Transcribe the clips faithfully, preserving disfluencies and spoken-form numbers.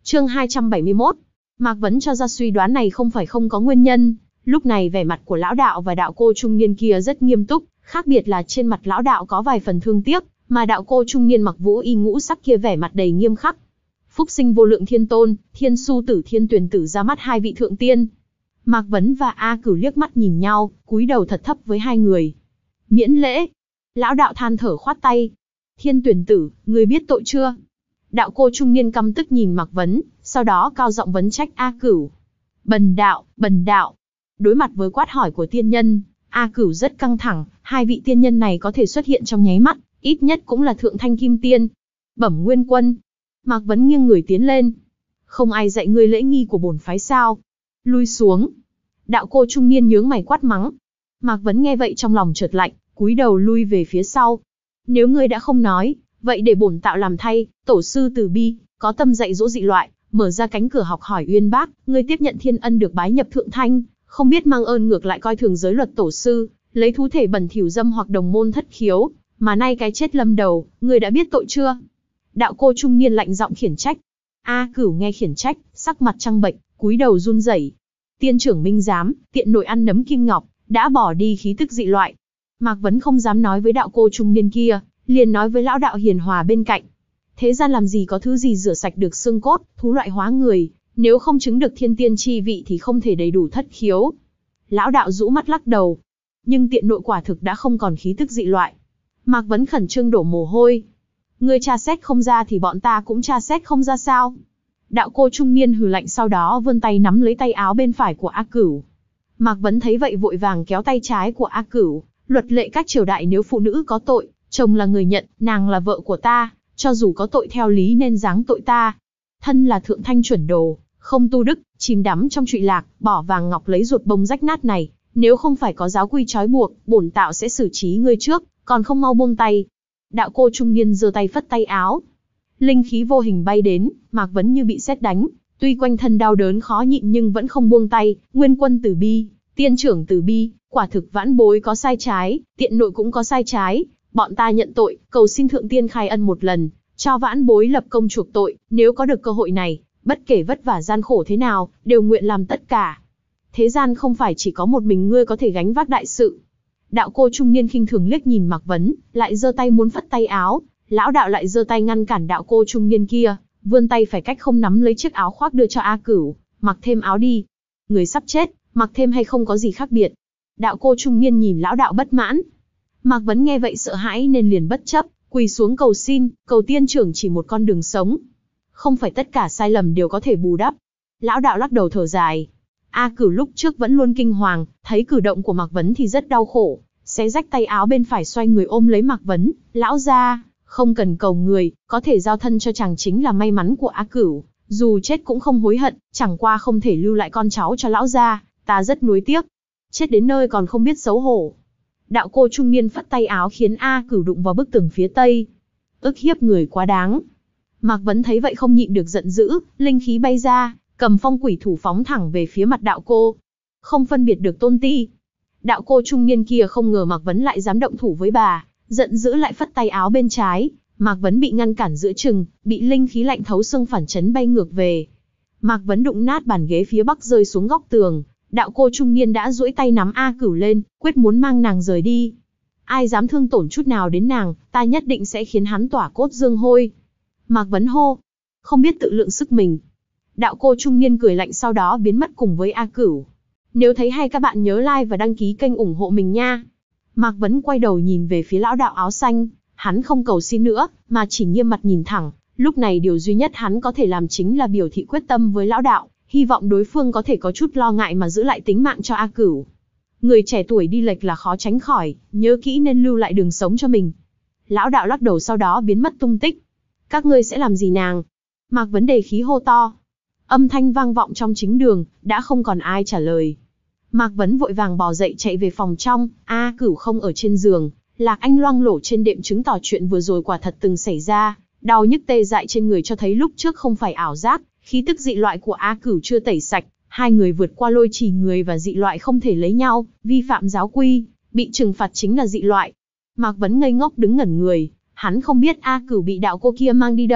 Chương hai trăm bảy mươi mốt. Mạc Vấn cho ra suy đoán này không phải không có nguyên nhân. Lúc này vẻ mặt của lão đạo và đạo cô trung niên kia rất nghiêm túc, khác biệt là trên mặt lão đạo có vài phần thương tiếc, mà đạo cô trung niên mặc vũ y ngũ sắc kia vẻ mặt đầy nghiêm khắc. Phúc sinh vô lượng thiên tôn, thiên su tử thiên tuyền tử ra mắt hai vị thượng tiên. Mạc Vấn và A Cửu liếc mắt nhìn nhau, cúi đầu thật thấp với hai người. Miễn lễ. Lão đạo than thở khoát tay. Thiên Tuyền tử, người biết tội chưa? Đạo cô trung niên căm tức nhìn Mạc Vấn, sau đó cao giọng vấn trách A Cửu. Bần đạo, bần đạo. Đối mặt với quát hỏi của tiên nhân, A Cửu rất căng thẳng, hai vị tiên nhân này có thể xuất hiện trong nháy mắt, ít nhất cũng là thượng thanh kim tiên. Bẩm nguyên quân. Mạc Vấn nghiêng người tiến lên. Không ai dạy ngươi lễ nghi của bổn phái sao? Lui xuống. Đạo cô trung niên nhướng mày quát mắng. Mạc Vấn nghe vậy trong lòng chợt lạnh, cúi đầu lui về phía sau. Nếu ngươi đã không nói, vậy để bổn tạo làm thay. Tổ sư từ bi, có tâm dạy dỗ dị loại, mở ra cánh cửa học hỏi uyên bác, ngươi tiếp nhận thiên ân được bái nhập thượng thanh, không biết mang ơn ngược lại coi thường giới luật tổ sư, lấy thú thể bẩn thỉu dâm hoặc đồng môn thất khiếu, mà nay cái chết lâm đầu, ngươi đã biết tội chưa? Đạo cô trung niên lạnh giọng khiển trách. A Cửu nghe khiển trách, sắc mặt trắng bệch, cúi đầu run rẩy. Tiên trưởng minh giám, tiện nội ăn nấm kim ngọc, đã bỏ đi khí tức dị loại. Mạc Vấn không dám nói với đạo cô trung niên kia, liền nói với lão đạo hiền hòa bên cạnh. Thế gian làm gì có thứ gì rửa sạch được xương cốt, thú loại hóa người, nếu không chứng được thiên tiên chi vị thì không thể đầy đủ thất khiếu. Lão đạo rũ mắt lắc đầu. Nhưng tiện nội quả thực đã không còn khí tức dị loại. Mạc Vấn khẩn trương đổ mồ hôi. Ngươi tra xét không ra thì bọn ta cũng tra xét không ra sao? Đạo cô trung niên hừ lạnh, sau đó vươn tay nắm lấy tay áo bên phải của A Cửu. Mạc Vấn thấy vậy vội vàng kéo tay trái của A Cửu. Luật lệ các triều đại nếu phụ nữ có tội, chồng là người nhận, nàng là vợ của ta, cho dù có tội theo lý nên giáng tội ta. Thân là thượng thanh chuẩn đồ, không tu đức, chìm đắm trong trụy lạc, bỏ vàng ngọc lấy ruột bông rách nát này, nếu không phải có giáo quy trói buộc, bổn tạo sẽ xử trí ngươi trước, còn không mau buông tay. Đạo cô trung niên giơ tay phất tay áo. Linh khí vô hình bay đến, Mạc Vấn như bị sét đánh, tuy quanh thân đau đớn khó nhịn nhưng vẫn không buông tay. Nguyên quân từ bi, tiên trưởng từ bi, quả thực vãn bối có sai trái, tiện nội cũng có sai trái, bọn ta nhận tội, cầu xin thượng tiên khai ân một lần, cho vãn bối lập công chuộc tội, nếu có được cơ hội này, bất kể vất vả gian khổ thế nào, đều nguyện làm tất cả. Thế gian không phải chỉ có một mình ngươi có thể gánh vác đại sự. Đạo cô trung niên khinh thường liếc nhìn Mạc Vấn, lại giơ tay muốn phất tay áo, lão đạo lại giơ tay ngăn cản đạo cô trung niên kia, vươn tay phải cách không nắm lấy chiếc áo khoác đưa cho A Cửu, mặc thêm áo đi. Người sắp chết, mặc thêm hay không có gì khác biệt. Đạo cô trung niên nhìn lão đạo bất mãn. Mạc Vấn nghe vậy sợ hãi nên liền bất chấp, quỳ xuống cầu xin, cầu tiên trưởng chỉ một con đường sống. Không phải tất cả sai lầm đều có thể bù đắp. Lão đạo lắc đầu thở dài. A Cửu lúc trước vẫn luôn kinh hoàng, thấy cử động của Mạc Vấn thì rất đau khổ, xé rách tay áo bên phải xoay người ôm lấy Mạc Vấn. Lão gia, không cần cầu người, có thể giao thân cho chàng chính là may mắn của A Cửu, dù chết cũng không hối hận, chẳng qua không thể lưu lại con cháu cho lão gia, ta rất nuối tiếc. Chết đến nơi còn không biết xấu hổ. Đạo cô trung niên phất tay áo khiến A Cửu đụng vào bức tường phía tây. Ức hiếp người quá đáng. Mạc Vấn thấy vậy không nhịn được giận dữ, linh khí bay ra, cầm phong quỷ thủ phóng thẳng về phía mặt đạo cô. Không phân biệt được tôn ti. Đạo cô trung niên kia không ngờ Mạc Vấn lại dám động thủ với bà, giận dữ lại phất tay áo bên trái. Mạc Vấn bị ngăn cản giữa chừng, bị linh khí lạnh thấu xương phản chấn bay ngược về. Mạc Vấn đụng nát bàn ghế phía bắc rơi xuống góc tường. Đạo cô trung niên đã duỗi tay nắm A Cửu lên, quyết muốn mang nàng rời đi. Ai dám thương tổn chút nào đến nàng, ta nhất định sẽ khiến hắn tỏa cốt dương hôi. Mạc Vấn hô, không biết tự lượng sức mình. Đạo cô trung niên cười lạnh sau đó biến mất cùng với A Cửu. Nếu thấy hay các bạn nhớ like và đăng ký kênh ủng hộ mình nha. Mạc Vấn quay đầu nhìn về phía lão đạo áo xanh, hắn không cầu xin nữa, mà chỉ nghiêm mặt nhìn thẳng. Lúc này điều duy nhất hắn có thể làm chính là biểu thị quyết tâm với lão đạo, hy vọng đối phương có thể có chút lo ngại mà giữ lại tính mạng cho A Cửu. Người trẻ tuổi đi lệch là khó tránh khỏi, nhớ kỹ nên lưu lại đường sống cho mình. Lão đạo lắc đầu sau đó biến mất tung tích. Các ngươi sẽ làm gì nàng? Mạc Vấn đề khí hô to. Âm thanh vang vọng trong chính đường, đã không còn ai trả lời. Mạc Vấn vội vàng bò dậy chạy về phòng trong, A Cửu không ở trên giường, Lạc Anh loang lổ trên đệm chứng tỏ chuyện vừa rồi quả thật từng xảy ra, đau nhức tê dại trên người cho thấy lúc trước không phải ảo giác, khí tức dị loại của A Cửu chưa tẩy sạch, hai người vượt qua lôi trì người và dị loại không thể lấy nhau, vi phạm giáo quy, bị trừng phạt chính là dị loại. Mạc Vấn ngây ngốc đứng ngẩn người, hắn không biết A Cửu bị đạo cô kia mang đi đâu,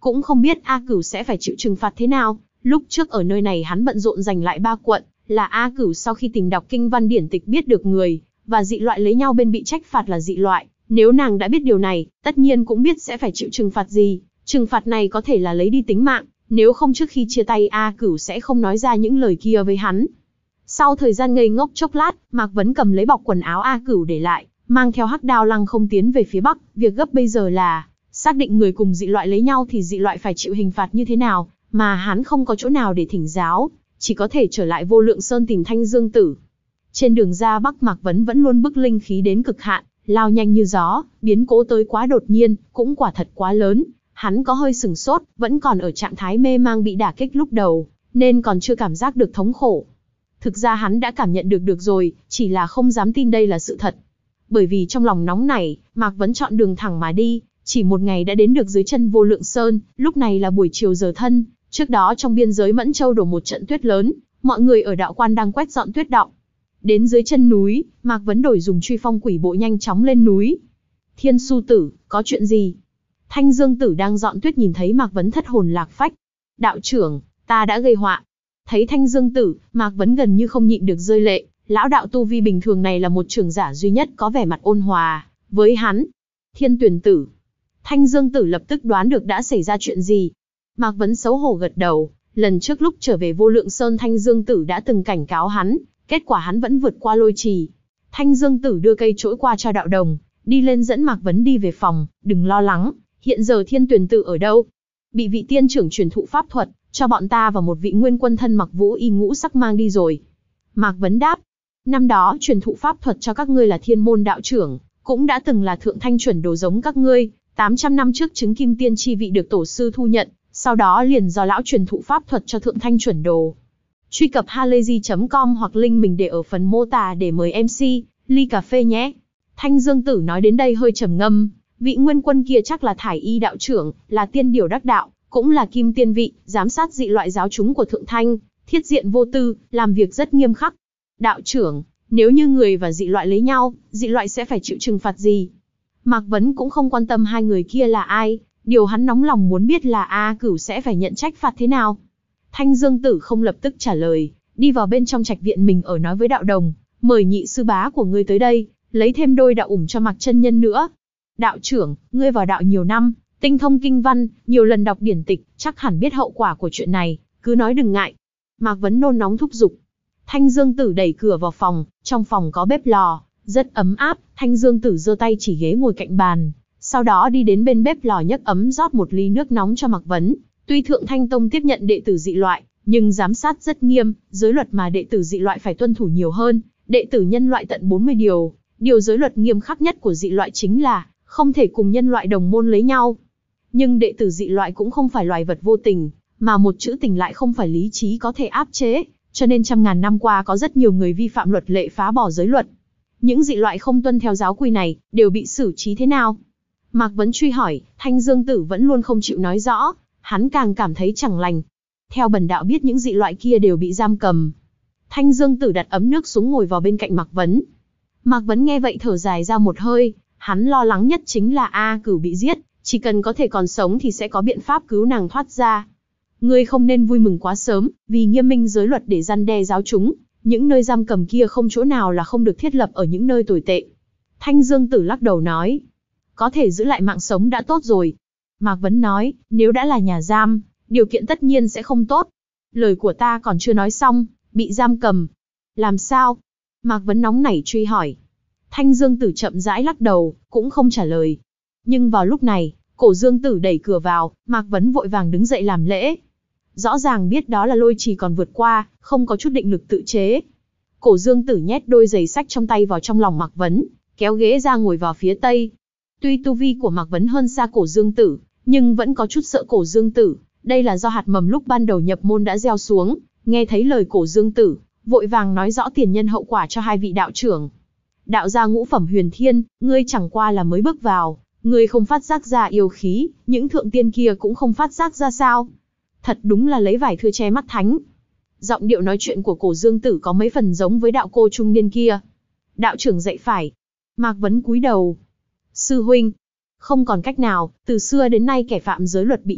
cũng không biết A Cửu sẽ phải chịu trừng phạt thế nào. Lúc trước ở nơi này hắn bận rộn giành lại ba quận, là A Cửu sau khi tìm đọc kinh văn điển tịch biết được người và dị loại lấy nhau bên bị trách phạt là dị loại. Nếu nàng đã biết điều này, tất nhiên cũng biết sẽ phải chịu trừng phạt gì. Trừng phạt này có thể là lấy đi tính mạng, nếu không trước khi chia tay A Cửu sẽ không nói ra những lời kia với hắn. Sau thời gian ngây ngốc chốc lát, Mạc Vấn cầm lấy bọc quần áo A Cửu để lại, mang theo hắc đao lăng không tiến về phía bắc. Việc gấp bây giờ là xác định người cùng dị loại lấy nhau thì dị loại phải chịu hình phạt như thế nào, mà hắn không có chỗ nào để thỉnh giáo, chỉ có thể trở lại Vô Lượng Sơn tìm Thanh Dương Tử. Trên đường ra bắc, Mạc Vấn vẫn luôn bức linh khí đến cực hạn, lao nhanh như gió. Biến cố tới quá đột nhiên, cũng quả thật quá lớn. Hắn có hơi sửng sốt, vẫn còn ở trạng thái mê mang bị đả kích lúc đầu, nên còn chưa cảm giác được thống khổ. Thực ra hắn đã cảm nhận được được rồi, chỉ là không dám tin đây là sự thật. Bởi vì trong lòng nóng nảy, Mạc Vấn chọn đường thẳng mà đi, chỉ một ngày đã đến được dưới chân Vô Lượng Sơn. Lúc này là buổi chiều giờ thân, trước đó trong biên giới Mẫn Châu đổ một trận tuyết lớn, mọi người ở đạo quan đang quét dọn tuyết đọng. Đến dưới chân núi, Mạc Vấn đổi dùng truy phong quỷ bộ nhanh chóng lên núi. Thiên Su Tử, có chuyện gì? Thanh Dương Tử đang dọn tuyết nhìn thấy Mạc Vấn thất hồn lạc phách. Đạo trưởng, ta đã gây họa. Thấy Thanh Dương Tử, Mạc Vấn gần như không nhịn được rơi lệ. Lão đạo tu vi bình thường này là một trưởng giả duy nhất có vẻ mặt ôn hòa với hắn. Thiên Tuyển Tử. Thanh Dương Tử lập tức đoán được đã xảy ra chuyện gì. Mạc Vấn xấu hổ gật đầu. Lần trước lúc trở về Vô Lượng Sơn, Thanh Dương Tử đã từng cảnh cáo hắn, kết quả hắn vẫn vượt qua lôi trì. Thanh Dương Tử đưa cây chổi qua cho đạo đồng, đi lên dẫn Mạc Vấn đi về phòng. Đừng lo lắng, hiện giờ Thiên Tuyển Tử ở đâu? Bị vị tiên trưởng truyền thụ pháp thuật cho bọn ta và một vị nguyên quân thân mặc vũ y ngũ sắc mang đi rồi. Mạc Vấn đáp. Năm đó truyền thụ pháp thuật cho các ngươi là Thiên Môn đạo trưởng, cũng đã từng là thượng thanh chuẩn đồ giống các ngươi. tám trăm năm trước chứng kim tiên chi vị được tổ sư thu nhận, sau đó liền do lão truyền thụ pháp thuật cho thượng thanh chuẩn đồ. Truy cập halayzi chấm com hoặc link mình để ở phần mô tả để mời em xê ly cà phê nhé. Thanh Dương Tử nói đến đây hơi trầm ngâm. Vị nguyên quân kia chắc là Thải Y đạo trưởng, là tiên điểu đắc đạo, cũng là kim tiên vị, giám sát dị loại giáo chúng của thượng thanh, thiết diện vô tư, làm việc rất nghiêm khắc. Đạo trưởng, nếu như người và dị loại lấy nhau, dị loại sẽ phải chịu trừng phạt gì? Mạc Vấn cũng không quan tâm hai người kia là ai, điều hắn nóng lòng muốn biết là A Cửu sẽ phải nhận trách phạt thế nào. Thanh Dương Tử không lập tức trả lời, đi vào bên trong trạch viện mình ở nói với đạo đồng, mời nhị sư bá của ngươi tới đây, lấy thêm đôi đạo ủng cho Mạc chân nhân nữa. Đạo trưởng, ngươi vào đạo nhiều năm, tinh thông kinh văn, nhiều lần đọc điển tịch, chắc hẳn biết hậu quả của chuyện này, cứ nói đừng ngại. Mạc Vấn nôn nóng thúc giục. Thanh Dương Tử đẩy cửa vào phòng, trong phòng có bếp lò, rất ấm áp. Thanh Dương Tử giơ tay chỉ ghế ngồi cạnh bàn, sau đó đi đến bên bếp lò nhấc ấm rót một ly nước nóng cho Mạc Vấn. Tuy Thượng Thanh Tông tiếp nhận đệ tử dị loại, nhưng giám sát rất nghiêm, giới luật mà đệ tử dị loại phải tuân thủ nhiều hơn đệ tử nhân loại tận bốn mươi điều. Điều giới luật nghiêm khắc nhất của dị loại chính là không thể cùng nhân loại đồng môn lấy nhau. Nhưng đệ tử dị loại cũng không phải loài vật vô tình, mà một chữ tình lại không phải lý trí có thể áp chế, cho nên trăm ngàn năm qua có rất nhiều người vi phạm luật lệ, phá bỏ giới luật. Những dị loại không tuân theo giáo quy này, đều bị xử trí thế nào? Mạc Vấn truy hỏi. Thanh Dương Tử vẫn luôn không chịu nói rõ, hắn càng cảm thấy chẳng lành. Theo bần đạo biết những dị loại kia đều bị giam cầm. Thanh Dương Tử đặt ấm nước xuống ngồi vào bên cạnh Mạc Vấn. Mạc Vấn nghe vậy thở dài ra một hơi, hắn lo lắng nhất chính là A Cửu bị giết, chỉ cần có thể còn sống thì sẽ có biện pháp cứu nàng thoát ra. Ngươi không nên vui mừng quá sớm, vì nghiêm minh giới luật để răn đe giáo chúng, những nơi giam cầm kia không chỗ nào là không được thiết lập ở những nơi tồi tệ. Thanh Dương Tử lắc đầu nói, có thể giữ lại mạng sống đã tốt rồi. Mạc Vấn nói, nếu đã là nhà giam, điều kiện tất nhiên sẽ không tốt. Lời của ta còn chưa nói xong, bị giam cầm. Làm sao? Mạc Vấn nóng nảy truy hỏi. Thanh Dương Tử chậm rãi lắc đầu, cũng không trả lời. Nhưng vào lúc này, Cổ Dương Tử đẩy cửa vào, Mạc Vấn vội vàng đứng dậy làm lễ. Rõ ràng biết đó là lôi trì còn vượt qua, không có chút định lực tự chế. Cổ Dương Tử nhét đôi giày sách trong tay vào trong lòng Mạc Vấn, kéo ghế ra ngồi vào phía tây. Tuy tu vi của Mạc Vấn hơn xa Cổ Dương Tử, nhưng vẫn có chút sợ Cổ Dương Tử. Đây là do hạt mầm lúc ban đầu nhập môn đã gieo xuống. Nghe thấy lời Cổ Dương Tử, vội vàng nói rõ tiền nhân hậu quả cho hai vị đạo trưởng. Đạo gia ngũ phẩm huyền thiên, ngươi chẳng qua là mới bước vào, ngươi không phát giác ra yêu khí, những thượng tiên kia cũng không phát giác ra sao? Thật đúng là lấy vải thưa che mắt thánh. Giọng điệu nói chuyện của Cổ Dương Tử có mấy phần giống với đạo cô trung niên kia. Đạo trưởng dạy phải. Mạc Vấn cúi đầu. Sư huynh. Không còn cách nào, từ xưa đến nay kẻ phạm giới luật bị nhốt,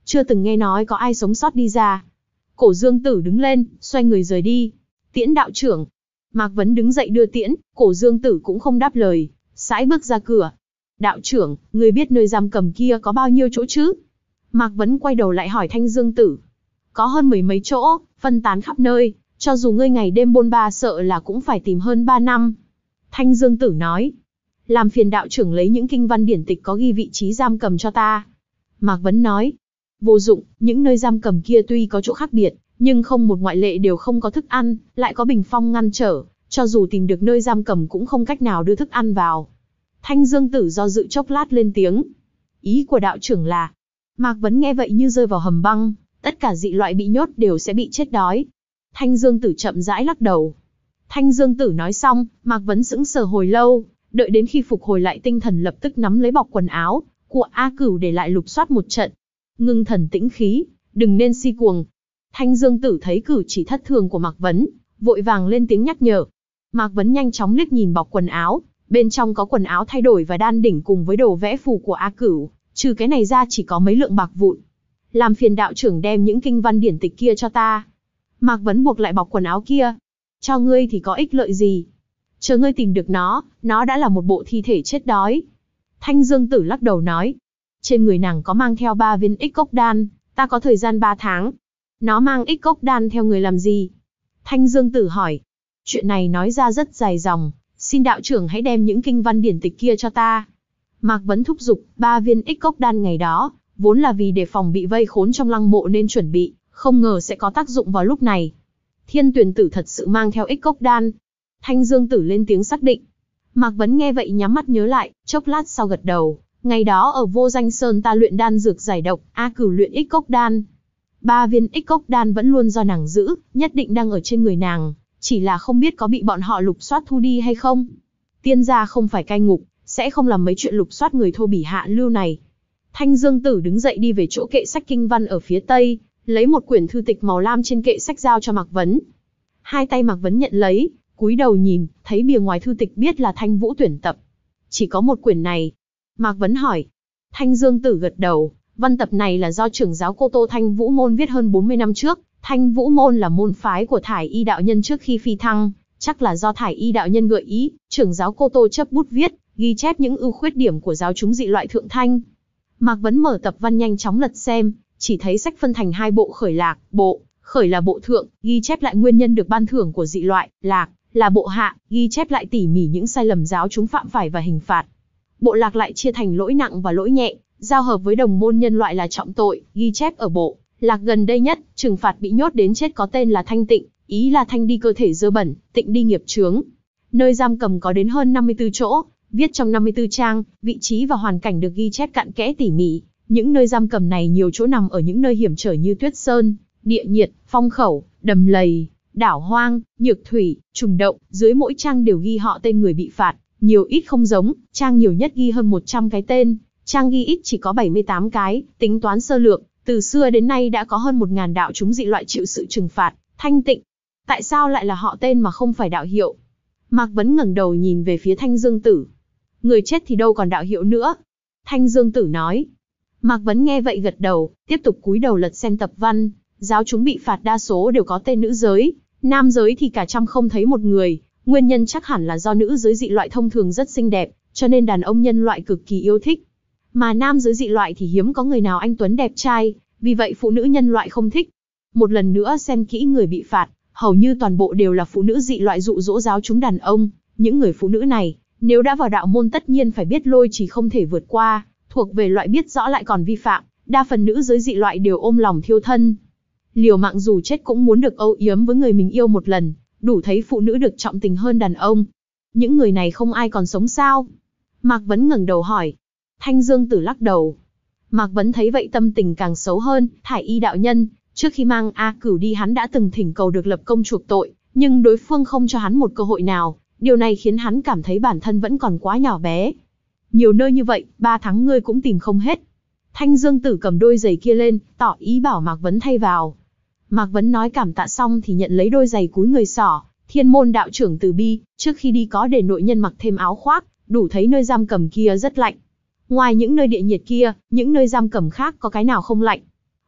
chưa từng nghe nói có ai sống sót đi ra. Cổ Dương Tử đứng lên, xoay người rời đi. Tiễn đạo trưởng. Mạc Vấn đứng dậy đưa tiễn, Cổ Dương Tử cũng không đáp lời, sải bước ra cửa. Đạo trưởng, người biết nơi giam cầm kia có bao nhiêu chỗ chứ? Mạc Vấn quay đầu lại hỏi Thanh Dương Tử. Có hơn mười mấy chỗ, phân tán khắp nơi, cho dù ngươi ngày đêm bôn ba sợ là cũng phải tìm hơn ba năm. Thanh Dương Tử nói. Làm phiền đạo trưởng lấy những kinh văn điển tịch có ghi vị trí giam cầm cho ta. Mạc Vấn nói. Vô dụng, những nơi giam cầm kia tuy có chỗ khác biệt, nhưng không một ngoại lệ đều không có thức ăn, lại có bình phong ngăn trở, cho dù tìm được nơi giam cầm cũng không cách nào đưa thức ăn vào. Thanh Dương Tử do dự chốc lát lên tiếng. Ý của đạo trưởng là... Mạc Vấn nghe vậy như rơi vào hầm băng, tất cả dị loại bị nhốt đều sẽ bị chết đói. Thanh Dương Tử chậm rãi lắc đầu. Thanh Dương Tử nói xong, Mạc Vấn sững sờ hồi lâu, đợi đến khi phục hồi lại tinh thần lập tức nắm lấy bọc quần áo của A Cửu để lại lục soát một trận. Ngưng thần tĩnh khí, đừng nên si cuồng. Thanh Dương Tử thấy cử chỉ thất thường của Mạc Vấn, vội vàng lên tiếng nhắc nhở. Mạc Vấn nhanh chóng liếc nhìn bọc quần áo, bên trong có quần áo thay đổi và đan đỉnh cùng với đồ vẽ phù của A Cửu, trừ cái này ra chỉ có mấy lượng bạc vụn. Làm phiền đạo trưởng đem những kinh văn điển tịch kia cho ta. Mạc Vấn buộc lại bọc quần áo kia. Cho ngươi thì có ích lợi gì? Chờ ngươi tìm được nó, nó đã là một bộ thi thể chết đói. Thanh Dương Tử lắc đầu nói. Trên người nàng có mang theo ba viên ích cốc đan, ta có thời gian ba tháng. Nó mang ích cốc đan theo người làm gì? Thanh Dương Tử hỏi. Chuyện này nói ra rất dài dòng, xin đạo trưởng hãy đem những kinh văn điển tịch kia cho ta. Mạc Vấn thúc giục, ba viên ích cốc đan ngày đó, vốn là vì để phòng bị vây khốn trong lăng mộ nên chuẩn bị, không ngờ sẽ có tác dụng vào lúc này. Thiên Tuyền Tử thật sự mang theo ích cốc đan. Thanh Dương Tử lên tiếng xác định. Mạc Vấn nghe vậy nhắm mắt nhớ lại, chốc lát sau gật đầu. Ngày đó ở Vô Danh Sơn ta luyện đan dược giải độc, A Cửu luyện ích cốc đan. Ba viên ích cốc đan vẫn luôn do nàng giữ, nhất định đang ở trên người nàng, chỉ là không biết có bị bọn họ lục soát thu đi hay không. Tiên gia không phải cai ngục, sẽ không làm mấy chuyện lục soát người thô bỉ hạ lưu này. Thanh Dương Tử đứng dậy đi về chỗ kệ sách kinh văn ở phía tây, lấy một quyển thư tịch màu lam trên kệ sách giao cho Mạc Vấn. Hai tay Mạc Vấn nhận lấy, cúi đầu nhìn, thấy bìa ngoài thư tịch biết là Thanh Vũ tuyển tập. Chỉ có một quyển này. Mạc Vấn hỏi. Thanh Dương Tử gật đầu, văn tập này là do trưởng giáo Cô Tô Thanh Vũ Môn viết hơn bốn mươi năm trước. Thanh Vũ Môn là môn phái của Thải Y đạo nhân trước khi phi thăng, chắc là do Thải Y đạo nhân gợi ý, trưởng giáo Cô Tô chấp bút viết, ghi chép những ưu khuyết điểm của giáo chúng dị loại thượng thanh. Mạc Vấn mở tập văn nhanh chóng lật xem, chỉ thấy sách phân thành hai bộ khởi lạc, bộ, khởi là bộ thượng, ghi chép lại nguyên nhân được ban thưởng của dị loại, lạc, là bộ hạ, ghi chép lại tỉ mỉ những sai lầm giáo chúng phạm phải và hình phạt. Bộ lạc lại chia thành lỗi nặng và lỗi nhẹ, giao hợp với đồng môn nhân loại là trọng tội, ghi chép ở bộ lạc gần đây nhất, trừng phạt bị nhốt đến chết có tên là thanh tịnh, ý là thanh đi cơ thể dơ bẩn, tịnh đi nghiệp chướng. Nơi giam cầm có đến hơn năm mươi tư chỗ, viết trong năm mươi tư trang, vị trí và hoàn cảnh được ghi chép cặn kẽ tỉ mỉ. Những nơi giam cầm này nhiều chỗ nằm ở những nơi hiểm trở như Tuyết Sơn, Địa Nhiệt, Phong Khẩu, Đầm Lầy, Đảo Hoang, Nhược Thủy, Trùng Động, dưới mỗi trang đều ghi họ tên người bị phạt, nhiều ít không giống, trang nhiều nhất ghi hơn một trăm cái tên, trang ghi ít chỉ có bảy mươi tám cái, tính toán sơ lược, từ xưa đến nay đã có hơn một nghìn đạo chúng dị loại chịu sự trừng phạt, thanh tịnh. Tại sao lại là họ tên mà không phải đạo hiệu? Mạc Vấn ngẩng đầu nhìn về phía Thanh Dương Tử. Người chết thì đâu còn đạo hiệu nữa? Thanh Dương Tử nói. Mạc Vấn nghe vậy gật đầu, tiếp tục cúi đầu lật xem tập văn. Giáo chúng bị phạt đa số đều có tên nữ giới, nam giới thì cả trăm không thấy một người. Nguyên nhân chắc hẳn là do nữ giới dị loại thông thường rất xinh đẹp, cho nên đàn ông nhân loại cực kỳ yêu thích. Mà nam giới dị loại thì hiếm có người nào anh tuấn đẹp trai, vì vậy phụ nữ nhân loại không thích. Một lần nữa xem kỹ người bị phạt, hầu như toàn bộ đều là phụ nữ dị loại dụ dỗ giáo chúng đàn ông. Những người phụ nữ này, nếu đã vào đạo môn tất nhiên phải biết lôi chỉ không thể vượt qua, thuộc về loại biết rõ lại còn vi phạm. Đa phần nữ giới dị loại đều ôm lòng thiêu thân, liều mạng dù chết cũng muốn được âu yếm với người mình yêu một lần, đủ thấy phụ nữ được trọng tình hơn đàn ông. Những người này không ai còn sống sao? Mạc Vấn ngẩng đầu hỏi. Thanh Dương Tử lắc đầu. Mạc Vấn thấy vậy tâm tình càng xấu hơn. Thải Y đạo nhân, trước khi mang A Cửu đi hắn đã từng thỉnh cầu được lập công chuộc tội, nhưng đối phương không cho hắn một cơ hội nào. Điều này khiến hắn cảm thấy bản thân vẫn còn quá nhỏ bé. Nhiều nơi như vậy, ba tháng ngươi cũng tìm không hết. Thanh Dương Tử cầm đôi giày kia lên, tỏ ý bảo Mạc Vấn thay vào. Mạc Vấn nói cảm tạ xong thì nhận lấy đôi giày cúi người xỏ. Thiên môn đạo trưởng từ bi, trước khi đi có để nội nhân mặc thêm áo khoác, đủ thấy nơi giam cầm kia rất lạnh. Ngoài những nơi địa nhiệt kia, những nơi giam cầm khác có cái nào không lạnh?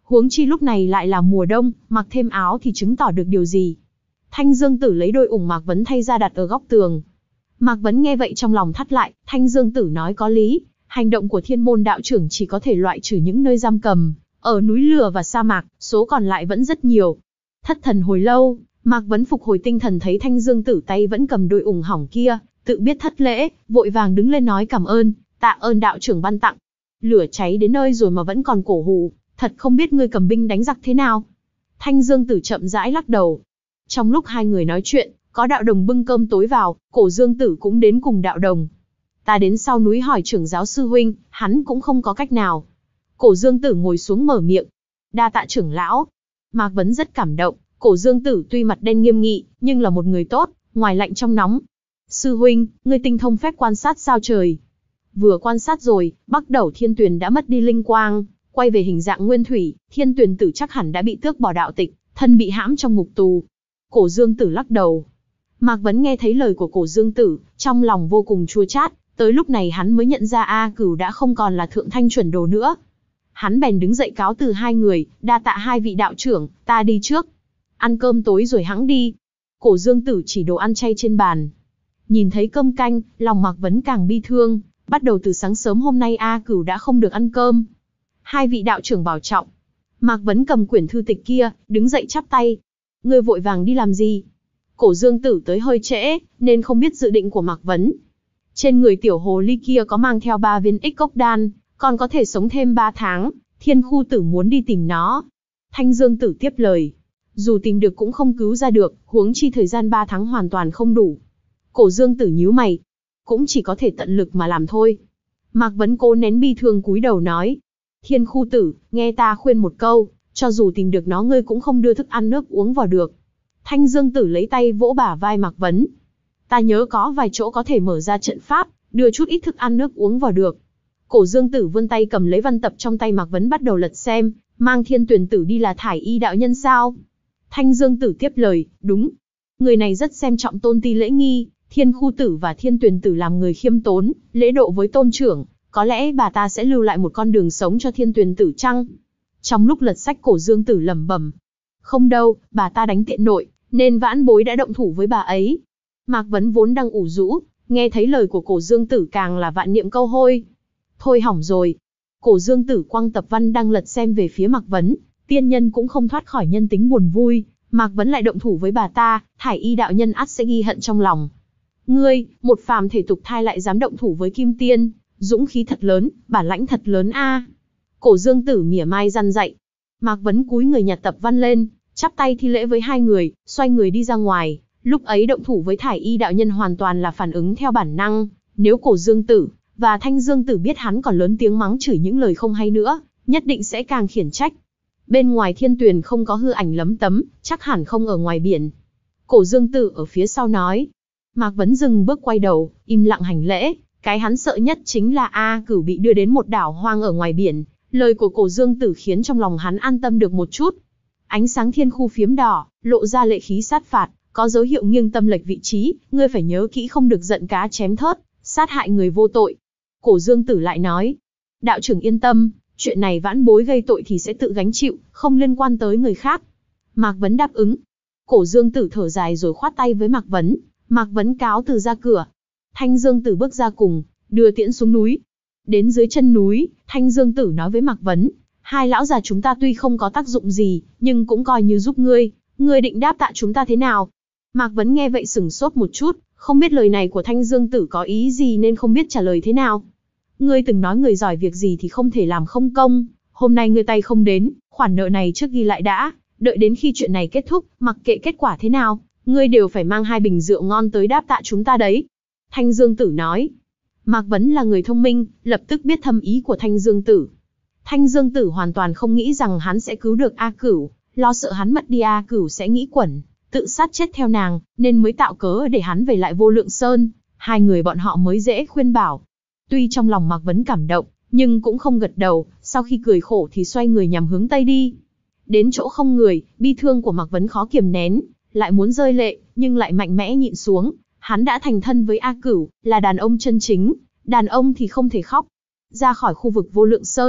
huống chi lúc này lại là mùa đông, mặc thêm áo thì chứng tỏ được điều gì. Thanh Dương Tử lấy đôi ủng Mạc Vấn thay ra đặt ở góc tường. Mạc Vấn nghe vậy trong lòng thắt lại, Thanh Dương Tử nói có lý, hành động của Thiên Môn đạo trưởng chỉ có thể loại trừ những nơi giam cầm, ở núi lửa và sa mạc, số còn lại vẫn rất nhiều. Thất thần hồi lâu, Mạc Vấn phục hồi tinh thần thấy Thanh Dương Tử tay vẫn cầm đôi ủng hỏng kia, tự biết thất lễ, vội vàng đứng lên nói cảm ơn, tạ ơn đạo trưởng ban tặng. Lửa cháy đến nơi rồi mà vẫn còn cổ hủ, thật không biết ngươi cầm binh đánh giặc thế nào. Thanh Dương Tử chậm rãi lắc đầu. Trong lúc hai người nói chuyện, có đạo đồng bưng cơm tối vào, Cổ Dương Tử cũng đến cùng đạo đồng. Ta đến sau núi hỏi trưởng giáo sư huynh, hắn cũng không có cách nào. Cổ Dương Tử ngồi xuống mở miệng. Đa tạ trưởng lão. Mạc Vấn rất cảm động, Cổ Dương Tử tuy mặt đen nghiêm nghị, nhưng là một người tốt, ngoài lạnh trong nóng. Sư huynh, ngươi tinh thông phép quan sát sao trời. Vừa quan sát rồi, Bắc Đẩu Thiên Tuyền đã mất đi linh quang, quay về hình dạng nguyên thủy, Thiên Tuyền Tử chắc hẳn đã bị tước bỏ đạo tịch, thân bị hãm trong ngục tù. Cổ Dương Tử lắc đầu. Mạc Vấn nghe thấy lời của Cổ Dương Tử, trong lòng vô cùng chua chát, tới lúc này hắn mới nhận ra A Cửu đã không còn là thượng thanh chuẩn đồ nữa. Hắn bèn đứng dậy cáo từ hai người, đa tạ hai vị đạo trưởng, ta đi trước. Ăn cơm tối rồi hẵng đi. Cổ Dương Tử chỉ đồ ăn chay trên bàn. Nhìn thấy cơm canh, lòng Mạc Vấn càng bi thương, bắt đầu từ sáng sớm hôm nay A Cửu đã không được ăn cơm. Hai vị đạo trưởng bảo trọng. Mạc Vấn cầm quyển thư tịch kia, đứng dậy chắp tay. Ngươi vội vàng đi làm gì? Cổ Dương Tử tới hơi trễ, nên không biết dự định của Mạc Vấn. Trên người tiểu hồ ly kia có mang theo ba viên ích cốc đan, còn có thể sống thêm ba tháng, Thiên Khu Tử muốn đi tìm nó. Thanh Dương Tử tiếp lời. Dù tìm được cũng không cứu ra được, huống chi thời gian ba tháng hoàn toàn không đủ. Cổ Dương Tử nhíu mày. Cũng chỉ có thể tận lực mà làm thôi. Mạc Vấn cố nén bi thương cúi đầu nói. Thiên Khu Tử, nghe ta khuyên một câu, cho dù tìm được nó ngươi cũng không đưa thức ăn nước uống vào được. Thanh Dương Tử lấy tay vỗ bả vai Mạc Vấn. Ta nhớ có vài chỗ có thể mở ra trận pháp, đưa chút ít thức ăn nước uống vào được. Cổ Dương Tử vươn tay cầm lấy văn tập trong tay Mạc Vấn bắt đầu lật xem, mang Thiên Tuyền Tử đi là Thải Y đạo nhân sao? Thanh Dương Tử tiếp lời, đúng. Người này rất xem trọng tôn ti lễ nghi, Thiên Khu Tử và Thiên Tuyền Tử làm người khiêm tốn, lễ độ với tôn trưởng, có lẽ bà ta sẽ lưu lại một con đường sống cho Thiên Tuyền Tử chăng? Trong lúc lật sách Cổ Dương Tử lẩm bẩm, không đâu, bà ta đánh tiện nội, nên vãn bối đã động thủ với bà ấy. Mạc Vấn vốn đang ủ rũ, nghe thấy lời của Cổ Dương Tử càng là vạn niệm câu hôi. Thôi hỏng rồi. Cổ Dương Tử quăng tập văn đang lật xem về phía Mạc Vấn, tiên nhân cũng không thoát khỏi nhân tính buồn vui, Mạc Vấn lại động thủ với bà ta, Thải Y đạo nhân ắt sẽ ghi hận trong lòng. Ngươi, một phàm thể tục thai lại dám động thủ với Kim Tiên, dũng khí thật lớn, bản lãnh thật lớn a. Cổ Dương Tử mỉa mai răn dạy. Mạc Vấn cúi người nhặt tập văn lên, chắp tay thi lễ với hai người, xoay người đi ra ngoài. Lúc ấy động thủ với Thải Y đạo nhân hoàn toàn là phản ứng theo bản năng, nếu Cổ Dương Tử và Thanh Dương Tử biết hắn còn lớn tiếng mắng chửi những lời không hay nữa, nhất định sẽ càng khiển trách. Bên ngoài Thiên Tuyền không có hư ảnh lấm tấm, chắc hẳn không ở ngoài biển. Cổ Dương Tử ở phía sau nói. Mạc Vấn dừng bước quay đầu, im lặng hành lễ, cái hắn sợ nhất chính là A Cửu bị đưa đến một đảo hoang ở ngoài biển. Lời của Cổ Dương Tử khiến trong lòng hắn an tâm được một chút. Ánh sáng thiên khu phiếm đỏ, lộ ra lệ khí sát phạt, có dấu hiệu nghiêng tâm lệch vị trí, ngươi phải nhớ kỹ không được giận cá chém thớt, sát hại người vô tội. Cổ Dương Tử lại nói, đạo trưởng yên tâm, chuyện này vãn bối gây tội thì sẽ tự gánh chịu, không liên quan tới người khác. Mạc Vấn đáp ứng. Cổ Dương Tử thở dài rồi khoát tay với Mạc Vấn, Mạc Vấn cáo từ ra cửa. Thanh Dương Tử bước ra cùng, đưa tiễn xuống núi. Đến dưới chân núi, Thanh Dương Tử nói với Mạc Vấn, hai lão già chúng ta tuy không có tác dụng gì, nhưng cũng coi như giúp ngươi, ngươi định đáp tạ chúng ta thế nào? Mạc Vấn nghe vậy sửng sốt một chút, không biết lời này của Thanh Dương Tử có ý gì nên không biết trả lời thế nào. Ngươi từng nói người giỏi việc gì thì không thể làm không công, hôm nay ngươi tay không đến, khoản nợ này trước ghi lại đã, đợi đến khi chuyện này kết thúc, mặc kệ kết quả thế nào, ngươi đều phải mang hai bình rượu ngon tới đáp tạ chúng ta đấy. Thanh Dương Tử nói. Mạc Vấn là người thông minh, lập tức biết thâm ý của Thanh Dương Tử. Thanh Dương Tử hoàn toàn không nghĩ rằng hắn sẽ cứu được A Cửu, lo sợ hắn mất đi A Cửu sẽ nghĩ quẩn, tự sát chết theo nàng, nên mới tạo cớ để hắn về lại Vô Lượng Sơn, hai người bọn họ mới dễ khuyên bảo. Tuy trong lòng Mạc Vấn cảm động, nhưng cũng không gật đầu, sau khi cười khổ thì xoay người nhằm hướng Tây đi. Đến chỗ không người, bi thương của Mạc Vấn khó kiềm nén, lại muốn rơi lệ, nhưng lại mạnh mẽ nhịn xuống. Hắn đã thành thân với A Cửu, là đàn ông chân chính, đàn ông thì không thể khóc. Ra khỏi khu vực Vô Lượng Sơn,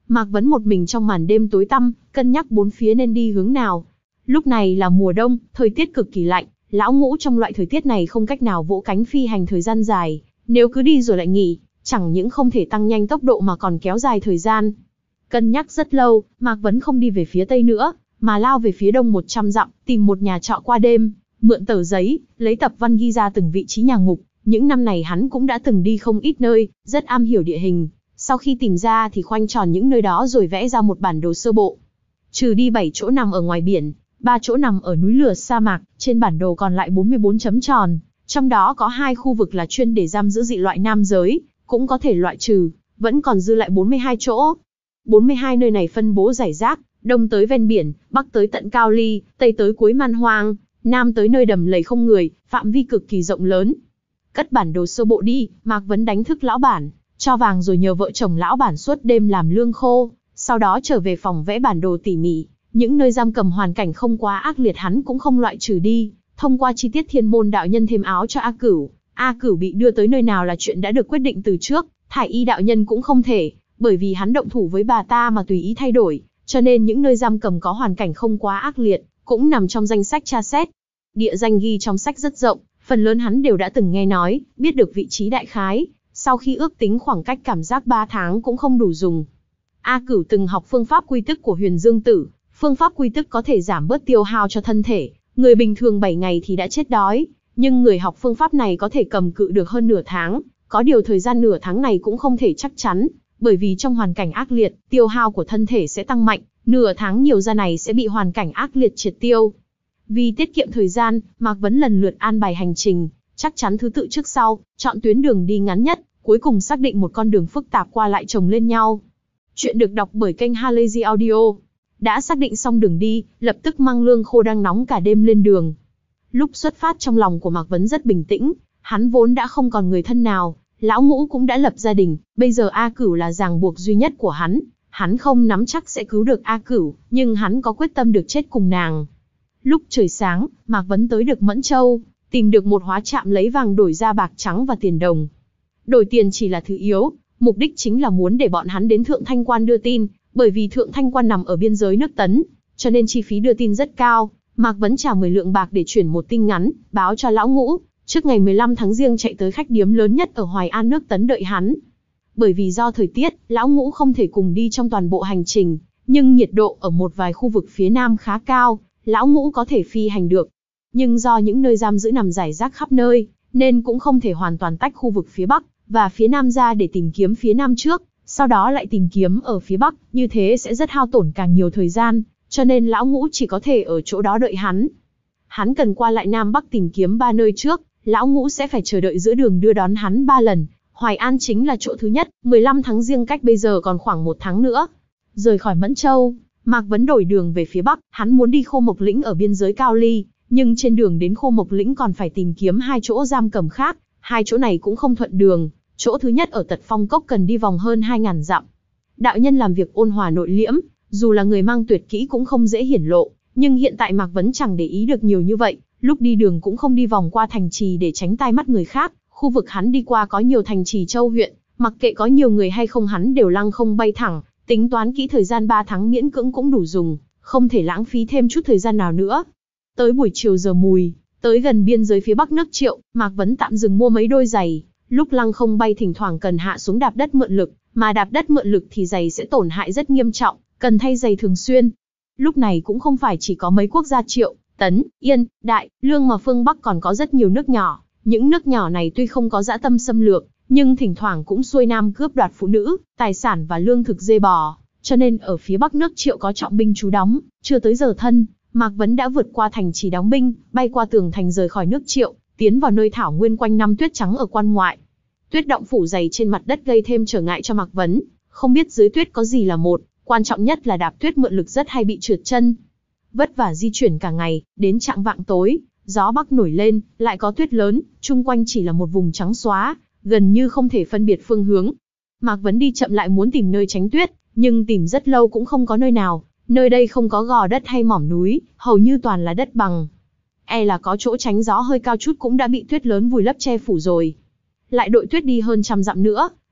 Mạc Vấn một mình trong màn đêm tối tăm, cân nhắc bốn phía nên đi hướng nào. Lúc này là mùa đông, thời tiết cực kỳ lạnh, lão ngũ trong loại thời tiết này không cách nào vỗ cánh phi hành thời gian dài, nếu cứ đi rồi lại nghỉ, chẳng những không thể tăng nhanh tốc độ mà còn kéo dài thời gian. Cân nhắc rất lâu, Mạc Vấn không đi về phía tây nữa, mà lao về phía đông một trăm dặm, tìm một nhà trọ qua đêm, mượn tờ giấy, lấy tập văn ghi ra từng vị trí nhà ngục. Những năm này hắn cũng đã từng đi không ít nơi, rất am hiểu địa hình. Sau khi tìm ra thì khoanh tròn những nơi đó rồi vẽ ra một bản đồ sơ bộ. Trừ đi bảy chỗ nằm ở ngoài biển, ba chỗ nằm ở núi lửa sa mạc, trên bản đồ còn lại bốn mươi bốn chấm tròn. Trong đó có hai khu vực là chuyên để giam giữ dị loại nam giới, cũng có thể loại trừ, vẫn còn dư lại bốn mươi hai chỗ. bốn mươi hai nơi này phân bố rải rác, đông tới ven biển, bắc tới tận Cao Ly, tây tới cuối Man Hoang, nam tới nơi đầm lầy không người, phạm vi cực kỳ rộng lớn. Cất bản đồ sơ bộ đi, Mạc Vấn đánh thức lão bản, cho vàng rồi nhờ vợ chồng lão bản suốt đêm làm lương khô, sau đó trở về phòng vẽ bản đồ tỉ mỉ. Những nơi giam cầm hoàn cảnh không quá ác liệt hắn cũng không loại trừ đi, thông qua chi tiết thiên môn đạo nhân thêm áo cho A Cửu. A Cửu bị đưa tới nơi nào là chuyện đã được quyết định từ trước, thải y đạo nhân cũng không thể, bởi vì hắn động thủ với bà ta mà tùy ý thay đổi, cho nên những nơi giam cầm có hoàn cảnh không quá ác liệt, cũng nằm trong danh sách tra xét. Địa danh ghi trong sách rất rộng, phần lớn hắn đều đã từng nghe nói, biết được vị trí đại khái, sau khi ước tính khoảng cách cảm giác ba tháng cũng không đủ dùng. A Cửu từng học phương pháp quy tức của Huyền Dương Tử, phương pháp quy tức có thể giảm bớt tiêu hao cho thân thể, người bình thường bảy ngày thì đã chết đói, nhưng người học phương pháp này có thể cầm cự được hơn nửa tháng, có điều thời gian nửa tháng này cũng không thể chắc chắn, bởi vì trong hoàn cảnh ác liệt, tiêu hao của thân thể sẽ tăng mạnh, nửa tháng nhiều ra này sẽ bị hoàn cảnh ác liệt triệt tiêu. Vì tiết kiệm thời gian, Mạc Vấn lần lượt an bài hành trình, chắc chắn thứ tự trước sau, chọn tuyến đường đi ngắn nhất, cuối cùng xác định một con đường phức tạp qua lại chồng lên nhau. Chuyện được đọc bởi kênh Halazy Audio. Đã xác định xong đường đi, lập tức mang lương khô đang nóng cả đêm lên đường. Lúc xuất phát trong lòng của Mạc Vấn rất bình tĩnh, hắn vốn đã không còn người thân nào, lão ngũ cũng đã lập gia đình, bây giờ A Cửu là ràng buộc duy nhất của hắn. Hắn không nắm chắc sẽ cứu được A Cửu, nhưng hắn có quyết tâm được chết cùng nàng. Lúc trời sáng, Mạc Vấn tới được Mẫn Châu, tìm được một hóa trạm lấy vàng đổi ra bạc trắng và tiền đồng. Đổi tiền chỉ là thứ yếu, mục đích chính là muốn để bọn hắn đến Thượng Thanh Quan đưa tin, bởi vì Thượng Thanh Quan nằm ở biên giới nước Tấn, cho nên chi phí đưa tin rất cao. Mạc Vấn trả mười lượng bạc để chuyển một tin ngắn, báo cho lão ngũ, trước ngày mười lăm tháng Giêng chạy tới khách điếm lớn nhất ở Hoài An nước Tấn đợi hắn. Bởi vì do thời tiết, lão ngũ không thể cùng đi trong toàn bộ hành trình, nhưng nhiệt độ ở một vài khu vực phía nam khá cao, lão ngũ có thể phi hành được. Nhưng do những nơi giam giữ nằm rải rác khắp nơi, nên cũng không thể hoàn toàn tách khu vực phía bắc và phía nam ra để tìm kiếm phía nam trước, sau đó lại tìm kiếm ở phía bắc, như thế sẽ rất hao tổn càng nhiều thời gian, cho nên lão ngũ chỉ có thể ở chỗ đó đợi hắn. Hắn cần qua lại nam bắc tìm kiếm ba nơi trước, lão ngũ sẽ phải chờ đợi giữa đường đưa đón hắn ba lần. Hoài An chính là chỗ thứ nhất, mười lăm tháng Giêng cách bây giờ còn khoảng một tháng nữa. Rời khỏi Mẫn Châu, Mạc Vấn đổi đường về phía bắc, hắn muốn đi Khô Mộc Lĩnh ở biên giới Cao Ly, nhưng trên đường đến Khô Mộc Lĩnh còn phải tìm kiếm hai chỗ giam cầm khác, hai chỗ này cũng không thuận đường. Chỗ thứ nhất ở Tật Phong Cốc cần đi vòng hơn hai nghìn dặm. Đạo nhân làm việc ôn hòa nội liễm, dù là người mang tuyệt kỹ cũng không dễ hiển lộ, nhưng hiện tại Mạc Vấn chẳng để ý được nhiều như vậy, lúc đi đường cũng không đi vòng qua thành trì để tránh tai mắt người khác. Khu vực hắn đi qua có nhiều thành trì châu huyện, mặc kệ có nhiều người hay không hắn đều lăng không bay thẳng, tính toán kỹ thời gian ba tháng miễn cưỡng cũng đủ dùng, không thể lãng phí thêm chút thời gian nào nữa. Tới buổi chiều giờ mùi, tới gần biên giới phía bắc nước Triệu, Mạc Vấn tạm dừng mua mấy đôi giày, lúc lăng không bay thỉnh thoảng cần hạ xuống đạp đất mượn lực, mà đạp đất mượn lực thì giày sẽ tổn hại rất nghiêm trọng, cần thay giày thường xuyên. Lúc này cũng không phải chỉ có mấy quốc gia Triệu, Tấn, Yên, Đại, Lương mà phương Bắc còn có rất nhiều nước nhỏ. Những nước nhỏ này tuy không có dã tâm xâm lược, nhưng thỉnh thoảng cũng xuôi nam cướp đoạt phụ nữ, tài sản và lương thực dê bò, cho nên ở phía bắc nước Triệu có trọng binh trú đóng. Chưa tới giờ thân, Mạc Vấn đã vượt qua thành trì đóng binh, bay qua tường thành rời khỏi nước Triệu, tiến vào nơi thảo nguyên quanh năm tuyết trắng ở quan ngoại. Tuyết động phủ dày trên mặt đất gây thêm trở ngại cho Mạc Vấn, không biết dưới tuyết có gì là một, quan trọng nhất là đạp tuyết mượn lực rất hay bị trượt chân. Vất vả di chuyển cả ngày, đến chạng vạng tối, gió bắc nổi lên, lại có tuyết lớn, chung quanh chỉ là một vùng trắng xóa, gần như không thể phân biệt phương hướng. Mạc Vấn đi chậm lại muốn tìm nơi tránh tuyết, nhưng tìm rất lâu cũng không có nơi nào, nơi đây không có gò đất hay mỏm núi, hầu như toàn là đất bằng. E là có chỗ tránh gió hơi cao chút cũng đã bị tuyết lớn vùi lấp che phủ rồi. Lại đội tuyết đi hơn trăm dặm nữa,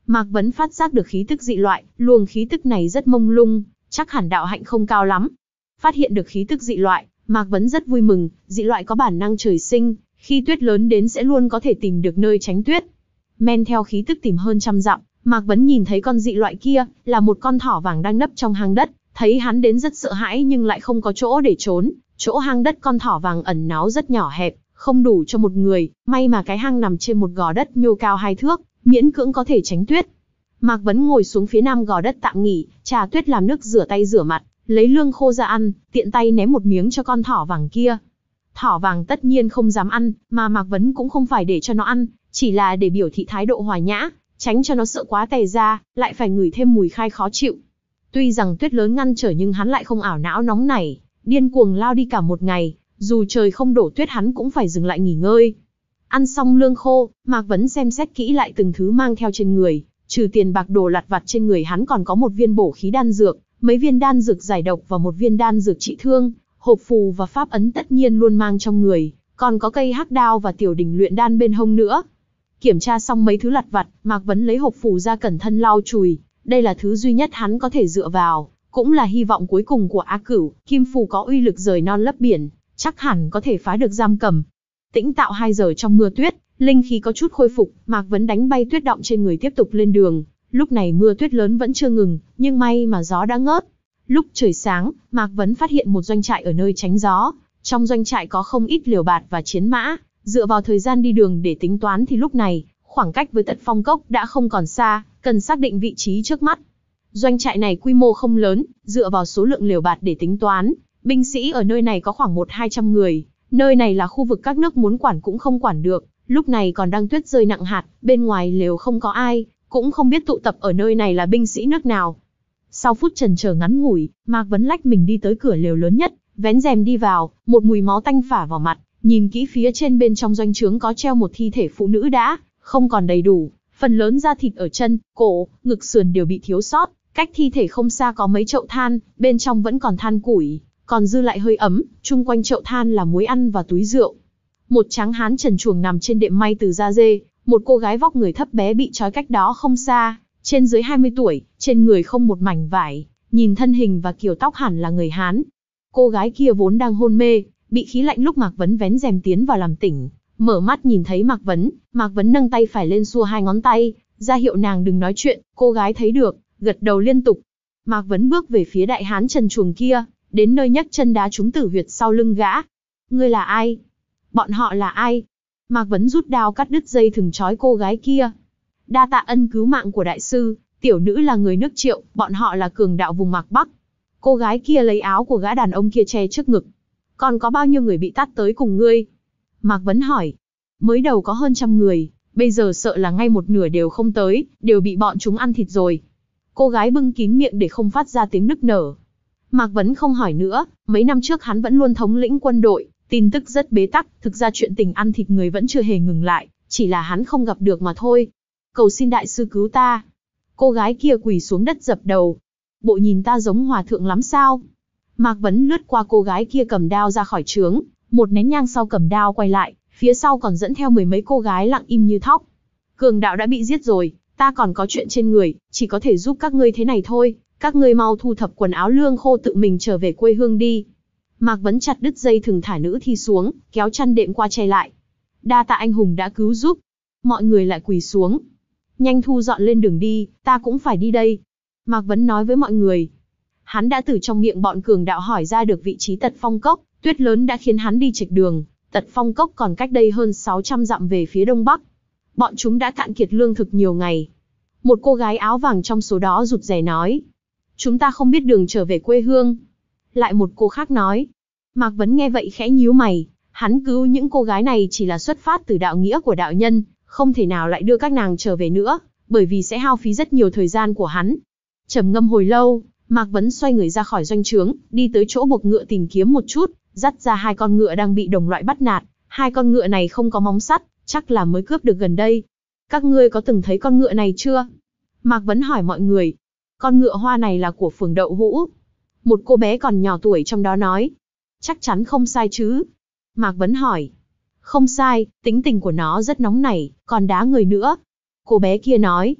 Mạc Vấn phát giác được khí tức dị loại, luồng khí tức này rất mông lung, chắc hẳn đạo hạnh không cao lắm. Phát hiện được khí tức dị loại, Mạc Vấn rất vui mừng, dị loại có bản năng trời sinh, khi tuyết lớn đến sẽ luôn có thể tìm được nơi tránh tuyết. Men theo khí tức tìm hơn trăm dặm, Mạc Vấn nhìn thấy con dị loại kia, là một con thỏ vàng đang nấp trong hang đất, thấy hắn đến rất sợ hãi nhưng lại không có chỗ để trốn, chỗ hang đất con thỏ vàng ẩn náu rất nhỏ hẹp, không đủ cho một người, may mà cái hang nằm trên một gò đất nhô cao hai thước, miễn cưỡng có thể tránh tuyết. Mạc Vấn ngồi xuống phía nam gò đất tạm nghỉ, trà tuyết làm nước rửa tay rửa mặt, lấy lương khô ra ăn, tiện tay ném một miếng cho con thỏ vàng kia. Thỏ vàng tất nhiên không dám ăn, mà Mạc Vấn cũng không phải để cho nó ăn, chỉ là để biểu thị thái độ hòa nhã, tránh cho nó sợ quá tè ra, lại phải ngửi thêm mùi khai khó chịu. Tuy rằng tuyết lớn ngăn trở nhưng hắn lại không ảo não nóng nảy, điên cuồng lao đi cả một ngày, dù trời không đổ tuyết hắn cũng phải dừng lại nghỉ ngơi. Ăn xong lương khô, Mạc Vấn xem xét kỹ lại từng thứ mang theo trên người, trừ tiền bạc đồ lặt vặt trên người hắn còn có một viên bổ khí đan dược, mấy viên đan dược giải độc và một viên đan dược trị thương, hộp phù và pháp ấn tất nhiên luôn mang trong người, còn có cây hắc đao và tiểu đỉnh luyện đan bên hông nữa. Kiểm tra xong mấy thứ lặt vặt, Mạc Vấn lấy hộp phù ra cẩn thận lau chùi, đây là thứ duy nhất hắn có thể dựa vào, cũng là hy vọng cuối cùng của A Cửu, kim phù có uy lực rời non lấp biển, chắc hẳn có thể phá được giam cầm. Tĩnh tạo hai giờ trong mưa tuyết, linh khí có chút khôi phục, Mạc Vấn đánh bay tuyết động trên người tiếp tục lên đường. Lúc này mưa tuyết lớn vẫn chưa ngừng, nhưng may mà gió đã ngớt. Lúc trời sáng, Mạc Vấn phát hiện một doanh trại ở nơi tránh gió. Trong doanh trại có không ít liều bạt và chiến mã. Dựa vào thời gian đi đường để tính toán thì lúc này, khoảng cách với Tật Phong Cốc đã không còn xa, cần xác định vị trí trước mắt. Doanh trại này quy mô không lớn, dựa vào số lượng liều bạt để tính toán, binh sĩ ở nơi này có khoảng một hai trăm người. Nơi này là khu vực các nước muốn quản cũng không quản được, lúc này còn đang tuyết rơi nặng hạt, bên ngoài lều không có ai, cũng không biết tụ tập ở nơi này là binh sĩ nước nào. Sau phút chần chờ ngắn ngủi, Mạc Vấn lách mình đi tới cửa lều lớn nhất, vén rèm đi vào, một mùi máu tanh phả vào mặt, nhìn kỹ phía trên bên trong doanh trướng có treo một thi thể phụ nữ đã không còn đầy đủ, phần lớn da thịt ở chân, cổ, ngực sườn đều bị thiếu sót, cách thi thể không xa có mấy chậu than, bên trong vẫn còn than củi, còn dư lại hơi ấm, chung quanh chậu than là muối ăn và túi rượu. Một tráng hán trần truồng nằm trên đệm may từ da dê, một cô gái vóc người thấp bé bị trói cách đó không xa, trên dưới hai mươi tuổi, trên người không một mảnh vải, nhìn thân hình và kiểu tóc hẳn là người Hán. Cô gái kia vốn đang hôn mê, bị khí lạnh lúc Mạc Vấn vén rèm tiến vào làm tỉnh, mở mắt nhìn thấy Mạc Vấn, Mạc Vấn nâng tay phải lên xua hai ngón tay, ra hiệu nàng đừng nói chuyện, cô gái thấy được, gật đầu liên tục. Mạc Vấn bước về phía đại hán trần truồng kia, đến nơi nhấc chân đá trúng tử huyệt sau lưng gã. Ngươi là ai? Bọn họ là ai? Mạc Vấn rút đao cắt đứt dây thừng trói cô gái kia. Đa tạ ân cứu mạng của đại sư, tiểu nữ là người nước Triệu, bọn họ là cường đạo vùng Mạc Bắc. Cô gái kia lấy áo của gã đàn ông kia che trước ngực. Còn có bao nhiêu người bị tát tới cùng ngươi? Mạc Vấn hỏi. Mới đầu có hơn trăm người, bây giờ sợ là ngay một nửa đều không tới, đều bị bọn chúng ăn thịt rồi. Cô gái bưng kín miệng để không phát ra tiếng nức nở. Mạc Vấn không hỏi nữa, mấy năm trước hắn vẫn luôn thống lĩnh quân đội, tin tức rất bế tắc, thực ra chuyện tình ăn thịt người vẫn chưa hề ngừng lại, chỉ là hắn không gặp được mà thôi. Cầu xin đại sư cứu ta. Cô gái kia quỳ xuống đất dập đầu. Bộ nhìn ta giống hòa thượng lắm sao? Mạc Vấn lướt qua cô gái kia cầm đao ra khỏi trướng, một nén nhang sau cầm đao quay lại, phía sau còn dẫn theo mười mấy cô gái lặng im như thóc. Cường đạo đã bị giết rồi, ta còn có chuyện trên người, chỉ có thể giúp các ngươi thế này thôi, các ngươi mau thu thập quần áo lương khô tự mình trở về quê hương đi. Mạc Vấn chặt đứt dây thừng thả nữ thi xuống, kéo chăn đệm qua che lại. Đa tạ anh hùng đã cứu giúp. Mọi người lại quỳ xuống. Nhanh thu dọn lên đường đi, ta cũng phải đi đây. Mạc Vấn nói với mọi người. Hắn đã từ trong miệng bọn cường đạo hỏi ra được vị trí Tật Phong Cốc, tuyết lớn đã khiến hắn đi chệch đường. Tật Phong Cốc còn cách đây hơn sáu trăm dặm về phía đông bắc. Bọn chúng đã cạn kiệt lương thực nhiều ngày. Một cô gái áo vàng trong số đó rụt rè nói. Chúng ta không biết đường trở về quê hương. Lại một cô khác nói. Mạc Vấn nghe vậy khẽ nhíu mày. Hắn cứu những cô gái này chỉ là xuất phát từ đạo nghĩa của đạo nhân, không thể nào lại đưa các nàng trở về nữa, bởi vì sẽ hao phí rất nhiều thời gian của hắn. Trầm ngâm hồi lâu, Mạc Vấn xoay người ra khỏi doanh trướng, đi tới chỗ buộc ngựa tìm kiếm một chút, dắt ra hai con ngựa đang bị đồng loại bắt nạt. Hai con ngựa này không có móng sắt, chắc là mới cướp được gần đây. Các ngươi có từng thấy con ngựa này chưa? Mạc Vấn hỏi mọi người. Con ngựa hoa này là của phường Đậu Hũ. Một cô bé còn nhỏ tuổi trong đó nói. Chắc chắn không sai chứ? Mạc Vấn hỏi. Không sai, tính tình của nó rất nóng nảy, còn đá người nữa. Cô bé kia nói.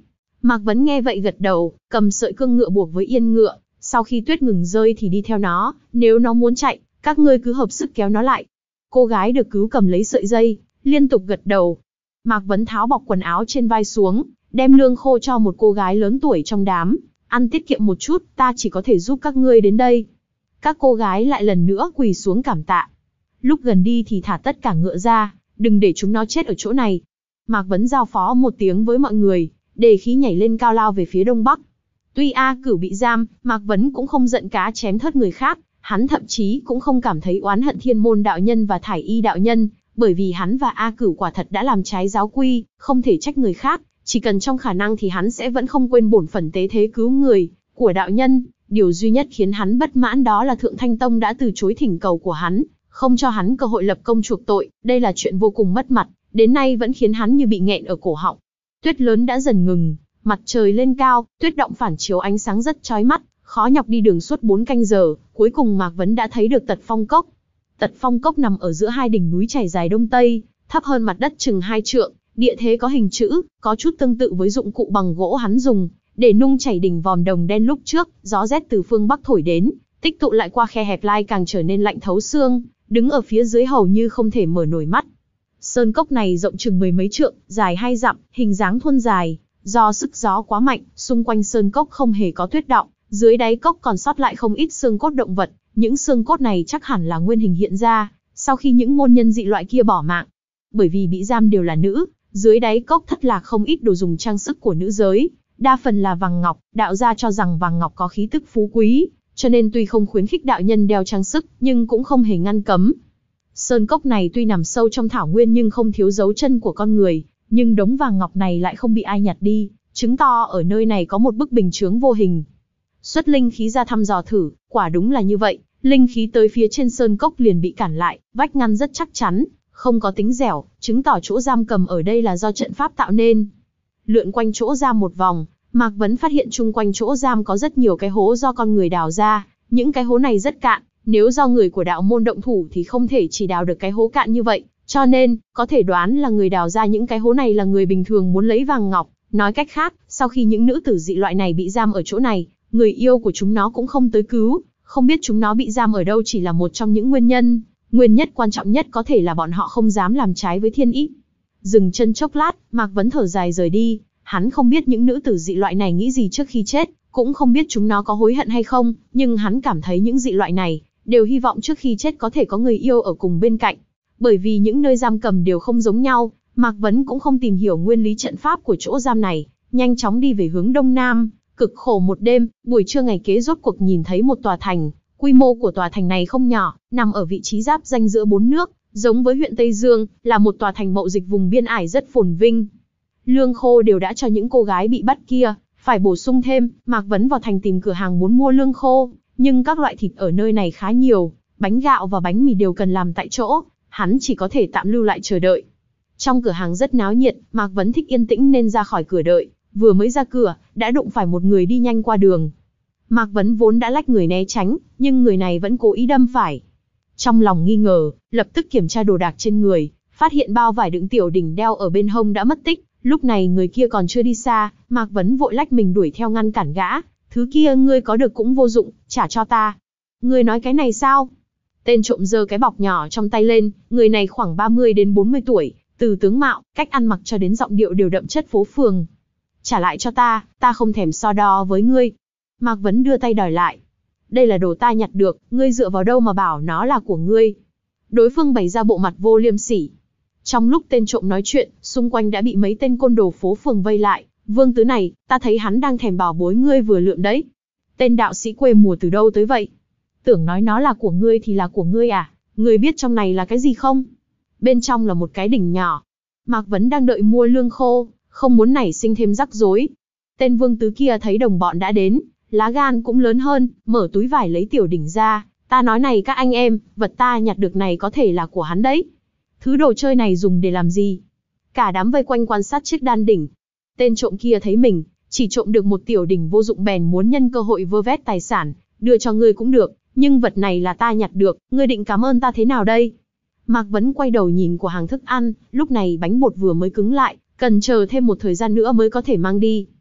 Mạc Vấn nghe vậy gật đầu, cầm sợi cương ngựa buộc với yên ngựa, sau khi tuyết ngừng rơi thì đi theo nó, nếu nó muốn chạy, các ngươi cứ hợp sức kéo nó lại. Cô gái được cứu cầm lấy sợi dây, liên tục gật đầu. Mạc Vấn tháo bọc quần áo trên vai xuống, đem lương khô cho một cô gái lớn tuổi trong đám, ăn tiết kiệm một chút, ta chỉ có thể giúp các ngươi đến đây. Các cô gái lại lần nữa quỳ xuống cảm tạ. Lúc gần đi thì thả tất cả ngựa ra, đừng để chúng nó chết ở chỗ này. Mạc Vấn giao phó một tiếng với mọi người, đề khí nhảy lên cao lao về phía đông bắc. Tuy A Cửu bị giam, Mạc Vấn cũng không giận cá chém thớt người khác, hắn thậm chí cũng không cảm thấy oán hận Thiên Môn đạo nhân và Thải Y đạo nhân, bởi vì hắn và A Cửu quả thật đã làm trái giáo quy, không thể trách người khác, chỉ cần trong khả năng thì hắn sẽ vẫn không quên bổn phận tế thế cứu người của đạo nhân. Điều duy nhất khiến hắn bất mãn đó là Thượng Thanh Tông đã từ chối thỉnh cầu của hắn, không cho hắn cơ hội lập công chuộc tội, đây là chuyện vô cùng mất mặt, đến nay vẫn khiến hắn như bị nghẹn ở cổ họng. Tuyết lớn đã dần ngừng, mặt trời lên cao, tuyết động phản chiếu ánh sáng rất chói mắt, khó nhọc đi đường suốt bốn canh giờ, cuối cùng Mạc Vấn đã thấy được Tật Phong Cốc. Tật Phong Cốc nằm ở giữa hai đỉnh núi chảy dài đông tây, thấp hơn mặt đất chừng hai trượng, địa thế có hình chữ, có chút tương tự với dụng cụ bằng gỗ hắn dùng để nung chảy đỉnh vòm đồng đen lúc trước, gió rét từ phương bắc thổi đến, tích tụ lại qua khe hẹp lai càng trở nên lạnh thấu xương, đứng ở phía dưới hầu như không thể mở nổi mắt. Sơn cốc này rộng chừng mười mấy trượng, dài hai dặm, hình dáng thuôn dài, do sức gió quá mạnh, xung quanh sơn cốc không hề có tuyết đọng, dưới đáy cốc còn sót lại không ít xương cốt động vật, những xương cốt này chắc hẳn là nguyên hình hiện ra sau khi những môn nhân dị loại kia bỏ mạng. Bởi vì bị giam đều là nữ, dưới đáy cốc thất lạc không ít đồ dùng trang sức của nữ giới, đa phần là vàng ngọc, đạo gia cho rằng vàng ngọc có khí tức phú quý, cho nên tuy không khuyến khích đạo nhân đeo trang sức, nhưng cũng không hề ngăn cấm. Sơn cốc này tuy nằm sâu trong thảo nguyên nhưng không thiếu dấu chân của con người, nhưng đống vàng ngọc này lại không bị ai nhặt đi, chứng tỏ ở nơi này có một bức bình chướng vô hình. Xuất linh khí ra thăm dò thử, quả đúng là như vậy, linh khí tới phía trên sơn cốc liền bị cản lại, vách ngăn rất chắc chắn, không có tính dẻo, chứng tỏ chỗ giam cầm ở đây là do trận pháp tạo nên. Lượn quanh chỗ giam một vòng, Mạc Vấn phát hiện chung quanh chỗ giam có rất nhiều cái hố do con người đào ra, những cái hố này rất cạn, nếu do người của đạo môn động thủ thì không thể chỉ đào được cái hố cạn như vậy, cho nên, có thể đoán là người đào ra những cái hố này là người bình thường muốn lấy vàng ngọc. Nói cách khác, sau khi những nữ tử dị loại này bị giam ở chỗ này, người yêu của chúng nó cũng không tới cứu, không biết chúng nó bị giam ở đâu chỉ là một trong những nguyên nhân. Nguyên nhất quan trọng nhất có thể là bọn họ không dám làm trái với thiên ý. Dừng chân chốc lát, Mạc Vấn thở dài rời đi, hắn không biết những nữ tử dị loại này nghĩ gì trước khi chết, cũng không biết chúng nó có hối hận hay không, nhưng hắn cảm thấy những dị loại này đều hy vọng trước khi chết có thể có người yêu ở cùng bên cạnh. Bởi vì những nơi giam cầm đều không giống nhau, Mạc Vấn cũng không tìm hiểu nguyên lý trận pháp của chỗ giam này, nhanh chóng đi về hướng đông nam, cực khổ một đêm, buổi trưa ngày kế rốt cuộc nhìn thấy một tòa thành. Quy mô của tòa thành này không nhỏ, nằm ở vị trí giáp ranh giữa bốn nước, giống với huyện Tây Dương, là một tòa thành mậu dịch vùng biên ải rất phồn vinh. Lương khô đều đã cho những cô gái bị bắt kia, phải bổ sung thêm. Mạc Vấn vào thành tìm cửa hàng muốn mua lương khô, nhưng các loại thịt ở nơi này khá nhiều, bánh gạo và bánh mì đều cần làm tại chỗ, hắn chỉ có thể tạm lưu lại chờ đợi. Trong cửa hàng rất náo nhiệt, Mạc Vấn thích yên tĩnh nên ra khỏi cửa đợi, vừa mới ra cửa, đã đụng phải một người đi nhanh qua đường. Mạc Vấn vốn đã lách người né tránh, nhưng người này vẫn cố ý đâm phải. Trong lòng nghi ngờ, lập tức kiểm tra đồ đạc trên người, phát hiện bao vải đựng tiểu đỉnh đeo ở bên hông đã mất tích. Lúc này người kia còn chưa đi xa, Mạc Vấn vội lách mình đuổi theo ngăn cản gã. Thứ kia ngươi có được cũng vô dụng, trả cho ta. Ngươi nói cái này sao? Tên trộm giơ cái bọc nhỏ trong tay lên, người này khoảng ba mươi đến bốn mươi tuổi, từ tướng mạo, cách ăn mặc cho đến giọng điệu đều đậm chất phố phường. Trả lại cho ta, ta không thèm so đo với ngươi. Mạc Vấn đưa tay đòi lại. Đây là đồ ta nhặt được, ngươi dựa vào đâu mà bảo nó là của ngươi? Đối phương bày ra bộ mặt vô liêm sỉ. Trong lúc tên trộm nói chuyện, xung quanh đã bị mấy tên côn đồ phố phường vây lại. Vương tứ này, ta thấy hắn đang thèm bảo bối ngươi vừa lượm đấy. Tên đạo sĩ quê mùa từ đâu tới vậy? Tưởng nói nó là của ngươi thì là của ngươi à? Ngươi biết trong này là cái gì không? Bên trong là một cái đỉnh nhỏ. Mạc Vấn đang đợi mua lương khô, không muốn nảy sinh thêm rắc rối. Tên vương tứ kia thấy đồng bọn đã đến, lá gan cũng lớn hơn, mở túi vải lấy tiểu đỉnh ra. Ta nói này các anh em, vật ta nhặt được này có thể là của hắn đấy. Thứ đồ chơi này dùng để làm gì? Cả đám vây quanh quan sát chiếc đan đỉnh. Tên trộm kia thấy mình chỉ trộm được một tiểu đỉnh vô dụng bèn muốn nhân cơ hội vơ vét tài sản, đưa cho ngươi cũng được, nhưng vật này là ta nhặt được, ngươi định cảm ơn ta thế nào đây? Mạc Vấn quay đầu nhìn của hàng thức ăn, lúc này bánh bột vừa mới cứng lại, cần chờ thêm một thời gian nữa mới có thể mang đi.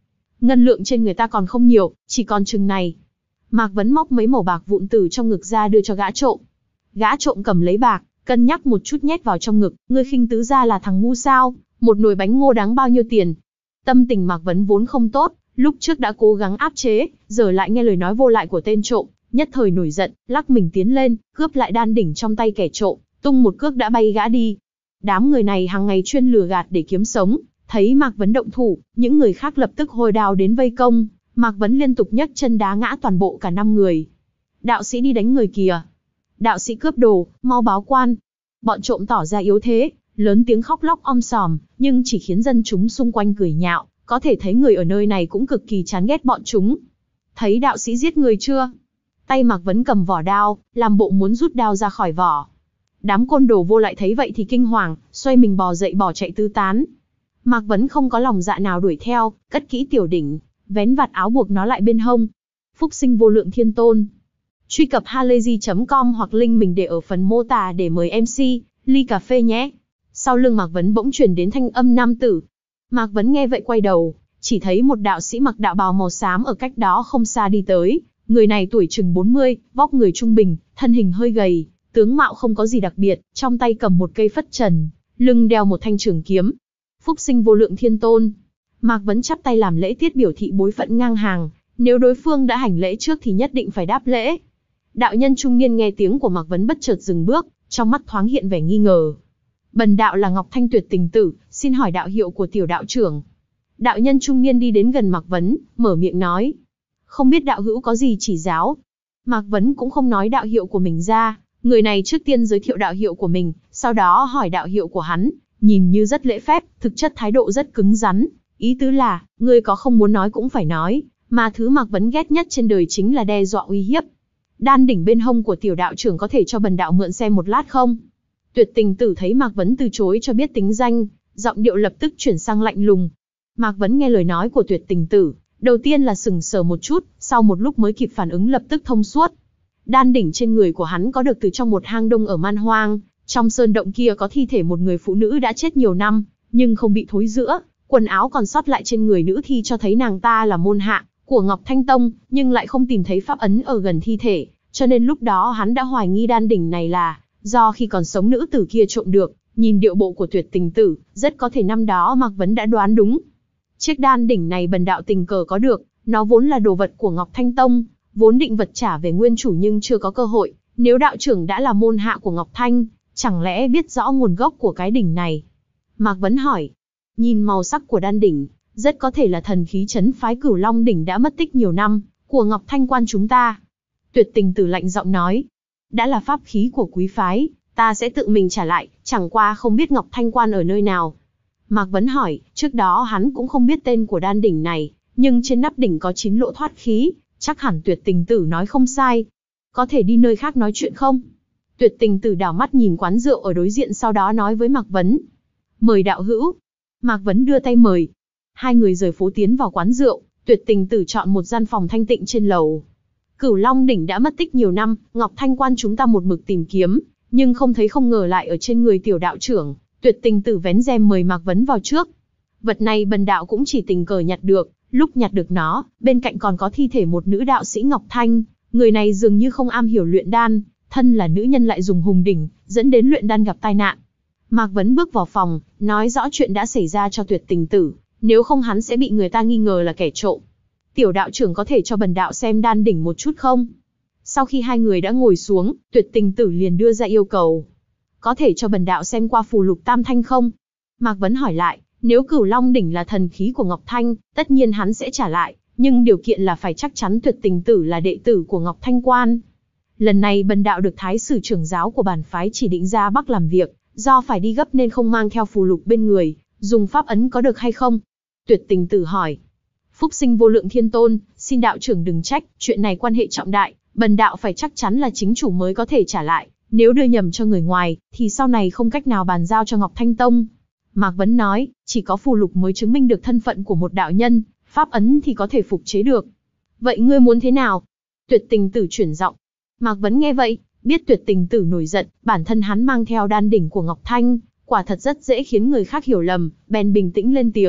ngân lượng trên người ta còn không nhiều, chỉ còn chừng này. Mạc Vấn móc mấy mẩu bạc vụn từ trong ngực ra đưa cho gã trộm. Gã trộm cầm lấy bạc, cân nhắc một chút nhét vào trong ngực. Ngươi khinh tứ gia là thằng ngu sao? Một nồi bánh ngô đáng bao nhiêu tiền? Tâm tình Mạc Vấn vốn không tốt, lúc trước đã cố gắng áp chế, giờ lại nghe lời nói vô lại của tên trộm, nhất thời nổi giận, lắc mình tiến lên, cướp lại đan đỉnh trong tay kẻ trộm, tung một cước đã bay gã đi. Đám người này hàng ngày chuyên lừa gạt để kiếm sống, thấy Mạc Vấn động thủ, những người khác lập tức hồi đao đến vây công, Mạc Vấn liên tục nhấc chân đá ngã toàn bộ cả năm người. Đạo sĩ đi đánh người kìa! Đạo sĩ cướp đồ, mau báo quan! Bọn trộm tỏ ra yếu thế, lớn tiếng khóc lóc om sòm, nhưng chỉ khiến dân chúng xung quanh cười nhạo, có thể thấy người ở nơi này cũng cực kỳ chán ghét bọn chúng. Thấy đạo sĩ giết người chưa? Tay Mạc Vấn cầm vỏ đao, làm bộ muốn rút đao ra khỏi vỏ. Đám côn đồ vô lại thấy vậy thì kinh hoàng, xoay mình bò dậy bỏ chạy tứ tán. Mạc Vấn không có lòng dạ nào đuổi theo, cất kỹ tiểu đỉnh, vén vạt áo buộc nó lại bên hông. Phúc sinh vô lượng thiên tôn. Truy cập halayzi chấm com hoặc link mình để ở phần mô tả để mời em xê, ly cà phê nhé. Sau lưng Mạc Vấn bỗng truyền đến thanh âm nam tử. Mạc Vấn nghe vậy quay đầu, chỉ thấy một đạo sĩ mặc đạo bào màu xám ở cách đó không xa đi tới. Người này tuổi chừng bốn mươi, vóc người trung bình, thân hình hơi gầy, tướng mạo không có gì đặc biệt, trong tay cầm một cây phất trần, lưng đeo một thanh trường kiếm. Phúc sinh vô lượng thiên tôn. Mạc Vấn chắp tay làm lễ tiết biểu thị bối phận ngang hàng, nếu đối phương đã hành lễ trước thì nhất định phải đáp lễ. Đạo nhân trung niên nghe tiếng của Mạc Vấn bất chợt dừng bước, trong mắt thoáng hiện vẻ nghi ngờ. Bần đạo là Ngọc Thanh Tuyệt Tình Tử, xin hỏi đạo hiệu của tiểu đạo trưởng. Đạo nhân trung niên đi đến gần Mạc Vấn, mở miệng nói. Không biết đạo hữu có gì chỉ giáo. Mạc Vấn cũng không nói đạo hiệu của mình ra, người này trước tiên giới thiệu đạo hiệu của mình, sau đó hỏi đạo hiệu của hắn, nhìn như rất lễ phép, thực chất thái độ rất cứng rắn. Ý tứ là, ngươi có không muốn nói cũng phải nói, mà thứ Mạc Vấn ghét nhất trên đời chính là đe dọa uy hiếp. Đan đỉnh bên hông của tiểu đạo trưởng có thể cho bần đạo mượn xem một lát không? Tuyệt Tình Tử thấy Mạc Vấn từ chối cho biết tính danh, giọng điệu lập tức chuyển sang lạnh lùng. Mạc Vấn nghe lời nói của Tuyệt Tình Tử, đầu tiên là sừng sờ một chút, sau một lúc mới kịp phản ứng lập tức thông suốt. Đan đỉnh trên người của hắn có được từ trong một hang đông ở Man Hoang, trong sơn động kia có thi thể một người phụ nữ đã chết nhiều năm, nhưng không bị thối rữa, quần áo còn sót lại trên người nữ thi cho thấy nàng ta là môn hạ của Ngọc Thanh Tông, nhưng lại không tìm thấy pháp ấn ở gần thi thể, cho nên lúc đó hắn đã hoài nghi đan đỉnh này là do khi còn sống nữ tử kia trộm được. Nhìn điệu bộ của Tuyệt Tình Tử, rất có thể năm đó Mạc Vấn đã đoán đúng. Chiếc đan đỉnh này bần đạo tình cờ có được, nó vốn là đồ vật của Ngọc Thanh Tông, vốn định vật trả về nguyên chủ nhưng chưa có cơ hội. Nếu đạo trưởng đã là môn hạ của Ngọc Thanh, chẳng lẽ biết rõ nguồn gốc của cái đỉnh này? Mạc Vấn hỏi. Nhìn màu sắc của đan đỉnh, rất có thể là thần khí trấn phái Cửu Long đỉnh đã mất tích nhiều năm, của Ngọc Thanh quan chúng ta. Tuyệt Tình Tử lạnh giọng nói. Đã là pháp khí của quý phái, ta sẽ tự mình trả lại, chẳng qua không biết Ngọc Thanh quan ở nơi nào. Mạc Vấn hỏi, trước đó hắn cũng không biết tên của đan đỉnh này, nhưng trên nắp đỉnh có chín lỗ thoát khí, chắc hẳn Tuyệt Tình Tử nói không sai. Có thể đi nơi khác nói chuyện không? Tuyệt Tình Tử đảo mắt nhìn quán rượu ở đối diện, sau đó nói với Mạc Vấn. Mời đạo hữu. Mạc Vấn đưa tay mời. Hai người rời phố tiến vào quán rượu, Tuyệt Tình Tử chọn một gian phòng thanh tịnh trên lầu. Cửu Long đỉnh đã mất tích nhiều năm, Ngọc Thanh quan chúng ta một mực tìm kiếm, nhưng không thấy, không ngờ lại ở trên người tiểu đạo trưởng. Tuyệt Tình Tử vén rèm mời Mạc Vấn vào trước. Vật này bần đạo cũng chỉ tình cờ nhặt được, lúc nhặt được nó, bên cạnh còn có thi thể một nữ đạo sĩ Ngọc Thanh, người này dường như không am hiểu luyện đan, thân là nữ nhân lại dùng hùng đỉnh, dẫn đến luyện đan gặp tai nạn. Mạc Vấn bước vào phòng, nói rõ chuyện đã xảy ra cho Tuyệt Tình Tử, nếu không hắn sẽ bị người ta nghi ngờ là kẻ trộm. Tiểu đạo trưởng có thể cho bần đạo xem đan đỉnh một chút không? Sau khi hai người đã ngồi xuống, Tuyệt Tình Tử liền đưa ra yêu cầu. Có thể cho bần đạo xem qua phù lục tam thanh không? Mạc Vấn hỏi lại, nếu Cửu Long đỉnh là thần khí của Ngọc Thanh, tất nhiên hắn sẽ trả lại, nhưng điều kiện là phải chắc chắn Tuyệt Tình Tử là đệ tử của Ngọc Thanh quan. Lần này bần đạo được thái sử trưởng giáo của bản phái chỉ định ra Bắc làm việc, do phải đi gấp nên không mang theo phù lục bên người, dùng pháp ấn có được hay không? Tuyệt Tình Tử hỏi. Phúc sinh vô lượng thiên tôn, xin đạo trưởng đừng trách, chuyện này quan hệ trọng đại, bần đạo phải chắc chắn là chính chủ mới có thể trả lại, nếu đưa nhầm cho người ngoài, thì sau này không cách nào bàn giao cho Ngọc Thanh Tông. Mạc Vấn nói, chỉ có phù lục mới chứng minh được thân phận của một đạo nhân, pháp ấn thì có thể phục chế được. Vậy ngươi muốn thế nào? Tuyệt Tình Tử chuyển giọng. Mạc Vấn nghe vậy, biết Tuyệt Tình Tử nổi giận, bản thân hắn mang theo đan đỉnh của Ngọc Thanh, quả thật rất dễ khiến người khác hiểu lầm, bèn bình tĩnh lên tiếng,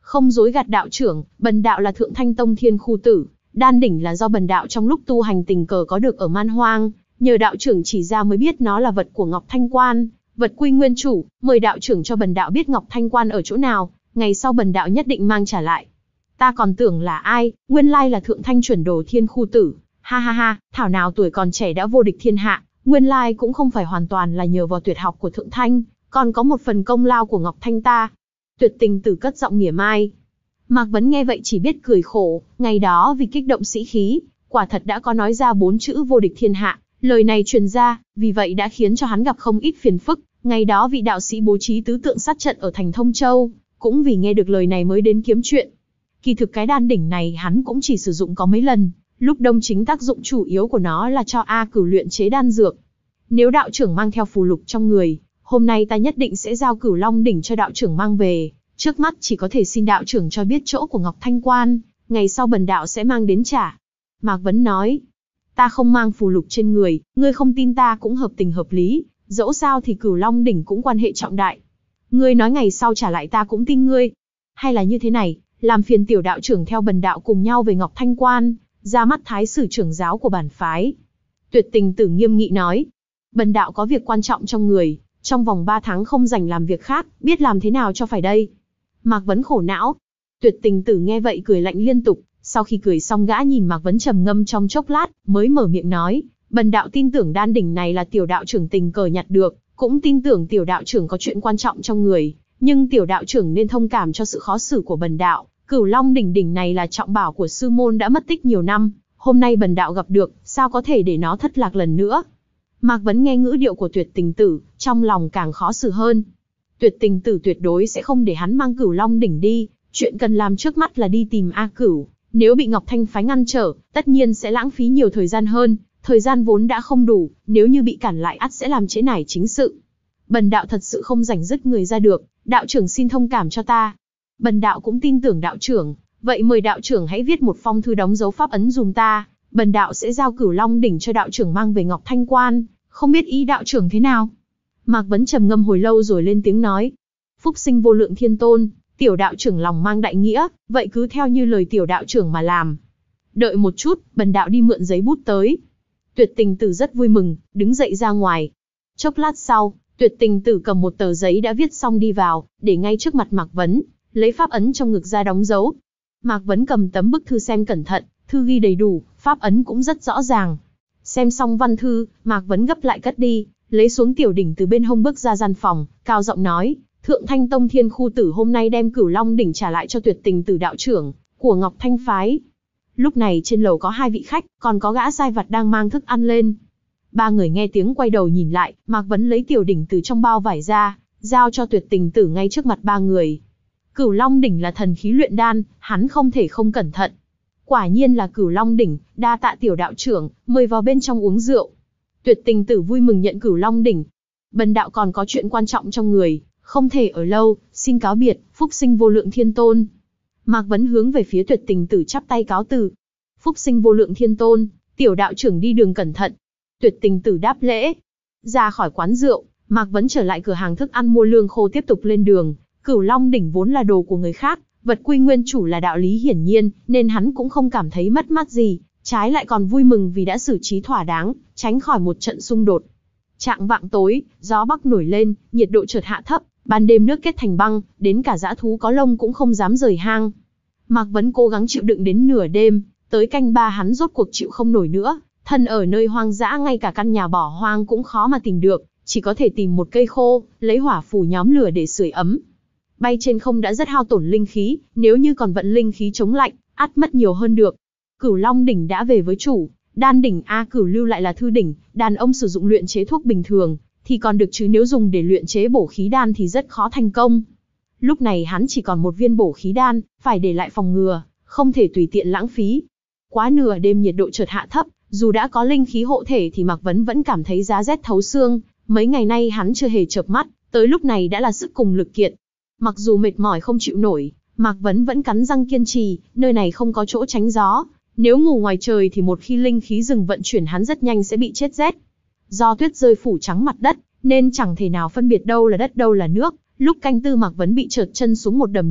Không dối gạt đạo trưởng, bần đạo là Thượng Thanh Tông Thiên Khu Tử, đan đỉnh là do bần đạo trong lúc tu hành tình cờ có được ở Man Hoang, nhờ đạo trưởng chỉ ra mới biết nó là vật của Ngọc Thanh Quan, vật quy nguyên chủ, mời đạo trưởng cho bần đạo biết Ngọc Thanh Quan ở chỗ nào, ngày sau bần đạo nhất định mang trả lại. Ta còn tưởng là ai, nguyên lai là Thượng Thanh chuẩn đồ Thiên Khu Tử, ha ha ha, thảo nào tuổi còn trẻ đã vô địch thiên hạ, nguyên lai cũng không phải hoàn toàn là nhờ vào tuyệt học của Thượng Thanh, còn có một phần công lao của Ngọc Thanh ta. Tuyệt Tình Tử cất giọng mỉa mai. Mạc Vấn nghe vậy chỉ biết cười khổ, ngày đó vì kích động sĩ khí, quả thật đã có nói ra bốn chữ vô địch thiên hạ, lời này truyền ra, vì vậy đã khiến cho hắn gặp không ít phiền phức. Ngày đó vị đạo sĩ bố trí tứ tượng sát trận ở thành Thông Châu, cũng vì nghe được lời này mới đến kiếm chuyện. Kỳ thực cái đan đỉnh này hắn cũng chỉ sử dụng có mấy lần, lúc đông chính tác dụng chủ yếu của nó là cho A Cửu luyện chế đan dược. Nếu đạo trưởng mang theo phù lục trong người, hôm nay ta nhất định sẽ giao Cửu Long đỉnh cho đạo trưởng mang về. Trước mắt chỉ có thể xin đạo trưởng cho biết chỗ của Ngọc Thanh Quan, ngày sau bần đạo sẽ mang đến trả. Mạc Vấn nói, ta không mang phù lục trên người, ngươi không tin ta cũng hợp tình hợp lý, dẫu sao thì Cửu Long đỉnh cũng quan hệ trọng đại. Ngươi nói ngày sau trả lại ta cũng tin ngươi. Hay là như thế này, làm phiền tiểu đạo trưởng theo bần đạo cùng nhau về Ngọc Thanh Quan, ra mắt thái sử trưởng giáo của bản phái. Tuyệt Tình Tử nghiêm nghị nói, bần đạo có việc quan trọng trong người, trong vòng ba tháng không rảnh làm việc khác, biết làm thế nào cho phải đây. Mạc Vấn khổ não. Tuyệt Tình Tử nghe vậy cười lạnh liên tục, sau khi cười xong gã nhìn Mạc Vấn trầm ngâm trong chốc lát, mới mở miệng nói, bần đạo tin tưởng đan đỉnh này là tiểu đạo trưởng tình cờ nhặt được, cũng tin tưởng tiểu đạo trưởng có chuyện quan trọng trong người, nhưng tiểu đạo trưởng nên thông cảm cho sự khó xử của bần đạo. Cửu Long đỉnh đỉnh này là trọng bảo của sư môn đã mất tích nhiều năm, hôm nay bần đạo gặp được, sao có thể để nó thất lạc lần nữa. Mạc Vấn nghe ngữ điệu của Tuyệt Tình Tử, trong lòng càng khó xử hơn. Tuyệt Tình Tử tuyệt đối sẽ không để hắn mang Cửu Long đỉnh đi, chuyện cần làm trước mắt là đi tìm A Cửu, nếu bị Ngọc Thanh phái ngăn trở, tất nhiên sẽ lãng phí nhiều thời gian hơn, thời gian vốn đã không đủ, nếu như bị cản lại ắt sẽ làm trễ nải chính sự. Bần đạo thật sự không rảnh dứt người ra được, đạo trưởng xin thông cảm cho ta. Bần đạo cũng tin tưởng đạo trưởng, vậy mời đạo trưởng hãy viết một phong thư đóng dấu pháp ấn dùm ta, bần đạo sẽ giao Cửu Long đỉnh cho đạo trưởng mang về Ngọc Thanh Quan, không biết ý đạo trưởng thế nào. Mạc Vấn trầm ngâm hồi lâu rồi lên tiếng nói, phúc sinh vô lượng thiên tôn, tiểu đạo trưởng lòng mang đại nghĩa, vậy cứ theo như lời tiểu đạo trưởng mà làm. Đợi một chút, bần đạo đi mượn giấy bút tới. Tuyệt Tình Tử rất vui mừng, đứng dậy ra ngoài. Chốc lát sau, Tuyệt Tình Tử cầm một tờ giấy đã viết xong đi vào, để ngay trước mặt Mạc Vấn, lấy pháp ấn trong ngực ra đóng dấu. Mạc Vấn cầm tấm bức thư xem cẩn thận, thư ghi đầy đủ, pháp ấn cũng rất rõ ràng. Xem xong văn thư, Mạc Vấn gấp lại cất đi, lấy xuống tiểu đỉnh từ bên hông bước ra gian phòng, cao giọng nói, Thượng Thanh Tông Thiên Khu Tử hôm nay đem Cửu Long đỉnh trả lại cho Tuyệt Tình Tử đạo trưởng của Ngọc Thanh phái. Lúc này trên lầu có hai vị khách, còn có gã sai vặt đang mang thức ăn lên. Ba người nghe tiếng quay đầu nhìn lại, Mạc Vấn lấy tiểu đỉnh từ trong bao vải ra, giao cho Tuyệt Tình Tử ngay trước mặt ba người. Cửu Long đỉnh là thần khí luyện đan, hắn không thể không cẩn thận. Quả nhiên là Cửu Long đỉnh, đa tạ tiểu đạo trưởng, mời vào bên trong uống rượu. Tuyệt Tình Tử vui mừng nhận Cửu Long đỉnh. Bần đạo còn có chuyện quan trọng trong người, không thể ở lâu, xin cáo biệt, phúc sinh vô lượng thiên tôn. Mạc Vấn hướng về phía Tuyệt Tình Tử chắp tay cáo từ. Phúc sinh vô lượng thiên tôn, tiểu đạo trưởng đi đường cẩn thận. Tuyệt Tình Tử đáp lễ. Ra khỏi quán rượu, Mạc Vấn trở lại cửa hàng thức ăn mua lương khô tiếp tục lên đường. Cửu Long đỉnh vốn là đồ của người khác, vật quy nguyên chủ là đạo lý hiển nhiên, nên hắn cũng không cảm thấy mất mát gì, trái lại còn vui mừng vì đã xử trí thỏa đáng, tránh khỏi một trận xung đột. Chạng vạng tối, gió bắc nổi lên, nhiệt độ chợt hạ thấp, ban đêm nước kết thành băng, đến cả dã thú có lông cũng không dám rời hang. Mạc Vấn cố gắng chịu đựng đến nửa đêm, tới canh ba hắn rốt cuộc chịu không nổi nữa, thân ở nơi hoang dã ngay cả căn nhà bỏ hoang cũng khó mà tìm được, chỉ có thể tìm một cây khô, lấy hỏa phủ nhóm lửa để sưởi ấm. Bay trên không đã rất hao tổn linh khí, nếu như còn vận linh khí chống lạnh, ắt mất nhiều hơn được. Cửu Long đỉnh đã về với chủ, đan đỉnh A Cửu lưu lại là thư đỉnh, đàn ông sử dụng luyện chế thuốc bình thường thì còn được, chứ nếu dùng để luyện chế bổ khí đan thì rất khó thành công. Lúc này hắn chỉ còn một viên bổ khí đan, phải để lại phòng ngừa, không thể tùy tiện lãng phí. Quá nửa đêm nhiệt độ chợt hạ thấp, dù đã có linh khí hộ thể thì Mạc Vấn vẫn cảm thấy giá rét thấu xương, mấy ngày nay hắn chưa hề chợp mắt, tới lúc này đã là sức cùng lực kiệt. Mặc dù mệt mỏi không chịu nổi, Mạc Vấn vẫn cắn răng kiên trì, nơi này không có chỗ tránh gió. Nếu ngủ ngoài trời thì một khi linh khí dừng vận chuyển hắn rất nhanh sẽ bị chết rét. Do tuyết rơi phủ trắng mặt đất, nên chẳng thể nào phân biệt đâu là đất đâu là nước. Lúc canh tư Mạc Vấn bị trượt chân xuống một đầm nước,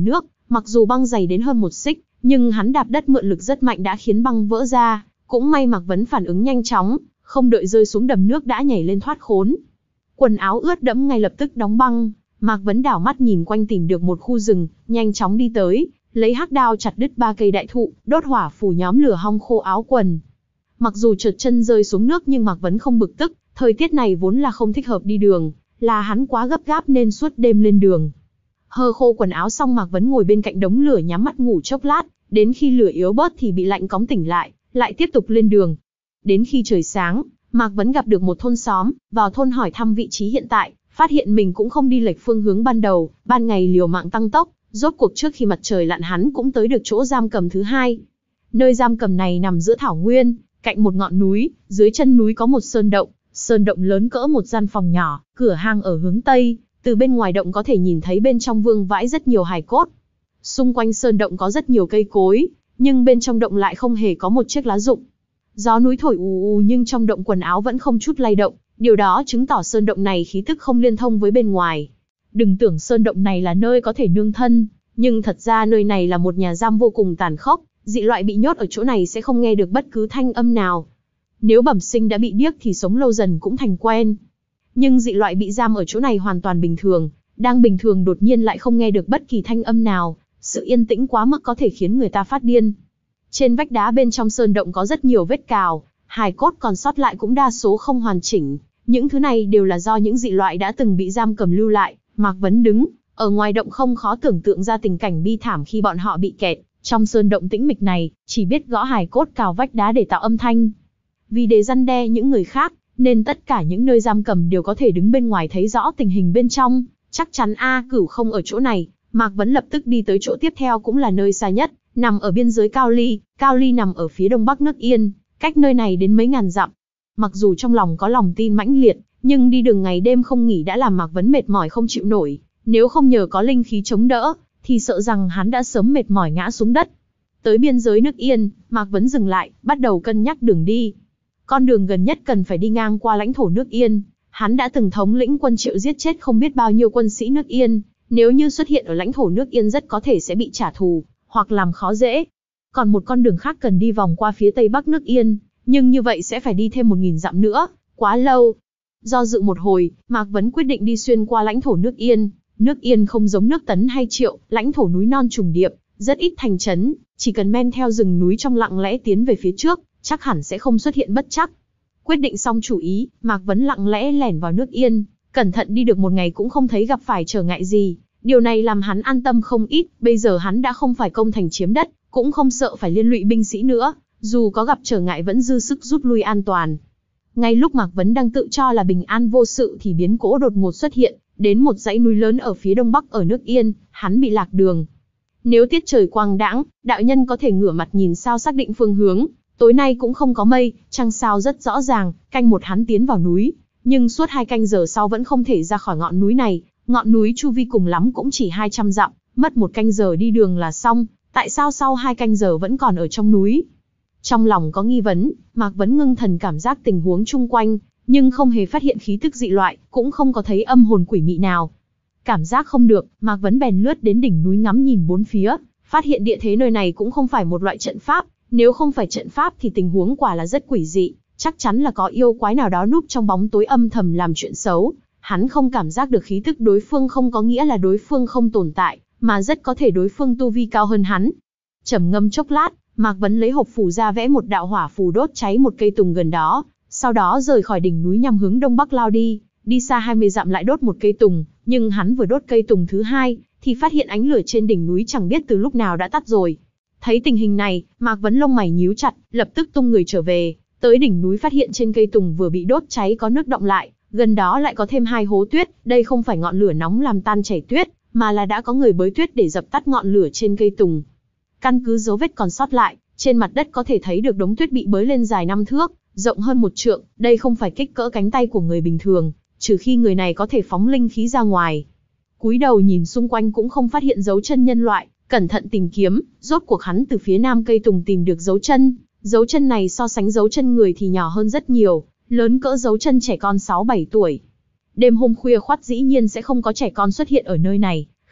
Mặc dù băng dày đến hơn một xích, nhưng hắn đạp đất mượn lực rất mạnh đã khiến băng vỡ ra. Cũng may Mạc Vấn phản ứng nhanh chóng, không đợi rơi xuống đầm nước đã nhảy lên thoát khốn. Quần áo ướt đẫm ngay lập tức đóng băng. Mạc Vấn đảo mắt nhìn quanh tìm được một khu rừng, nhanh chóng đi tới, lấy hắc đao chặt đứt ba cây đại thụ, đốt hỏa phủ nhóm lửa hong khô áo quần. Mặc dù trượt chân rơi xuống nước nhưng Mạc Vấn không bực tức, thời tiết này vốn là không thích hợp đi đường, là hắn quá gấp gáp nên suốt đêm lên đường. Hơ khô quần áo xong Mạc Vấn ngồi bên cạnh đống lửa nhắm mắt ngủ chốc lát, đến khi lửa yếu bớt thì bị lạnh cóng tỉnh lại, lại tiếp tục lên đường. Đến khi trời sáng, Mạc Vấn gặp được một thôn xóm, vào thôn hỏi thăm vị trí hiện tại, phát hiện mình cũng không đi lệch phương hướng ban đầu, ban ngày liều mạng tăng tốc, rốt cuộc trước khi mặt trời lặn hắn cũng tới được chỗ giam cầm thứ hai. Nơi giam cầm này nằm giữa thảo nguyên, cạnh một ngọn núi, dưới chân núi có một sơn động, sơn động lớn cỡ một gian phòng nhỏ, cửa hang ở hướng tây, từ bên ngoài động có thể nhìn thấy bên trong vương vãi rất nhiều hài cốt. Xung quanh sơn động có rất nhiều cây cối, nhưng bên trong động lại không hề có một chiếc lá rụng. Gió núi thổi ù ù nhưng trong động quần áo vẫn không chút lay động, điều đó chứng tỏ sơn động này khí tức không liên thông với bên ngoài. Đừng tưởng sơn động này là nơi có thể nương thân, nhưng thật ra nơi này là một nhà giam vô cùng tàn khốc, dị loại bị nhốt ở chỗ này sẽ không nghe được bất cứ thanh âm nào. Nếu bẩm sinh đã bị điếc thì sống lâu dần cũng thành quen. Nhưng dị loại bị giam ở chỗ này hoàn toàn bình thường, đang bình thường đột nhiên lại không nghe được bất kỳ thanh âm nào, sự yên tĩnh quá mức có thể khiến người ta phát điên. Trên vách đá bên trong sơn động có rất nhiều vết cào, hài cốt còn sót lại cũng đa số không hoàn chỉnh. Những thứ này đều là do những dị loại đã từng bị giam cầm lưu lại. Mạc Vấn đứng ở ngoài động không khó tưởng tượng ra tình cảnh bi thảm khi bọn họ bị kẹt trong sơn động tĩnh mịch này, chỉ biết gõ hài cốt cào vách đá để tạo âm thanh. Vì để răn đe những người khác, nên tất cả những nơi giam cầm đều có thể đứng bên ngoài thấy rõ tình hình bên trong. Chắc chắn A Cửu không ở chỗ này, Mạc Vấn lập tức đi tới chỗ tiếp theo cũng là nơi xa nhất, nằm ở biên giới Cao Ly. Cao Ly nằm ở phía đông bắc nước Yên, cách nơi này đến mấy ngàn dặm. Mặc dù trong lòng có lòng tin mãnh liệt, nhưng đi đường ngày đêm không nghỉ đã làm Mạc Vấn mệt mỏi không chịu nổi. Nếu không nhờ có linh khí chống đỡ, thì sợ rằng hắn đã sớm mệt mỏi ngã xuống đất. Tới biên giới nước Yên, Mạc Vấn dừng lại, bắt đầu cân nhắc đường đi. Con đường gần nhất cần phải đi ngang qua lãnh thổ nước Yên. Hắn đã từng thống lĩnh quân Triệu giết chết không biết bao nhiêu quân sĩ nước Yên. Nếu như xuất hiện ở lãnh thổ nước Yên rất có thể sẽ bị trả thù, hoặc làm khó dễ. Còn một con đường khác cần đi vòng qua phía tây bắc nước Yên, nhưng như vậy sẽ phải đi thêm một nghìn dặm nữa, quá lâu. Do dự một hồi, Mạc Vấn quyết định đi xuyên qua lãnh thổ nước Yên. Nước Yên không giống nước Tấn hay Triệu, lãnh thổ núi non trùng điệp, rất ít thành trấn, chỉ cần men theo rừng núi trong lặng lẽ tiến về phía trước, chắc hẳn sẽ không xuất hiện bất trắc. Quyết định xong chủ ý, Mạc Vấn lặng lẽ lẻn vào nước Yên, cẩn thận đi được một ngày cũng không thấy gặp phải trở ngại gì. Điều này làm hắn an tâm không ít, bây giờ hắn đã không phải công thành chiếm đất, cũng không sợ phải liên lụy binh sĩ nữa, dù có gặp trở ngại vẫn dư sức rút lui an toàn. Ngay lúc Mạc Vấn đang tự cho là bình an vô sự thì biến cố đột ngột xuất hiện, đến một dãy núi lớn ở phía đông bắc ở nước Yên, hắn bị lạc đường. Nếu tiết trời quang đãng, đạo nhân có thể ngửa mặt nhìn sao xác định phương hướng, tối nay cũng không có mây, trăng sao rất rõ ràng, canh một hắn tiến vào núi, nhưng suốt hai canh giờ sau vẫn không thể ra khỏi ngọn núi này, ngọn núi chu vi cùng lắm cũng chỉ hai trăm dặm, mất một canh giờ đi đường là xong, tại sao sau hai canh giờ vẫn còn ở trong núi? Trong lòng có nghi vấn, Mạc Vấn ngưng thần cảm giác tình huống chung quanh, nhưng không hề phát hiện khí tức dị loại, cũng không có thấy âm hồn quỷ mị nào. Cảm giác không được, Mạc Vấn bèn lướt đến đỉnh núi ngắm nhìn bốn phía, phát hiện địa thế nơi này cũng không phải một loại trận pháp, nếu không phải trận pháp thì tình huống quả là rất quỷ dị, chắc chắn là có yêu quái nào đó núp trong bóng tối âm thầm làm chuyện xấu. Hắn không cảm giác được khí tức đối phương không có nghĩa là đối phương không tồn tại, mà rất có thể đối phương tu vi cao hơn hắn. Trầm ngâm chốc lát, Mạc Vấn lấy hộp phù ra vẽ một đạo hỏa phù đốt cháy một cây tùng gần đó, sau đó rời khỏi đỉnh núi nhằm hướng đông bắc lao đi, đi xa hai mươi dặm lại đốt một cây tùng, nhưng hắn vừa đốt cây tùng thứ hai, thì phát hiện ánh lửa trên đỉnh núi chẳng biết từ lúc nào đã tắt rồi. Thấy tình hình này, Mạc Vấn lông mày nhíu chặt, lập tức tung người trở về, tới đỉnh núi phát hiện trên cây tùng vừa bị đốt cháy có nước đọng lại, gần đó lại có thêm hai hố tuyết, đây không phải ngọn lửa nóng làm tan chảy tuyết, mà là đã có người bới tuyết để dập tắt ngọn lửa trên cây tùng. Căn cứ dấu vết còn sót lại, trên mặt đất có thể thấy được đống tuyết bị bới lên dài năm thước, rộng hơn một trượng, đây không phải kích cỡ cánh tay của người bình thường, trừ khi người này có thể phóng linh khí ra ngoài. Cúi đầu nhìn xung quanh cũng không phát hiện dấu chân nhân loại, cẩn thận tìm kiếm, rốt cuộc hắn từ phía nam cây tùng tìm được dấu chân, dấu chân này so sánh dấu chân người thì nhỏ hơn rất nhiều, lớn cỡ dấu chân trẻ con sáu bảy tuổi. Đêm hôm khuya khoắt dĩ nhiên sẽ không có trẻ con xuất hiện ở nơi này,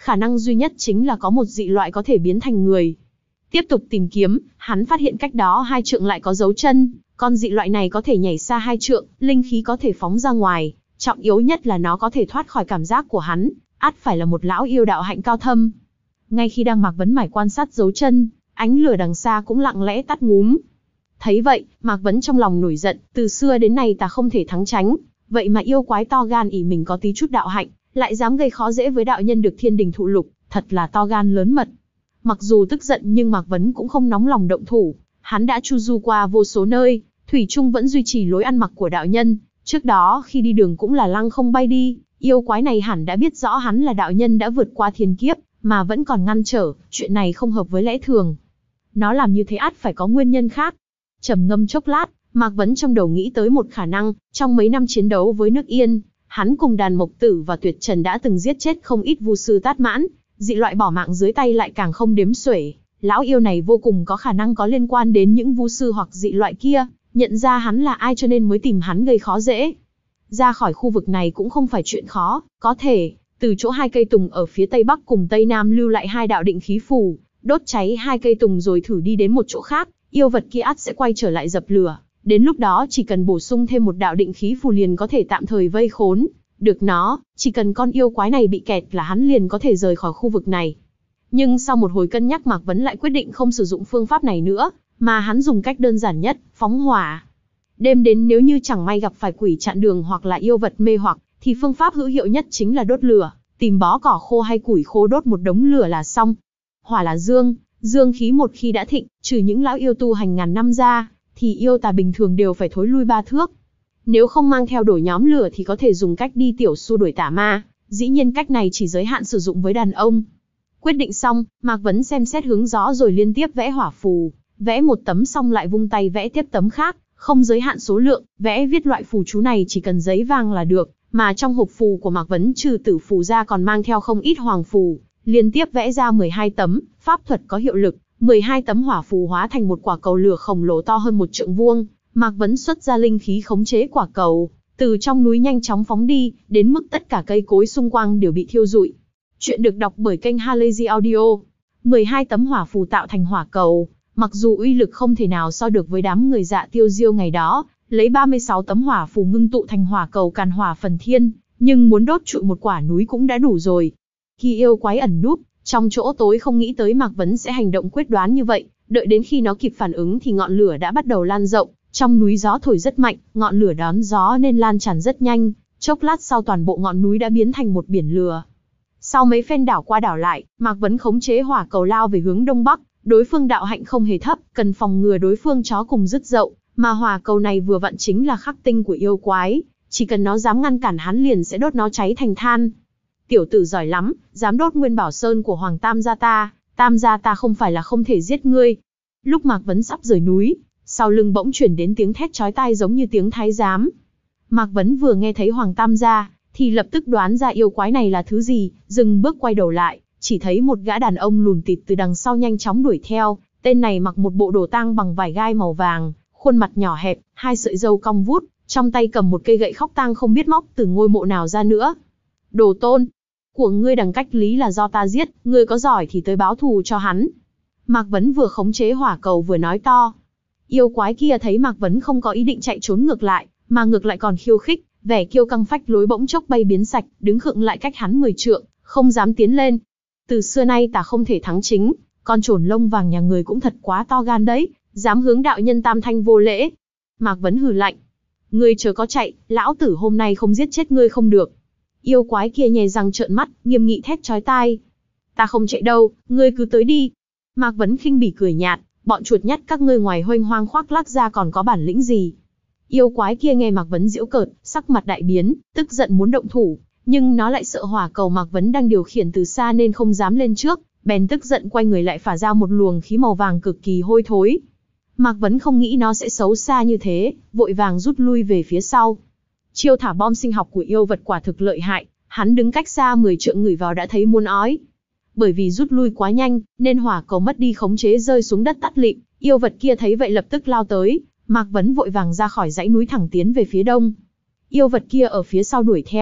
khả năng duy nhất chính là có một dị loại có thể biến thành người. Tiếp tục tìm kiếm, hắn phát hiện cách đó hai trượng lại có dấu chân, con dị loại này có thể nhảy xa hai trượng, linh khí có thể phóng ra ngoài, trọng yếu nhất là nó có thể thoát khỏi cảm giác của hắn, ắt phải là một lão yêu đạo hạnh cao thâm. Ngay khi đang Mạc Vấn mải quan sát dấu chân, ánh lửa đằng xa cũng lặng lẽ tắt ngúm. Thấy vậy, Mạc Vấn trong lòng nổi giận, từ xưa đến nay ta không thể thắng tránh, vậy mà yêu quái to gan ỷ mình có tí chút đạo hạnh, lại dám gây khó dễ với đạo nhân được thiên đình thụ lục, thật là to gan lớn mật. Mặc dù tức giận nhưng Mạc Vấn cũng không nóng lòng động thủ, hắn đã chu du qua vô số nơi, thủy chung vẫn duy trì lối ăn mặc của đạo nhân, trước đó khi đi đường cũng là lăng không bay đi, yêu quái này hẳn đã biết rõ hắn là đạo nhân đã vượt qua thiên kiếp, mà vẫn còn ngăn trở, chuyện này không hợp với lẽ thường. Nó làm như thế ắt phải có nguyên nhân khác. Trầm ngâm chốc lát, Mạc Vấn trong đầu nghĩ tới một khả năng, trong mấy năm chiến đấu với nước Yên, hắn cùng đàn Mộc Tử và Tuyệt Trần đã từng giết chết không ít vu sư tát mãn, dị loại bỏ mạng dưới tay lại càng không đếm xuể. Lão yêu này vô cùng có khả năng có liên quan đến những vu sư hoặc dị loại kia, nhận ra hắn là ai cho nên mới tìm hắn gây khó dễ. Ra khỏi khu vực này cũng không phải chuyện khó, có thể từ chỗ hai cây tùng ở phía tây bắc cùng tây nam lưu lại hai đạo định khí phù, đốt cháy hai cây tùng rồi thử đi đến một chỗ khác, yêu vật kia ắt sẽ quay trở lại dập lửa. Đến lúc đó chỉ cần bổ sung thêm một đạo định khí phù liền có thể tạm thời vây khốn được nó, chỉ cần con yêu quái này bị kẹt là hắn liền có thể rời khỏi khu vực này. Nhưng sau một hồi cân nhắc Mạc Vấn lại quyết định không sử dụng phương pháp này nữa, mà hắn dùng cách đơn giản nhất, phóng hỏa. Đêm đến nếu như chẳng may gặp phải quỷ chặn đường hoặc là yêu vật mê hoặc, thì phương pháp hữu hiệu nhất chính là đốt lửa, tìm bó cỏ khô hay củi khô đốt một đống lửa là xong. Hỏa là dương, dương khí một khi đã thịnh, trừ những lão yêu tu hành ngàn năm ra, thì yêu tà bình thường đều phải thối lui ba thước. Nếu không mang theo đổi nhóm lửa thì có thể dùng cách đi tiểu xua đuổi tà ma, dĩ nhiên cách này chỉ giới hạn sử dụng với đàn ông. Quyết định xong, Mạc Vấn xem xét hướng gió rồi liên tiếp vẽ hỏa phù, vẽ một tấm xong lại vung tay vẽ tiếp tấm khác, không giới hạn số lượng, vẽ viết loại phù chú này chỉ cần giấy vàng là được, mà trong hộp phù của Mạc Vấn trừ tử phù ra còn mang theo không ít hoàng phù, liên tiếp vẽ ra mười hai tấm, pháp thuật có hiệu lực, mười hai tấm hỏa phù hóa thành một quả cầu lửa khổng lồ to hơn một trượng vuông, Mạc Vấn xuất ra linh khí khống chế quả cầu, từ trong núi nhanh chóng phóng đi, đến mức tất cả cây cối xung quanh đều bị thiêu rụi. Chuyện được đọc bởi kênh Halazy Audio. mười hai tấm hỏa phù tạo thành hỏa cầu, mặc dù uy lực không thể nào so được với đám người Dạ Tiêu Diêu ngày đó, lấy ba mươi sáu tấm hỏa phù ngưng tụ thành hỏa cầu càn hỏa phần thiên, nhưng muốn đốt trụi một quả núi cũng đã đủ rồi. Khi yêu quái ẩn núp trong chỗ tối không nghĩ tới Mạc Vấn sẽ hành động quyết đoán như vậy, đợi đến khi nó kịp phản ứng thì ngọn lửa đã bắt đầu lan rộng, trong núi gió thổi rất mạnh, ngọn lửa đón gió nên lan tràn rất nhanh, chốc lát sau toàn bộ ngọn núi đã biến thành một biển lửa. Sau mấy phen đảo qua đảo lại, Mạc Vấn khống chế hỏa cầu lao về hướng đông bắc, đối phương đạo hạnh không hề thấp, cần phòng ngừa đối phương chó cùng rứt dậu, mà hỏa cầu này vừa vặn chính là khắc tinh của yêu quái, chỉ cần nó dám ngăn cản hắn liền sẽ đốt nó cháy thành than. Tiểu tử giỏi lắm, dám đốt Nguyên Bảo Sơn của Hoàng Tam gia ta, Tam gia ta không phải là không thể giết ngươi. Lúc Mạc Vấn sắp rời núi, sau lưng bỗng chuyển đến tiếng thét chói tai giống như tiếng thái giám. Mạc Vấn vừa nghe thấy Hoàng Tam gia, thì lập tức đoán ra yêu quái này là thứ gì, dừng bước quay đầu lại, chỉ thấy một gã đàn ông lùn tịt từ đằng sau nhanh chóng đuổi theo, tên này mặc một bộ đồ tang bằng vải gai màu vàng, khuôn mặt nhỏ hẹp, hai sợi râu cong vút, trong tay cầm một cây gậy khóc tang không biết móc từ ngôi mộ nào ra nữa. Đồ tôn, của ngươi đằng cách lý là do ta giết, ngươi có giỏi thì tới báo thù cho hắn. Mạc Vấn vừa khống chế hỏa cầu vừa nói to. Yêu quái kia thấy Mạc Vấn không có ý định chạy trốn ngược lại, mà ngược lại còn khiêu khích, vẻ kiêu căng phách lối bỗng chốc bay biến sạch, đứng khựng lại cách hắn mười trượng, không dám tiến lên. Từ xưa nay ta không thể thắng chính, con trồn lông vàng nhà người cũng thật quá to gan đấy, dám hướng đạo nhân Tam Thanh vô lễ. Mạc Vấn hừ lạnh. Ngươi chớ có chạy, lão tử hôm nay không giết chết ngươi không được. Yêu quái kia nhè răng trợn mắt, nghiêm nghị thét chói tai. Ta không chạy đâu, ngươi cứ tới đi. Mạc Vấn khinh bỉ cười nhạt, bọn chuột nhắt các ngươi ngoài huênh hoang khoác lác ra còn có bản lĩnh gì. Yêu quái kia nghe Mạc Vấn giễu cợt, sắc mặt đại biến, tức giận muốn động thủ, nhưng nó lại sợ hỏa cầu Mạc Vấn đang điều khiển từ xa nên không dám lên trước, bèn tức giận quay người lại phả ra một luồng khí màu vàng cực kỳ hôi thối. Mạc Vấn không nghĩ nó sẽ xấu xa như thế, vội vàng rút lui về phía sau. Chiêu thả bom sinh học của yêu vật quả thực lợi hại, hắn đứng cách xa mười trượng ngửi vào đã thấy muốn ói. Bởi vì rút lui quá nhanh, nên hỏa cầu mất đi khống chế rơi xuống đất tắt lịm, yêu vật kia thấy vậy lập tức lao tới, Mạc Vấn vội vàng ra khỏi dãy núi thẳng tiến về phía đông. Yêu vật kia ở phía sau đuổi theo,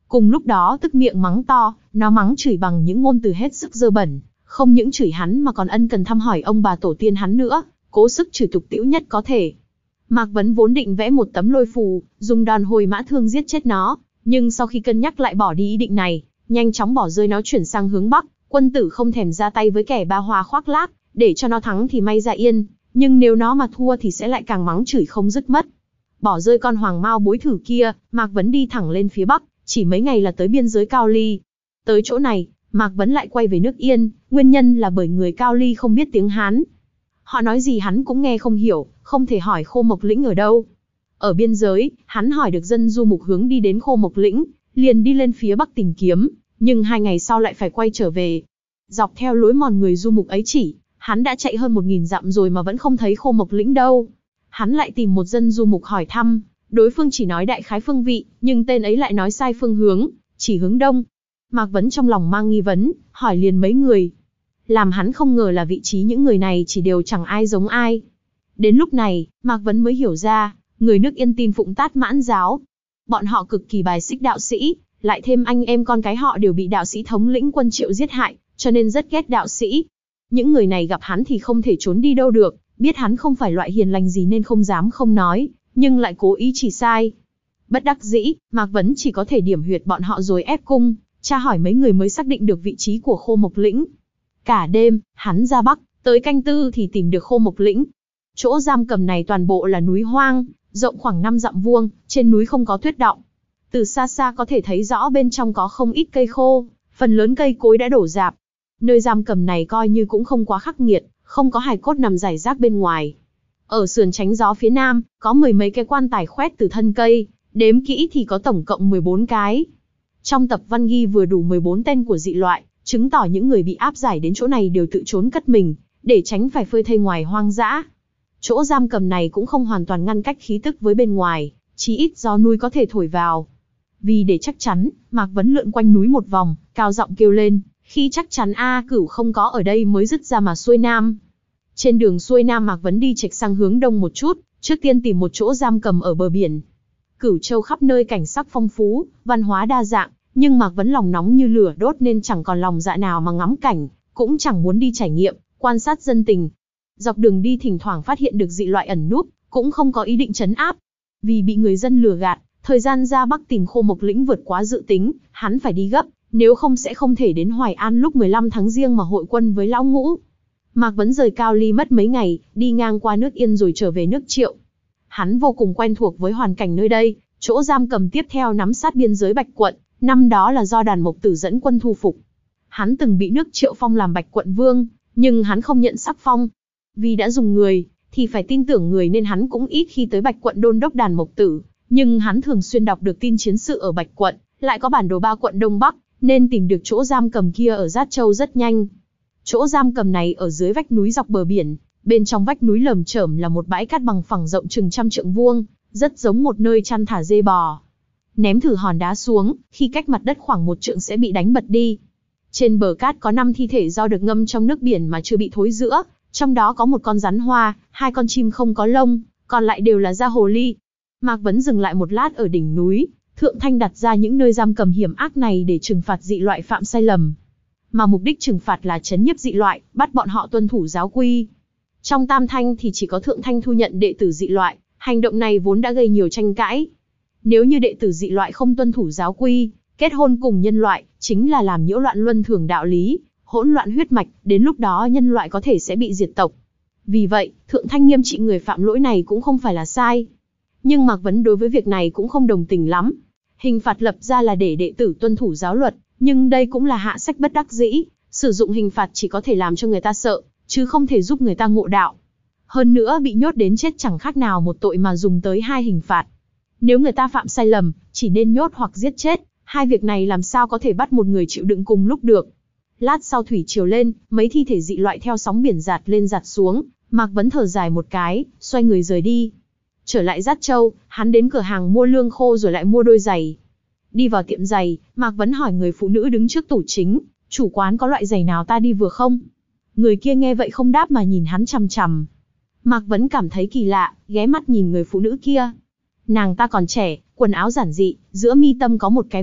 Cùng lúc đó tức miệng mắng to, nó mắng chửi bằng những ngôn từ hết sức dơ bẩn, không những chửi hắn mà còn ân cần thăm hỏi ông bà tổ tiên hắn nữa, cố sức chửi tục tĩu nhất có thể. Mạc Vấn vốn định vẽ một tấm lôi phù, dùng đòn hồi mã thương giết chết nó, nhưng sau khi cân nhắc lại bỏ đi ý định này, nhanh chóng bỏ rơi nó chuyển sang hướng Bắc, quân tử không thèm ra tay với kẻ ba hoa khoác lác, để cho nó thắng thì may ra yên, nhưng nếu nó mà thua thì sẽ lại càng mắng chửi không dứt mất. Bỏ rơi con hoàng mao bối thử kia, Mạc Vấn đi thẳng lên phía Bắc, chỉ mấy ngày là tới biên giới Cao Ly. Tới chỗ này, Mạc Vấn lại quay về nước Yên, nguyên nhân là bởi người Cao Ly không biết tiếng Hán. Họ nói gì hắn cũng nghe không hiểu, không thể hỏi Khô Mộc Lĩnh ở đâu. Ở biên giới, hắn hỏi được dân du mục hướng đi đến Khô Mộc Lĩnh, liền đi lên phía Bắc tìm kiếm, nhưng hai ngày sau lại phải quay trở về. Dọc theo lối mòn người du mục ấy chỉ, hắn đã chạy hơn một nghìn dặm rồi mà vẫn không thấy Khô Mộc Lĩnh đâu. Hắn lại tìm một dân du mục hỏi thăm, đối phương chỉ nói đại khái phương vị, nhưng tên ấy lại nói sai phương hướng, chỉ hướng đông. Mạc Vấn trong lòng mang nghi vấn, hỏi liền mấy người. Làm hắn không ngờ là vị trí những người này chỉ đều chẳng ai giống ai. Đến lúc này, Mạc Vấn mới hiểu ra, người nước Yên tin phụng Tát Mãn giáo. Bọn họ cực kỳ bài xích đạo sĩ, lại thêm anh em con cái họ đều bị đạo sĩ thống lĩnh quân Triệu giết hại, cho nên rất ghét đạo sĩ. Những người này gặp hắn thì không thể trốn đi đâu được, biết hắn không phải loại hiền lành gì nên không dám không nói, nhưng lại cố ý chỉ sai. Bất đắc dĩ, Mạc Vấn chỉ có thể điểm huyệt bọn họ rồi ép cung, tra hỏi mấy người mới xác định được vị trí của Khô Mộc Lĩnh. Cả đêm, hắn ra Bắc, tới canh tư thì tìm được Khô Mộc Lĩnh. Chỗ giam cầm này toàn bộ là núi hoang, rộng khoảng năm dặm vuông, trên núi không có tuyết đọng. Từ xa xa có thể thấy rõ bên trong có không ít cây khô, phần lớn cây cối đã đổ rạp. Nơi giam cầm này coi như cũng không quá khắc nghiệt, không có hài cốt nằm rải rác bên ngoài. Ở sườn tránh gió phía nam, có mười mấy cái quan tài khoét từ thân cây, đếm kỹ thì có tổng cộng mười bốn cái. Trong tập văn ghi vừa đủ mười bốn tên của dị loại, chứng tỏ những người bị áp giải đến chỗ này đều tự trốn cất mình, để tránh phải phơi thây ngoài hoang dã. Chỗ giam cầm này cũng không hoàn toàn ngăn cách khí tức với bên ngoài, chỉ ít gió núi có thể thổi vào. Vì để chắc chắn, Mạc Vấn lượn quanh núi một vòng, cao giọng kêu lên, khi chắc chắn A Cửu không có ở đây mới dứt ra mà xuôi nam. Trên đường xuôi nam Mạc Vấn đi chệch sang hướng đông một chút, trước tiên tìm một chỗ giam cầm ở bờ biển. Cửu Châu khắp nơi cảnh sắc phong phú, văn hóa đa dạng, nhưng Mạc Vấn lòng nóng như lửa đốt nên chẳng còn lòng dạ nào mà ngắm cảnh, cũng chẳng muốn đi trải nghiệm, quan sát dân tình. Dọc đường đi thỉnh thoảng phát hiện được dị loại ẩn núp, cũng không có ý định trấn áp. Vì bị người dân lừa gạt, thời gian ra Bắc tìm Khô Mộc Lĩnh vượt quá dự tính, hắn phải đi gấp, nếu không sẽ không thể đến Hoài An lúc mười lăm tháng Giêng mà hội quân với Lão Ngũ. Mạc Vấn rời Cao Ly mất mấy ngày, đi ngang qua nước Yên rồi trở về nước Triệu. Hắn vô cùng quen thuộc với hoàn cảnh nơi đây, chỗ giam cầm tiếp theo nắm sát biên giới Bạch Quận, năm đó là do Đàn Mộc Tử dẫn quân thu phục. Hắn từng bị nước Triệu phong làm Bạch Quận Vương, nhưng hắn không nhận sắc phong. Vì đã dùng người, thì phải tin tưởng người nên hắn cũng ít khi tới Bạch Quận đôn đốc Đàn Mộc Tử, nhưng hắn thường xuyên đọc được tin chiến sự ở Bạch Quận, lại có bản đồ ba quận Đông Bắc, nên tìm được chỗ giam cầm kia ở Giát Châu rất nhanh. Chỗ giam cầm này ở dưới vách núi dọc bờ biển, bên trong vách núi lởm chởm là một bãi cát bằng phẳng rộng chừng trăm trượng vuông, rất giống một nơi chăn thả dê bò. Ném thử hòn đá xuống, khi cách mặt đất khoảng một trượng sẽ bị đánh bật đi. Trên bờ cát có năm thi thể do được ngâm trong nước biển mà chưa bị thối rữa, trong đó có một con rắn hoa, hai con chim không có lông, còn lại đều là da hồ ly. Mạc Vấn dừng lại một lát ở đỉnh núi, Thượng Thanh đặt ra những nơi giam cầm hiểm ác này để trừng phạt dị loại phạm sai lầm. Mà mục đích trừng phạt là trấn nhiếp dị loại, bắt bọn họ tuân thủ giáo quy. Trong Tam Thanh thì chỉ có Thượng Thanh thu nhận đệ tử dị loại, hành động này vốn đã gây nhiều tranh cãi. Nếu như đệ tử dị loại không tuân thủ giáo quy, kết hôn cùng nhân loại, chính là làm nhiễu loạn luân thường đạo lý, hỗn loạn huyết mạch, đến lúc đó nhân loại có thể sẽ bị diệt tộc. Vì vậy, Thượng Thanh nghiêm trị người phạm lỗi này cũng không phải là sai. Nhưng Mạc Vấn đối với việc này cũng không đồng tình lắm. Hình phạt lập ra là để đệ tử tuân thủ giáo luật, nhưng đây cũng là hạ sách bất đắc dĩ, sử dụng hình phạt chỉ có thể làm cho người ta sợ, chứ không thể giúp người ta ngộ đạo. Hơn nữa bị nhốt đến chết chẳng khác nào một tội mà dùng tới hai hình phạt. Nếu người ta phạm sai lầm, chỉ nên nhốt hoặc giết chết, hai việc này làm sao có thể bắt một người chịu đựng cùng lúc được. Lát sau thủy triều lên, mấy thi thể dị loại theo sóng biển giạt lên giạt xuống, Mạc Vấn thở dài một cái, xoay người rời đi. Trở lại Giát Châu, hắn đến cửa hàng mua lương khô rồi lại mua đôi giày. Đi vào tiệm giày, Mạc Vấn hỏi người phụ nữ đứng trước tủ chính, chủ quán có loại giày nào ta đi vừa không? Người kia nghe vậy không đáp mà nhìn hắn chằm chằm. Mạc Vấn cảm thấy kỳ lạ, ghé mắt nhìn người phụ nữ kia. Nàng ta còn trẻ, quần áo giản dị, giữa mi tâm có một cái bớt,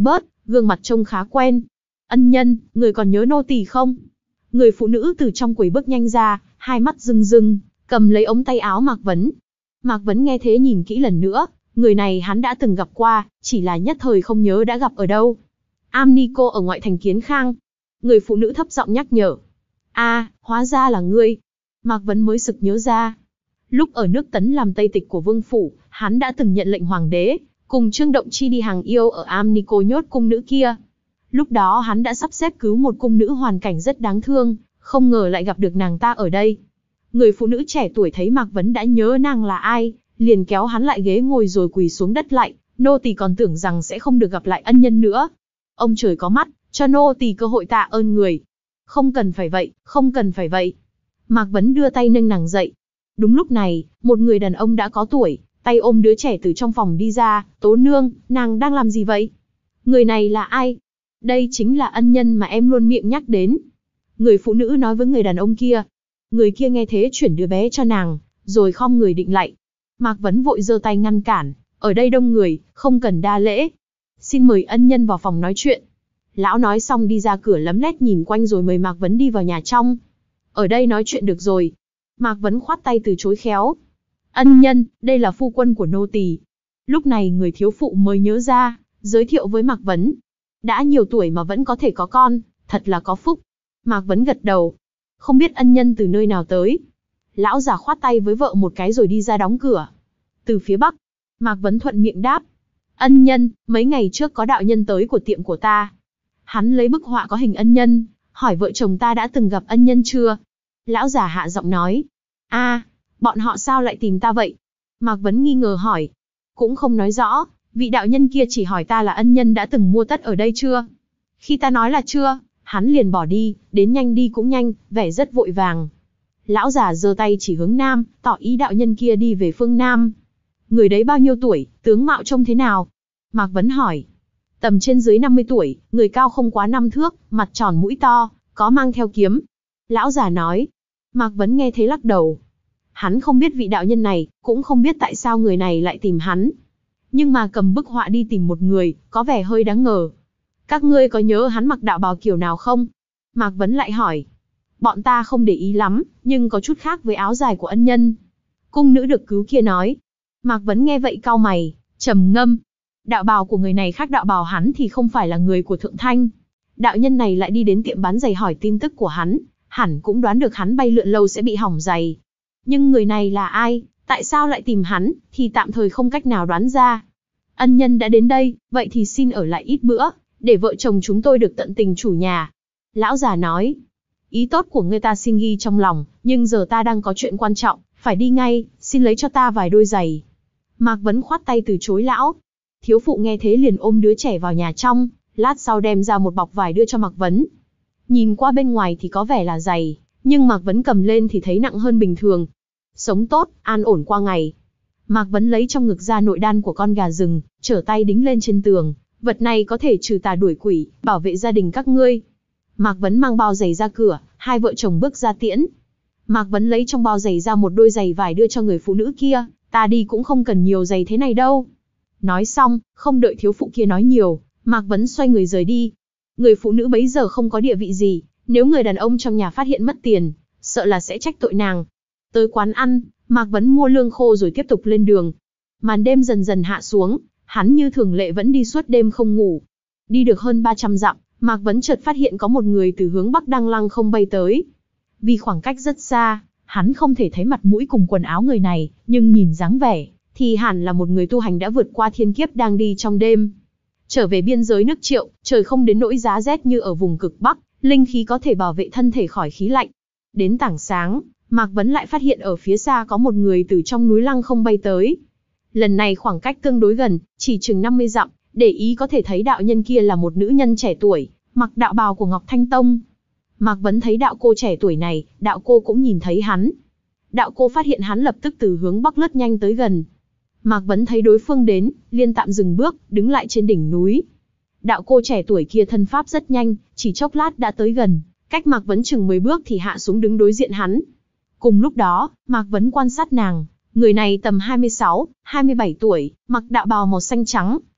gương mặt trông khá quen. Ân nhân, người còn nhớ nô tỳ không? Người phụ nữ từ trong quầy bước nhanh ra, hai mắt rưng rưng, cầm lấy ống tay áo Mạc Vấn. Mạc Vấn nghe thế nhìn kỹ lần nữa, người này hắn đã từng gặp qua, chỉ là nhất thời không nhớ đã gặp ở đâu. Am ni cô ở ngoại thành Kiến Khang. Người phụ nữ thấp giọng nhắc nhở. A, hóa ra là ngươi. Mạc Vấn mới sực nhớ ra. Lúc ở nước Tấn làm tây tịch của vương phủ, hắn đã từng nhận lệnh hoàng đế, cùng Trương Động Chi đi hàng yêu ở Am ni cô nhốt cung nữ kia. Lúc đó hắn đã sắp xếp cứu một cung nữ hoàn cảnh rất đáng thương, không ngờ lại gặp được nàng ta ở đây. Người phụ nữ trẻ tuổi thấy Mạc Vấn đã nhớ nàng là ai, liền kéo hắn lại ghế ngồi rồi quỳ xuống đất lạy, nô tỳ còn tưởng rằng sẽ không được gặp lại ân nhân nữa. Ông trời có mắt, cho nô tỳ cơ hội tạ ơn người. Không cần phải vậy, không cần phải vậy. Mạc Vấn đưa tay nâng nàng dậy. Đúng lúc này, một người đàn ông đã có tuổi, tay ôm đứa trẻ từ trong phòng đi ra. Tố nương, nàng đang làm gì vậy? Người này là ai? Đây chính là ân nhân mà em luôn miệng nhắc đến. Người phụ nữ nói với người đàn ông kia. Người kia nghe thế chuyển đứa bé cho nàng, rồi khom người định lạy. Mạc Vấn vội giơ tay ngăn cản. Ở đây đông người, không cần đa lễ. Xin mời ân nhân vào phòng nói chuyện. Lão nói xong đi ra cửa lấm lét nhìn quanh rồi mời Mạc Vấn đi vào nhà trong. Ở đây nói chuyện được rồi. Mạc Vấn khoát tay từ chối khéo. Ân nhân, đây là phu quân của nô tỳ. Lúc này người thiếu phụ mới nhớ ra, giới thiệu với Mạc Vấn. Đã nhiều tuổi mà vẫn có thể có con, thật là có phúc. Mạc Vấn gật đầu. Không biết ân nhân từ nơi nào tới. Lão già khoát tay với vợ một cái rồi đi ra đóng cửa. Từ phía bắc, Mạc Vấn thuận miệng đáp. Ân nhân, mấy ngày trước có đạo nhân tới của tiệm của ta. Hắn lấy bức họa có hình ân nhân, hỏi vợ chồng ta đã từng gặp ân nhân chưa? Lão già hạ giọng nói. A, bọn họ sao lại tìm ta vậy? Mạc Vấn nghi ngờ hỏi. Cũng không nói rõ, vị đạo nhân kia chỉ hỏi ta là ân nhân đã từng mua tất ở đây chưa? Khi ta nói là chưa, hắn liền bỏ đi, đến nhanh đi cũng nhanh, vẻ rất vội vàng. Lão già giơ tay chỉ hướng nam, tỏ ý đạo nhân kia đi về phương nam. Người đấy bao nhiêu tuổi, tướng mạo trông thế nào? Mạc Vấn hỏi. Tầm trên dưới năm mươi tuổi, người cao không quá năm thước, mặt tròn mũi to, có mang theo kiếm. Lão già nói. Mạc Vấn nghe thế lắc đầu. Hắn không biết vị đạo nhân này, cũng không biết tại sao người này lại tìm hắn. Nhưng mà cầm bức họa đi tìm một người, có vẻ hơi đáng ngờ. Các ngươi có nhớ hắn mặc đạo bào kiểu nào không? Mạc Vấn lại hỏi. Bọn ta không để ý lắm, nhưng có chút khác với áo dài của ân nhân. Cung nữ được cứu kia nói. Mạc Vấn nghe vậy cau mày, trầm ngâm. Đạo bào của người này khác đạo bào hắn thì không phải là người của Thượng Thanh. Đạo nhân này lại đi đến tiệm bán giày hỏi tin tức của hắn, hẳn cũng đoán được hắn bay lượn lâu sẽ bị hỏng giày. Nhưng người này là ai, tại sao lại tìm hắn, thì tạm thời không cách nào đoán ra. Ân nhân đã đến đây, vậy thì xin ở lại ít bữa, để vợ chồng chúng tôi được tận tình chủ nhà. Lão già nói. Ý tốt của ngươi ta xin ghi trong lòng, nhưng giờ ta đang có chuyện quan trọng, phải đi ngay, xin lấy cho ta vài đôi giày. Mạc Vấn khoát tay từ chối lão. Thiếu phụ nghe thế liền ôm đứa trẻ vào nhà trong, lát sau đem ra một bọc vải đưa cho Mạc Vấn. Nhìn qua bên ngoài thì có vẻ là giày, nhưng Mạc Vấn cầm lên thì thấy nặng hơn bình thường. Sống tốt, an ổn qua ngày. Mạc Vấn lấy trong ngực ra nội đan của con gà rừng, trở tay đính lên trên tường. Vật này có thể trừ tà đuổi quỷ, bảo vệ gia đình các ngươi. Mạc Vấn mang bao giày ra cửa, hai vợ chồng bước ra tiễn. Mạc Vấn lấy trong bao giày ra một đôi giày vải đưa cho người phụ nữ kia. Ta đi cũng không cần nhiều giày thế này đâu. Nói xong, không đợi thiếu phụ kia nói nhiều, Mạc Vấn xoay người rời đi. Người phụ nữ bấy giờ không có địa vị gì, nếu người đàn ông trong nhà phát hiện mất tiền, sợ là sẽ trách tội nàng. Tới quán ăn, Mạc Vấn mua lương khô rồi tiếp tục lên đường. Màn đêm dần dần hạ xuống, hắn như thường lệ vẫn đi suốt đêm không ngủ. Đi được hơn ba trăm dặm, Mạc Vấn chợt phát hiện có một người từ hướng bắc đang lăng không bay tới. Vì khoảng cách rất xa, hắn không thể thấy mặt mũi cùng quần áo người này, nhưng nhìn dáng vẻ, thì hẳn là một người tu hành đã vượt qua thiên kiếp đang đi trong đêm. Trở về biên giới nước Triệu, trời không đến nỗi giá rét như ở vùng cực Bắc, linh khí có thể bảo vệ thân thể khỏi khí lạnh. Đến tảng sáng, Mạc Vấn lại phát hiện ở phía xa có một người từ trong núi lăng không bay tới. Lần này khoảng cách tương đối gần, chỉ chừng năm mươi dặm, để ý có thể thấy đạo nhân kia là một nữ nhân trẻ tuổi, mặc đạo bào của Ngọc Thanh Tông. Mạc Vấn thấy đạo cô trẻ tuổi này, đạo cô cũng nhìn thấy hắn. Đạo cô phát hiện hắn lập tức từ hướng bắc lướt nhanh tới gần. Mạc Vấn thấy đối phương đến, liền tạm dừng bước, đứng lại trên đỉnh núi. Đạo cô trẻ tuổi kia thân pháp rất nhanh, chỉ chốc lát đã tới gần, cách Mạc Vấn chừng mười bước thì hạ xuống đứng đối diện hắn. Cùng lúc đó, Mạc Vấn quan sát nàng, người này tầm hai mươi sáu, hai mươi bảy tuổi, mặc đạo bào màu xanh trắng,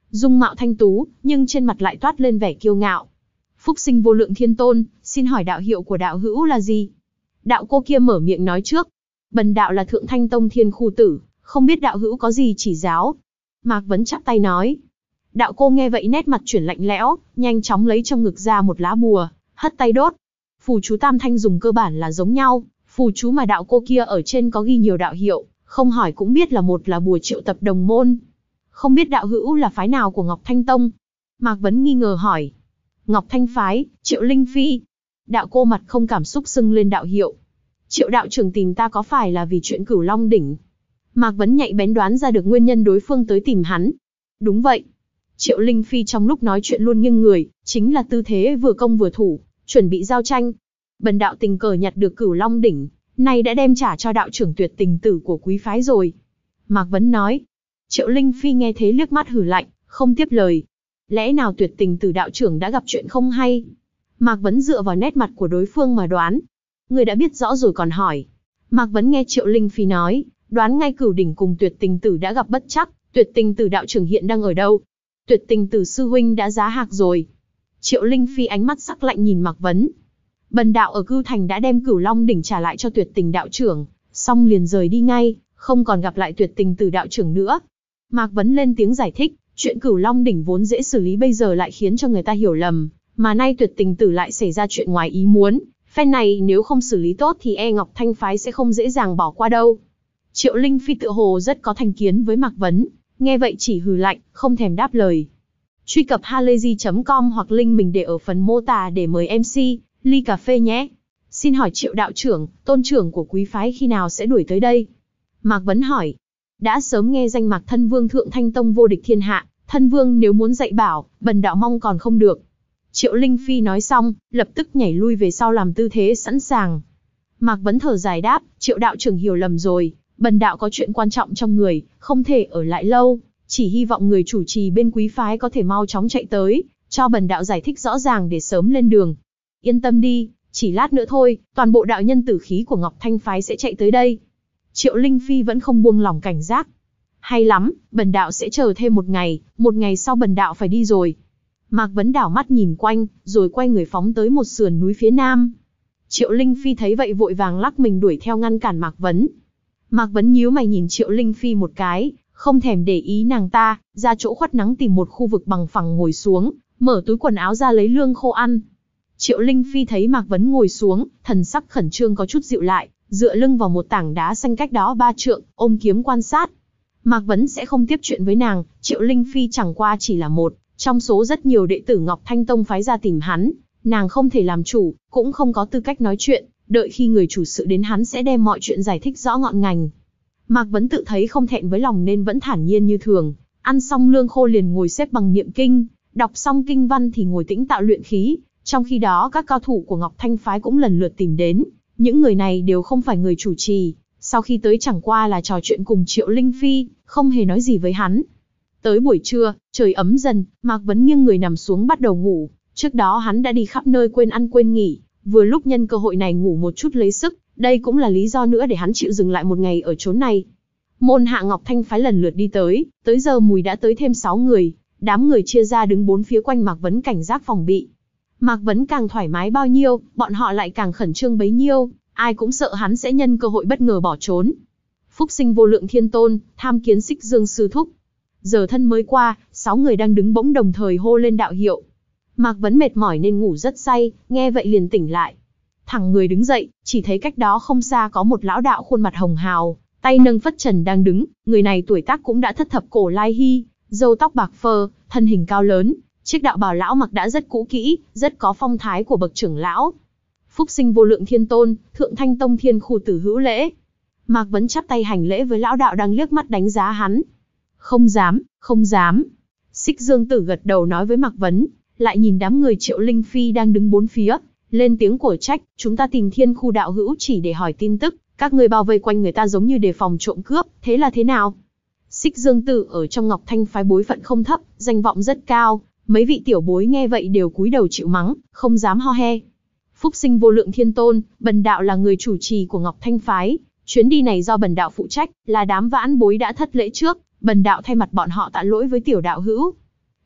dung mạo thanh tú, nhưng trên mặt lại toát lên vẻ kiêu ngạo. Phúc sinh vô lượng thiên tôn, xin hỏi đạo hiệu của đạo hữu là gì? Đạo cô kia mở miệng nói trước. Bần đạo là Thượng Thanh Tông Thiên Khu Tử, không biết đạo hữu có gì chỉ giáo. Mạc Vấn chắp tay nói. Đạo cô nghe vậy nét mặt chuyển lạnh lẽo, nhanh chóng lấy trong ngực ra một lá bùa, hất tay đốt. Phù chú tam thanh dùng cơ bản là giống nhau, phù chú mà đạo cô kia ở trên có ghi nhiều đạo hiệu, không hỏi cũng biết là một là bùa triệu tập đồng môn. Không biết đạo hữu là phái nào của Ngọc Thanh Tông? Mạc Vấn nghi ngờ hỏi. Ngọc Thanh phái, Triệu Linh Phi. Đạo cô mặt không cảm xúc xưng lên đạo hiệu. Triệu đạo trưởng tìm ta có phải là vì chuyện Cửu Long đỉnh? Mạc Vấn nhạy bén đoán ra được nguyên nhân đối phương tới tìm hắn. Đúng vậy. Triệu Linh Phi trong lúc nói chuyện luôn nghiêng người, chính là tư thế vừa công vừa thủ, chuẩn bị giao tranh. Bần đạo tình cờ nhặt được Cửu Long đỉnh, nay đã đem trả cho đạo trưởng Tuyệt Tình Tử của quý phái rồi. Mạc Vấn nói. Triệu Linh Phi nghe thế liếc mắt hừ lạnh, không tiếp lời. Lẽ nào Tuyệt Tình Tử đạo trưởng đã gặp chuyện không hay? Mạc Vấn dựa vào nét mặt của đối phương mà đoán. Người đã biết rõ rồi còn hỏi. Mạc Vấn nghe Triệu Linh Phi nói, đoán ngay Cửu đỉnh cùng Tuyệt Tình Tử đã gặp bất trắc. Tuyệt Tình Tử đạo trưởng hiện đang ở đâu? Tuyệt Tình Tử sư huynh đã giá hạc rồi. Triệu Linh Phi ánh mắt sắc lạnh nhìn Mạc Vấn. Bần đạo ở Cưu Thành đã đem Cửu Long đỉnh trả lại cho Tuyệt Tình đạo trưởng, xong liền rời đi ngay, không còn gặp lại Tuyệt Tình Tử đạo trưởng nữa. Mạc Vấn lên tiếng giải thích, chuyện Cửu Long đỉnh vốn dễ xử lý bây giờ lại khiến cho người ta hiểu lầm, mà nay Tuyệt Tình Tử lại xảy ra chuyện ngoài ý muốn, phen này nếu không xử lý tốt thì e Ngọc Thanh phái sẽ không dễ dàng bỏ qua đâu. Triệu Linh Phi tựa hồ rất có thành kiến với Mạc Vấn, nghe vậy chỉ hừ lạnh, không thèm đáp lời. Truy cập halayzi chấm com hoặc link mình để ở phần mô tả để mời em xê, ly cà phê nhé. Xin hỏi Triệu đạo trưởng, tôn trưởng của quý phái khi nào sẽ đuổi tới đây? Mạc Vấn hỏi. Đã sớm nghe danh Mạc Thân Vương Thượng Thanh Tông vô địch thiên hạ, Thân Vương nếu muốn dạy bảo, bần đạo mong còn không được. Triệu Linh Phi nói xong, lập tức nhảy lui về sau làm tư thế sẵn sàng. Mạc Vấn thở dài đáp, Triệu đạo trưởng hiểu lầm rồi, bần đạo có chuyện quan trọng trong người, không thể ở lại lâu, chỉ hy vọng người chủ trì bên quý phái có thể mau chóng chạy tới, cho bần đạo giải thích rõ ràng để sớm lên đường. Yên tâm đi, chỉ lát nữa thôi, toàn bộ đạo nhân tử khí của Ngọc Thanh phái sẽ chạy tới đây. Triệu Linh Phi vẫn không buông lỏng cảnh giác. Hay lắm, bần đạo sẽ chờ thêm một ngày, một ngày sau bần đạo phải đi rồi. Mạc Vấn đảo mắt nhìn quanh, rồi quay người phóng tới một sườn núi phía nam. Triệu Linh Phi thấy vậy vội vàng lắc mình đuổi theo ngăn cản Mạc Vấn. Mạc Vấn nhíu mày nhìn Triệu Linh Phi một cái, không thèm để ý nàng ta, ra chỗ khuất nắng tìm một khu vực bằng phẳng ngồi xuống, mở túi quần áo ra lấy lương khô ăn. Triệu Linh Phi thấy Mạc Vấn ngồi xuống, thần sắc khẩn trương có chút dịu lại, dựa lưng vào một tảng đá xanh cách đó ba trượng, ôm kiếm quan sát. Mạc Vấn sẽ không tiếp chuyện với nàng, Triệu Linh Phi chẳng qua chỉ là một trong số rất nhiều đệ tử Ngọc Thanh Tông phái ra tìm hắn, nàng không thể làm chủ, cũng không có tư cách nói chuyện, đợi khi người chủ sự đến hắn sẽ đem mọi chuyện giải thích rõ ngọn ngành. Mạc Vấn tự thấy không thẹn với lòng nên vẫn thản nhiên như thường, ăn xong lương khô liền ngồi xếp bằng niệm kinh, đọc xong kinh văn thì ngồi tĩnh tạo luyện khí. Trong khi đó các cao thủ của Ngọc Thanh phái cũng lần lượt tìm đến, những người này đều không phải người chủ trì, sau khi tới chẳng qua là trò chuyện cùng Triệu Linh Phi, không hề nói gì với hắn. Tới buổi trưa, trời ấm dần, Mạc Vấn nghiêng người nằm xuống bắt đầu ngủ, trước đó hắn đã đi khắp nơi quên ăn quên nghỉ, vừa lúc nhân cơ hội này ngủ một chút lấy sức, đây cũng là lý do nữa để hắn chịu dừng lại một ngày ở chốn này. Môn hạ Ngọc Thanh phái lần lượt đi tới, tới giờ mùi đã tới thêm sáu người, đám người chia ra đứng bốn phía quanh Mạc Vấn cảnh giác phòng bị. Mạc Vấn càng thoải mái bao nhiêu, bọn họ lại càng khẩn trương bấy nhiêu, ai cũng sợ hắn sẽ nhân cơ hội bất ngờ bỏ trốn. Phúc sinh vô lượng thiên tôn, tham kiến Xích Dương sư thúc. Giờ thân mới qua, sáu người đang đứng bỗng đồng thời hô lên đạo hiệu. Mạc Vấn mệt mỏi nên ngủ rất say, nghe vậy liền tỉnh lại. Thẳng người đứng dậy, chỉ thấy cách đó không xa có một lão đạo khuôn mặt hồng hào, tay nâng phất trần đang đứng, người này tuổi tác cũng đã thất thập cổ lai hy, râu tóc bạc phơ, thân hình cao lớn. Chiếc đạo bào lão mặc đã rất cũ kỹ, rất có phong thái của bậc trưởng lão. Phúc sinh vô lượng thiên tôn, Thượng Thanh Tông Thiên Khu Tử hữu lễ. Mạc Vấn chắp tay hành lễ với lão đạo đang liếc mắt đánh giá hắn. Không dám, không dám. Xích Dương Tử gật đầu nói với Mạc Vấn, lại nhìn đám người Triệu Linh Phi đang đứng bốn phía, lên tiếng cổ trách, chúng ta tìm Thiên Khu đạo hữu chỉ để hỏi tin tức, các người bao vây quanh người ta giống như đề phòng trộm cướp, thế là thế nào? Xích Dương Tử ở trong Ngọc Thanh phái bối phận không thấp, danh vọng rất cao. Mấy vị tiểu bối nghe vậy đều cúi đầu chịu mắng, không dám ho he. Phúc sinh vô lượng thiên tôn, bần đạo là người chủ trì của Ngọc Thanh phái, chuyến đi này do bần đạo phụ trách, là đám vãn bối đã thất lễ trước, bần đạo thay mặt bọn họ tạ lỗi với tiểu đạo hữu.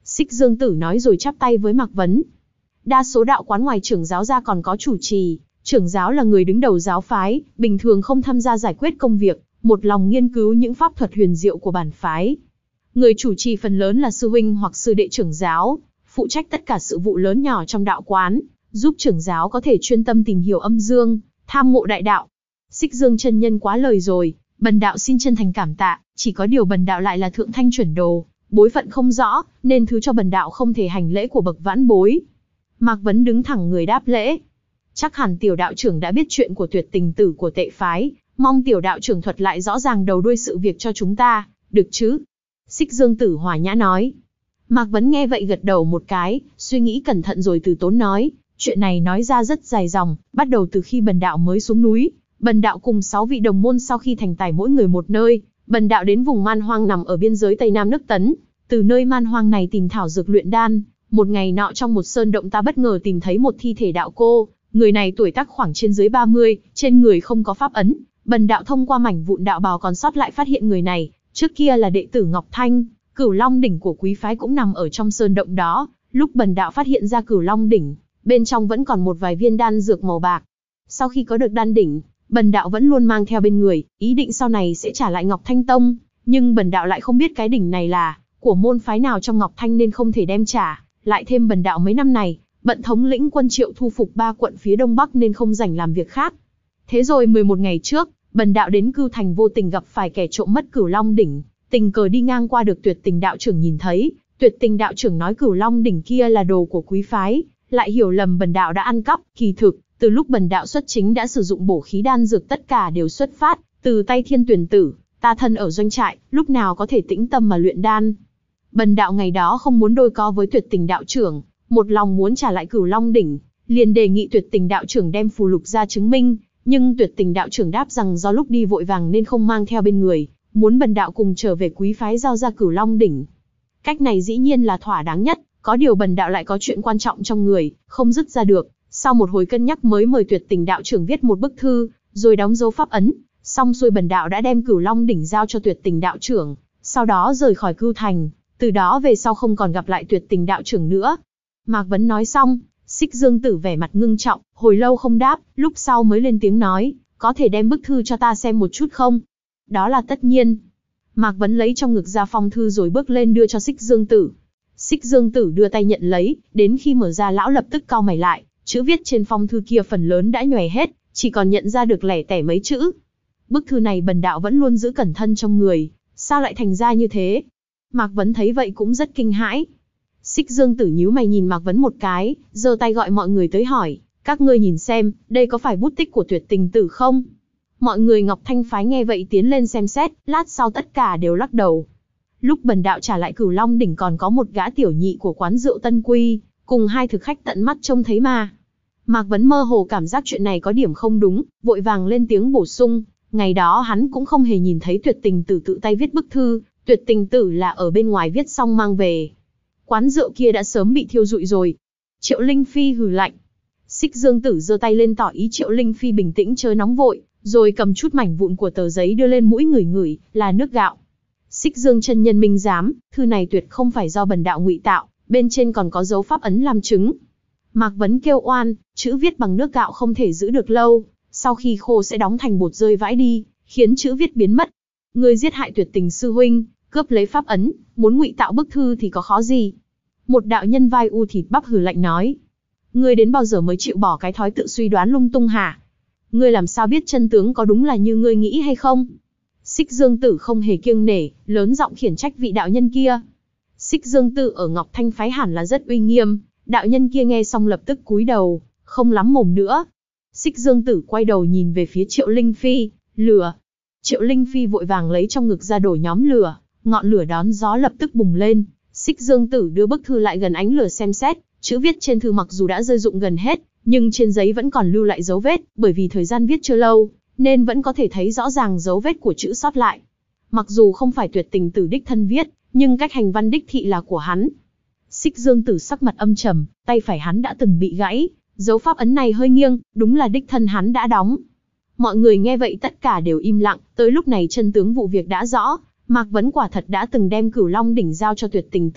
Xích Dương Tử nói rồi chắp tay với Mạc Vấn. Đa số đạo quán ngoài trưởng giáo ra còn có chủ trì, trưởng giáo là người đứng đầu giáo phái, bình thường không tham gia giải quyết công việc, một lòng nghiên cứu những pháp thuật huyền diệu của bản phái. Người chủ trì phần lớn là sư huynh hoặc sư đệ trưởng giáo, phụ trách tất cả sự vụ lớn nhỏ trong đạo quán, giúp trưởng giáo có thể chuyên tâm tìm hiểu âm dương, tham ngộ đại đạo. Xích Dương chân nhân quá lời rồi, bần đạo xin chân thành cảm tạ, chỉ có điều bần đạo lại là thượng thanh chuẩn đồ, bối phận không rõ, nên thứ cho bần đạo không thể hành lễ của bậc vãn bối. Mạc Vấn đứng thẳng người đáp lễ. Chắc hẳn tiểu đạo trưởng đã biết chuyện của tuyệt tình tử của tệ phái, mong tiểu đạo trưởng thuật lại rõ ràng đầu đuôi sự việc cho chúng ta, được chứ? Xích Dương Tử hòa nhã nói. Mạc Vấn nghe vậy gật đầu một cái, suy nghĩ cẩn thận rồi từ tốn nói, chuyện này nói ra rất dài dòng, bắt đầu từ khi bần đạo mới xuống núi, bần đạo cùng sáu vị đồng môn sau khi thành tài mỗi người một nơi, bần đạo đến vùng man hoang nằm ở biên giới tây nam nước Tấn, từ nơi man hoang này tìm thảo dược luyện đan, một ngày nọ trong một sơn động ta bất ngờ tìm thấy một thi thể đạo cô, người này tuổi tác khoảng trên dưới ba mươi, trên người không có pháp ấn, bần đạo thông qua mảnh vụn đạo bào còn sót lại phát hiện người này, trước kia là đệ tử Ngọc Thanh, Cửu Long đỉnh của quý phái cũng nằm ở trong sơn động đó, lúc bần đạo phát hiện ra Cửu Long đỉnh, bên trong vẫn còn một vài viên đan dược màu bạc. Sau khi có được đan đỉnh, bần đạo vẫn luôn mang theo bên người, ý định sau này sẽ trả lại Ngọc Thanh Tông, nhưng bần đạo lại không biết cái đỉnh này là của môn phái nào trong Ngọc Thanh nên không thể đem trả, lại thêm bần đạo mấy năm này, bận thống lĩnh quân Triệu thu phục ba quận phía đông bắc nên không rảnh làm việc khác. Thế rồi mười một ngày trước, bần đạo đến Cưu Thành vô tình gặp phải kẻ trộm mất Cửu Long đỉnh, tình cờ đi ngang qua được Tuyệt Tình đạo trưởng nhìn thấy, Tuyệt Tình đạo trưởng nói Cửu Long đỉnh kia là đồ của quý phái, lại hiểu lầm bần đạo đã ăn cắp, kỳ thực, từ lúc bần đạo xuất chính đã sử dụng bổ khí đan dược tất cả đều xuất phát từ tay Thiên Tuyển Tử, ta thân ở doanh trại, lúc nào có thể tĩnh tâm mà luyện đan. Bần đạo ngày đó không muốn đôi co với Tuyệt Tình đạo trưởng, một lòng muốn trả lại Cửu Long đỉnh, liền đề nghị Tuyệt Tình đạo trưởng đem phù lục ra chứng minh, nhưng Tuyệt Tình đạo trưởng đáp rằng do lúc đi vội vàng nên không mang theo bên người, muốn bần đạo cùng trở về quý phái giao ra Cửu Long đỉnh. Cách này dĩ nhiên là thỏa đáng nhất, có điều bần đạo lại có chuyện quan trọng trong người, không dứt ra được. Sau một hồi cân nhắc mới mời Tuyệt Tình đạo trưởng viết một bức thư, rồi đóng dấu pháp ấn, xong xuôi bần đạo đã đem Cửu Long đỉnh giao cho Tuyệt Tình đạo trưởng, sau đó rời khỏi Cưu Thành, từ đó về sau không còn gặp lại Tuyệt Tình đạo trưởng nữa. Mạc Vấn nói xong, Xích Dương Tử vẻ mặt ngưng trọng, hồi lâu không đáp, lúc sau mới lên tiếng nói, có thể đem bức thư cho ta xem một chút không? Đó là tất nhiên. Mạc Vấn lấy trong ngực ra phong thư rồi bước lên đưa cho Xích Dương Tử. Xích Dương Tử đưa tay nhận lấy, đến khi mở ra lão lập tức cau mày lại, chữ viết trên phong thư kia phần lớn đã nhòe hết, chỉ còn nhận ra được lẻ tẻ mấy chữ. Bức thư này bần đạo vẫn luôn giữ cẩn thân trong người, sao lại thành ra như thế? Mạc Vấn thấy vậy cũng rất kinh hãi. Xích Dương Tử nhíu mày nhìn Mạc Vấn một cái, giơ tay gọi mọi người tới hỏi, các ngươi nhìn xem, đây có phải bút tích của Tuyệt Tình Tử không? Mọi người Ngọc Thanh phái nghe vậy tiến lên xem xét, lát sau tất cả đều lắc đầu. Lúc bần đạo trả lại Cửu Long đỉnh còn có một gã tiểu nhị của quán rượu Tân Quy, cùng hai thực khách tận mắt trông thấy mà. Mạc Vấn mơ hồ cảm giác chuyện này có điểm không đúng, vội vàng lên tiếng bổ sung, ngày đó hắn cũng không hề nhìn thấy Tuyệt Tình Tử tự tay viết bức thư, Tuyệt Tình Tử là ở bên ngoài viết xong mang về. Quán rượu kia đã sớm bị thiêu rụi rồi. Triệu Linh Phi hừ lạnh. Xích Dương Tử giơ tay lên tỏ ý Triệu Linh Phi bình tĩnh chớ nóng vội, rồi cầm chút mảnh vụn của tờ giấy đưa lên mũi ngửi ngửi, là nước gạo. Xích Dương chân nhân minh giám, thư này tuyệt không phải do bần đạo ngụy tạo, bên trên còn có dấu pháp ấn làm chứng. Mạc Vấn kêu oan, chữ viết bằng nước gạo không thể giữ được lâu, sau khi khô sẽ đóng thành bột rơi vãi đi, khiến chữ viết biến mất. Ngươi giết hại Tuyệt Tình sư huynh, cướp lấy pháp ấn, muốn ngụy tạo bức thư thì có khó gì? Một đạo nhân vai u thịt bắp hừ lạnh nói. Ngươi đến bao giờ mới chịu bỏ cái thói tự suy đoán lung tung hả? Ngươi làm sao biết chân tướng có đúng là như ngươi nghĩ hay không? Xích Dương Tử không hề kiêng nể, lớn giọng khiển trách vị đạo nhân kia. Xích Dương Tử ở Ngọc Thanh phái hẳn là rất uy nghiêm, đạo nhân kia nghe xong lập tức cúi đầu, không lắm mồm nữa. Xích Dương Tử quay đầu nhìn về phía Triệu Linh Phi, lửa. Triệu Linh Phi vội vàng lấy trong ngực ra đổ nhóm lửa, ngọn lửa đón gió lập tức bùng lên. Xích Dương Tử đưa bức thư lại gần ánh lửa xem xét, chữ viết trên thư mặc dù đã rơi rụng gần hết, nhưng trên giấy vẫn còn lưu lại dấu vết, bởi vì thời gian viết chưa lâu, nên vẫn có thể thấy rõ ràng dấu vết của chữ sót lại. Mặc dù không phải Tuyệt Tình Tử đích thân viết, nhưng cách hành văn đích thị là của hắn. Xích Dương Tử sắc mặt âm trầm, tay phải hắn đã từng bị gãy, dấu pháp ấn này hơi nghiêng, đúng là đích thân hắn đã đóng. Mọi người nghe vậy tất cả đều im lặng, tới lúc này chân tướng vụ việc đã rõ, Mạc Vấn quả thật đã từng đem Cửu Long đỉnh giao cho Tuyệt Tình Tử,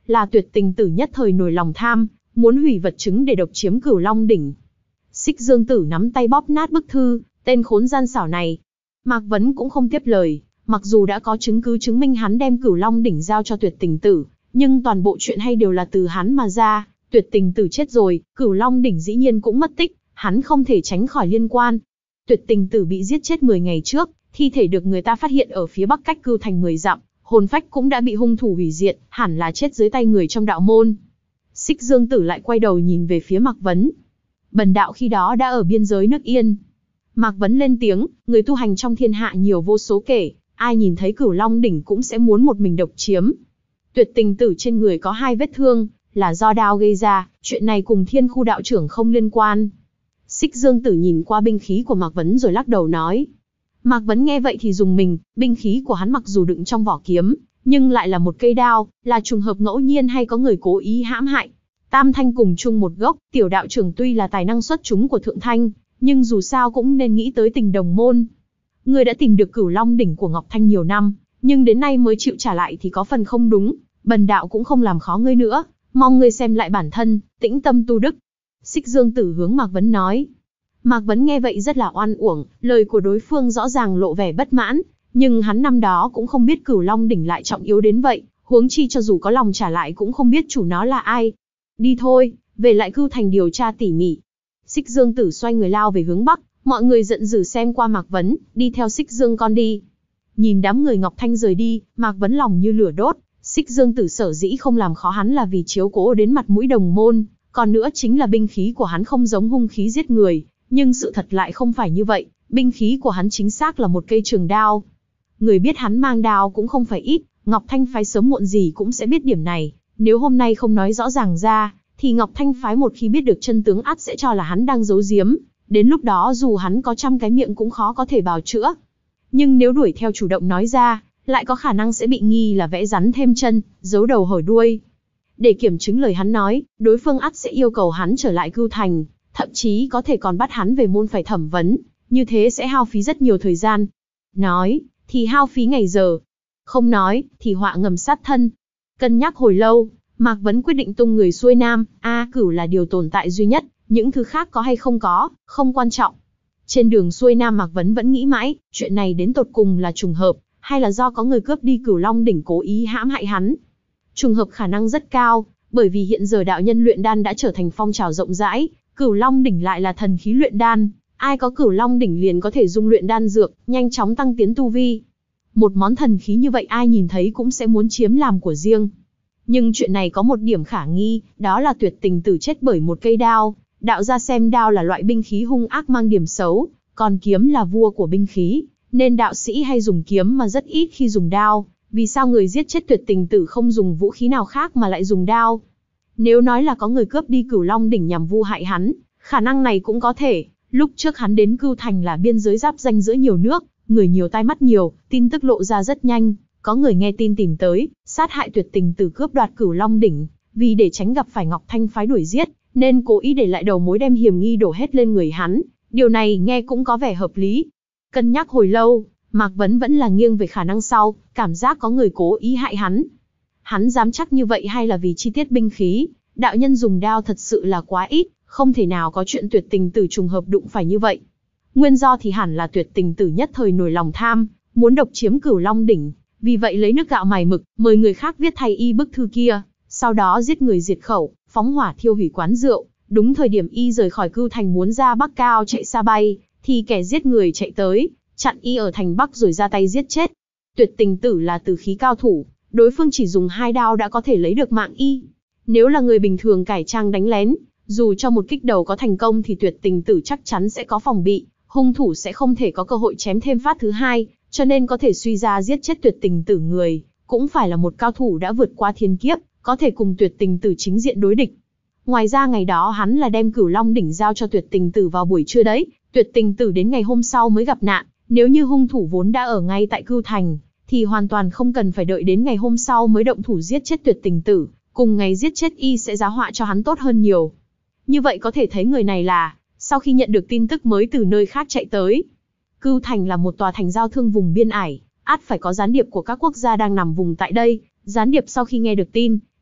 là Tuyệt Tình Tử nhất thời nổi lòng tham, muốn hủy vật chứng để độc chiếm Cửu Long đỉnh. Xích Dương Tử nắm tay bóp nát bức thư, tên khốn gian xảo này. Mạc Vấn cũng không tiếp lời, mặc dù đã có chứng cứ chứng minh hắn đem Cửu Long đỉnh giao cho Tuyệt Tình Tử, nhưng toàn bộ chuyện hay đều là từ hắn mà ra. Tuyệt Tình Tử chết rồi, Cửu Long đỉnh dĩ nhiên cũng mất tích, hắn không thể tránh khỏi liên quan. Tuyệt Tình Tử bị giết chết mười ngày trước, thi thể được người ta phát hiện ở phía bắc cách Cưu Thành mười dặm, hồn phách cũng đã bị hung thủ hủy diệt, hẳn là chết dưới tay người trong đạo môn. Xích Dương Tử lại quay đầu nhìn về phía Mạc Vấn. Bần đạo khi đó đã ở biên giới nước Yên. Mạc Vấn lên tiếng, người tu hành trong thiên hạ nhiều vô số kể, ai nhìn thấy Cửu Long đỉnh cũng sẽ muốn một mình độc chiếm. Tuyệt Tình Tử trên người có hai vết thương, là do đao gây ra, chuyện này cùng Thiên Khu đạo trưởng không liên quan. Xích Dương Tử nhìn qua binh khí của Mạc Vấn rồi lắc đầu nói. Mạc Vấn nghe vậy thì rùng mình, binh khí của hắn mặc dù đựng trong vỏ kiếm, nhưng lại là một cây đao, là trùng hợp ngẫu nhiên hay có người cố ý hãm hại. Tam Thanh cùng chung một gốc, tiểu đạo trưởng tuy là tài năng xuất chúng của Thượng Thanh, nhưng dù sao cũng nên nghĩ tới tình đồng môn. Người đã tìm được Cửu Long đỉnh của Ngọc Thanh nhiều năm, nhưng đến nay mới chịu trả lại thì có phần không đúng, bần đạo cũng không làm khó ngươi nữa, mong ngươi xem lại bản thân, tĩnh tâm tu đức. Xích Dương Tử hướng Mạc Vấn nói. Mạc Vấn nghe vậy rất là oan uổng, lời của đối phương rõ ràng lộ vẻ bất mãn, nhưng hắn năm đó cũng không biết Cửu Long đỉnh lại trọng yếu đến vậy, huống chi cho dù có lòng trả lại cũng không biết chủ nó là ai. Đi thôi, về lại Cưu Thành điều tra tỉ mỉ. Xích Dương Tử xoay người lao về hướng bắc, mọi người giận dữ xem qua Mạc Vấn, đi theo Xích Dương con đi. Nhìn đám người Ngọc Thanh rời đi, Mạc Vấn lòng như lửa đốt. Xích Dương Tử sở dĩ không làm khó hắn là vì chiếu cố đến mặt mũi đồng môn, còn nữa chính là binh khí của hắn không giống hung khí giết người, nhưng sự thật lại không phải như vậy, binh khí của hắn chính xác là một cây trường đao. Người biết hắn mang đao cũng không phải ít, Ngọc Thanh phái sớm muộn gì cũng sẽ biết điểm này, nếu hôm nay không nói rõ ràng ra, thì Ngọc Thanh phái một khi biết được chân tướng ắt sẽ cho là hắn đang giấu giếm, đến lúc đó dù hắn có trăm cái miệng cũng khó có thể bào chữa. Nhưng nếu đuổi theo chủ động nói ra, lại có khả năng sẽ bị nghi là vẽ rắn thêm chân, giấu đầu hở đuôi. Để kiểm chứng lời hắn nói, đối phương ắt sẽ yêu cầu hắn trở lại Cưu Thành, thậm chí có thể còn bắt hắn về môn phải thẩm vấn, như thế sẽ hao phí rất nhiều thời gian. Nói, thì hao phí ngày giờ. Không nói, thì họa ngầm sát thân. Cân nhắc hồi lâu, Mạc Vấn quyết định tung người xuôi nam, A Cửu là điều tồn tại duy nhất, những thứ khác có hay không có, không quan trọng. Trên đường xuôi nam Mạc Vấn vẫn nghĩ mãi, chuyện này đến tột cùng là trùng hợp, hay là do có người cướp đi Cửu Long đỉnh cố ý hãm hại hắn. Trùng hợp khả năng rất cao, bởi vì hiện giờ đạo nhân luyện đan đã trở thành phong trào rộng rãi, Cửu Long đỉnh lại là thần khí luyện đan, ai có Cửu Long đỉnh liền có thể dung luyện đan dược, nhanh chóng tăng tiến tu vi. Một món thần khí như vậy ai nhìn thấy cũng sẽ muốn chiếm làm của riêng. Nhưng chuyện này có một điểm khả nghi, đó là Tuyệt Tình Tử chết bởi một cây đao. Đạo gia xem đao là loại binh khí hung ác mang điểm xấu, còn kiếm là vua của binh khí, nên đạo sĩ hay dùng kiếm mà rất ít khi dùng đao. Vì sao người giết chết Tuyệt Tình Tử không dùng vũ khí nào khác mà lại dùng đao? Nếu nói là có người cướp đi Cửu Long đỉnh nhằm vu hại hắn, khả năng này cũng có thể. Lúc trước hắn đến Cưu Thành là biên giới giáp ranh giữa nhiều nước, người nhiều tai mắt nhiều, tin tức lộ ra rất nhanh. Có người nghe tin tìm tới, sát hại Tuyệt Tình Tử cướp đoạt Cửu Long đỉnh, vì để tránh gặp phải Ngọc Thanh phái đuổi giết, nên cố ý để lại đầu mối đem hiểm nghi đổ hết lên người hắn. Điều này nghe cũng có vẻ hợp lý. Cân nhắc hồi lâu, Mạc Vấn vẫn là nghiêng về khả năng sau, cảm giác có người cố ý hại hắn. Hắn dám chắc như vậy hay là vì chi tiết binh khí, đạo nhân dùng đao thật sự là quá ít, không thể nào có chuyện Tuyệt Tình Tử trùng hợp đụng phải như vậy. Nguyên do thì hẳn là Tuyệt Tình Tử nhất thời nổi lòng tham, muốn độc chiếm Cửu Long đỉnh, vì vậy lấy nước gạo mài mực, mời người khác viết thay y bức thư kia, sau đó giết người diệt khẩu, phóng hỏa thiêu hủy quán rượu. Đúng thời điểm y rời khỏi Cưu Thành muốn ra Bắc Cao chạy xa bay, thì kẻ giết người chạy tới, chặn y ở thành Bắc rồi ra tay giết chết. Tuyệt Tình Tử là tử khí cao thủ, đối phương chỉ dùng hai đao đã có thể lấy được mạng y. Nếu là người bình thường cải trang đánh lén, dù cho một kích đầu có thành công thì Tuyệt Tình Tử chắc chắn sẽ có phòng bị, hung thủ sẽ không thể có cơ hội chém thêm phát thứ hai, cho nên có thể suy ra giết chết Tuyệt Tình Tử người, cũng phải là một cao thủ đã vượt qua thiên kiếp, có thể cùng Tuyệt Tình Tử chính diện đối địch. Ngoài ra ngày đó hắn là đem Cửu Long đỉnh giao cho Tuyệt Tình Tử vào buổi trưa đấy, Tuyệt Tình Tử đến ngày hôm sau mới gặp nạn, nếu như hung thủ vốn đã ở ngay tại Cưu Thành, thì hoàn toàn không cần phải đợi đến ngày hôm sau mới động thủ giết chết Tuyệt Tình Tử, cùng ngày giết chết y sẽ giá họa cho hắn tốt hơn nhiều. Như vậy có thể thấy người này là, sau khi nhận được tin tức mới từ nơi khác chạy tới. Cưu Thành là một tòa thành giao thương vùng biên ải, ắt phải có gián điệp của các quốc gia đang nằm vùng tại đây, gián điệp sau khi nghe được tin,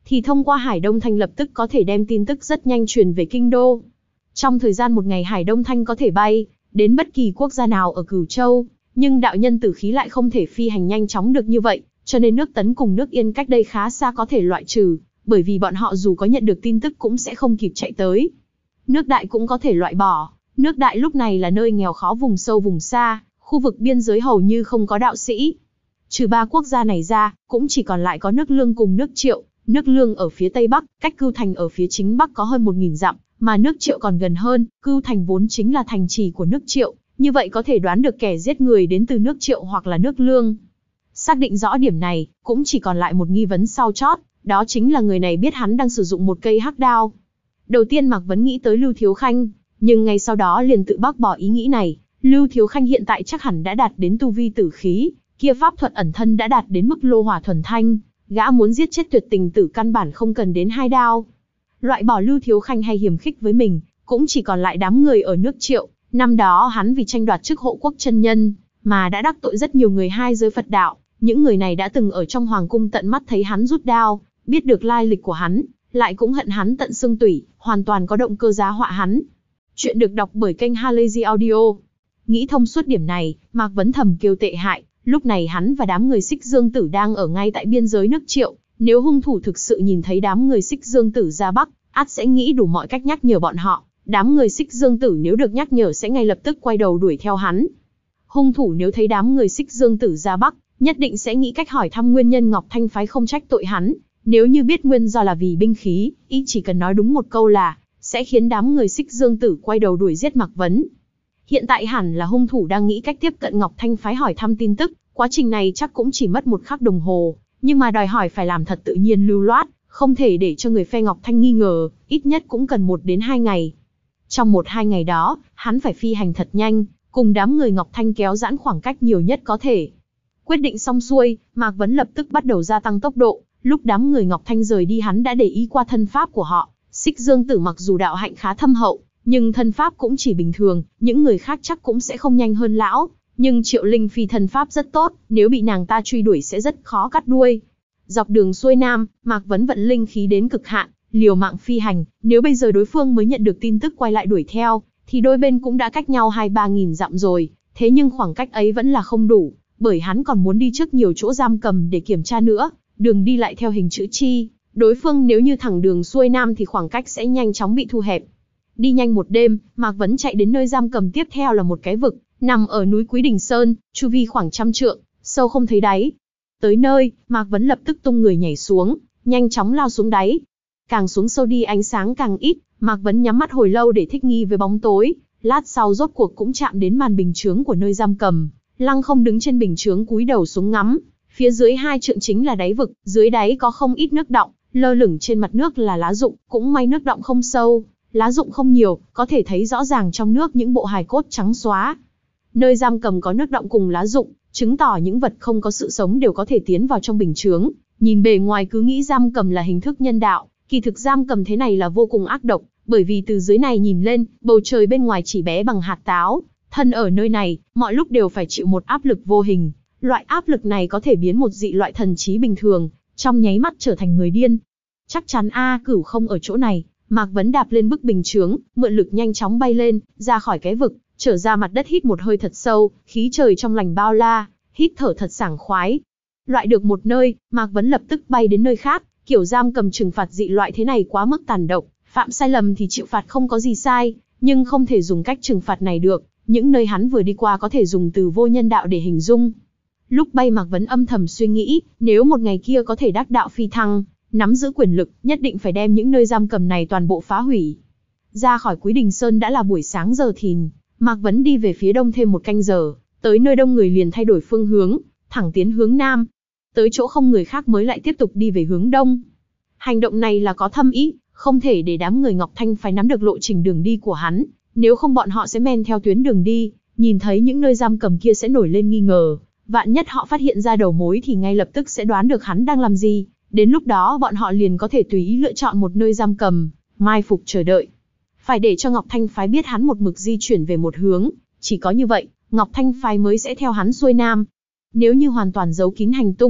thì thông qua Hải Đông Thanh lập tức có thể đem tin tức rất nhanh truyền về kinh đô. Trong thời gian một ngày Hải Đông Thanh có thể bay đến bất kỳ quốc gia nào ở Cửu Châu, nhưng đạo nhân tử khí lại không thể phi hành nhanh chóng được như vậy, cho nên nước Tấn cùng nước Yên cách đây khá xa có thể loại trừ, bởi vì bọn họ dù có nhận được tin tức cũng sẽ không kịp chạy tới. Nước Đại cũng có thể loại bỏ, nước Đại lúc này là nơi nghèo khó vùng sâu vùng xa, khu vực biên giới hầu như không có đạo sĩ. Trừ ba quốc gia này ra, cũng chỉ còn lại có nước Lương cùng nước Triệu. Nước Lương ở phía Tây Bắc, cách Cưu Thành ở phía chính Bắc có hơn một nghìn dặm, mà nước Triệu còn gần hơn, Cưu Thành vốn chính là thành trì của nước Triệu, như vậy có thể đoán được kẻ giết người đến từ nước Triệu hoặc là nước Lương. Xác định rõ điểm này, cũng chỉ còn lại một nghi vấn sau chót, đó chính là người này biết hắn đang sử dụng một cây hắc đao. Đầu tiên Mạc Vấn nghĩ tới Lưu Thiếu Khanh, nhưng ngay sau đó liền tự bác bỏ ý nghĩ này. Lưu Thiếu Khanh hiện tại chắc hẳn đã đạt đến tu vi tử khí, kia pháp thuật ẩn thân đã đạt đến mức lô hỏa thuần thanh, gã muốn giết chết tuyệt tình tử căn bản không cần đến hai đao. Loại bỏ Lưu Thiếu Khanh hay hiềm khích với mình, cũng chỉ còn lại đám người ở nước Triệu. Năm đó hắn vì tranh đoạt chức hộ quốc chân nhân, mà đã đắc tội rất nhiều người hai giới Phật đạo. Những người này đã từng ở trong hoàng cung tận mắt thấy hắn rút đao, biết được lai lịch của hắn, lại cũng hận hắn tận xương tủy, hoàn toàn có động cơ giá họa hắn. Chuyện được đọc bởi kênh Halazy Audio. Nghĩ thông suốt điểm này, Mạc Vấn thầm kêu tệ hại, lúc này hắn và đám người Xích Dương Tử đang ở ngay tại biên giới nước Triệu, nếu hung thủ thực sự nhìn thấy đám người Xích Dương Tử ra Bắc, ắt sẽ nghĩ đủ mọi cách nhắc nhở bọn họ, đám người Xích Dương Tử nếu được nhắc nhở sẽ ngay lập tức quay đầu đuổi theo hắn. Hung thủ nếu thấy đám người Xích Dương Tử ra Bắc, nhất định sẽ nghĩ cách hỏi thăm nguyên nhân Ngọc Thanh phái không trách tội hắn, nếu như biết nguyên do là vì binh khí, ý chỉ cần nói đúng một câu là sẽ khiến đám người Xích Dương Tử quay đầu đuổi giết Mạc Vấn. Hiện tại hẳn là hung thủ đang nghĩ cách tiếp cận Ngọc Thanh phái hỏi thăm tin tức, quá trình này chắc cũng chỉ mất một khắc đồng hồ, nhưng mà đòi hỏi phải làm thật tự nhiên lưu loát, không thể để cho người phe Ngọc Thanh nghi ngờ, ít nhất cũng cần một đến hai ngày. Trong một hai ngày đó, hắn phải phi hành thật nhanh, cùng đám người Ngọc Thanh kéo giãn khoảng cách nhiều nhất có thể. Quyết định xong xuôi, Mạc Vấn lập tức bắt đầu gia tăng tốc độ, lúc đám người Ngọc Thanh rời đi hắn đã để ý qua thân pháp của họ. Xích Dương Tử mặc dù đạo hạnh khá thâm hậu, nhưng thân pháp cũng chỉ bình thường, những người khác chắc cũng sẽ không nhanh hơn lão. Nhưng Triệu Linh Phi thân pháp rất tốt, nếu bị nàng ta truy đuổi sẽ rất khó cắt đuôi. Dọc đường xuôi nam, Mạc Vấn vận linh khí đến cực hạn, liều mạng phi hành, nếu bây giờ đối phương mới nhận được tin tức quay lại đuổi theo, thì đôi bên cũng đã cách nhau hai ba nghìn dặm rồi, thế nhưng khoảng cách ấy vẫn là không đủ, bởi hắn còn muốn đi trước nhiều chỗ giam cầm để kiểm tra nữa, đường đi lại theo hình chữ chi, đối phương nếu như thẳng đường xuôi nam thì khoảng cách sẽ nhanh chóng bị thu hẹp. Đi nhanh một đêm, Mạc Vấn chạy đến nơi giam cầm tiếp theo là một cái vực, nằm ở núi Quý Đình Sơn, chu vi khoảng trăm trượng, sâu không thấy đáy. Tới nơi, Mạc Vấn lập tức tung người nhảy xuống, nhanh chóng lao xuống đáy. Càng xuống sâu đi ánh sáng càng ít, Mạc Vấn nhắm mắt hồi lâu để thích nghi với bóng tối, lát sau rốt cuộc cũng chạm đến màn bình chướng của nơi giam cầm. Lăng Không đứng trên bình chướng cúi đầu xuống ngắm, phía dưới hai trượng chính là đáy vực, dưới đáy có không ít nước đọng, lơ lửng trên mặt nước là lá rụng, cũng may nước đọng không sâu, lá rụng không nhiều, có thể thấy rõ ràng trong nước những bộ hài cốt trắng xóa. Nơi giam cầm có nước đọng cùng lá rụng, chứng tỏ những vật không có sự sống đều có thể tiến vào trong bình chướng. Nhìn bề ngoài cứ nghĩ giam cầm là hình thức nhân đạo, kỳ thực giam cầm thế này là vô cùng ác độc, bởi vì từ dưới này nhìn lên, bầu trời bên ngoài chỉ bé bằng hạt táo, thân ở nơi này, mọi lúc đều phải chịu một áp lực vô hình. Loại áp lực này có thể biến một dị loại thần trí bình thường, trong nháy mắt trở thành người điên. Chắc chắn A Cửu không ở chỗ này, Mạc Vấn đạp lên bức bình chướng, mượn lực nhanh chóng bay lên, ra khỏi cái vực, trở ra mặt đất hít một hơi thật sâu, khí trời trong lành bao la, hít thở thật sảng khoái. Loại được một nơi, Mạc Vấn lập tức bay đến nơi khác, kiểu giam cầm trừng phạt dị loại thế này quá mức tàn độc, phạm sai lầm thì chịu phạt không có gì sai, nhưng không thể dùng cách trừng phạt này được, những nơi hắn vừa đi qua có thể dùng từ vô nhân đạo để hình dung. Lúc bay Mạc Vấn âm thầm suy nghĩ, nếu một ngày kia có thể đắc đạo phi thăng, nắm giữ quyền lực, nhất định phải đem những nơi giam cầm này toàn bộ phá hủy. Ra khỏi Quý Đình Sơn đã là buổi sáng giờ thìn, Mạc Vấn đi về phía đông thêm một canh giờ, tới nơi đông người liền thay đổi phương hướng, thẳng tiến hướng nam. Tới chỗ không người khác mới lại tiếp tục đi về hướng đông. Hành động này là có thâm ý, không thể để đám người Ngọc Thanh phải nắm được lộ trình đường đi của hắn, nếu không bọn họ sẽ men theo tuyến đường đi, nhìn thấy những nơi giam cầm kia sẽ nổi lên nghi ngờ, vạn nhất họ phát hiện ra đầu mối thì ngay lập tức sẽ đoán được hắn đang làm gì, đến lúc đó bọn họ liền có thể tùy ý lựa chọn một nơi giam cầm, mai phục chờ đợi. Phải để cho Ngọc Thanh phái biết hắn một mực di chuyển về một hướng, chỉ có như vậy, Ngọc Thanh phái mới sẽ theo hắn xuôi nam. Nếu như hoàn toàn giấu kín hành tung,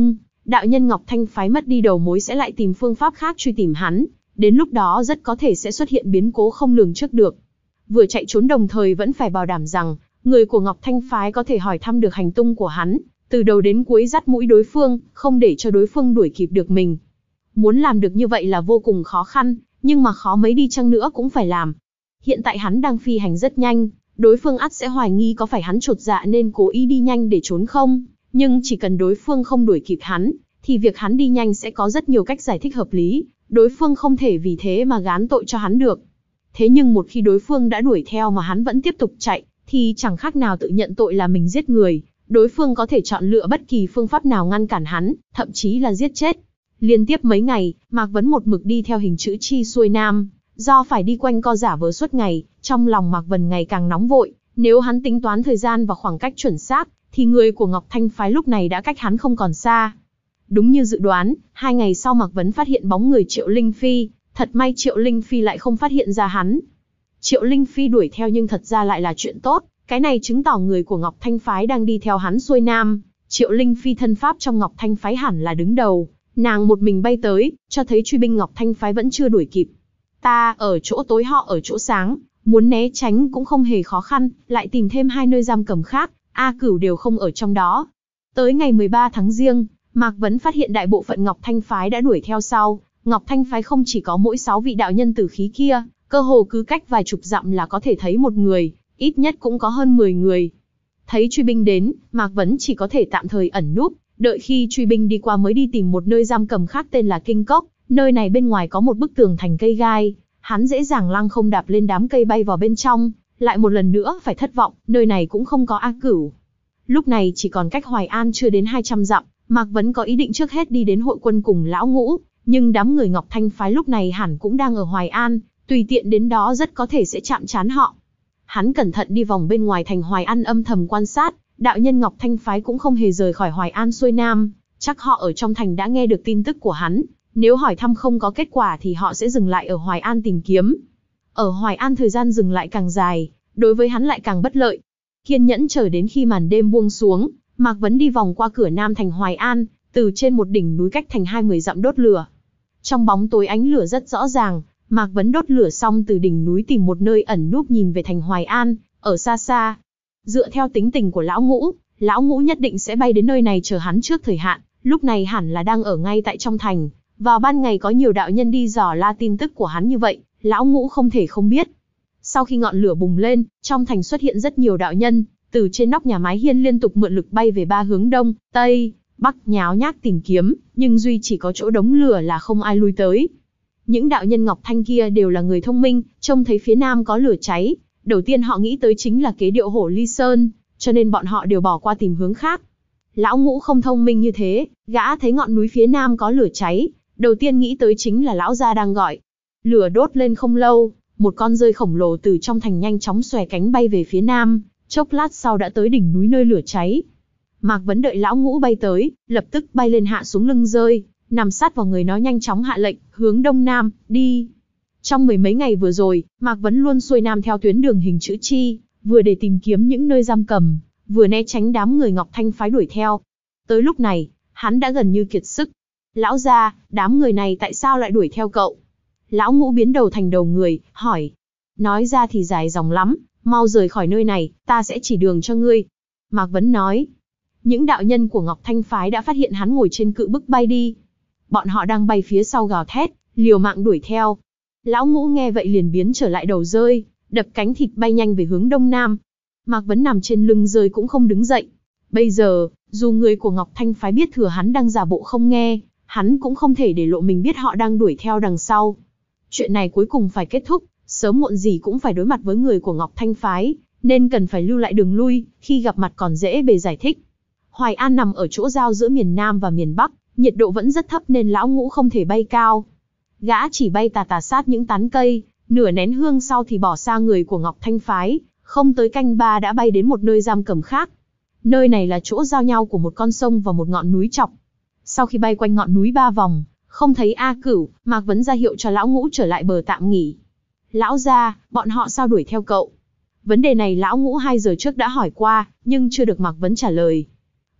đạo nhân Ngọc Thanh phái mất đi đầu mối sẽ lại tìm phương pháp khác truy tìm hắn, đến lúc đó rất có thể sẽ xuất hiện biến cố không lường trước được. Vừa chạy trốn đồng thời vẫn phải bảo đảm rằng, người của Ngọc Thanh phái có thể hỏi thăm được hành tung của hắn, từ đầu đến cuối dắt mũi đối phương, không để cho đối phương đuổi kịp được mình. Muốn làm được như vậy là vô cùng khó khăn, nhưng mà khó mấy đi chăng nữa cũng phải làm. Hiện tại hắn đang phi hành rất nhanh, đối phương ắt sẽ hoài nghi có phải hắn chột dạ nên cố ý đi nhanh để trốn không, nhưng chỉ cần đối phương không đuổi kịp hắn, thì việc hắn đi nhanh sẽ có rất nhiều cách giải thích hợp lý, đối phương không thể vì thế mà gán tội cho hắn được. Thế nhưng một khi đối phương đã đuổi theo mà hắn vẫn tiếp tục chạy, thì chẳng khác nào tự nhận tội là mình giết người, đối phương có thể chọn lựa bất kỳ phương pháp nào ngăn cản hắn, thậm chí là giết chết. Liên tiếp mấy ngày, Mạc Vấn một mực đi theo hình chữ chi xuôi nam, do phải đi quanh co giả vờ suốt ngày, trong lòng Mạc Vân ngày càng nóng vội, nếu hắn tính toán thời gian và khoảng cách chuẩn xác, thì người của Ngọc Thanh phái lúc này đã cách hắn không còn xa. Đúng như dự đoán, hai ngày sau Mạc Vấn phát hiện bóng người Triệu Linh Phi, thật may Triệu Linh Phi lại không phát hiện ra hắn. Triệu Linh Phi đuổi theo nhưng thật ra lại là chuyện tốt, cái này chứng tỏ người của Ngọc Thanh phái đang đi theo hắn xuôi nam. Triệu Linh Phi thân pháp trong Ngọc Thanh phái hẳn là đứng đầu, nàng một mình bay tới, cho thấy truy binh Ngọc Thanh phái vẫn chưa đuổi kịp. Ta ở chỗ tối họ ở chỗ sáng, muốn né tránh cũng không hề khó khăn, lại tìm thêm hai nơi giam cầm khác, A Cửu đều không ở trong đó. Tới ngày mười ba tháng Giêng, Mạc Vấn phát hiện đại bộ phận Ngọc Thanh phái đã đuổi theo sau. Ngọc Thanh phái không chỉ có mỗi sáu vị đạo nhân tử khí kia, cơ hồ cứ cách vài chục dặm là có thể thấy một người, ít nhất cũng có hơn mười người. Thấy truy binh đến, Mạc Vấn chỉ có thể tạm thời ẩn núp, đợi khi truy binh đi qua mới đi tìm một nơi giam cầm khác tên là Kinh Cốc. Nơi này bên ngoài có một bức tường thành cây gai, hắn dễ dàng lăng không đạp lên đám cây bay vào bên trong, lại một lần nữa phải thất vọng, nơi này cũng không có A Cửu. Lúc này chỉ còn cách Hoài An chưa đến hai trăm dặm, Mạc Vấn có ý định trước hết đi đến hội quân cùng lão ngũ, nhưng đám người Ngọc Thanh phái lúc này hẳn cũng đang ở Hoài An, tùy tiện đến đó rất có thể sẽ chạm trán họ. Hắn cẩn thận đi vòng bên ngoài thành Hoài An âm thầm quan sát, đạo nhân Ngọc Thanh phái cũng không hề rời khỏi Hoài An xuôi nam, chắc họ ở trong thành đã nghe được tin tức của hắn. Nếu hỏi thăm không có kết quả thì họ sẽ dừng lại ở Hoài An tìm kiếm. Ở Hoài An thời gian dừng lại càng dài, đối với hắn lại càng bất lợi. Kiên nhẫn chờ đến khi màn đêm buông xuống, Mạc Vấn đi vòng qua cửa nam thành Hoài An, từ trên một đỉnh núi cách thành hai mươi dặm đốt lửa. Trong bóng tối ánh lửa rất rõ ràng, Mạc Vấn đốt lửa xong từ đỉnh núi tìm một nơi ẩn núp nhìn về thành Hoài An, ở xa xa. Dựa theo tính tình của lão ngũ, lão ngũ nhất định sẽ bay đến nơi này chờ hắn trước thời hạn, lúc này hẳn là đang ở ngay tại trong thành. Vào ban ngày có nhiều đạo nhân đi dò la tin tức của hắn như vậy, lão ngũ không thể không biết. Sau khi ngọn lửa bùng lên, trong thành xuất hiện rất nhiều đạo nhân, từ trên nóc nhà mái hiên liên tục mượn lực bay về ba hướng đông, tây, bắc nháo nhác tìm kiếm, nhưng duy chỉ có chỗ đống lửa là không ai lui tới. Những đạo nhân Ngọc Thanh kia đều là người thông minh, trông thấy phía nam có lửa cháy, đầu tiên họ nghĩ tới chính là kế điệu Hổ Ly Sơn, cho nên bọn họ đều bỏ qua tìm hướng khác. Lão ngũ không thông minh như thế, gã thấy ngọn núi phía nam có lửa cháy, đầu tiên nghĩ tới chính là lão gia đang gọi. Lửa đốt lên không lâu, một con dơi khổng lồ từ trong thành nhanh chóng xòe cánh bay về phía nam, chốc lát sau đã tới đỉnh núi nơi lửa cháy. Mạc Vấn đợi lão ngũ bay tới, lập tức bay lên hạ xuống lưng dơi, nằm sát vào người nó nhanh chóng hạ lệnh, hướng đông nam, đi. Trong mười mấy ngày vừa rồi, Mạc Vấn luôn xuôi nam theo tuyến đường hình chữ chi, vừa để tìm kiếm những nơi giam cầm, vừa né tránh đám người Ngọc Thanh phái đuổi theo. Tới lúc này, hắn đã gần như kiệt sức. Lão gia, đám người này tại sao lại đuổi theo cậu? Lão ngũ biến đầu thành đầu người, hỏi. Nói ra thì dài dòng lắm, mau rời khỏi nơi này, ta sẽ chỉ đường cho ngươi. Mạc Vấn nói. Những đạo nhân của Ngọc Thanh phái đã phát hiện hắn ngồi trên cự bức bay đi. Bọn họ đang bay phía sau gào thét, liều mạng đuổi theo. Lão ngũ nghe vậy liền biến trở lại đầu rơi, đập cánh thịt bay nhanh về hướng đông nam. Mạc Vấn nằm trên lưng rơi cũng không đứng dậy. Bây giờ, dù người của Ngọc Thanh phái biết thừa hắn đang giả bộ không nghe, hắn cũng không thể để lộ mình biết họ đang đuổi theo đằng sau. Chuyện này cuối cùng phải kết thúc, sớm muộn gì cũng phải đối mặt với người của Ngọc Thanh phái, nên cần phải lưu lại đường lui, khi gặp mặt còn dễ bề giải thích. Hoài An nằm ở chỗ giao giữa miền Nam và miền Bắc, nhiệt độ vẫn rất thấp nên lão ngũ không thể bay cao. Gã chỉ bay tà tà sát những tán cây, nửa nén hương sau thì bỏ xa người của Ngọc Thanh phái, không tới canh ba đã bay đến một nơi giam cầm khác. Nơi này là chỗ giao nhau của một con sông và một ngọn núi chọc. Sau khi bay quanh ngọn núi ba vòng, không thấy A Cửu, Mạc Vấn ra hiệu cho lão ngũ trở lại bờ tạm nghỉ. Lão gia, bọn họ sao đuổi theo cậu? Vấn đề này lão ngũ hai giờ trước đã hỏi qua, nhưng chưa được Mạc Vấn trả lời.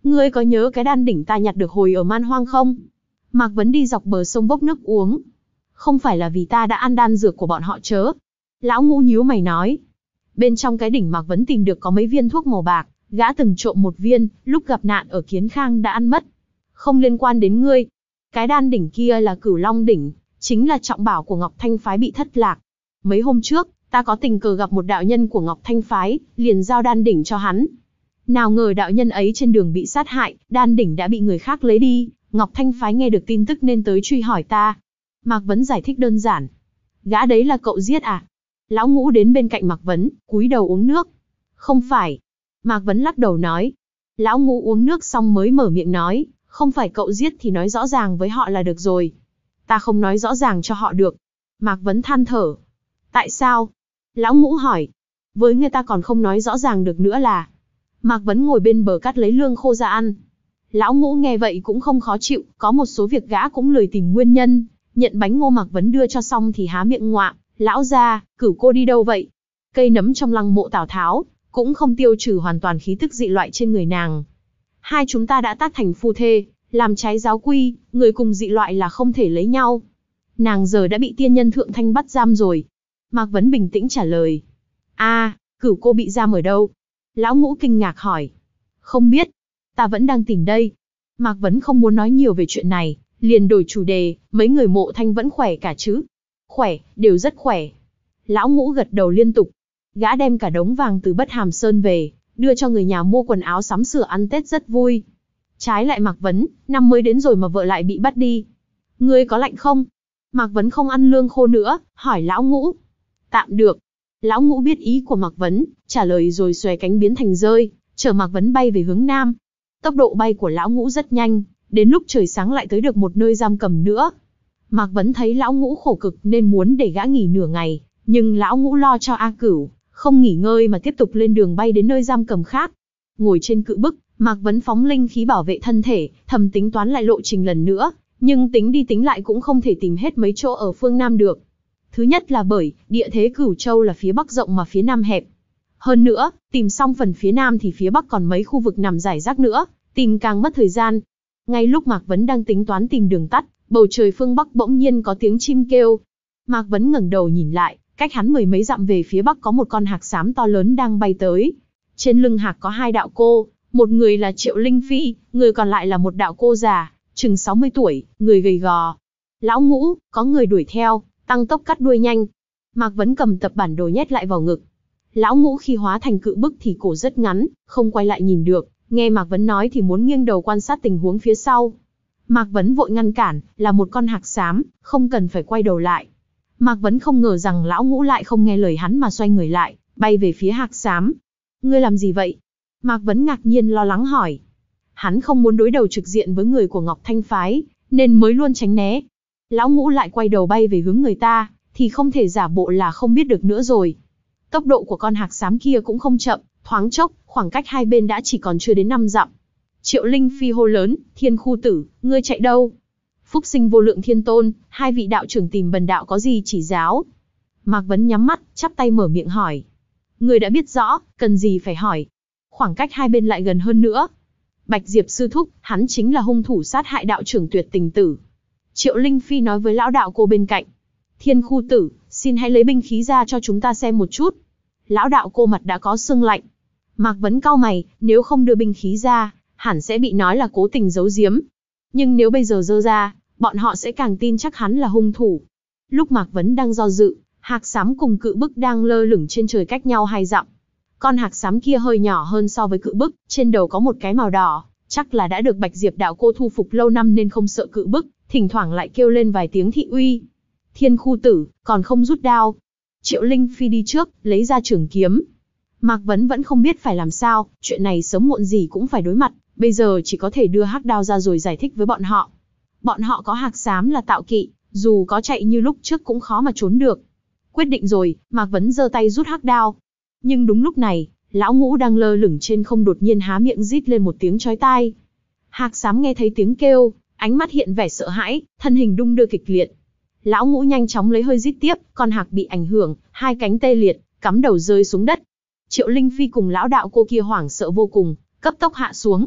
Ngươi có nhớ cái đan đỉnh ta nhặt được hồi ở Man Hoang không? Mạc Vấn đi dọc bờ sông bốc nước uống. Không phải là vì ta đã ăn đan dược của bọn họ chớ. Lão Ngũ nhíu mày nói. Bên trong cái đỉnh Mạc Vấn tìm được có mấy viên thuốc màu bạc, gã từng trộm một viên, lúc gặp nạn ở Kiến Khang đã ăn mất. Không liên quan đến ngươi. Cái đan đỉnh kia là Cửu Long đỉnh, chính là trọng bảo của Ngọc Thanh phái bị thất lạc. Mấy hôm trước, ta có tình cờ gặp một đạo nhân của Ngọc Thanh phái, liền giao đan đỉnh cho hắn. Nào ngờ đạo nhân ấy trên đường bị sát hại, đan đỉnh đã bị người khác lấy đi, Ngọc Thanh phái nghe được tin tức nên tới truy hỏi ta. Mạc Vấn giải thích đơn giản. Gã đấy là cậu giết à? Lão Ngũ đến bên cạnh Mạc Vấn, cúi đầu uống nước. Không phải. Mạc Vấn lắc đầu nói. Lão Ngũ uống nước xong mới mở miệng nói, không phải cậu giết thì nói rõ ràng với họ là được rồi. Ta không nói rõ ràng cho họ được. Mạc Vấn than thở. Tại sao? Lão Ngũ hỏi. Với người ta còn không nói rõ ràng được nữa là. Mạc Vấn ngồi bên bờ cắt lấy lương khô ra ăn. Lão Ngũ nghe vậy cũng không khó chịu, có một số việc gã cũng lười tìm nguyên nhân. Nhận bánh ngô Mạc Vấn đưa cho xong thì há miệng ngoạm. Lão gia, Cửu cô đi đâu vậy? Cây nấm trong lăng mộ Tào Tháo cũng không tiêu trừ hoàn toàn khí tức dị loại trên người nàng. Hai chúng ta đã tác thành phu thê, làm trái giáo quy, người cùng dị loại là không thể lấy nhau. Nàng giờ đã bị tiên nhân thượng thanh bắt giam rồi. Mạc Vấn bình tĩnh trả lời. A, à, Cửu cô bị giam ở đâu? Lão Ngũ kinh ngạc hỏi. Không biết, ta vẫn đang tìm đây. Mạc Vấn không muốn nói nhiều về chuyện này, liền đổi chủ đề, mấy người Mộ Thanh vẫn khỏe cả chứ? Khỏe, đều rất khỏe. Lão Ngũ gật đầu liên tục. Gã đem cả đống vàng từ Bất Hàm Sơn về, đưa cho người nhà mua quần áo sắm sửa ăn Tết rất vui. Trái lại Mạc Vấn, năm mới đến rồi mà vợ lại bị bắt đi. Ngươi có lạnh không? Mạc Vấn không ăn lương khô nữa, hỏi Lão Ngũ. Tạm được. Lão Ngũ biết ý của Mạc Vấn, trả lời rồi xòe cánh biến thành rơi, chở Mạc Vấn bay về hướng nam. Tốc độ bay của Lão Ngũ rất nhanh, đến lúc trời sáng lại tới được một nơi giam cầm nữa. Mạc Vấn thấy Lão Ngũ khổ cực nên muốn để gã nghỉ nửa ngày, nhưng Lão Ngũ lo cho A Cửu, không nghỉ ngơi mà tiếp tục lên đường bay đến nơi giam cầm khác. Ngồi trên cự bức, Mạc Vấn phóng linh khí bảo vệ thân thể, thầm tính toán lại lộ trình lần nữa, nhưng tính đi tính lại cũng không thể tìm hết mấy chỗ ở phương Nam được. Thứ nhất là bởi, địa thế Cửu Châu là phía Bắc rộng mà phía Nam hẹp. Hơn nữa, tìm xong phần phía Nam thì phía Bắc còn mấy khu vực nằm rải rác nữa, tìm càng mất thời gian. Ngay lúc Mạc Vấn đang tính toán tìm đường tắt, bầu trời phương Bắc bỗng nhiên có tiếng chim kêu. Mạc Vấn ngẩng đầu nhìn lại, cách hắn mười mấy dặm về phía Bắc có một con hạc xám to lớn đang bay tới. Trên lưng hạc có hai đạo cô, một người là Triệu Linh Phi, người còn lại là một đạo cô già, chừng sáu mươi tuổi, người gầy gò. Lão Ngũ, có người đuổi theo, tăng tốc cắt đuôi nhanh. Mạc Vấn cầm tập bản đồ nhét lại vào ngực. Lão Ngũ khi hóa thành cự bức thì cổ rất ngắn, không quay lại nhìn được, nghe Mạc Vấn nói thì muốn nghiêng đầu quan sát tình huống phía sau. Mạc Vấn vội ngăn cản, là một con hạc xám, không cần phải quay đầu lại. Mạc Vấn không ngờ rằng Lão Ngũ lại không nghe lời hắn mà xoay người lại, bay về phía hạc xám. Ngươi làm gì vậy? Mạc Vấn ngạc nhiên lo lắng hỏi. Hắn không muốn đối đầu trực diện với người của Ngọc Thanh phái, nên mới luôn tránh né. Lão Ngũ lại quay đầu bay về hướng người ta, thì không thể giả bộ là không biết được nữa rồi. Tốc độ của con hạc xám kia cũng không chậm, thoáng chốc, khoảng cách hai bên đã chỉ còn chưa đến năm dặm. Triệu Linh Phi hô lớn, Thiên Khu Tử, ngươi chạy đâu? Phúc Sinh Vô Lượng Thiên Tôn, hai vị đạo trưởng tìm bần đạo có gì chỉ giáo? Mạc Vấn nhắm mắt, chắp tay mở miệng hỏi. Ngươi đã biết rõ, cần gì phải hỏi? Khoảng cách hai bên lại gần hơn nữa. Bạch Diệp sư thúc, hắn chính là hung thủ sát hại đạo trưởng Tuyệt Tình Tử. Triệu Linh Phi nói với lão đạo cô bên cạnh. Thiên Khu Tử, xin hãy lấy binh khí ra cho chúng ta xem một chút. Lão đạo cô mặt đã có sưng lạnh. Mạc Vấn cau mày, nếu không đưa binh khí ra, hẳn sẽ bị nói là cố tình giấu giếm. Nhưng nếu bây giờ giơ ra, bọn họ sẽ càng tin chắc hắn là hung thủ. Lúc Mạc Vấn đang do dự, hạc xám cùng cự bức đang lơ lửng trên trời cách nhau hai dặm. Con hạc xám kia hơi nhỏ hơn so với cự bức, trên đầu có một cái màu đỏ, chắc là đã được Bạch Diệp đạo cô thu phục lâu năm nên không sợ cự bức, thỉnh thoảng lại kêu lên vài tiếng thị uy. Thiên Khu Tử, còn không rút đao. Triệu Linh Phi đi trước, lấy ra trường kiếm. Mạc Vấn vẫn không biết phải làm sao, chuyện này sớm muộn gì cũng phải đối mặt, bây giờ chỉ có thể đưa hắc đao ra rồi giải thích với bọn họ. Bọn họ có hạc xám là tạo kỵ, dù có chạy như lúc trước cũng khó mà trốn được. Quyết định rồi, Mạc Vấn giơ tay rút hắc đao. Nhưng đúng lúc này, Lão Ngũ đang lơ lửng trên không đột nhiên há miệng rít lên một tiếng chói tai. Hạc xám nghe thấy tiếng kêu, ánh mắt hiện vẻ sợ hãi, thân hình đung đưa kịch liệt. Lão Ngũ nhanh chóng lấy hơi rít tiếp, con hạc bị ảnh hưởng, hai cánh tê liệt, cắm đầu rơi xuống đất. Triệu Linh Phi cùng lão đạo cô kia hoảng sợ vô cùng, cấp tốc hạ xuống.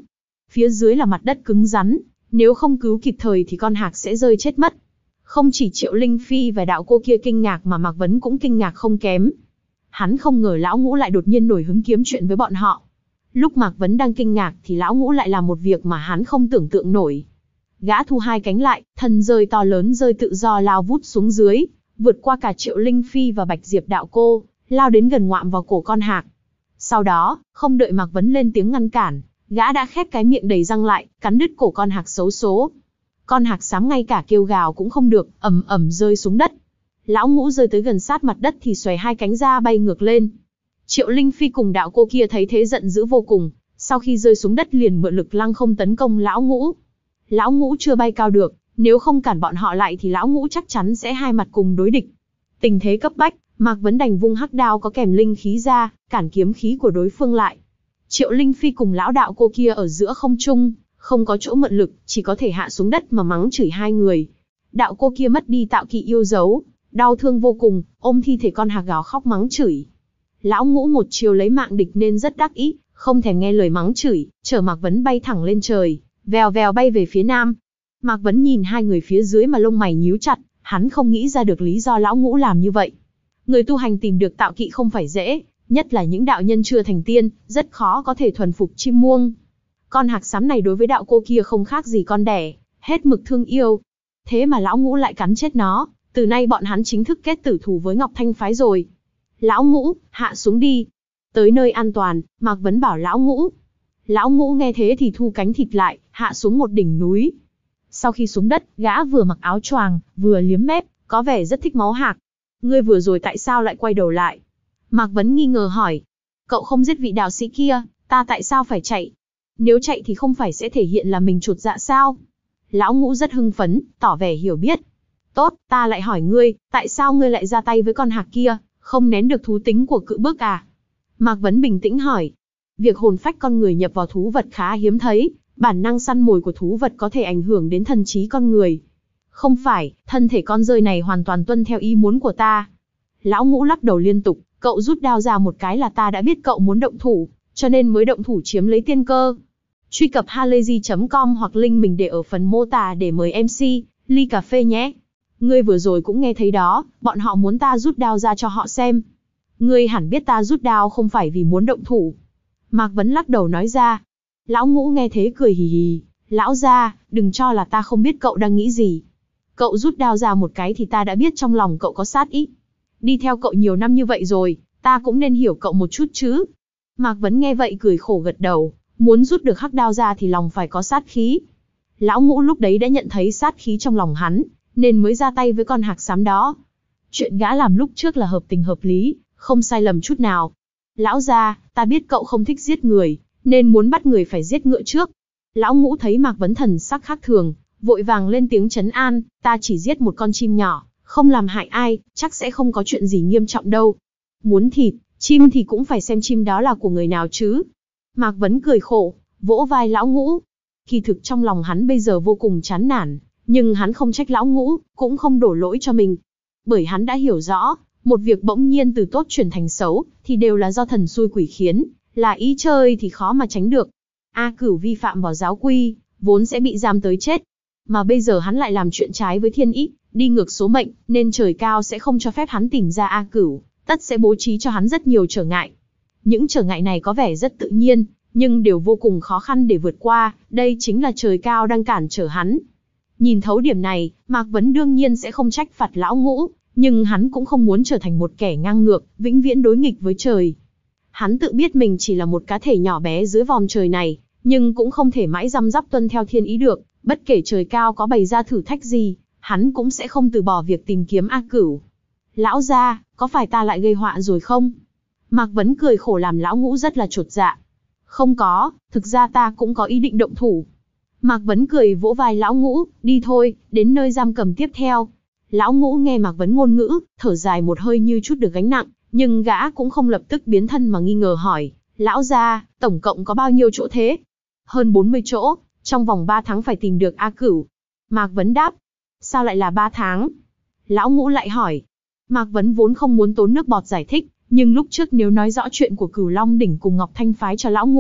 Phía dưới là mặt đất cứng rắn, nếu không cứu kịp thời thì con hạc sẽ rơi chết mất. Không chỉ Triệu Linh Phi và đạo cô kia kinh ngạc mà Mạc Vấn cũng kinh ngạc không kém. Hắn không ngờ lão ngũ lại đột nhiên nổi hứng kiếm chuyện với bọn họ. Lúc Mạc Vấn đang kinh ngạc thì lão ngũ lại làm một việc mà hắn không tưởng tượng nổi. Gã thu hai cánh lại, thân rơi to lớn rơi tự do lao vút xuống dưới, vượt qua cả Triệu Linh Phi và Bạch Diệp đạo cô, lao đến gần ngoạm vào cổ con hạc. Sau đó, không đợi Mạc Vấn lên tiếng ngăn cản, gã đã khép cái miệng đầy răng lại, cắn đứt cổ con hạc xấu số. Con hạc xám ngay cả kêu gào cũng không được, ầm ầm rơi xuống đất. Lão ngũ rơi tới gần sát mặt đất thì xoay hai cánh ra bay ngược lên. Triệu Linh Phi cùng đạo cô kia thấy thế giận dữ vô cùng, sau khi rơi xuống đất liền mượn lực lăng không tấn công lão ngũ. Lão ngũ chưa bay cao được, nếu không cản bọn họ lại thì lão ngũ chắc chắn sẽ hai mặt cùng đối địch. Tình thế cấp bách, Mạc Vấn đành vung hắc đao có kèm linh khí ra, cản kiếm khí của đối phương lại. Triệu Linh Phi cùng lão đạo cô kia ở giữa không trung, không có chỗ mượn lực, chỉ có thể hạ xuống đất mà mắng chửi hai người. Đạo cô kia mất đi tạo kỵ yêu dấu, đau thương vô cùng, ôm thi thể con hạc gào khóc mắng chửi. Lão ngũ một chiều lấy mạng địch nên rất đắc ý, không thèm nghe lời mắng chửi, chở Mạc Vấn bay thẳng lên trời, vèo vèo bay về phía nam. Mạc Vấn nhìn hai người phía dưới mà lông mày nhíu chặt, hắn không nghĩ ra được lý do lão ngũ làm như vậy. Người tu hành tìm được tạo kỵ không phải dễ, nhất là những đạo nhân chưa thành tiên, rất khó có thể thuần phục chim muông. Con hạc xám này đối với đạo cô kia không khác gì con đẻ, hết mực thương yêu. Thế mà lão ngũ lại cắn chết nó, từ nay bọn hắn chính thức kết tử thù với Ngọc Thanh phái rồi. Lão ngũ, hạ xuống đi. Tới nơi an toàn, Mạc Vấn bảo lão ngũ. Lão ngũ nghe thế thì thu cánh thịt lại, hạ xuống một đỉnh núi. Sau khi xuống đất, gã vừa mặc áo choàng, vừa liếm mép, có vẻ rất thích máu hạc. Ngươi vừa rồi tại sao lại quay đầu lại? Mạc Vấn nghi ngờ hỏi. Cậu không giết vị đạo sĩ kia, ta tại sao phải chạy? Nếu chạy thì không phải sẽ thể hiện là mình chột dạ sao? Lão ngũ rất hưng phấn, tỏ vẻ hiểu biết. Tốt, ta lại hỏi ngươi, tại sao ngươi lại ra tay với con hạc kia, không nén được thú tính của cự bức à? Mạc Vấn bình tĩnh hỏi. Việc hồn phách con người nhập vào thú vật khá hiếm thấy, bản năng săn mồi của thú vật có thể ảnh hưởng đến thần trí con người. Không phải, thân thể con rơi này hoàn toàn tuân theo ý muốn của ta. Lão ngũ lắc đầu liên tục, cậu rút đao ra một cái là ta đã biết cậu muốn động thủ, cho nên mới động thủ chiếm lấy tiên cơ. Truy cập halayzi chấm com hoặc link mình để ở phần mô tả để mời em xê, ly cà phê nhé. Ngươi vừa rồi cũng nghe thấy đó, bọn họ muốn ta rút đao ra cho họ xem. Ngươi hẳn biết ta rút đao không phải vì muốn động thủ. Mạc Vấn lắc đầu nói ra. Lão ngũ nghe thế cười hì hì. Lão gia, đừng cho là ta không biết cậu đang nghĩ gì. Cậu rút đao ra một cái thì ta đã biết trong lòng cậu có sát ý. Đi theo cậu nhiều năm như vậy rồi, ta cũng nên hiểu cậu một chút chứ. Mạc Vấn nghe vậy cười khổ gật đầu. Muốn rút được hắc đao ra thì lòng phải có sát khí. Lão ngũ lúc đấy đã nhận thấy sát khí trong lòng hắn, nên mới ra tay với con hạc xám đó. Chuyện gã làm lúc trước là hợp tình hợp lý, không sai lầm chút nào. Lão gia, ta biết cậu không thích giết người, nên muốn bắt người phải giết ngựa trước. Lão ngũ thấy Mạc Vấn thần sắc khác thường, vội vàng lên tiếng trấn an, ta chỉ giết một con chim nhỏ, không làm hại ai, chắc sẽ không có chuyện gì nghiêm trọng đâu. Muốn thịt, chim thì cũng phải xem chim đó là của người nào chứ. Mạc Vấn cười khổ, vỗ vai lão ngũ. Kỳ thực trong lòng hắn bây giờ vô cùng chán nản, nhưng hắn không trách lão ngũ, cũng không đổ lỗi cho mình. Bởi hắn đã hiểu rõ, một việc bỗng nhiên từ tốt chuyển thành xấu, thì đều là do thần xui quỷ khiến, là ý chơi thì khó mà tránh được. A Cửu vi phạm vào giáo quy, vốn sẽ bị giam tới chết. Mà bây giờ hắn lại làm chuyện trái với thiên ý, đi ngược số mệnh, nên trời cao sẽ không cho phép hắn tìm ra A Cửu, tất sẽ bố trí cho hắn rất nhiều trở ngại. Những trở ngại này có vẻ rất tự nhiên, nhưng đều vô cùng khó khăn để vượt qua, đây chính là trời cao đang cản trở hắn. Nhìn thấu điểm này, Mạc Vấn đương nhiên sẽ không trách phạt lão ngũ, nhưng hắn cũng không muốn trở thành một kẻ ngang ngược, vĩnh viễn đối nghịch với trời. Hắn tự biết mình chỉ là một cá thể nhỏ bé dưới vòm trời này, nhưng cũng không thể mãi răm rắp tuân theo thiên ý được, bất kể trời cao có bày ra thử thách gì, hắn cũng sẽ không từ bỏ việc tìm kiếm A Cửu. Lão gia, có phải ta lại gây họa rồi không? Mạc Vấn cười khổ làm lão ngũ rất là chột dạ. Không có, thực ra ta cũng có ý định động thủ. Mạc Vấn cười vỗ vai lão ngũ, đi thôi, đến nơi giam cầm tiếp theo. Lão ngũ nghe Mạc Vấn ngôn ngữ, thở dài một hơi như chút được gánh nặng, nhưng gã cũng không lập tức biến thân mà nghi ngờ hỏi, lão gia, tổng cộng có bao nhiêu chỗ thế? Hơn bốn mươi chỗ, trong vòng ba tháng phải tìm được A Cửu. Mạc Vấn đáp, sao lại là ba tháng? Lão ngũ lại hỏi. Mạc Vấn vốn không muốn tốn nước bọt giải thích, nhưng lúc trước nếu nói rõ chuyện của Cửu Long đỉnh cùng Ngọc Thanh phái cho lão ngũ,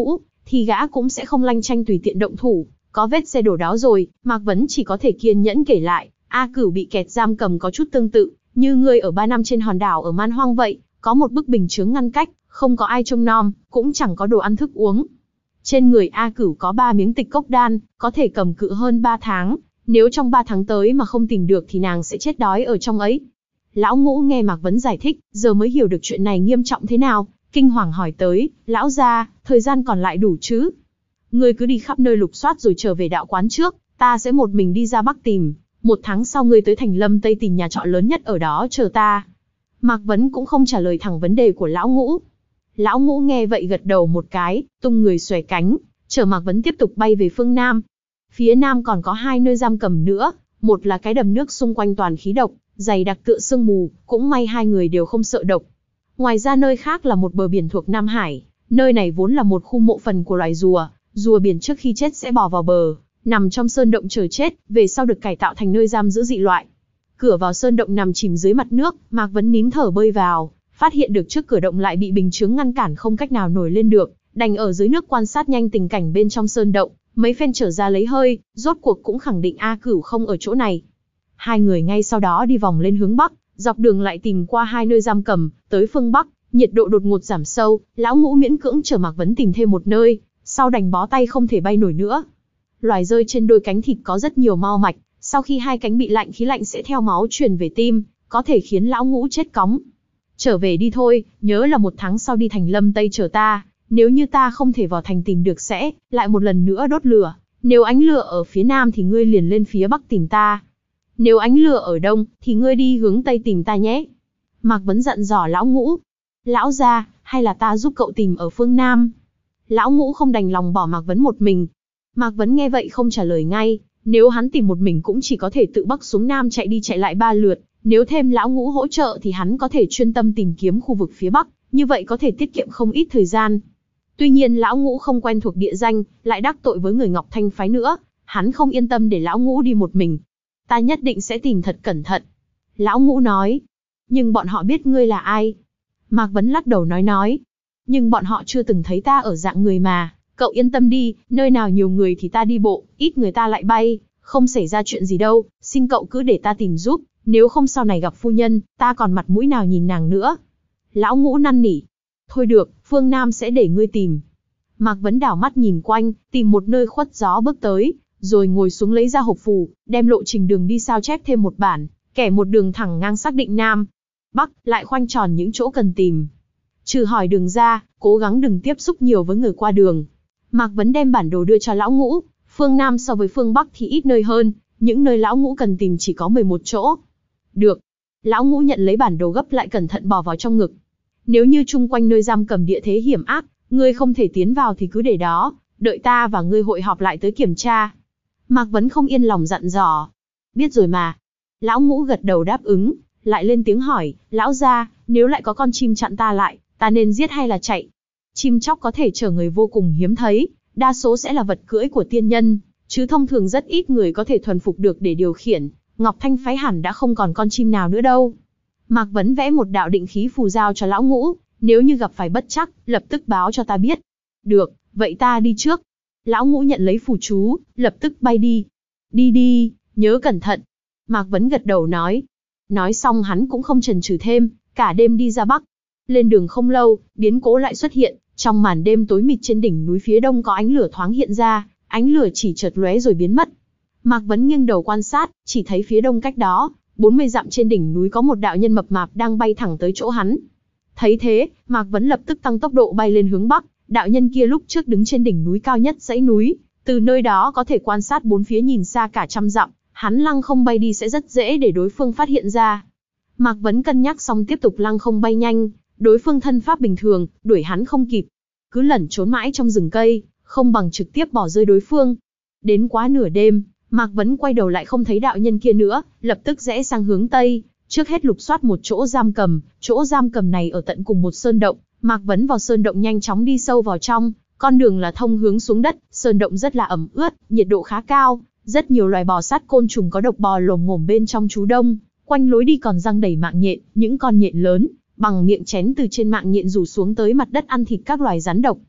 thì gã cũng sẽ không lanh chanh tùy tiện động thủ. Có vết xe đổ đó rồi, Mạc Vấn chỉ có thể kiên nhẫn kể lại, A Cửu bị kẹt giam cầm có chút tương tự, như ngươi ở ba năm trên hòn đảo ở Man Hoang vậy, có một bức bình chướng ngăn cách, không có ai trông nom, cũng chẳng có đồ ăn thức uống. Trên người A Cửu có ba miếng tịch cốc đan, có thể cầm cự hơn ba tháng, nếu trong ba tháng tới mà không tìm được thì nàng sẽ chết đói ở trong ấy. Lão Ngũ nghe Mạc Vấn giải thích, giờ mới hiểu được chuyện này nghiêm trọng thế nào, kinh hoàng hỏi tới, lão gia, thời gian còn lại đủ chứ? Ngươi cứ đi khắp nơi lục soát rồi trở về đạo quán trước, ta sẽ một mình đi ra Bắc tìm, một tháng sau ngươi tới Thành Lâm Tây tìm nhà trọ lớn nhất ở đó chờ ta. Mạc Vấn cũng không trả lời thẳng vấn đề của Lão Ngũ. Lão Ngũ nghe vậy gật đầu một cái, tung người xòe cánh, chở Mạc Vấn tiếp tục bay về phương Nam. Phía Nam còn có hai nơi giam cầm nữa, một là cái đầm nước xung quanh toàn khí độc, dày đặc tựa sương mù, cũng may hai người đều không sợ độc. Ngoài ra nơi khác là một bờ biển thuộc Nam Hải, nơi này vốn là một khu mộ phần của loài rùa, rùa biển trước khi chết sẽ bò vào bờ, nằm trong sơn động chờ chết, về sau được cải tạo thành nơi giam giữ dị loại. Cửa vào sơn động nằm chìm dưới mặt nước, Mạc Vấn nín thở bơi vào, phát hiện được trước cửa động lại bị bình chướng ngăn cản không cách nào nổi lên được, đành ở dưới nước quan sát nhanh tình cảnh bên trong sơn động, mấy phen trở ra lấy hơi, rốt cuộc cũng khẳng định A Cửu không ở chỗ này. Hai người ngay sau đó đi vòng lên hướng Bắc, dọc đường lại tìm qua hai nơi giam cầm, tới phương Bắc, nhiệt độ đột ngột giảm sâu, Lão Ngũ miễn cưỡng chở Mạc Vấn tìm thêm một nơi, sau đành bó tay không thể bay nổi nữa. Loài rơi trên đôi cánh thịt có rất nhiều mao mạch, sau khi hai cánh bị lạnh khí lạnh sẽ theo máu truyền về tim, có thể khiến Lão Ngũ chết cóng. Trở về đi thôi, nhớ là một tháng sau đi Thành Lâm Tây chờ ta, nếu như ta không thể vào thành tìm được sẽ lại một lần nữa đốt lửa, nếu ánh lửa ở phía Nam thì ngươi liền lên phía Bắc tìm ta. Nếu ánh lửa ở Đông thì ngươi đi hướng Tây tìm ta nhé. Mạc Vấn dặn dò Lão Ngũ. Lão gia, hay là ta giúp cậu tìm ở phương Nam? Lão Ngũ không đành lòng bỏ Mạc Vấn một mình. Mạc Vấn nghe vậy không trả lời ngay, nếu hắn tìm một mình cũng chỉ có thể tự Bắc xuống Nam chạy đi chạy lại ba lượt, nếu thêm Lão Ngũ hỗ trợ thì hắn có thể chuyên tâm tìm kiếm khu vực phía Bắc, như vậy có thể tiết kiệm không ít thời gian. Tuy nhiên Lão Ngũ không quen thuộc địa danh, lại đắc tội với người Ngọc Thanh phái nữa, hắn không yên tâm để Lão Ngũ đi một mình. Ta nhất định sẽ tìm thật cẩn thận. Lão Ngũ nói. Nhưng bọn họ biết ngươi là ai? Mạc Vấn lắc đầu nói nói. Nhưng bọn họ chưa từng thấy ta ở dạng người mà, cậu yên tâm đi, nơi nào nhiều người thì ta đi bộ, ít người ta lại bay, không xảy ra chuyện gì đâu, xin cậu cứ để ta tìm giúp, nếu không sau này gặp phu nhân, ta còn mặt mũi nào nhìn nàng nữa. Lão Ngũ năn nỉ. Thôi được, phương Nam sẽ để ngươi tìm. Mạc Vấn đảo mắt nhìn quanh, tìm một nơi khuất gió bước tới, rồi ngồi xuống lấy ra hộp phù, đem lộ trình đường đi sao chép thêm một bản, kẻ một đường thẳng ngang xác định Nam, Bắc, lại khoanh tròn những chỗ cần tìm. Trừ hỏi đường ra, cố gắng đừng tiếp xúc nhiều với người qua đường. Mạc Vấn đem bản đồ đưa cho Lão Ngũ, phương Nam so với phương Bắc thì ít nơi hơn, những nơi Lão Ngũ cần tìm chỉ có mười một chỗ. Được. Lão Ngũ nhận lấy bản đồ gấp lại cẩn thận bỏ vào trong ngực. Nếu như chung quanh nơi giam cầm địa thế hiểm ác, ngươi không thể tiến vào thì cứ để đó, đợi ta và ngươi hội họp lại tới kiểm tra. Mạc Vấn không yên lòng dặn dò. Biết rồi mà. Lão Ngũ gật đầu đáp ứng, lại lên tiếng hỏi, lão gia, nếu lại có con chim chặn ta lại, ta nên giết hay là chạy? Chim chóc có thể chở người vô cùng hiếm thấy, đa số sẽ là vật cưỡi của tiên nhân, chứ thông thường rất ít người có thể thuần phục được để điều khiển. Ngọc Thanh phái hẳn đã không còn con chim nào nữa đâu. Mạc Vấn vẽ một đạo định khí phù giao cho Lão Ngũ, nếu như gặp phải bất trắc, lập tức báo cho ta biết. Được, vậy ta đi trước. Lão Ngũ nhận lấy phù chú, lập tức bay đi. Đi đi, nhớ cẩn thận. Mạc Vấn gật đầu nói. Nói xong hắn cũng không chần chừ thêm, cả đêm đi ra Bắc. Lên đường không lâu, biến cố lại xuất hiện, trong màn đêm tối mịt trên đỉnh núi phía đông có ánh lửa thoáng hiện ra, ánh lửa chỉ chợt lóe rồi biến mất. Mạc Vấn nghiêng đầu quan sát, chỉ thấy phía đông cách đó, bốn mươi dặm trên đỉnh núi có một đạo nhân mập mạp đang bay thẳng tới chỗ hắn. Thấy thế, Mạc Vấn lập tức tăng tốc độ bay lên hướng Bắc, đạo nhân kia lúc trước đứng trên đỉnh núi cao nhất dãy núi, từ nơi đó có thể quan sát bốn phía nhìn xa cả trăm dặm, hắn lăng không bay đi sẽ rất dễ để đối phương phát hiện ra. Mạc Vấn cân nhắc xong tiếp tục lăng không bay nhanh, đối phương thân pháp bình thường, đuổi hắn không kịp. Cứ lẩn trốn mãi trong rừng cây, không bằng trực tiếp bỏ rơi đối phương. Đến quá nửa đêm, Mạc Vấn quay đầu lại không thấy đạo nhân kia nữa, lập tức rẽ sang hướng Tây, trước hết lục soát một chỗ giam cầm, chỗ giam cầm này ở tận cùng một sơn động. Mạc Vấn vào sơn động nhanh chóng đi sâu vào trong, con đường là thông hướng xuống đất, sơn động rất là ẩm ướt, nhiệt độ khá cao, rất nhiều loài bò sát côn trùng có độc bò lồm ngổm bên trong trú đông, quanh lối đi còn răng đầy mạng nhện, những con nhện lớn, bằng miệng chén từ trên mạng nhện rủ xuống tới mặt đất ăn thịt các loài rắn độc.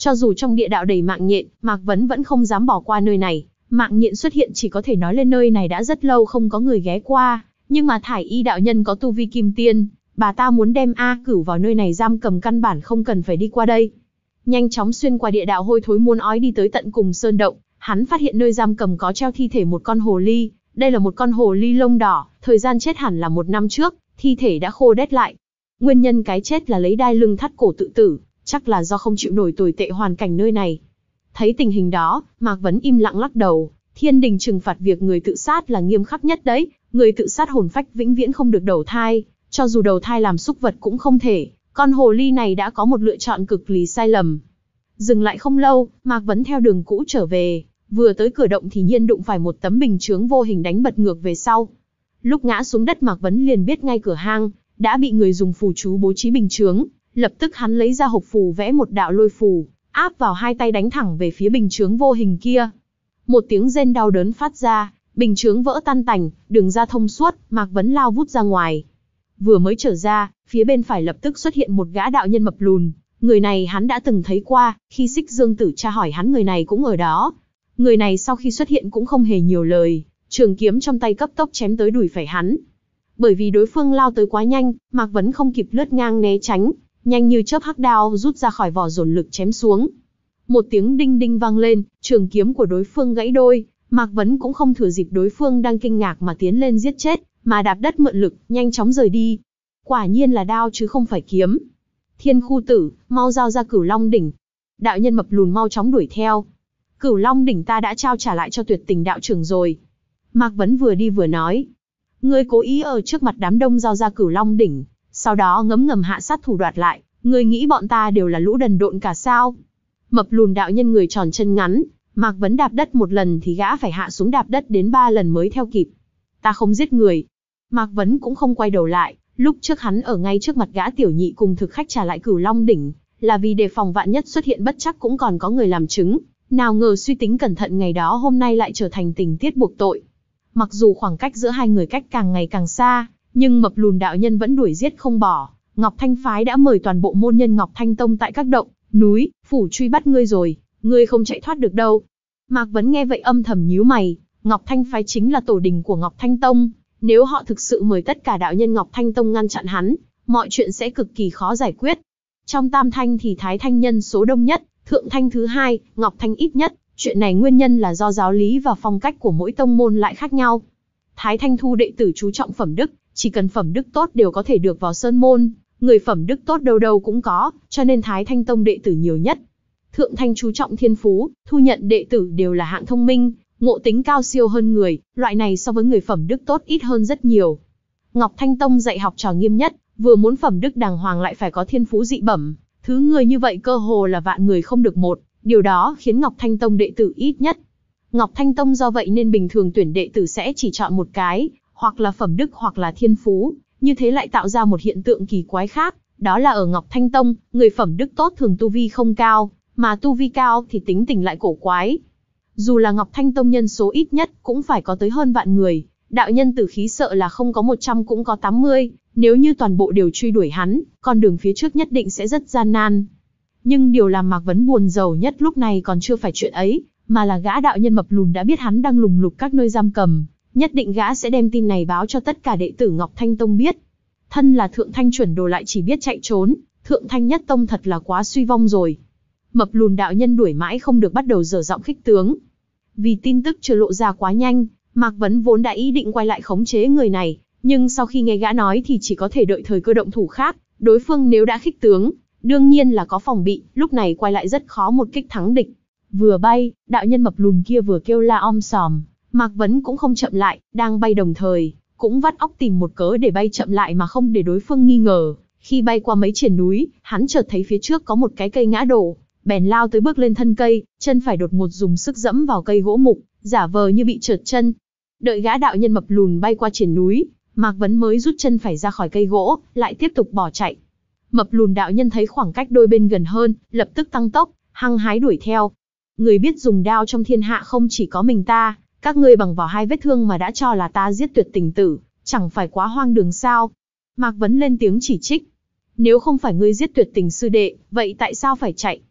Cho dù trong địa đạo đầy mạng nhện, Mạc Vấn vẫn không dám bỏ qua nơi này. Mạng nhện xuất hiện chỉ có thể nói lên nơi này đã rất lâu không có người ghé qua, nhưng mà Thải Y đạo nhân có tu vi kim tiên, bà ta muốn đem A Cửu vào nơi này giam cầm căn bản không cần phải đi qua đây. Nhanh chóng xuyên qua địa đạo hôi thối muốn ói đi tới tận cùng sơn động, hắn phát hiện nơi giam cầm có treo thi thể một con hồ ly, đây là một con hồ ly lông đỏ, thời gian chết hẳn là một năm trước, thi thể đã khô đét lại. Nguyên nhân cái chết là lấy đai lưng thắt cổ tự tử, chắc là do không chịu nổi tồi tệ hoàn cảnh nơi này. Thấy tình hình đó, Mạc Vấn im lặng lắc đầu, thiên đình trừng phạt việc người tự sát là nghiêm khắc nhất đấy, người tự sát hồn phách vĩnh viễn không được đầu thai, cho dù đầu thai làm súc vật cũng không thể, con hồ ly này đã có một lựa chọn cực kỳ sai lầm. Dừng lại không lâu, Mạc Vấn theo đường cũ trở về, vừa tới cửa động thì nhiên đụng phải một tấm bình chướng vô hình đánh bật ngược về sau. Lúc ngã xuống đất Mạc Vấn liền biết ngay cửa hang đã bị người dùng phù chú bố trí bình chướng, lập tức hắn lấy ra hộp phù vẽ một đạo lôi phù, áp vào hai tay đánh thẳng về phía bình chướng vô hình kia. Một tiếng rên đau đớn phát ra, bình chướng vỡ tan tành, đường ra thông suốt, Mạc Vấn lao vút ra ngoài. Vừa mới trở ra, phía bên phải lập tức xuất hiện một gã đạo nhân mập lùn, người này hắn đã từng thấy qua, khi Xích Dương Tử tra hỏi hắn người này cũng ở đó. Người này sau khi xuất hiện cũng không hề nhiều lời, trường kiếm trong tay cấp tốc chém tới đùi phải hắn. Bởi vì đối phương lao tới quá nhanh, Mạc Vấn không kịp lướt ngang né tránh, nhanh như chớp hắc đao rút ra khỏi vỏ dồn lực chém xuống. Một tiếng đinh đinh vang lên, trường kiếm của đối phương gãy đôi, Mạc Vấn cũng không thừa dịp đối phương đang kinh ngạc mà tiến lên giết chết, mà đạp đất mượn lực, nhanh chóng rời đi. Quả nhiên là đao chứ không phải kiếm. Thiên Khu Tử, mau giao ra Cửu Long đỉnh. Đạo nhân mập lùn mau chóng đuổi theo. Cửu Long đỉnh ta đã trao trả lại cho Tuyệt Tình đạo trưởng rồi. Mạc Vấn vừa đi vừa nói. Ngươi cố ý ở trước mặt đám đông giao ra Cửu Long đỉnh, sau đó ngấm ngầm hạ sát thủ đoạt lại, ngươi nghĩ bọn ta đều là lũ đần độn cả sao? Mập lùn đạo nhân người tròn chân ngắn, Mạc Vấn đạp đất một lần thì gã phải hạ xuống đạp đất đến ba lần mới theo kịp. Ta không giết người. Mạc Vấn cũng không quay đầu lại, lúc trước hắn ở ngay trước mặt gã tiểu nhị cùng thực khách trả lại Cửu Long đỉnh, là vì đề phòng vạn nhất xuất hiện bất trắc cũng còn có người làm chứng, nào ngờ suy tính cẩn thận ngày đó hôm nay lại trở thành tình tiết buộc tội. Mặc dù khoảng cách giữa hai người cách càng ngày càng xa, nhưng mập lùn đạo nhân vẫn đuổi giết không bỏ. Ngọc Thanh phái đã mời toàn bộ môn nhân Ngọc Thanh tông tại các động, núi, phủ truy bắt ngươi rồi, ngươi không chạy thoát được đâu. Mạc Vấn nghe vậy âm thầm nhíu mày, Ngọc Thanh phái chính là tổ đình của Ngọc Thanh tông, nếu họ thực sự mời tất cả đạo nhân Ngọc Thanh tông ngăn chặn hắn, mọi chuyện sẽ cực kỳ khó giải quyết. Trong tam thanh thì Thái Thanh nhân số đông nhất, Thượng Thanh thứ hai, Ngọc Thanh ít nhất, chuyện này nguyên nhân là do giáo lý và phong cách của mỗi tông môn lại khác nhau. Thái Thanh thu đệ tử chú trọng phẩm đức, chỉ cần phẩm đức tốt đều có thể được vào sơn môn, người phẩm đức tốt đâu đâu cũng có, cho nên Thái Thanh tông đệ tử nhiều nhất. Thượng Thanh chú trọng thiên phú, thu nhận đệ tử đều là hạng thông minh, ngộ tính cao siêu hơn người, loại này so với người phẩm đức tốt ít hơn rất nhiều. Ngọc Thanh tông dạy học trò nghiêm nhất, vừa muốn phẩm đức đàng hoàng lại phải có thiên phú dị bẩm, thứ người như vậy cơ hồ là vạn người không được một, điều đó khiến Ngọc Thanh tông đệ tử ít nhất. Ngọc Thanh tông do vậy nên bình thường tuyển đệ tử sẽ chỉ chọn một cái, hoặc là phẩm đức hoặc là thiên phú, như thế lại tạo ra một hiện tượng kỳ quái khác, đó là ở Ngọc Thanh tông, người phẩm đức tốt thường tu vi không cao, mà tu vi cao thì tính tình lại cổ quái. Dù là Ngọc Thanh tông nhân số ít nhất cũng phải có tới hơn vạn người, đạo nhân tử khí sợ là không có một trăm cũng có tám mươi, nếu như toàn bộ đều truy đuổi hắn, con đường phía trước nhất định sẽ rất gian nan. Nhưng điều làm Mạc Vấn buồn rầu nhất lúc này còn chưa phải chuyện ấy, mà là gã đạo nhân mập lùn đã biết hắn đang lùng lục các nơi giam cầm, nhất định gã sẽ đem tin này báo cho tất cả đệ tử Ngọc Thanh tông biết. Thân là Thượng Thanh chuẩn đồ lại chỉ biết chạy trốn, Thượng Thanh nhất tông thật là quá suy vong rồi. Mập lùn đạo nhân đuổi mãi không được bắt đầu dở giọng khích tướng. Vì tin tức chưa lộ ra quá nhanh, Mạc Vấn vốn đã ý định quay lại khống chế người này, nhưng sau khi nghe gã nói thì chỉ có thể đợi thời cơ động thủ khác, đối phương nếu đã khích tướng, đương nhiên là có phòng bị, lúc này quay lại rất khó một kích thắng địch. Vừa bay, đạo nhân mập lùn kia vừa kêu la om sòm, Mạc Vấn cũng không chậm lại, đang bay đồng thời, cũng vắt óc tìm một cớ để bay chậm lại mà không để đối phương nghi ngờ. Khi bay qua mấy triển núi, hắn chợt thấy phía trước có một cái cây ngã đổ, bèn lao tới bước lên thân cây, chân phải đột ngột dùng sức dẫm vào cây gỗ mục, giả vờ như bị trượt chân. Đợi gã đạo nhân mập lùn bay qua triển núi, Mạc Vấn mới rút chân phải ra khỏi cây gỗ, lại tiếp tục bỏ chạy. Mập lùn đạo nhân thấy khoảng cách đôi bên gần hơn, lập tức tăng tốc, hăng hái đuổi theo. Người biết dùng đao trong thiên hạ không chỉ có mình ta, các ngươi bằng vào hai vết thương mà đã cho là ta giết Tuyệt Tình tử, chẳng phải quá hoang đường sao? Mạc Vấn lên tiếng chỉ trích. Nếu không phải ngươi giết Tuyệt Tình sư đệ, vậy tại sao phải chạy?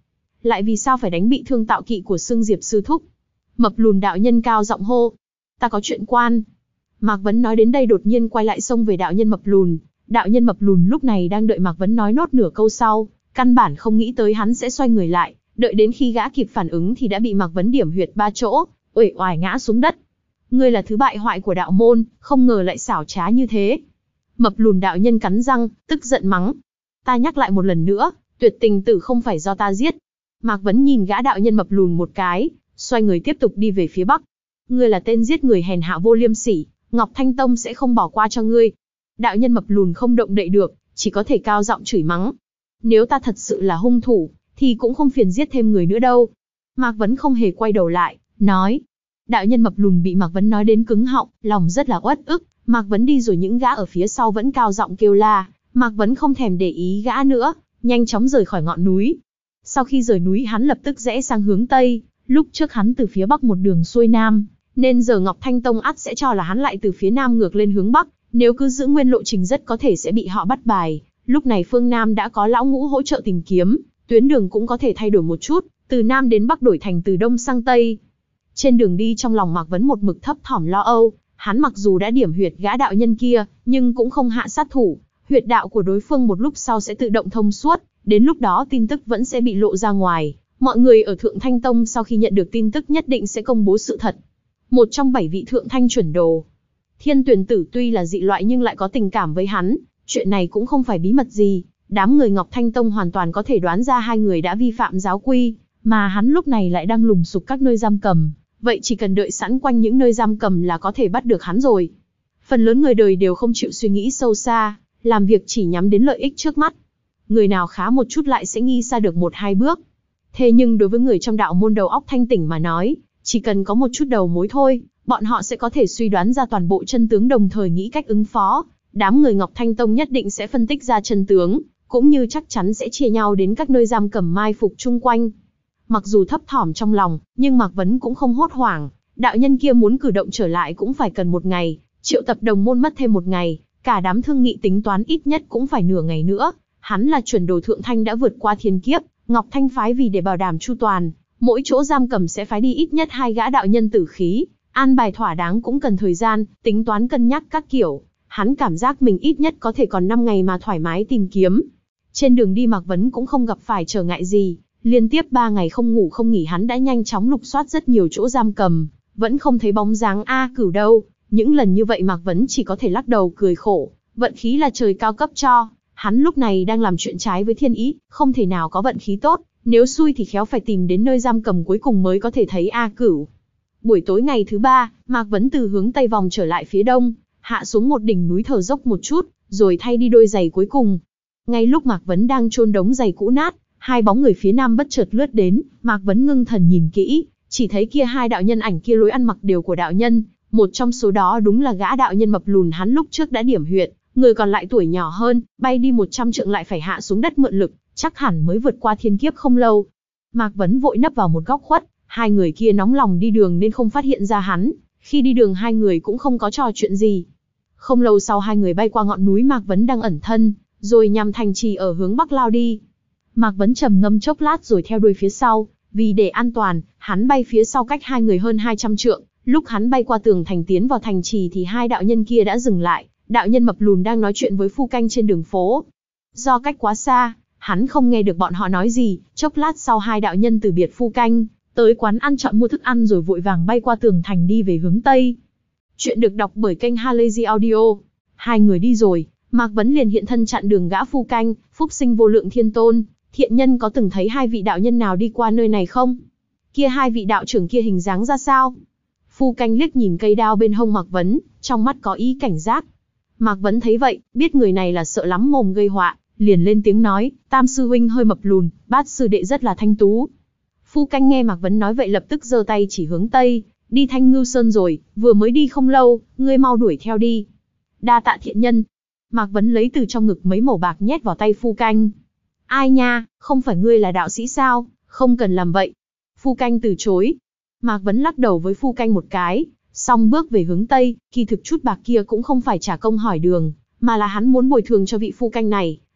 lại vì sao phải đánh bị thương Tạo Kỵ của Sương Diệp sư thúc? Mập lùn đạo nhân cao giọng hô. Ta có chuyện quan. Mạc Vấn nói đến đây đột nhiên quay lại xông về đạo nhân mập lùn. Đạo nhân mập lùn lúc này đang đợi Mạc Vấn nói nốt nửa câu sau, căn bản không nghĩ tới hắn sẽ xoay người lại, đợi đến khi gã kịp phản ứng thì đã bị Mạc Vấn điểm huyệt ba chỗ, uể oải ngã xuống đất. Ngươi là thứ bại hoại của đạo môn, không ngờ lại xảo trá như thế. Mập lùn đạo nhân cắn răng, tức giận mắng. Ta nhắc lại một lần nữa, Tuyệt Tình Tử không phải do ta giết. Mạc Vấn nhìn gã đạo nhân mập lùn một cái, xoay người tiếp tục đi về phía bắc. Ngươi là tên giết người hèn hạ vô liêm sỉ, Ngọc Thanh Tông sẽ không bỏ qua cho ngươi. Đạo nhân mập lùn không động đậy được, chỉ có thể cao giọng chửi mắng. Nếu ta thật sự là hung thủ, thì cũng không phiền giết thêm người nữa đâu. Mạc Vấn không hề quay đầu lại, nói. Đạo nhân mập lùn bị Mạc Vấn nói đến cứng họng, lòng rất là uất ức. Mạc Vấn đi rồi những gã ở phía sau vẫn cao giọng kêu la. Mạc Vấn không thèm để ý gã nữa, nhanh chóng rời khỏi ngọn núi. Sau khi rời núi hắn lập tức rẽ sang hướng Tây. Lúc trước hắn từ phía Bắc một đường xuôi Nam, nên giờ Ngọc Thanh Tông ắt sẽ cho là hắn lại từ phía Nam ngược lên hướng Bắc. Nếu cứ giữ nguyên lộ trình rất có thể sẽ bị họ bắt bài. Lúc này phương Nam đã có lão ngũ hỗ trợ tìm kiếm, tuyến đường cũng có thể thay đổi một chút, từ Nam đến Bắc đổi thành từ Đông sang Tây. Trên đường đi trong lòng Mạc Vấn một mực thấp thỏm lo âu, hắn mặc dù đã điểm huyệt gã đạo nhân kia, nhưng cũng không hạ sát thủ, huyệt đạo của đối phương một lúc sau sẽ tự động thông suốt, đến lúc đó tin tức vẫn sẽ bị lộ ra ngoài. Mọi người ở Thượng Thanh Tông sau khi nhận được tin tức nhất định sẽ công bố sự thật. Một trong bảy vị Thượng Thanh chuẩn đồ, Thiên Tuyển Tử tuy là dị loại nhưng lại có tình cảm với hắn, chuyện này cũng không phải bí mật gì. Đám người Ngọc Thanh Tông hoàn toàn có thể đoán ra hai người đã vi phạm giáo quy, mà hắn lúc này lại đang lùng sục các nơi giam cầm, vậy chỉ cần đợi sẵn quanh những nơi giam cầm là có thể bắt được hắn rồi. Phần lớn người đời đều không chịu suy nghĩ sâu xa, làm việc chỉ nhắm đến lợi ích trước mắt. Người nào khá một chút lại sẽ nghi xa được một hai bước. Thế nhưng đối với người trong đạo môn đầu óc thanh tỉnh mà nói, chỉ cần có một chút đầu mối thôi, bọn họ sẽ có thể suy đoán ra toàn bộ chân tướng đồng thời nghĩ cách ứng phó. Đám người Ngọc Thanh Tông nhất định sẽ phân tích ra chân tướng, cũng như chắc chắn sẽ chia nhau đến các nơi giam cầm mai phục chung quanh. Mặc dù thấp thỏm trong lòng, nhưng Mạc Vấn cũng không hốt hoảng. Đạo nhân kia muốn cử động trở lại cũng phải cần một ngày, triệu tập đồng môn mất thêm một ngày, cả đám thương nghị tính toán ít nhất cũng phải nửa ngày nữa. Hắn là chuẩn đồ Thượng Thanh đã vượt qua thiên kiếp, Ngọc Thanh phái vì để bảo đảm chu toàn, mỗi chỗ giam cầm sẽ phái đi ít nhất hai gã đạo nhân tử khí, an bài thỏa đáng cũng cần thời gian, tính toán cân nhắc các kiểu. Hắn cảm giác mình ít nhất có thể còn năm ngày mà thoải mái tìm kiếm. Trên đường đi Mạc Vấn cũng không gặp phải trở ngại gì, liên tiếp ba ngày không ngủ không nghỉ hắn đã nhanh chóng lục soát rất nhiều chỗ giam cầm, vẫn không thấy bóng dáng A Cửu đâu. Những lần như vậy Mạc Vấn chỉ có thể lắc đầu cười khổ, vận khí là trời cao cấp cho, hắn lúc này đang làm chuyện trái với thiên ý, không thể nào có vận khí tốt, nếu xui thì khéo phải tìm đến nơi giam cầm cuối cùng mới có thể thấy A Cửu. Buổi tối ngày thứ ba, Mạc Vấn từ hướng Tây vòng trở lại phía Đông, hạ xuống một đỉnh núi thở dốc một chút, rồi thay đi đôi giày cuối cùng. Ngay lúc Mạc Vấn đang chôn đống giày cũ nát, hai bóng người phía Nam bất chợt lướt đến, Mạc Vấn ngưng thần nhìn kỹ, chỉ thấy kia hai đạo nhân ảnh kia lối ăn mặc đều của đạo nhân, một trong số đó đúng là gã đạo nhân mập lùn hắn lúc trước đã điểm huyệt, người còn lại tuổi nhỏ hơn, bay đi một trăm trượng lại phải hạ xuống đất mượn lực, chắc hẳn mới vượt qua thiên kiếp không lâu. Mạc Vấn vội nấp vào một góc khuất, hai người kia nóng lòng đi đường nên không phát hiện ra hắn, khi đi đường hai người cũng không có trò chuyện gì. Không lâu sau hai người bay qua ngọn núi Mạc Vấn đang ẩn thân, rồi nhằm thành trì ở hướng Bắc lao đi. Mạc Vấn trầm ngâm chốc lát rồi theo đuôi phía sau, vì để an toàn, hắn bay phía sau cách hai người hơn hai trăm trượng. Lúc hắn bay qua tường thành tiến vào thành trì thì hai đạo nhân kia đã dừng lại, đạo nhân mập lùn đang nói chuyện với phu canh trên đường phố. Do cách quá xa, hắn không nghe được bọn họ nói gì, chốc lát sau hai đạo nhân từ biệt phu canh, tới quán ăn chọn mua thức ăn rồi vội vàng bay qua tường thành đi về hướng Tây. Chuyện được đọc bởi kênh Halazy Audio. Hai người đi rồi, Mạc Vấn liền hiện thân chặn đường gã phu canh, phúc sinh vô lượng thiên tôn. Thiện nhân có từng thấy hai vị đạo nhân nào đi qua nơi này không? Kia hai vị đạo trưởng kia hình dáng ra sao? Phu canh liếc nhìn cây đao bên hông Mạc Vấn, trong mắt có ý cảnh giác. Mạc Vấn thấy vậy, biết người này là sợ lắm mồm gây họa, liền lên tiếng nói, Tam sư huynh hơi mập lùn, Bát sư đệ rất là thanh tú. Phu canh nghe Mạc Vấn nói vậy lập tức giơ tay chỉ hướng Tây, đi Thanh Ngưu Sơn rồi, vừa mới đi không lâu, ngươi mau đuổi theo đi. Đa tạ thiện nhân. Mạc Vấn lấy từ trong ngực mấy mẩu bạc nhét vào tay phu canh. Ai nha, không phải ngươi là đạo sĩ sao, không cần làm vậy. Phu canh từ chối. Mạc Vấn lắc đầu với phu canh một cái, xong bước về hướng Tây, kỳ thực chút bạc kia cũng không phải trả công hỏi đường, mà là hắn muốn bồi thường cho vị phu canh này.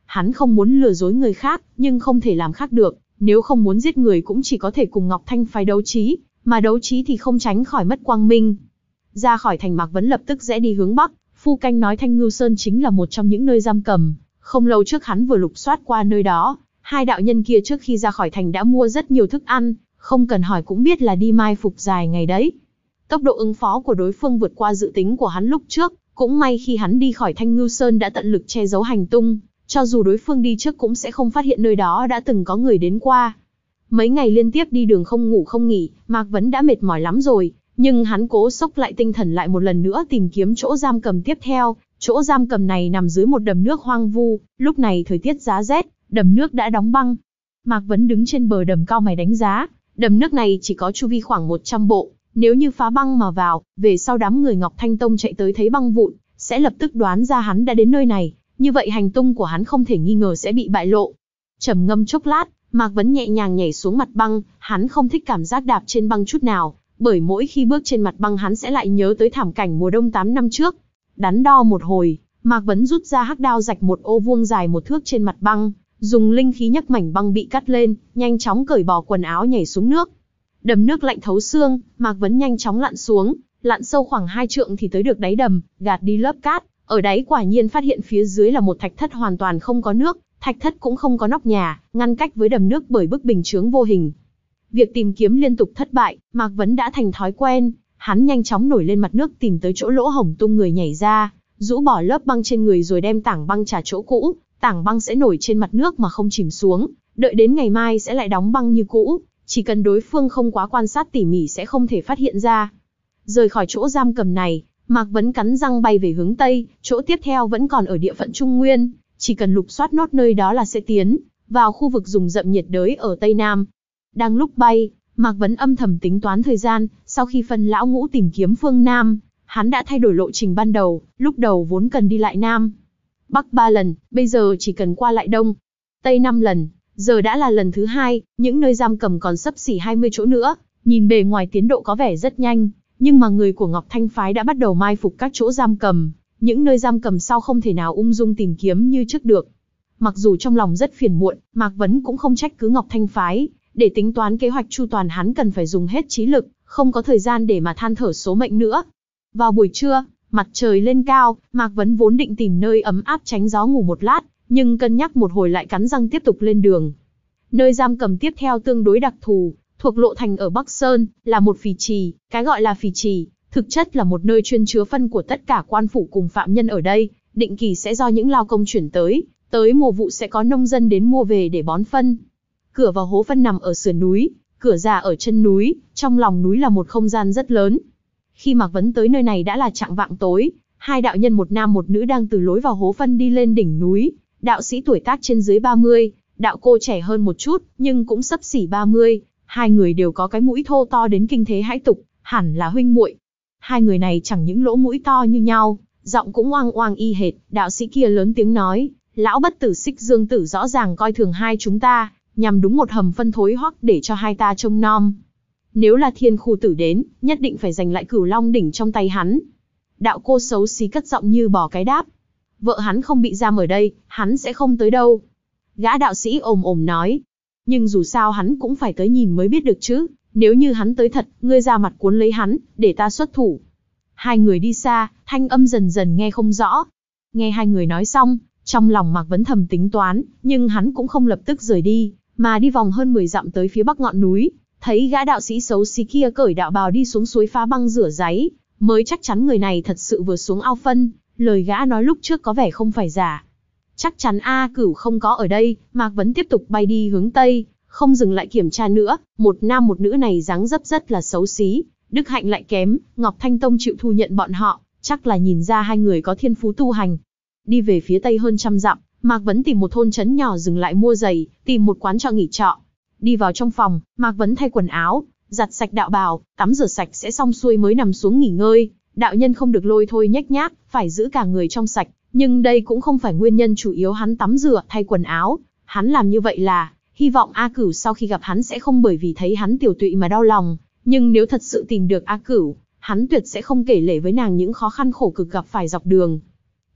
Hắn không muốn lừa dối người khác, nhưng không thể làm khác được, nếu không muốn giết người cũng chỉ có thể cùng Ngọc Thanh phái đấu trí, mà đấu trí thì không tránh khỏi mất quang minh. Ra khỏi thành, Mạc Vấn lập tức rẽ đi hướng bắc, Phu Canh nói Thanh Ngưu Sơn chính là một trong những nơi giam cầm, không lâu trước hắn vừa lục soát qua nơi đó, hai đạo nhân kia trước khi ra khỏi thành đã mua rất nhiều thức ăn, không cần hỏi cũng biết là đi mai phục dài ngày đấy. Tốc độ ứng phó của đối phương vượt qua dự tính của hắn lúc trước, cũng may khi hắn đi khỏi Thanh Ngưu Sơn đã tận lực che giấu hành tung, cho dù đối phương đi trước cũng sẽ không phát hiện nơi đó đã từng có người đến qua. Mấy ngày liên tiếp đi đường không ngủ không nghỉ, Mạc Vấn đã mệt mỏi lắm rồi, nhưng hắn cố xốc lại tinh thần lại một lần nữa tìm kiếm chỗ giam cầm tiếp theo. Chỗ giam cầm này nằm dưới một đầm nước hoang vu, lúc này thời tiết giá rét, đầm nước đã đóng băng. Mạc Vấn đứng trên bờ đầm cau mày đánh giá, đầm nước này chỉ có chu vi khoảng một trăm bộ, nếu như phá băng mà vào, về sau đám người Ngọc Thanh Tông chạy tới thấy băng vụn, sẽ lập tức đoán ra hắn đã đến nơi này, như vậy hành tung của hắn không thể nghi ngờ sẽ bị bại lộ. Trầm ngâm chốc lát, Mạc Vấn nhẹ nhàng nhảy xuống mặt băng, hắn không thích cảm giác đạp trên băng chút nào, bởi mỗi khi bước trên mặt băng hắn sẽ lại nhớ tới thảm cảnh mùa đông tám năm trước. Đắn đo một hồi, Mạc Vấn rút ra hắc đao rạch một ô vuông dài một thước trên mặt băng, dùng linh khí nhấc mảnh băng bị cắt lên, nhanh chóng cởi bỏ quần áo nhảy xuống nước. Đầm nước lạnh thấu xương, Mạc Vấn nhanh chóng lặn xuống, lặn sâu khoảng hai trượng thì tới được đáy đầm, gạt đi lớp cát, ở đáy quả nhiên phát hiện phía dưới là một thạch thất hoàn toàn không có nước, thạch thất cũng không có nóc nhà, ngăn cách với đầm nước bởi bức bình chướng vô hình. Việc tìm kiếm liên tục thất bại, Mạc Vấn đã thành thói quen, hắn nhanh chóng nổi lên mặt nước tìm tới chỗ lỗ hổng tung người nhảy ra, rũ bỏ lớp băng trên người rồi đem tảng băng trả chỗ cũ, tảng băng sẽ nổi trên mặt nước mà không chìm xuống, đợi đến ngày mai sẽ lại đóng băng như cũ, chỉ cần đối phương không quá quan sát tỉ mỉ sẽ không thể phát hiện ra. Rời khỏi chỗ giam cầm này, Mạc Vấn cắn răng bay về hướng Tây, chỗ tiếp theo vẫn còn ở địa phận Trung Nguyên, chỉ cần lục soát nốt nơi đó là sẽ tiến vào khu vực rừng rậm nhiệt đới ở Tây Nam. Đang lúc bay, Mạc Vấn âm thầm tính toán thời gian, sau khi phân lão ngũ tìm kiếm phương Nam, hắn đã thay đổi lộ trình ban đầu, lúc đầu vốn cần đi lại Nam Bắc ba lần, bây giờ chỉ cần qua lại Đông Tây năm lần, giờ đã là lần thứ hai, những nơi giam cầm còn xấp xỉ hai mươi chỗ nữa, nhìn bề ngoài tiến độ có vẻ rất nhanh, nhưng mà người của Ngọc Thanh phái đã bắt đầu mai phục các chỗ giam cầm, những nơi giam cầm sau không thể nào ung dung tìm kiếm như trước được. Mặc dù trong lòng rất phiền muộn, Mạc Vấn cũng không trách cứ Ngọc Thanh phái, để tính toán kế hoạch chu toàn hắn cần phải dùng hết trí lực, không có thời gian để mà than thở số mệnh nữa. Vào buổi trưa, mặt trời lên cao, Mạc Vấn vốn định tìm nơi ấm áp tránh gió ngủ một lát, nhưng cân nhắc một hồi lại cắn răng tiếp tục lên đường. Nơi giam cầm tiếp theo tương đối đặc thù, thuộc lộ thành ở Bắc Sơn, là một phì trì, cái gọi là phì trì, thực chất là một nơi chuyên chứa phân của tất cả quan phủ cùng phạm nhân ở đây, định kỳ sẽ do những lao công chuyển tới, tới mùa vụ sẽ có nông dân đến mua về để bón phân. Cửa vào hố phân nằm ở sườn núi, cửa ra ở chân núi, trong lòng núi là một không gian rất lớn. Khi Mạc Vấn tới nơi này đã là chạng vạng tối, hai đạo nhân một nam một nữ đang từ lối vào hố phân đi lên đỉnh núi, đạo sĩ tuổi tác trên dưới ba mươi, đạo cô trẻ hơn một chút, nhưng cũng xấp xỉ ba mươi, hai người đều có cái mũi thô to đến kinh thế hãi tục, hẳn là huynh muội. Hai người này chẳng những lỗ mũi to như nhau, giọng cũng oang oang y hệt, đạo sĩ kia lớn tiếng nói, lão bất tử Xích Dương Tử rõ ràng coi thường hai chúng ta, nhằm đúng một hầm phân thối hoắc để cho hai ta trông nom. Nếu là Thiên Khu Tử đến, nhất định phải giành lại Cửu Long đỉnh trong tay hắn. Đạo cô xấu xí cất giọng như bò cái đáp. Vợ hắn không bị giam ở đây, hắn sẽ không tới đâu. Gã đạo sĩ ồm ồm nói. Nhưng dù sao hắn cũng phải tới nhìn mới biết được chứ. Nếu như hắn tới thật, ngươi ra mặt cuốn lấy hắn, để ta xuất thủ. Hai người đi xa, thanh âm dần dần nghe không rõ. Nghe hai người nói xong, trong lòng Mạc Vấn thầm tính toán, nhưng hắn cũng không lập tức rời đi, mà đi vòng hơn mười dặm tới phía bắc ngọn núi. Thấy gã đạo sĩ xấu xí kia cởi đạo bào đi xuống suối phá băng rửa giấy, mới chắc chắn người này thật sự vừa xuống ao phân, lời gã nói lúc trước có vẻ không phải giả. Chắc chắn A Cửu không có ở đây, Mạc Vấn tiếp tục bay đi hướng Tây, không dừng lại kiểm tra nữa, một nam một nữ này dáng dấp rất là xấu xí, đức hạnh lại kém, Ngọc Thanh Tông chịu thu nhận bọn họ, chắc là nhìn ra hai người có thiên phú tu hành. Đi về phía Tây hơn trăm dặm, Mạc Vấn tìm một thôn trấn nhỏ dừng lại mua giày, tìm một quán trọ nghỉ trọ. Đi vào trong phòng, Mạc Vấn thay quần áo, giặt sạch đạo bào, tắm rửa sạch sẽ xong xuôi mới nằm xuống nghỉ ngơi. Đạo nhân không được lôi thôi nhếch nhác, phải giữ cả người trong sạch, nhưng đây cũng không phải nguyên nhân chủ yếu hắn tắm rửa thay quần áo. Hắn làm như vậy là hy vọng A Cửu sau khi gặp hắn sẽ không bởi vì thấy hắn tiểu tụy mà đau lòng, nhưng nếu thật sự tìm được A Cửu, hắn tuyệt sẽ không kể lể với nàng những khó khăn khổ cực gặp phải dọc đường.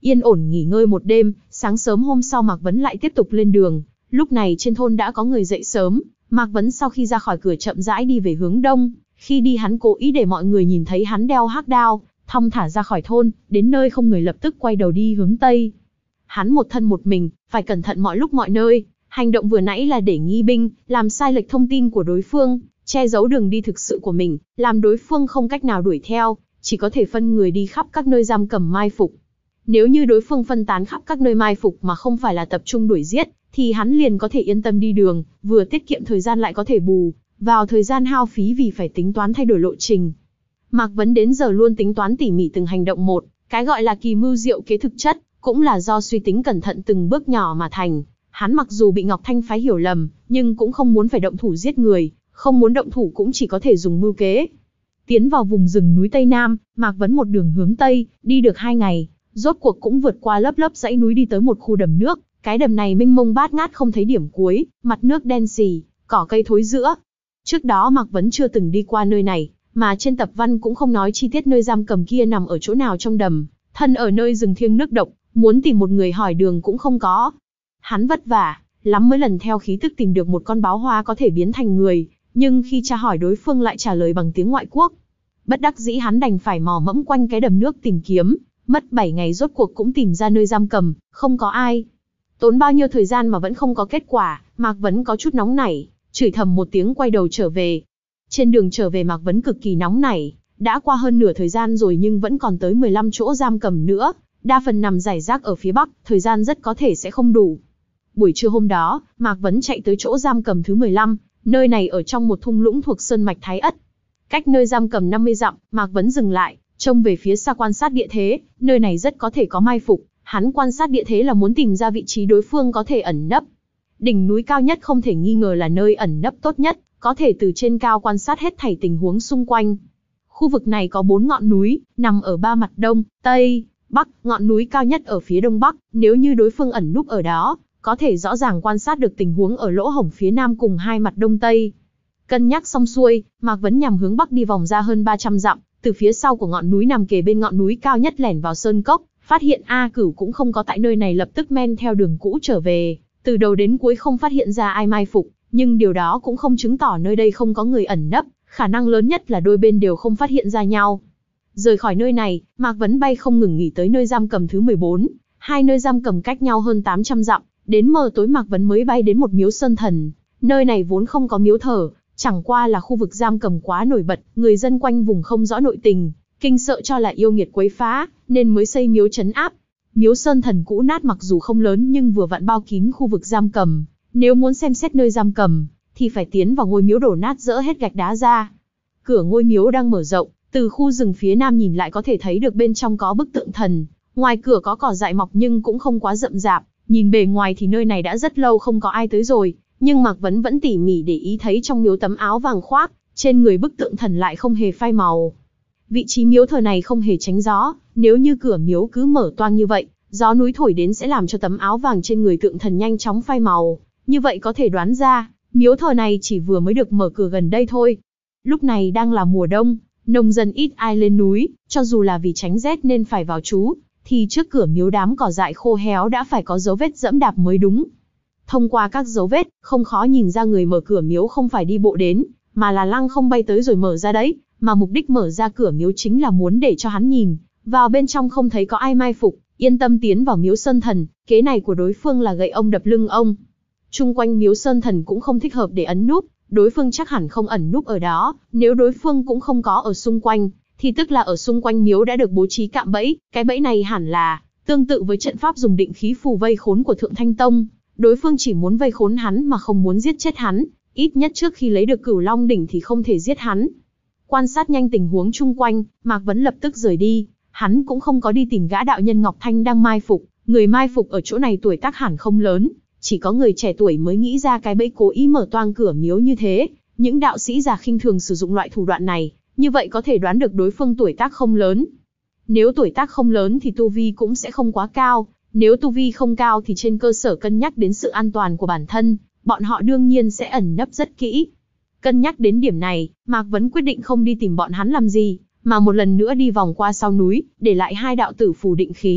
Yên ổn nghỉ ngơi một đêm, sáng sớm hôm sau Mạc Vấn lại tiếp tục lên đường. Lúc này trên thôn đã có người dậy sớm, Mạc Vấn sau khi ra khỏi cửa chậm rãi đi về hướng đông. Khi đi hắn cố ý để mọi người nhìn thấy hắn đeo hắc đao, thong thả ra khỏi thôn, đến nơi không người lập tức quay đầu đi hướng tây. Hắn một thân một mình, phải cẩn thận mọi lúc mọi nơi. Hành động vừa nãy là để nghi binh, làm sai lệch thông tin của đối phương, che giấu đường đi thực sự của mình, làm đối phương không cách nào đuổi theo, chỉ có thể phân người đi khắp các nơi giam cầm mai phục. Nếu như đối phương phân tán khắp các nơi mai phục mà không phải là tập trung đuổi giết, thì hắn liền có thể yên tâm đi đường, vừa tiết kiệm thời gian lại có thể bù vào thời gian hao phí vì phải tính toán thay đổi lộ trình. Mạc Vấn đến giờ luôn tính toán tỉ mỉ từng hành động một, cái gọi là kỳ mưu diệu kế thực chất, cũng là do suy tính cẩn thận từng bước nhỏ mà thành. Hắn mặc dù bị Ngọc Thanh phái hiểu lầm, nhưng cũng không muốn phải động thủ giết người, không muốn động thủ cũng chỉ có thể dùng mưu kế. Tiến vào vùng rừng núi Tây Nam, Mạc Vấn một đường hướng Tây, đi được hai ngày, rốt cuộc cũng vượt qua lớp lớp dãy núi đi tới một khu đầm nước. Cái đầm này mênh mông bát ngát không thấy điểm cuối, mặt nước đen xì, cỏ cây thối rữa. Trước đó Mạc Vấn chưa từng đi qua nơi này, mà trên tập văn cũng không nói chi tiết nơi giam cầm kia nằm ở chỗ nào trong đầm. Thân ở nơi rừng thiêng nước độc, muốn tìm một người hỏi đường cũng không có. Hắn vất vả lắm mới lần theo khí tức tìm được một con báo hoa có thể biến thành người, nhưng khi tra hỏi đối phương lại trả lời bằng tiếng ngoại quốc. Bất đắc dĩ hắn đành phải mò mẫm quanh cái đầm nước tìm kiếm, mất bảy ngày rốt cuộc cũng tìm ra nơi giam cầm, không có ai. Tốn bao nhiêu thời gian mà vẫn không có kết quả, Mạc Vấn có chút nóng nảy, chửi thầm một tiếng quay đầu trở về. Trên đường trở về Mạc Vấn cực kỳ nóng nảy, đã qua hơn nửa thời gian rồi nhưng vẫn còn tới mười lăm chỗ giam cầm nữa, đa phần nằm rải rác ở phía bắc, thời gian rất có thể sẽ không đủ. Buổi trưa hôm đó, Mạc Vấn chạy tới chỗ giam cầm thứ mười lăm, nơi này ở trong một thung lũng thuộc sơn mạch Thái Ất. Cách nơi giam cầm năm mươi dặm, Mạc Vấn dừng lại, trông về phía xa quan sát địa thế, nơi này rất có thể có mai phục. Hắn quan sát địa thế là muốn tìm ra vị trí đối phương có thể ẩn nấp. Đỉnh núi cao nhất không thể nghi ngờ là nơi ẩn nấp tốt nhất, có thể từ trên cao quan sát hết thảy tình huống xung quanh. Khu vực này có bốn ngọn núi, nằm ở ba mặt đông, tây, bắc, ngọn núi cao nhất ở phía đông bắc, nếu như đối phương ẩn núp ở đó, có thể rõ ràng quan sát được tình huống ở lỗ hổng phía nam cùng hai mặt đông tây. Cân nhắc xong xuôi, Mạc Vấn nhằm hướng bắc đi vòng ra hơn ba trăm dặm, từ phía sau của ngọn núi nằm kề bên ngọn núi cao nhất lẻn vào sơn cốc, phát hiện A Cửu cũng không có tại nơi này lập tức men theo đường cũ trở về, từ đầu đến cuối không phát hiện ra ai mai phục, nhưng điều đó cũng không chứng tỏ nơi đây không có người ẩn nấp, khả năng lớn nhất là đôi bên đều không phát hiện ra nhau. Rời khỏi nơi này, Mạc Vấn bay không ngừng nghỉ tới nơi giam cầm thứ mười bốn, hai nơi giam cầm cách nhau hơn tám trăm dặm, đến mờ tối Mạc Vấn mới bay đến một miếu sơn thần, nơi này vốn không có miếu thờ, chẳng qua là khu vực giam cầm quá nổi bật, người dân quanh vùng không rõ nội tình, kinh sợ cho là yêu nghiệt quấy phá, nên mới xây miếu trấn áp. Miếu sơn thần cũ nát mặc dù không lớn nhưng vừa vặn bao kín khu vực giam cầm, nếu muốn xem xét nơi giam cầm, thì phải tiến vào ngôi miếu đổ nát dỡ hết gạch đá ra. Cửa ngôi miếu đang mở rộng, từ khu rừng phía nam nhìn lại có thể thấy được bên trong có bức tượng thần, ngoài cửa có cỏ dại mọc nhưng cũng không quá rậm rạp, nhìn bề ngoài thì nơi này đã rất lâu không có ai tới rồi, nhưng Mạc Vấn vẫn tỉ mỉ để ý thấy trong miếu tấm áo vàng khoác, trên người bức tượng thần lại không hề phai màu. Vị trí miếu thờ này không hề tránh gió, nếu như cửa miếu cứ mở toang như vậy, gió núi thổi đến sẽ làm cho tấm áo vàng trên người tượng thần nhanh chóng phai màu, như vậy có thể đoán ra, miếu thờ này chỉ vừa mới được mở cửa gần đây thôi. Lúc này đang là mùa đông, nông dân ít ai lên núi, cho dù là vì tránh rét nên phải vào trú, thì trước cửa miếu đám cỏ dại khô héo đã phải có dấu vết dẫm đạp mới đúng. Thông qua các dấu vết, không khó nhìn ra người mở cửa miếu không phải đi bộ đến, mà là lăng không bay tới rồi mở ra đấy, mà mục đích mở ra cửa miếu chính là muốn để cho hắn nhìn vào bên trong không thấy có ai mai phục, yên tâm tiến vào miếu sơn thần. Kế này của đối phương là gậy ông đập lưng ông. Chung quanh miếu sơn thần cũng không thích hợp để ẩn núp, đối phương chắc hẳn không ẩn núp ở đó, nếu đối phương cũng không có ở xung quanh, thì tức là ở xung quanh miếu đã được bố trí cạm bẫy, cái bẫy này hẳn là tương tự với trận pháp dùng định khí phù vây khốn của Thượng Thanh Tông, đối phương chỉ muốn vây khốn hắn mà không muốn giết chết hắn, ít nhất trước khi lấy được Cửu Long đỉnh thì không thể giết hắn. Quan sát nhanh tình huống chung quanh, Mạc Vấn lập tức rời đi, hắn cũng không có đi tìm gã đạo nhân Ngọc Thanh đang mai phục, người mai phục ở chỗ này tuổi tác hẳn không lớn, chỉ có người trẻ tuổi mới nghĩ ra cái bẫy cố ý mở toang cửa miếu như thế, những đạo sĩ già khinh thường sử dụng loại thủ đoạn này, như vậy có thể đoán được đối phương tuổi tác không lớn. Nếu tuổi tác không lớn thì tu vi cũng sẽ không quá cao, nếu tu vi không cao thì trên cơ sở cân nhắc đến sự an toàn của bản thân, bọn họ đương nhiên sẽ ẩn nấp rất kỹ. Cân nhắc đến điểm này, Mạc Vấn quyết định không đi tìm bọn hắn làm gì, mà một lần nữa đi vòng qua sau núi, để lại hai đạo tử phù định khí,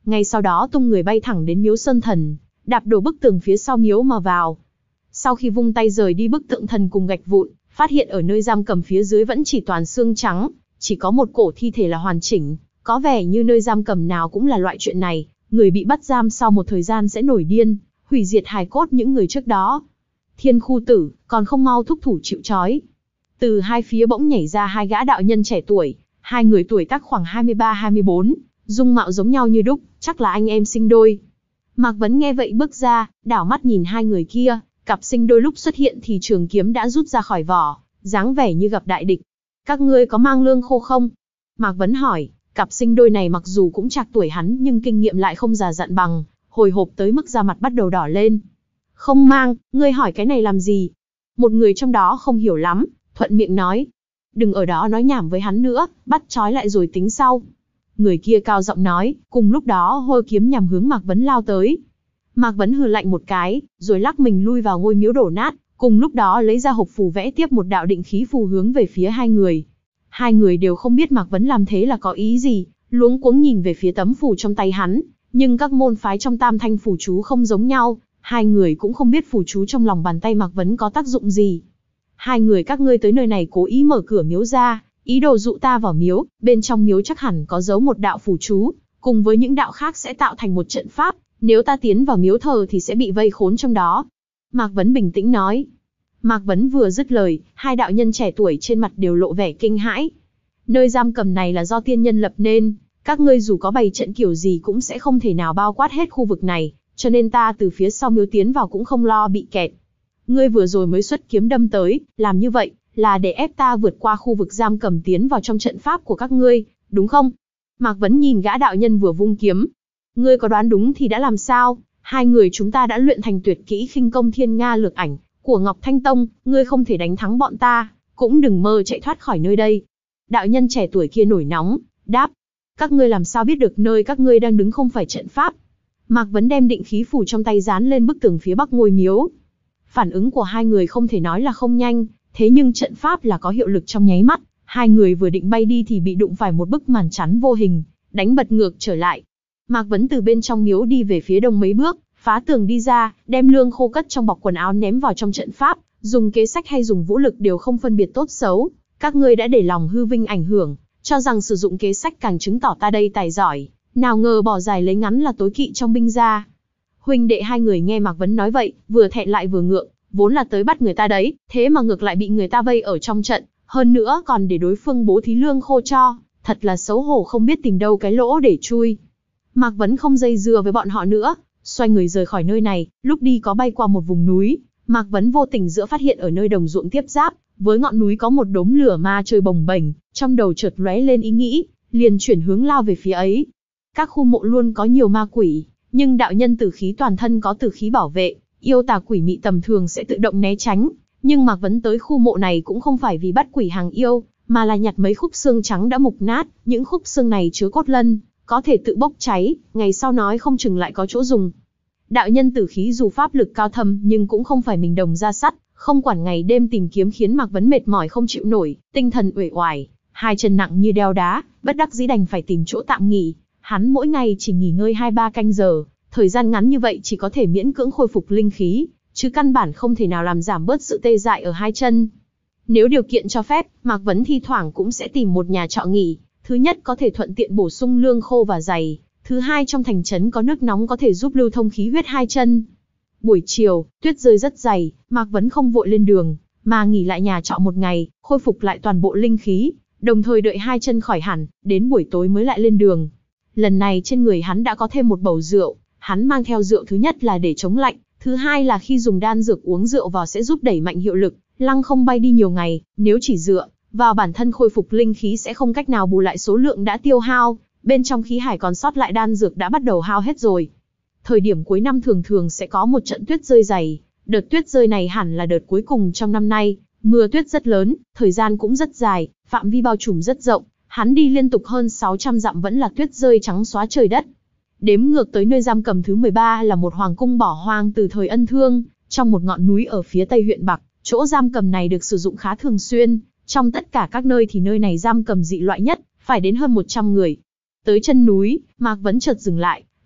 ngay sau đó tung người bay thẳng đến miếu Sơn Thần, đạp đổ bức tường phía sau miếu mà vào. Sau khi vung tay rời đi bức tượng thần cùng gạch vụn, phát hiện ở nơi giam cầm phía dưới vẫn chỉ toàn xương trắng, chỉ có một cổ thi thể là hoàn chỉnh, có vẻ như nơi giam cầm nào cũng là loại chuyện này, người bị bắt giam sau một thời gian sẽ nổi điên, hủy diệt hài cốt những người trước đó. Thiên Khu Tử, còn không mau thúc thủ chịu trói. Từ hai phía bỗng nhảy ra hai gã đạo nhân trẻ tuổi, hai người tuổi tác khoảng hai mươi ba hai mươi bốn, dung mạo giống nhau như đúc, chắc là anh em sinh đôi. Mạc Vấn nghe vậy bước ra, đảo mắt nhìn hai người kia, cặp sinh đôi lúc xuất hiện thì trường kiếm đã rút ra khỏi vỏ, dáng vẻ như gặp đại địch. Các ngươi có mang lương khô không? Mạc Vấn hỏi, cặp sinh đôi này mặc dù cũng trạc tuổi hắn nhưng kinh nghiệm lại không già dặn bằng, hồi hộp tới mức da mặt bắt đầu đỏ lên. Không mang, ngươi hỏi cái này làm gì? Một người trong đó không hiểu lắm, thuận miệng nói. Đừng ở đó nói nhảm với hắn nữa, bắt trói lại rồi tính sau. Người kia cao giọng nói, cùng lúc đó hôi kiếm nhằm hướng Mạc Vấn lao tới. Mạc Vấn hừ lạnh một cái, rồi lắc mình lui vào ngôi miếu đổ nát, cùng lúc đó lấy ra hộp phù vẽ tiếp một đạo định khí phù hướng về phía hai người. Hai người đều không biết Mạc Vấn làm thế là có ý gì, luống cuống nhìn về phía tấm phù trong tay hắn, nhưng các môn phái trong tam thanh phù chú không giống nhau, hai người cũng không biết phù chú trong lòng bàn tay Mạc Vấn có tác dụng gì. Hai người các ngươi tới nơi này cố ý mở cửa miếu ra, ý đồ dụ ta vào miếu, bên trong miếu chắc hẳn có giấu một đạo phù chú, cùng với những đạo khác sẽ tạo thành một trận pháp, nếu ta tiến vào miếu thờ thì sẽ bị vây khốn trong đó. Mạc Vấn bình tĩnh nói. Mạc Vấn vừa dứt lời, hai đạo nhân trẻ tuổi trên mặt đều lộ vẻ kinh hãi. Nơi giam cầm này là do tiên nhân lập nên, các ngươi dù có bày trận kiểu gì cũng sẽ không thể nào bao quát hết khu vực này, cho nên ta từ phía sau miếu tiến vào cũng không lo bị kẹt. Ngươi vừa rồi mới xuất kiếm đâm tới, làm như vậy là để ép ta vượt qua khu vực giam cầm tiến vào trong trận pháp của các ngươi, đúng không? Mạc Vấn nhìn gã đạo nhân vừa vung kiếm. Ngươi có đoán đúng thì đã làm sao? Hai người chúng ta đã luyện thành tuyệt kỹ khinh công thiên nga lược ảnh của Ngọc Thanh Tông, ngươi không thể đánh thắng bọn ta, cũng đừng mơ chạy thoát khỏi nơi đây. Đạo nhân trẻ tuổi kia nổi nóng, đáp. Các ngươi làm sao biết được nơi các ngươi đang đứng không phải trận pháp? Mạc Vấn đem định khí phù trong tay dán lên bức tường phía bắc ngôi miếu. Phản ứng của hai người không thể nói là không nhanh, thế nhưng trận pháp là có hiệu lực trong nháy mắt. Hai người vừa định bay đi thì bị đụng phải một bức màn chắn vô hình, đánh bật ngược trở lại. Mạc Vấn từ bên trong miếu đi về phía đông mấy bước, phá tường đi ra, đem lương khô cất trong bọc quần áo ném vào trong trận pháp, dùng kế sách hay dùng vũ lực đều không phân biệt tốt xấu. Các ngươi đã để lòng hư vinh ảnh hưởng, cho rằng sử dụng kế sách càng chứng tỏ ta đây tài giỏi, nào ngờ bỏ dài lấy ngắn là tối kỵ trong binh gia. Huynh đệ hai người nghe Mạc Vấn nói vậy, vừa thẹn lại vừa ngượng, vốn là tới bắt người ta đấy, thế mà ngược lại bị người ta vây ở trong trận, hơn nữa còn để đối phương bố thí lương khô cho, thật là xấu hổ không biết tìm đâu cái lỗ để chui. Mạc Vấn không dây dưa với bọn họ nữa, xoay người rời khỏi nơi này, lúc đi có bay qua một vùng núi, Mạc Vấn vô tình giữa phát hiện ở nơi đồng ruộng tiếp giáp, với ngọn núi có một đốm lửa ma chơi bồng bềnh, trong đầu chợt lóe lên ý nghĩ, liền chuyển hướng lao về phía ấy. Các khu mộ luôn có nhiều ma quỷ, nhưng đạo nhân tử khí toàn thân có tử khí bảo vệ, yêu tà quỷ mị tầm thường sẽ tự động né tránh, nhưng Mạc Vấn tới khu mộ này cũng không phải vì bắt quỷ hàng yêu, mà là nhặt mấy khúc xương trắng đã mục nát, những khúc xương này chứa cốt lân, có thể tự bốc cháy, ngày sau nói không chừng lại có chỗ dùng. Đạo nhân tử khí dù pháp lực cao thâm nhưng cũng không phải mình đồng ra sắt, không quản ngày đêm tìm kiếm khiến Mạc Vấn mệt mỏi không chịu nổi, tinh thần uể oải, hai chân nặng như đeo đá, bất đắc dĩ đành phải tìm chỗ tạm nghỉ. Hắn mỗi ngày chỉ nghỉ ngơi hai ba canh giờ, thời gian ngắn như vậy chỉ có thể miễn cưỡng khôi phục linh khí, chứ căn bản không thể nào làm giảm bớt sự tê dại ở hai chân. Nếu điều kiện cho phép, Mạc Vấn thi thoảng cũng sẽ tìm một nhà trọ nghỉ, thứ nhất có thể thuận tiện bổ sung lương khô và giày, thứ hai trong thành trấn có nước nóng có thể giúp lưu thông khí huyết hai chân. Buổi chiều, tuyết rơi rất dày, Mạc Vấn không vội lên đường, mà nghỉ lại nhà trọ một ngày, khôi phục lại toàn bộ linh khí, đồng thời đợi hai chân khỏi hẳn, đến buổi tối mới lại lên đường. Lần này trên người hắn đã có thêm một bầu rượu, hắn mang theo rượu thứ nhất là để chống lạnh, thứ hai là khi dùng đan dược uống rượu vào sẽ giúp đẩy mạnh hiệu lực, lăng không bay đi nhiều ngày, nếu chỉ dựa vào bản thân khôi phục linh khí sẽ không cách nào bù lại số lượng đã tiêu hao, bên trong khí hải còn sót lại đan dược đã bắt đầu hao hết rồi. Thời điểm cuối năm thường thường sẽ có một trận tuyết rơi dày, đợt tuyết rơi này hẳn là đợt cuối cùng trong năm nay, mưa tuyết rất lớn, thời gian cũng rất dài, phạm vi bao trùm rất rộng, hắn đi liên tục hơn sáu trăm dặm vẫn là tuyết rơi trắng xóa trời đất. Đếm ngược tới nơi giam cầm thứ mười ba là một hoàng cung bỏ hoang từ thời Ân Thương, trong một ngọn núi ở phía tây huyện Bắc, chỗ giam cầm này được sử dụng khá thường xuyên, trong tất cả các nơi thì nơi này giam cầm dị loại nhất, phải đến hơn một trăm người. Tới chân núi, Mạc Vấn chợt dừng lại,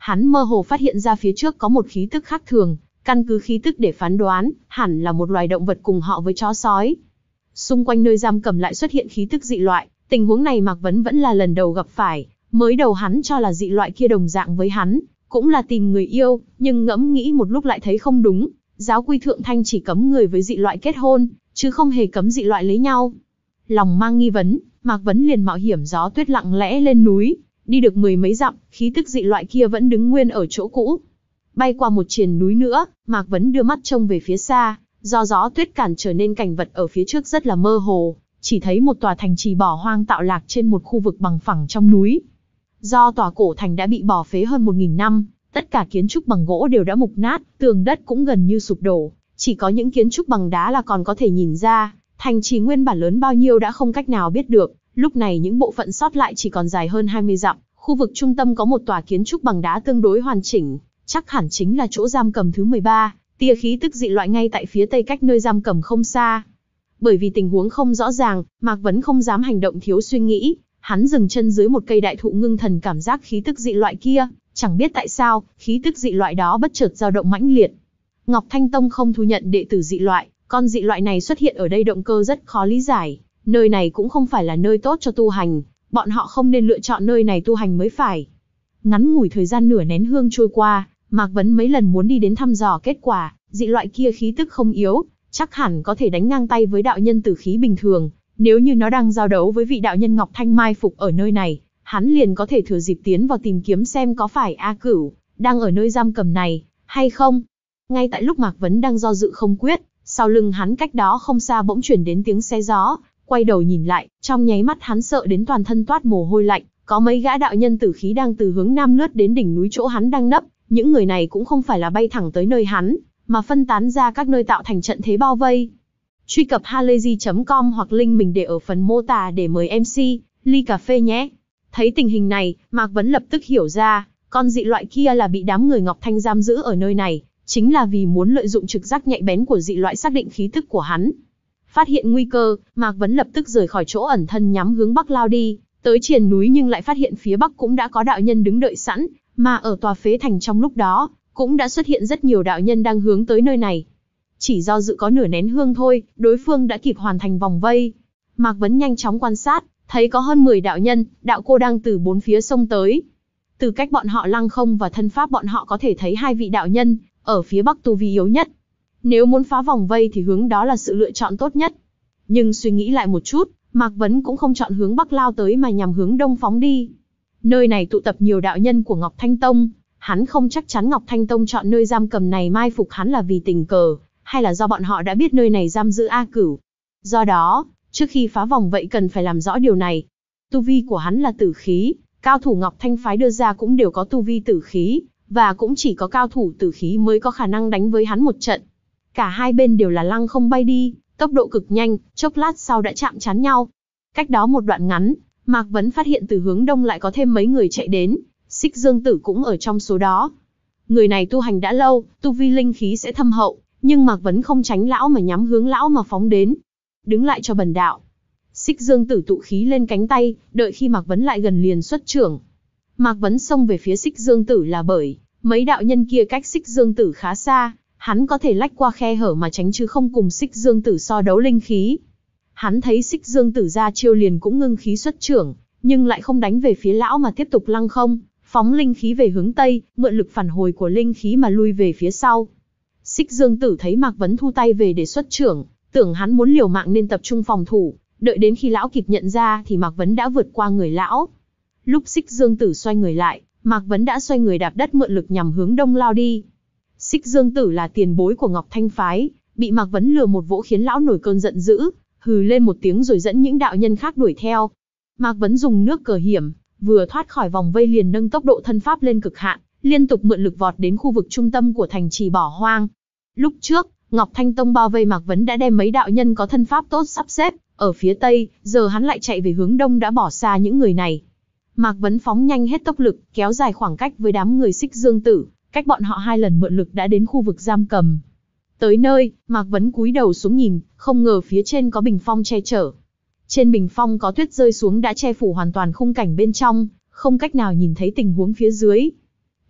hắn mơ hồ phát hiện ra phía trước có một khí tức khác thường, căn cứ khí tức để phán đoán, hẳn là một loài động vật cùng họ với chó sói. Xung quanh nơi giam cầm lại xuất hiện khí tức dị loại, tình huống này Mạc Vấn vẫn là lần đầu gặp phải, mới đầu hắn cho là dị loại kia đồng dạng với hắn, cũng là tìm người yêu, nhưng ngẫm nghĩ một lúc lại thấy không đúng, giáo quy thượng thanh chỉ cấm người với dị loại kết hôn, chứ không hề cấm dị loại lấy nhau. Lòng mang nghi vấn, Mạc Vấn liền mạo hiểm gió tuyết lặng lẽ lên núi, đi được mười mấy dặm, khí tức dị loại kia vẫn đứng nguyên ở chỗ cũ. Bay qua một triền núi nữa, Mạc Vấn đưa mắt trông về phía xa, do gió tuyết cản trở nên cảnh vật ở phía trước rất là mơ hồ, chỉ thấy một tòa thành trì bỏ hoang tạo lạc trên một khu vực bằng phẳng trong núi. Do tòa cổ thành đã bị bỏ phế hơn một nghìn năm, tất cả kiến trúc bằng gỗ đều đã mục nát, tường đất cũng gần như sụp đổ, chỉ có những kiến trúc bằng đá là còn có thể nhìn ra, thành trì nguyên bản lớn bao nhiêu đã không cách nào biết được, lúc này những bộ phận sót lại chỉ còn dài hơn hai mươi dặm, khu vực trung tâm có một tòa kiến trúc bằng đá tương đối hoàn chỉnh, chắc hẳn chính là chỗ giam cầm thứ mười ba, tia khí tức dị loại ngay tại phía tây cách nơi giam cầm không xa. Bởi vì tình huống không rõ ràng, Mạc Vấn không dám hành động thiếu suy nghĩ, hắn dừng chân dưới một cây đại thụ ngưng thần cảm giác khí tức dị loại kia, chẳng biết tại sao, khí tức dị loại đó bất chợt dao động mãnh liệt. Ngọc Thanh Tông không thu nhận đệ tử dị loại, con dị loại này xuất hiện ở đây động cơ rất khó lý giải, nơi này cũng không phải là nơi tốt cho tu hành, bọn họ không nên lựa chọn nơi này tu hành mới phải. Ngắn ngủi thời gian nửa nén hương trôi qua, Mạc Vấn mấy lần muốn đi đến thăm dò kết quả, dị loại kia khí tức không yếu, chắc hẳn có thể đánh ngang tay với đạo nhân tử khí bình thường, nếu như nó đang giao đấu với vị đạo nhân Ngọc Thanh mai phục ở nơi này, hắn liền có thể thừa dịp tiến vào tìm kiếm xem có phải A Cửu đang ở nơi giam cầm này hay không. Ngay tại lúc Mạc Vấn đang do dự không quyết, sau lưng hắn cách đó không xa bỗng chuyển đến tiếng xé gió, quay đầu nhìn lại, trong nháy mắt hắn sợ đến toàn thân toát mồ hôi lạnh, có mấy gã đạo nhân tử khí đang từ hướng nam lướt đến đỉnh núi chỗ hắn đang nấp, những người này cũng không phải là bay thẳng tới nơi hắn, mà phân tán ra các nơi tạo thành trận thế bao vây. Truy cập halayzi chấm com hoặc link mình để ở phần mô tả để mời em xê, ly cà phê nhé. Thấy tình hình này, Mạc Vấn lập tức hiểu ra, con dị loại kia là bị đám người Ngọc Thanh giam giữ ở nơi này, chính là vì muốn lợi dụng trực giác nhạy bén của dị loại xác định khí tức của hắn. Phát hiện nguy cơ, Mạc Vấn lập tức rời khỏi chỗ ẩn thân nhắm hướng bắc lao đi, tới triền núi nhưng lại phát hiện phía bắc cũng đã có đạo nhân đứng đợi sẵn, mà ở tòa phế thành trong lúc đó, cũng đã xuất hiện rất nhiều đạo nhân đang hướng tới nơi này. Chỉ do dự có nửa nén hương thôi, đối phương đã kịp hoàn thành vòng vây. Mạc Vấn nhanh chóng quan sát, thấy có hơn mười đạo nhân, đạo cô đang từ bốn phía xông tới. Từ cách bọn họ lăng không và thân pháp bọn họ có thể thấy hai vị đạo nhân, ở phía bắc tu vi yếu nhất. Nếu muốn phá vòng vây thì hướng đó là sự lựa chọn tốt nhất. Nhưng suy nghĩ lại một chút, Mạc Vấn cũng không chọn hướng bắc lao tới mà nhằm hướng đông phóng đi. Nơi này tụ tập nhiều đạo nhân của Ngọc Thanh Tông, hắn không chắc chắn Ngọc Thanh Tông chọn nơi giam cầm này mai phục hắn là vì tình cờ, hay là do bọn họ đã biết nơi này giam giữ A Cửu. Do đó, trước khi phá vòng vậy cần phải làm rõ điều này. Tu vi của hắn là tử khí, cao thủ Ngọc Thanh phái đưa ra cũng đều có tu vi tử khí, và cũng chỉ có cao thủ tử khí mới có khả năng đánh với hắn một trận. Cả hai bên đều là lăng không bay đi, tốc độ cực nhanh, chốc lát sau đã chạm trán nhau. Cách đó một đoạn ngắn, Mạc Vấn phát hiện từ hướng đông lại có thêm mấy người chạy đến, Xích Dương Tử cũng ở trong số đó. Người này tu hành đã lâu, tu vi linh khí sẽ thâm hậu, nhưng Mạc Vấn không tránh lão mà nhắm hướng lão mà phóng đến. Đứng lại cho bần đạo. Xích Dương Tử tụ khí lên cánh tay, đợi khi Mạc Vấn lại gần liền xuất chưởng. Mạc Vấn xông về phía Xích Dương Tử là bởi mấy đạo nhân kia cách Xích Dương Tử khá xa, hắn có thể lách qua khe hở mà tránh chứ không cùng Xích Dương Tử so đấu linh khí. Hắn thấy Xích Dương Tử ra chiêu liền cũng ngưng khí xuất chưởng, nhưng lại không đánh về phía lão mà tiếp tục lăng không, phóng linh khí về hướng tây, mượn lực phản hồi của linh khí mà lui về phía sau. Xích Dương Tử thấy Mạc Vấn thu tay về để xuất chưởng, tưởng hắn muốn liều mạng nên tập trung phòng thủ, đợi đến khi lão kịp nhận ra thì Mạc Vấn đã vượt qua người lão. Lúc Xích Dương Tử xoay người lại, Mạc Vấn đã xoay người đạp đất mượn lực nhằm hướng đông lao đi. Xích Dương Tử là tiền bối của Ngọc Thanh phái, bị Mạc Vấn lừa một vỗ khiến lão nổi cơn giận dữ, hừ lên một tiếng rồi dẫn những đạo nhân khác đuổi theo. Mạc Vấn dùng nước cờ hiểm, vừa thoát khỏi vòng vây liền nâng tốc độ thân pháp lên cực hạn, liên tục mượn lực vọt đến khu vực trung tâm của thành trì bỏ hoang. Lúc trước, Ngọc Thanh Tông bao vây Mạc Vấn đã đem mấy đạo nhân có thân pháp tốt sắp xếp ở phía tây, giờ hắn lại chạy về hướng đông đã bỏ xa những người này. Mạc Vấn phóng nhanh hết tốc lực, kéo dài khoảng cách với đám người Xích Dương Tử, cách bọn họ hai lần mượn lực đã đến khu vực giam cầm. Tới nơi, Mạc Vấn cúi đầu xuống nhìn, không ngờ phía trên có bình phong che chở. Trên bình phong có tuyết rơi xuống đã che phủ hoàn toàn khung cảnh bên trong, không cách nào nhìn thấy tình huống phía dưới.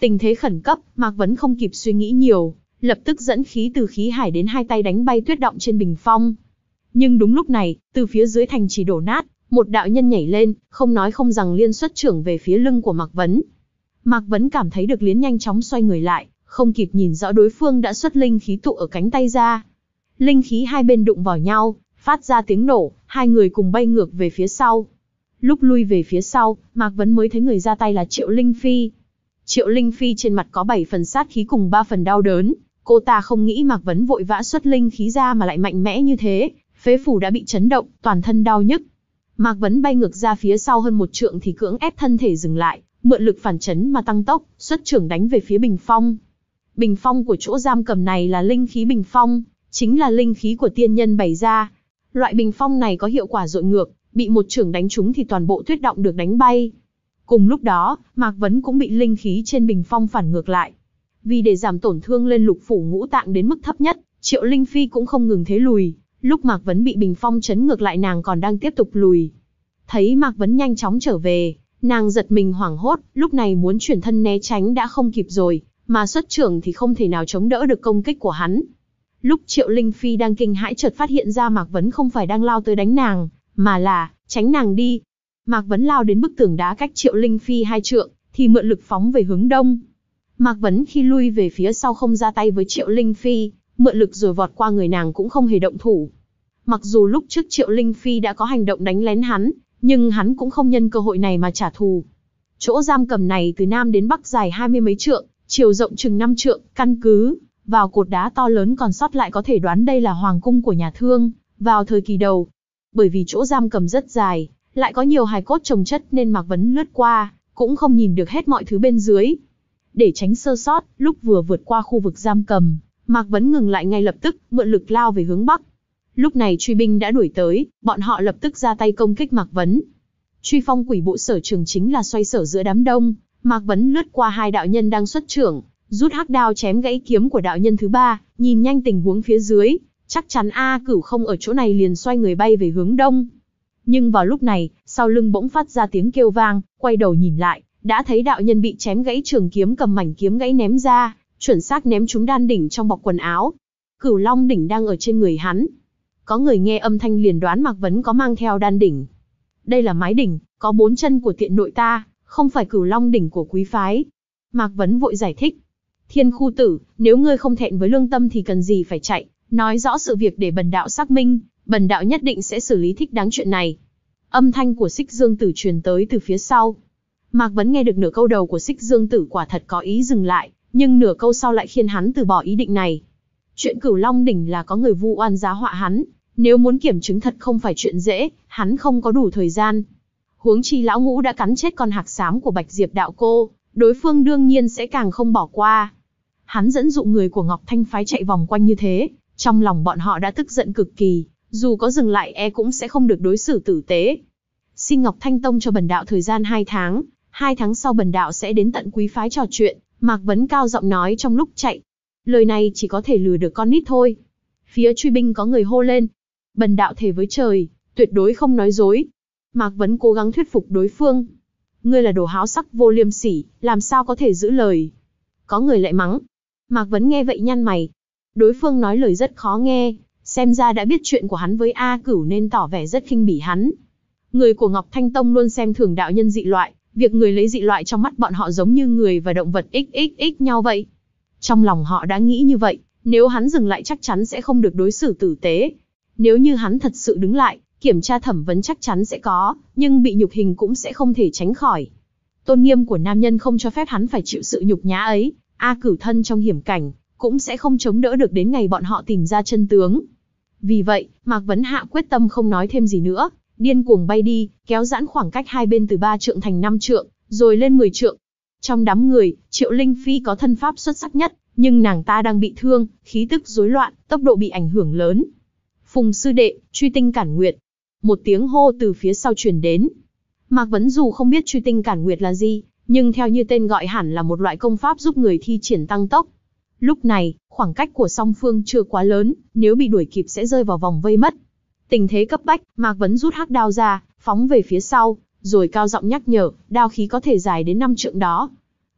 Tình thế khẩn cấp, Mạc Vấn không kịp suy nghĩ nhiều, lập tức dẫn khí từ khí hải đến hai tay đánh bay tuyết động trên bình phong. Nhưng đúng lúc này, từ phía dưới thành trì đổ nát, một đạo nhân nhảy lên, không nói không rằng liên xuất trưởng về phía lưng của Mạc Vấn. Mạc Vấn cảm thấy được liến nhanh chóng xoay người lại, không kịp nhìn rõ đối phương đã xuất linh khí tụ ở cánh tay ra. Linh khí hai bên đụng vào nhau, phát ra tiếng nổ, hai người cùng bay ngược về phía sau. Lúc lui về phía sau, Mạc Vấn mới thấy người ra tay là Triệu Linh Phi. Triệu Linh Phi trên mặt có bảy phần sát khí cùng ba phần đau đớn, cô ta không nghĩ Mạc Vấn vội vã xuất linh khí ra mà lại mạnh mẽ như thế, phế phủ đã bị chấn động, toàn thân đau nhức. Mạc Vấn bay ngược ra phía sau hơn một trượng thì cưỡng ép thân thể dừng lại, mượn lực phản chấn mà tăng tốc, xuất trưởng đánh về phía bình phong. Bình phong của chỗ giam cầm này là linh khí bình phong, chính là linh khí của tiên nhân bày ra. Loại bình phong này có hiệu quả dội ngược, bị một chưởng đánh trúng thì toàn bộ tuyết động được đánh bay. Cùng lúc đó, Mạc Vấn cũng bị linh khí trên bình phong phản ngược lại. Vì để giảm tổn thương lên lục phủ ngũ tạng đến mức thấp nhất, Triệu Linh Phi cũng không ngừng thế lùi. Lúc Mạc Vấn bị bình phong chấn ngược lại nàng còn đang tiếp tục lùi. Thấy Mạc Vấn nhanh chóng trở về, nàng giật mình hoảng hốt, lúc này muốn chuyển thân né tránh đã không kịp rồi, mà xuất trưởng thì không thể nào chống đỡ được công kích của hắn. Lúc Triệu Linh Phi đang kinh hãi chợt phát hiện ra Mạc Vấn không phải đang lao tới đánh nàng, mà là tránh nàng đi. Mạc Vấn lao đến bức tường đá cách Triệu Linh Phi hai trượng, thì mượn lực phóng về hướng đông. Mạc Vấn khi lui về phía sau không ra tay với Triệu Linh Phi, mượn lực rồi vọt qua người nàng cũng không hề động thủ. Mặc dù lúc trước Triệu Linh Phi đã có hành động đánh lén hắn, nhưng hắn cũng không nhân cơ hội này mà trả thù. Chỗ giam cầm này từ nam đến bắc dài hai mươi mấy trượng, chiều rộng chừng năm trượng, căn cứ vào cột đá to lớn còn sót lại có thể đoán đây là hoàng cung của nhà Thương vào thời kỳ đầu. Bởi vì chỗ giam cầm rất dài, lại có nhiều hài cốt chồng chất nên Mạc Vấn lướt qua, cũng không nhìn được hết mọi thứ bên dưới. Để tránh sơ sót, lúc vừa vượt qua khu vực giam cầm, Mạc Vấn ngừng lại ngay lập tức, mượn lực lao về hướng bắc. Lúc này truy binh đã đuổi tới, bọn họ lập tức ra tay công kích Mạc Vấn. Truy phong quỷ bộ sở trường chính là xoay sở giữa đám đông, Mạc Vấn lướt qua hai đạo nhân đang xuất trưởng, rút hắc đao chém gãy kiếm của đạo nhân thứ ba, nhìn nhanh tình huống phía dưới, chắc chắn A Cửu không ở chỗ này liền xoay người bay về hướng đông. Nhưng vào lúc này, sau lưng bỗng phát ra tiếng kêu vang, quay đầu nhìn lại, đã thấy đạo nhân bị chém gãy trường kiếm cầm mảnh kiếm gãy ném ra, chuẩn xác ném trúng đan đỉnh trong bọc quần áo. Cửu Long đỉnh đang ở trên người hắn. Có người nghe âm thanh liền đoán Mạc Vấn có mang theo đan đỉnh. Đây là mái đỉnh, có bốn chân của tiện nội ta, không phải Cửu Long đỉnh của quý phái. Mạc Vấn vội giải thích. Thiên khu tử, nếu ngươi không thẹn với lương tâm thì cần gì phải chạy, nói rõ sự việc để bần đạo xác minh, bần đạo nhất định sẽ xử lý thích đáng chuyện này. Âm thanh của Xích Dương Tử truyền tới từ phía sau. Mạc Vấn nghe được nửa câu đầu của Xích Dương Tử quả thật có ý dừng lại, nhưng nửa câu sau lại khiến hắn từ bỏ ý định này. Chuyện Cửu Long đỉnh là có người vu oan giá họa hắn, nếu muốn kiểm chứng thật không phải chuyện dễ, hắn không có đủ thời gian. Huống chi lão ngũ đã cắn chết con hạc xám của Bạch Diệp đạo cô, đối phương đương nhiên sẽ càng không bỏ qua. Hắn dẫn dụ người của Ngọc Thanh phái chạy vòng quanh như thế, trong lòng bọn họ đã tức giận cực kỳ, dù có dừng lại e cũng sẽ không được đối xử tử tế. Xin Ngọc Thanh Tông cho bần đạo thời gian hai tháng, hai tháng sau bần đạo sẽ đến tận quý phái trò chuyện, Mạc Vấn cao giọng nói trong lúc chạy. Lời này chỉ có thể lừa được con nít thôi. Phía truy binh có người hô lên. Bần đạo thề với trời, tuyệt đối không nói dối. Mạc Vấn cố gắng thuyết phục đối phương. Ngươi là đồ háo sắc vô liêm sỉ, làm sao có thể giữ lời. Có người lại mắng. Mạc Vấn nghe vậy nhăn mày. Đối phương nói lời rất khó nghe, xem ra đã biết chuyện của hắn với A Cửu nên tỏ vẻ rất khinh bỉ hắn. Người của Ngọc Thanh Tông luôn xem thường đạo nhân dị loại, việc người lấy dị loại trong mắt bọn họ giống như người và động vật xxx nhau vậy. Trong lòng họ đã nghĩ như vậy, nếu hắn dừng lại chắc chắn sẽ không được đối xử tử tế. Nếu như hắn thật sự đứng lại, kiểm tra thẩm vấn chắc chắn sẽ có, nhưng bị nhục hình cũng sẽ không thể tránh khỏi. Tôn nghiêm của nam nhân không cho phép hắn phải chịu sự nhục nhã ấy, A Cửu thân trong hiểm cảnh, cũng sẽ không chống đỡ được đến ngày bọn họ tìm ra chân tướng. Vì vậy, Mạc Vấn hạ quyết tâm không nói thêm gì nữa, điên cuồng bay đi, kéo giãn khoảng cách hai bên từ ba trượng thành năm trượng, rồi lên mười trượng. Trong đám người, Triệu Linh Phi có thân pháp xuất sắc nhất, nhưng nàng ta đang bị thương, khí tức rối loạn, tốc độ bị ảnh hưởng lớn. Phùng sư đệ, truy tinh cản nguyệt. Một tiếng hô từ phía sau truyền đến. Mạc Vấn dù không biết truy tinh cản nguyệt là gì, nhưng theo như tên gọi hẳn là một loại công pháp giúp người thi triển tăng tốc. Lúc này, khoảng cách của song phương chưa quá lớn, nếu bị đuổi kịp sẽ rơi vào vòng vây mất. Tình thế cấp bách, Mạc Vấn rút hắc đao ra, phóng về phía sau, rồi cao giọng nhắc nhở, đao khí có thể dài đến năm trượng đó.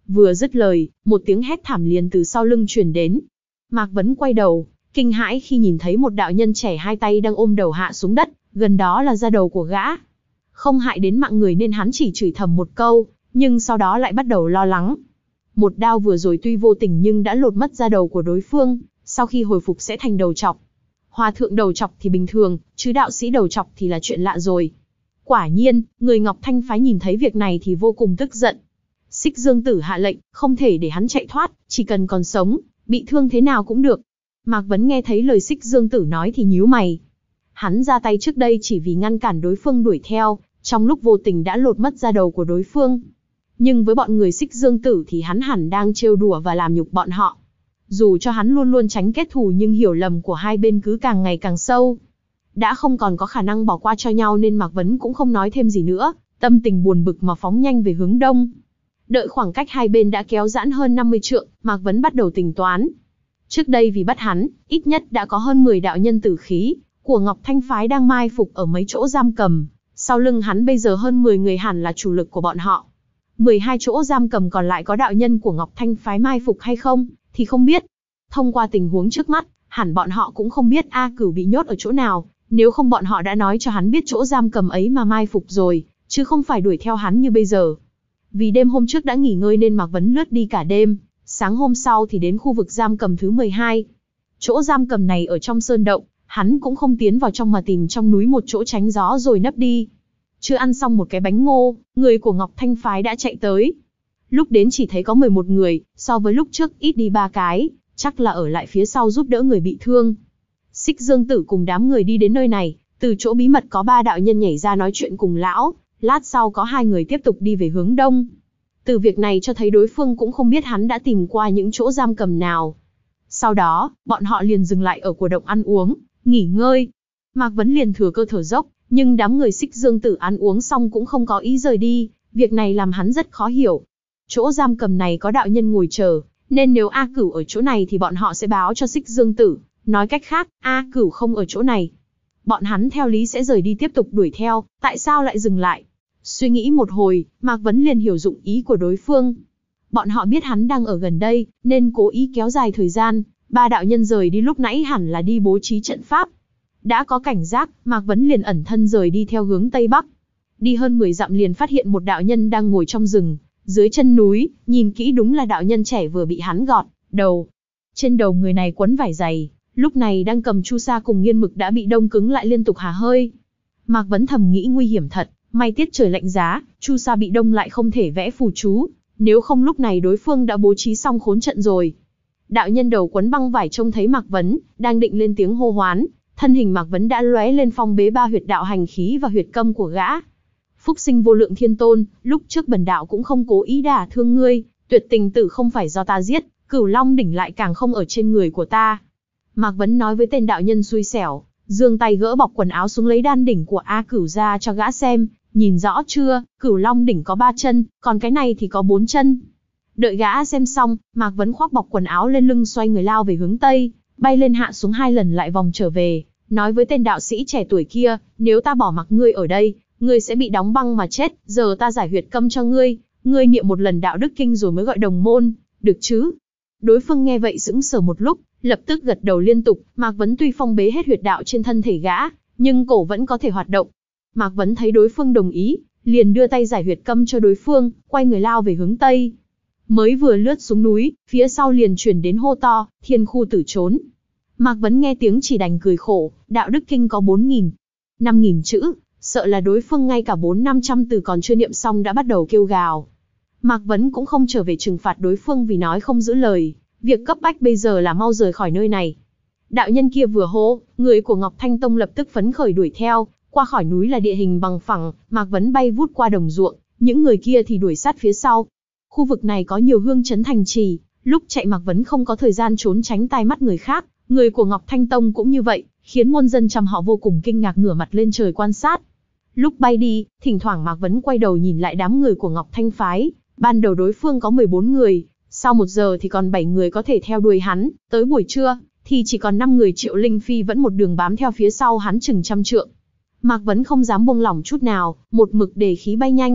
Vừa dứt lời, một tiếng hét thảm liền từ sau lưng truyền đến. Mạc Vấn quay đầu, kinh hãi khi nhìn thấy một đạo nhân trẻ hai tay đang ôm đầu hạ xuống đất, gần đó là da đầu của gã. Không hại đến mạng người nên hắn chỉ chửi thầm một câu, nhưng sau đó lại bắt đầu lo lắng. Một đao vừa rồi tuy vô tình nhưng đã lột mất da đầu của đối phương, sau khi hồi phục sẽ thành đầu trọc. Hòa thượng đầu trọc thì bình thường, chứ đạo sĩ đầu trọc thì là chuyện lạ rồi. Quả nhiên, người Ngọc Thanh phái nhìn thấy việc này thì vô cùng tức giận. Xích Dương Tử hạ lệnh, không thể để hắn chạy thoát, chỉ cần còn sống, bị thương thế nào cũng được. Mạc Vấn nghe thấy lời Xích Dương Tử nói thì nhíu mày. Hắn ra tay trước đây chỉ vì ngăn cản đối phương đuổi theo, trong lúc vô tình đã lột mất da đầu của đối phương. Nhưng với bọn người Xích Dương Tử thì hắn hẳn đang trêu đùa và làm nhục bọn họ. Dù cho hắn luôn luôn tránh kết thù nhưng hiểu lầm của hai bên cứ càng ngày càng sâu. Đã không còn có khả năng bỏ qua cho nhau nên Mạc Vấn cũng không nói thêm gì nữa, tâm tình buồn bực mà phóng nhanh về hướng đông. Đợi khoảng cách hai bên đã kéo giãn hơn năm mươi trượng, Mạc Vấn bắt đầu tính toán. Trước đây vì bắt hắn, ít nhất đã có hơn mười đạo nhân tử khí của Ngọc Thanh phái đang mai phục ở mấy chỗ giam cầm. Sau lưng hắn bây giờ hơn mười người hẳn là chủ lực của bọn họ. mười hai chỗ giam cầm còn lại có đạo nhân của Ngọc Thanh phái mai phục hay không, thì không biết. Thông qua tình huống trước mắt, hẳn bọn họ cũng không biết A Cửu bị nhốt ở chỗ nào, nếu không bọn họ đã nói cho hắn biết chỗ giam cầm ấy mà mai phục rồi, chứ không phải đuổi theo hắn như bây giờ. Vì đêm hôm trước đã nghỉ ngơi nên Mạc Vấn lướt đi cả đêm, sáng hôm sau thì đến khu vực giam cầm thứ mười hai. Chỗ giam cầm này ở trong sơn động, hắn cũng không tiến vào trong mà tìm trong núi một chỗ tránh gió rồi nấp đi. Chưa ăn xong một cái bánh ngô, người của Ngọc Thanh phái đã chạy tới. Lúc đến chỉ thấy có mười một người, so với lúc trước ít đi ba cái, chắc là ở lại phía sau giúp đỡ người bị thương. Xích Dương Tử cùng đám người đi đến nơi này, từ chỗ bí mật có ba đạo nhân nhảy ra nói chuyện cùng lão, lát sau có hai người tiếp tục đi về hướng đông. Từ việc này cho thấy đối phương cũng không biết hắn đã tìm qua những chỗ giam cầm nào. Sau đó, bọn họ liền dừng lại ở cổ động ăn uống, nghỉ ngơi. Mạc Vấn liền thừa cơ thở dốc, nhưng đám người Xích Dương Tử ăn uống xong cũng không có ý rời đi, việc này làm hắn rất khó hiểu. Chỗ giam cầm này có đạo nhân ngồi chờ, nên nếu A Cửu ở chỗ này thì bọn họ sẽ báo cho Xích Dương Tử, nói cách khác, A Cửu không ở chỗ này. Bọn hắn theo lý sẽ rời đi tiếp tục đuổi theo, tại sao lại dừng lại? Suy nghĩ một hồi, Mạc Vấn liền hiểu dụng ý của đối phương. Bọn họ biết hắn đang ở gần đây, nên cố ý kéo dài thời gian, ba đạo nhân rời đi lúc nãy hẳn là đi bố trí trận pháp. Đã có cảnh giác, Mạc Vấn liền ẩn thân rời đi theo hướng Tây Bắc. Đi hơn mười dặm liền phát hiện một đạo nhân đang ngồi trong rừng, dưới chân núi, nhìn kỹ đúng là đạo nhân trẻ vừa bị hắn gọt đầu. Trên đầu người này quấn vải dày, lúc này đang cầm chu sa cùng nghiên mực đã bị đông cứng lại liên tục hà hơi. Mạc Vấn thầm nghĩ nguy hiểm thật, may tiết trời lạnh giá, chu sa bị đông lại không thể vẽ phù chú, nếu không lúc này đối phương đã bố trí xong khốn trận rồi. Đạo nhân đầu quấn băng vải trông thấy Mạc Vấn, đang định lên tiếng hô hoán, thân hình Mạc Vấn đã lóe lên phong bế ba huyệt đạo hành khí và huyệt câm của gã. Phúc sinh vô lượng thiên tôn, lúc trước bần đạo cũng không cố ý đả thương ngươi, tuyệt tình tử không phải do ta giết, Cửu Long đỉnh lại càng không ở trên người của ta. Mạc Vấn nói với tên đạo nhân xui xẻo, giương tay gỡ bọc quần áo xuống lấy đan đỉnh của A Cửu ra cho gã xem, nhìn rõ chưa, Cửu Long đỉnh có ba chân, còn cái này thì có bốn chân. Đợi gã xem xong, Mạc Vấn khoác bọc quần áo lên lưng xoay người lao về hướng Tây, bay lên hạ xuống hai lần lại vòng trở về, nói với tên đạo sĩ trẻ tuổi kia, nếu ta bỏ mặc ngươi ở đây, ngươi sẽ bị đóng băng mà chết, giờ ta giải huyệt câm cho ngươi, ngươi niệm một lần đạo đức kinh rồi mới gọi đồng môn, được chứ? Đối phương nghe vậy sững sờ một lúc, lập tức gật đầu liên tục. Mạc Vấn tuy phong bế hết huyệt đạo trên thân thể gã, nhưng cổ vẫn có thể hoạt động. Mạc Vấn thấy đối phương đồng ý, liền đưa tay giải huyệt câm cho đối phương, quay người lao về hướng Tây. Mới vừa lướt xuống núi, phía sau liền chuyển đến hô to, thiên khu tử trốn. Mạc Vấn nghe tiếng chỉ đành cười khổ, đạo đức kinh có bốn nghìn, năm nghìn chữ, sợ là đối phương ngay cả bốn năm trăm từ còn chưa niệm xong đã bắt đầu kêu gào. Mạc Vấn cũng không trở về trừng phạt đối phương vì nói không giữ lời, việc cấp bách bây giờ là mau rời khỏi nơi này. Đạo nhân kia vừa hô, người của Ngọc Thanh Tông lập tức phấn khởi đuổi theo, qua khỏi núi là địa hình bằng phẳng, Mạc Vấn bay vút qua đồng ruộng, những người kia thì đuổi sát phía sau. Khu vực này có nhiều hương trấn thành trì, lúc chạy Mạc Vấn không có thời gian trốn tránh tai mắt người khác, người của Ngọc Thanh Tông cũng như vậy, khiến muôn dân trăm họ vô cùng kinh ngạc ngửa mặt lên trời quan sát. Lúc bay đi, thỉnh thoảng Mạc Vấn quay đầu nhìn lại đám người của Ngọc Thanh phái, ban đầu đối phương có mười bốn người, sau một giờ thì còn bảy người có thể theo đuôi hắn, tới buổi trưa thì chỉ còn năm người. Triệu Linh Phi vẫn một đường bám theo phía sau hắn chừng trăm trượng. Mạc Vấn không dám buông lỏng chút nào, một mực để khí bay nhanh,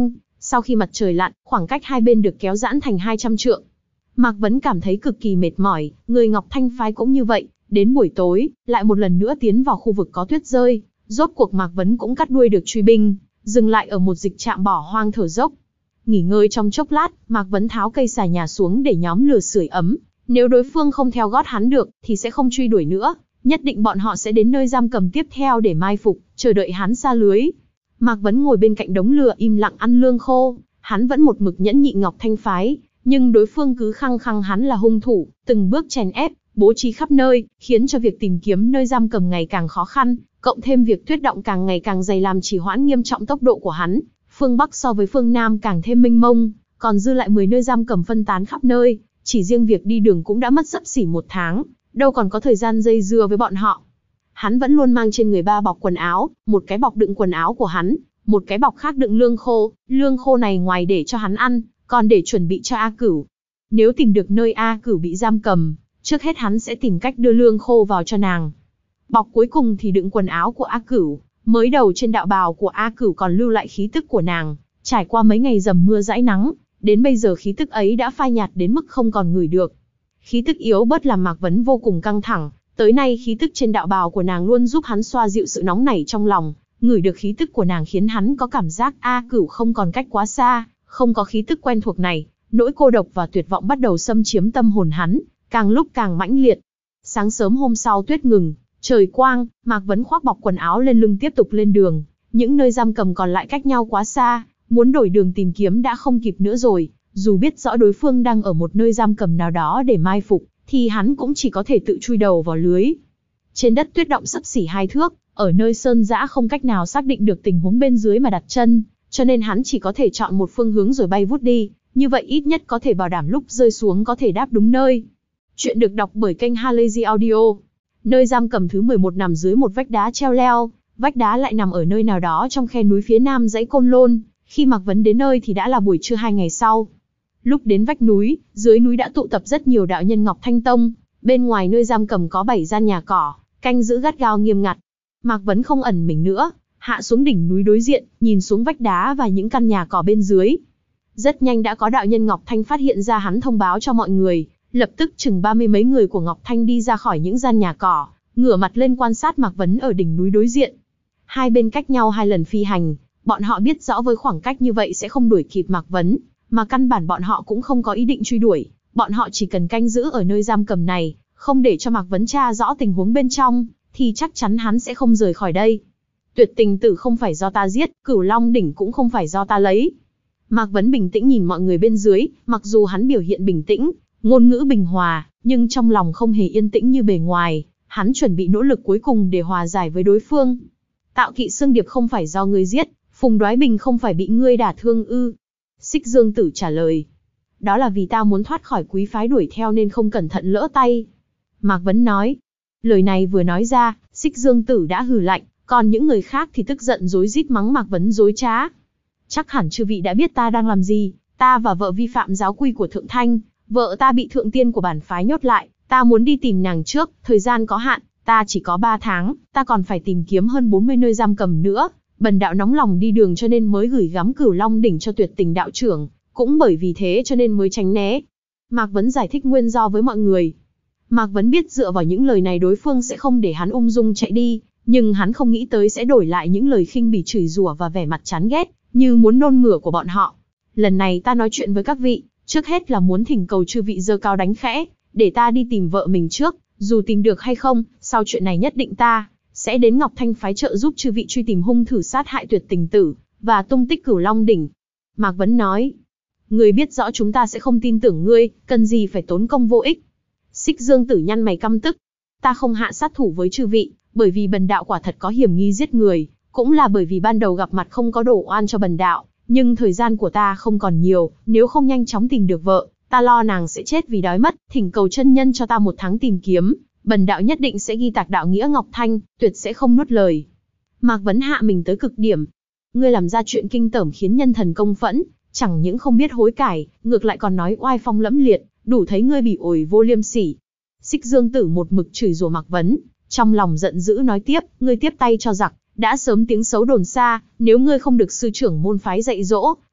Sau khi mặt trời lặn, khoảng cách hai bên được kéo giãn thành hai trăm trượng. Mạc Vấn cảm thấy cực kỳ mệt mỏi, người Ngọc Thanh phái cũng như vậy, đến buổi tối, lại một lần nữa tiến vào khu vực có tuyết rơi, rốt cuộc Mạc Vấn cũng cắt đuôi được truy binh, dừng lại ở một dịch trạm bỏ hoang thở dốc. Nghỉ ngơi trong chốc lát, Mạc Vấn tháo cây xà nhà xuống để nhóm lửa sưởi ấm, nếu đối phương không theo gót hắn được, thì sẽ không truy đuổi nữa, nhất định bọn họ sẽ đến nơi giam cầm tiếp theo để mai phục, chờ đợi hắn sa lưới. Mạc Vấn ngồi bên cạnh đống lửa im lặng ăn lương khô, hắn vẫn một mực nhẫn nhịn Ngọc Thanh phái, nhưng đối phương cứ khăng khăng hắn là hung thủ, từng bước chèn ép, bố trí khắp nơi, khiến cho việc tìm kiếm nơi giam cầm ngày càng khó khăn, cộng thêm việc tuyết động càng ngày càng dày làm trì hoãn nghiêm trọng tốc độ của hắn. Phương Bắc so với phương Nam càng thêm mênh mông, còn dư lại mười nơi giam cầm phân tán khắp nơi, chỉ riêng việc đi đường cũng đã mất xấp xỉ một tháng, đâu còn có thời gian dây dưa với bọn họ. Hắn vẫn luôn mang trên người ba bọc quần áo, một cái bọc đựng quần áo của hắn, một cái bọc khác đựng lương khô, lương khô này ngoài để cho hắn ăn, còn để chuẩn bị cho A Cửu. Nếu tìm được nơi A Cửu bị giam cầm, trước hết hắn sẽ tìm cách đưa lương khô vào cho nàng. Bọc cuối cùng thì đựng quần áo của A Cửu, mới đầu trên đạo bào của A Cửu còn lưu lại khí tức của nàng, trải qua mấy ngày dầm mưa dãi nắng, đến bây giờ khí tức ấy đã phai nhạt đến mức không còn ngửi được. Khí tức yếu bớt làm Mạc Vấn vô cùng căng thẳng, tới nay khí tức trên đạo bào của nàng luôn giúp hắn xoa dịu sự nóng nảy trong lòng, ngửi được khí tức của nàng khiến hắn có cảm giác A Cửu không còn cách quá xa, không có khí tức quen thuộc này, nỗi cô độc và tuyệt vọng bắt đầu xâm chiếm tâm hồn hắn, càng lúc càng mãnh liệt. Sáng sớm hôm sau tuyết ngừng, trời quang, Mạc Vấn khoác bọc quần áo lên lưng tiếp tục lên đường, những nơi giam cầm còn lại cách nhau quá xa, muốn đổi đường tìm kiếm đã không kịp nữa rồi, dù biết rõ đối phương đang ở một nơi giam cầm nào đó để mai phục, thì hắn cũng chỉ có thể tự chui đầu vào lưới. Trên đất tuyết động xấp xỉ hai thước, ở nơi sơn dã không cách nào xác định được tình huống bên dưới mà đặt chân, cho nên hắn chỉ có thể chọn một phương hướng rồi bay vút đi, như vậy ít nhất có thể bảo đảm lúc rơi xuống có thể đáp đúng nơi. Chuyện được đọc bởi kênh Halazy Audio. Nơi giam cầm thứ mười một nằm dưới một vách đá treo leo, vách đá lại nằm ở nơi nào đó trong khe núi phía nam dãy Côn Lôn. Khi Mạc Vấn đến nơi thì đã là buổi trưa hai ngày sau. Lúc đến vách núi, dưới núi đã tụ tập rất nhiều đạo nhân Ngọc Thanh Tông, bên ngoài nơi giam cầm có bảy gian nhà cỏ, canh giữ gắt gao nghiêm ngặt. Mạc Vấn không ẩn mình nữa, hạ xuống đỉnh núi đối diện, nhìn xuống vách đá và những căn nhà cỏ bên dưới. Rất nhanh đã có đạo nhân Ngọc Thanh phát hiện ra hắn thông báo cho mọi người, lập tức chừng ba mươi mấy người của Ngọc Thanh đi ra khỏi những gian nhà cỏ, ngửa mặt lên quan sát Mạc Vấn ở đỉnh núi đối diện. Hai bên cách nhau hai lần phi hành, bọn họ biết rõ với khoảng cách như vậy sẽ không đuổi kịp Mạc Vấn, mà căn bản bọn họ cũng không có ý định truy đuổi, bọn họ chỉ cần canh giữ ở nơi giam cầm này, không để cho Mạc Vấn tra rõ tình huống bên trong, thì chắc chắn hắn sẽ không rời khỏi đây. Tuyệt tình tử không phải do ta giết, Cửu Long đỉnh cũng không phải do ta lấy. Mạc Vấn bình tĩnh nhìn mọi người bên dưới, mặc dù hắn biểu hiện bình tĩnh, ngôn ngữ bình hòa, nhưng trong lòng không hề yên tĩnh như bề ngoài, hắn chuẩn bị nỗ lực cuối cùng để hòa giải với đối phương. Tạo Kỵ Xương Điệp không phải do ngươi giết, Phùng Đoái Bình không phải bị ngươi đả thương ư? Xích Dương Tử trả lời. Đó là vì ta muốn thoát khỏi quý phái đuổi theo nên không cẩn thận lỡ tay. Mạc Vấn nói. Lời này vừa nói ra, Xích Dương Tử đã hừ lạnh, còn những người khác thì tức giận rối rít mắng Mạc Vấn dối trá. Chắc hẳn chư vị đã biết ta đang làm gì, ta và vợ vi phạm giáo quy của Thượng Thanh, vợ ta bị thượng tiên của bản phái nhốt lại, ta muốn đi tìm nàng trước, thời gian có hạn, ta chỉ có ba tháng, ta còn phải tìm kiếm hơn bốn mươi nơi giam cầm nữa. Bần đạo nóng lòng đi đường cho nên mới gửi gắm Cửu Long đỉnh cho Tuyệt Tình đạo trưởng, cũng bởi vì thế cho nên mới tránh né. Mạc Vấn giải thích nguyên do với mọi người. Mạc Vấn biết dựa vào những lời này đối phương sẽ không để hắn ung dung chạy đi, nhưng hắn không nghĩ tới sẽ đổi lại những lời khinh bỉ chửi rủa và vẻ mặt chán ghét, như muốn nôn mửa của bọn họ. Lần này ta nói chuyện với các vị, trước hết là muốn thỉnh cầu chư vị giơ cao đánh khẽ, để ta đi tìm vợ mình trước, dù tìm được hay không, sau chuyện này nhất định ta sẽ đến Ngọc Thanh phái trợ giúp chư vị truy tìm hung thủ sát hại Tuyệt Tình tử và tung tích Cửu Long đỉnh. Mạc Vấn nói, ngươi biết rõ chúng ta sẽ không tin tưởng ngươi, cần gì phải tốn công vô ích. Xích Dương Tử nhăn mày căm tức, ta không hạ sát thủ với chư vị, bởi vì bần đạo quả thật có hiểm nghi giết người, cũng là bởi vì ban đầu gặp mặt không có đổ oan cho bần đạo, nhưng thời gian của ta không còn nhiều, nếu không nhanh chóng tìm được vợ, ta lo nàng sẽ chết vì đói mất, thỉnh cầu chân nhân cho ta một tháng tìm kiếm, bần đạo nhất định sẽ ghi tạc đạo nghĩa Ngọc Thanh, tuyệt sẽ không nuốt lời. Mạc Vấn hạ mình tới cực điểm. Ngươi làm ra chuyện kinh tởm khiến nhân thần công phẫn, chẳng những không biết hối cải, ngược lại còn nói oai phong lẫm liệt, đủ thấy ngươi bị ổi vô liêm sỉ. Xích Dương Tử một mực chửi rủa Mạc Vấn, trong lòng giận dữ nói tiếp, ngươi tiếp tay cho giặc, đã sớm tiếng xấu đồn xa, nếu ngươi không được sư trưởng môn phái dạy dỗ,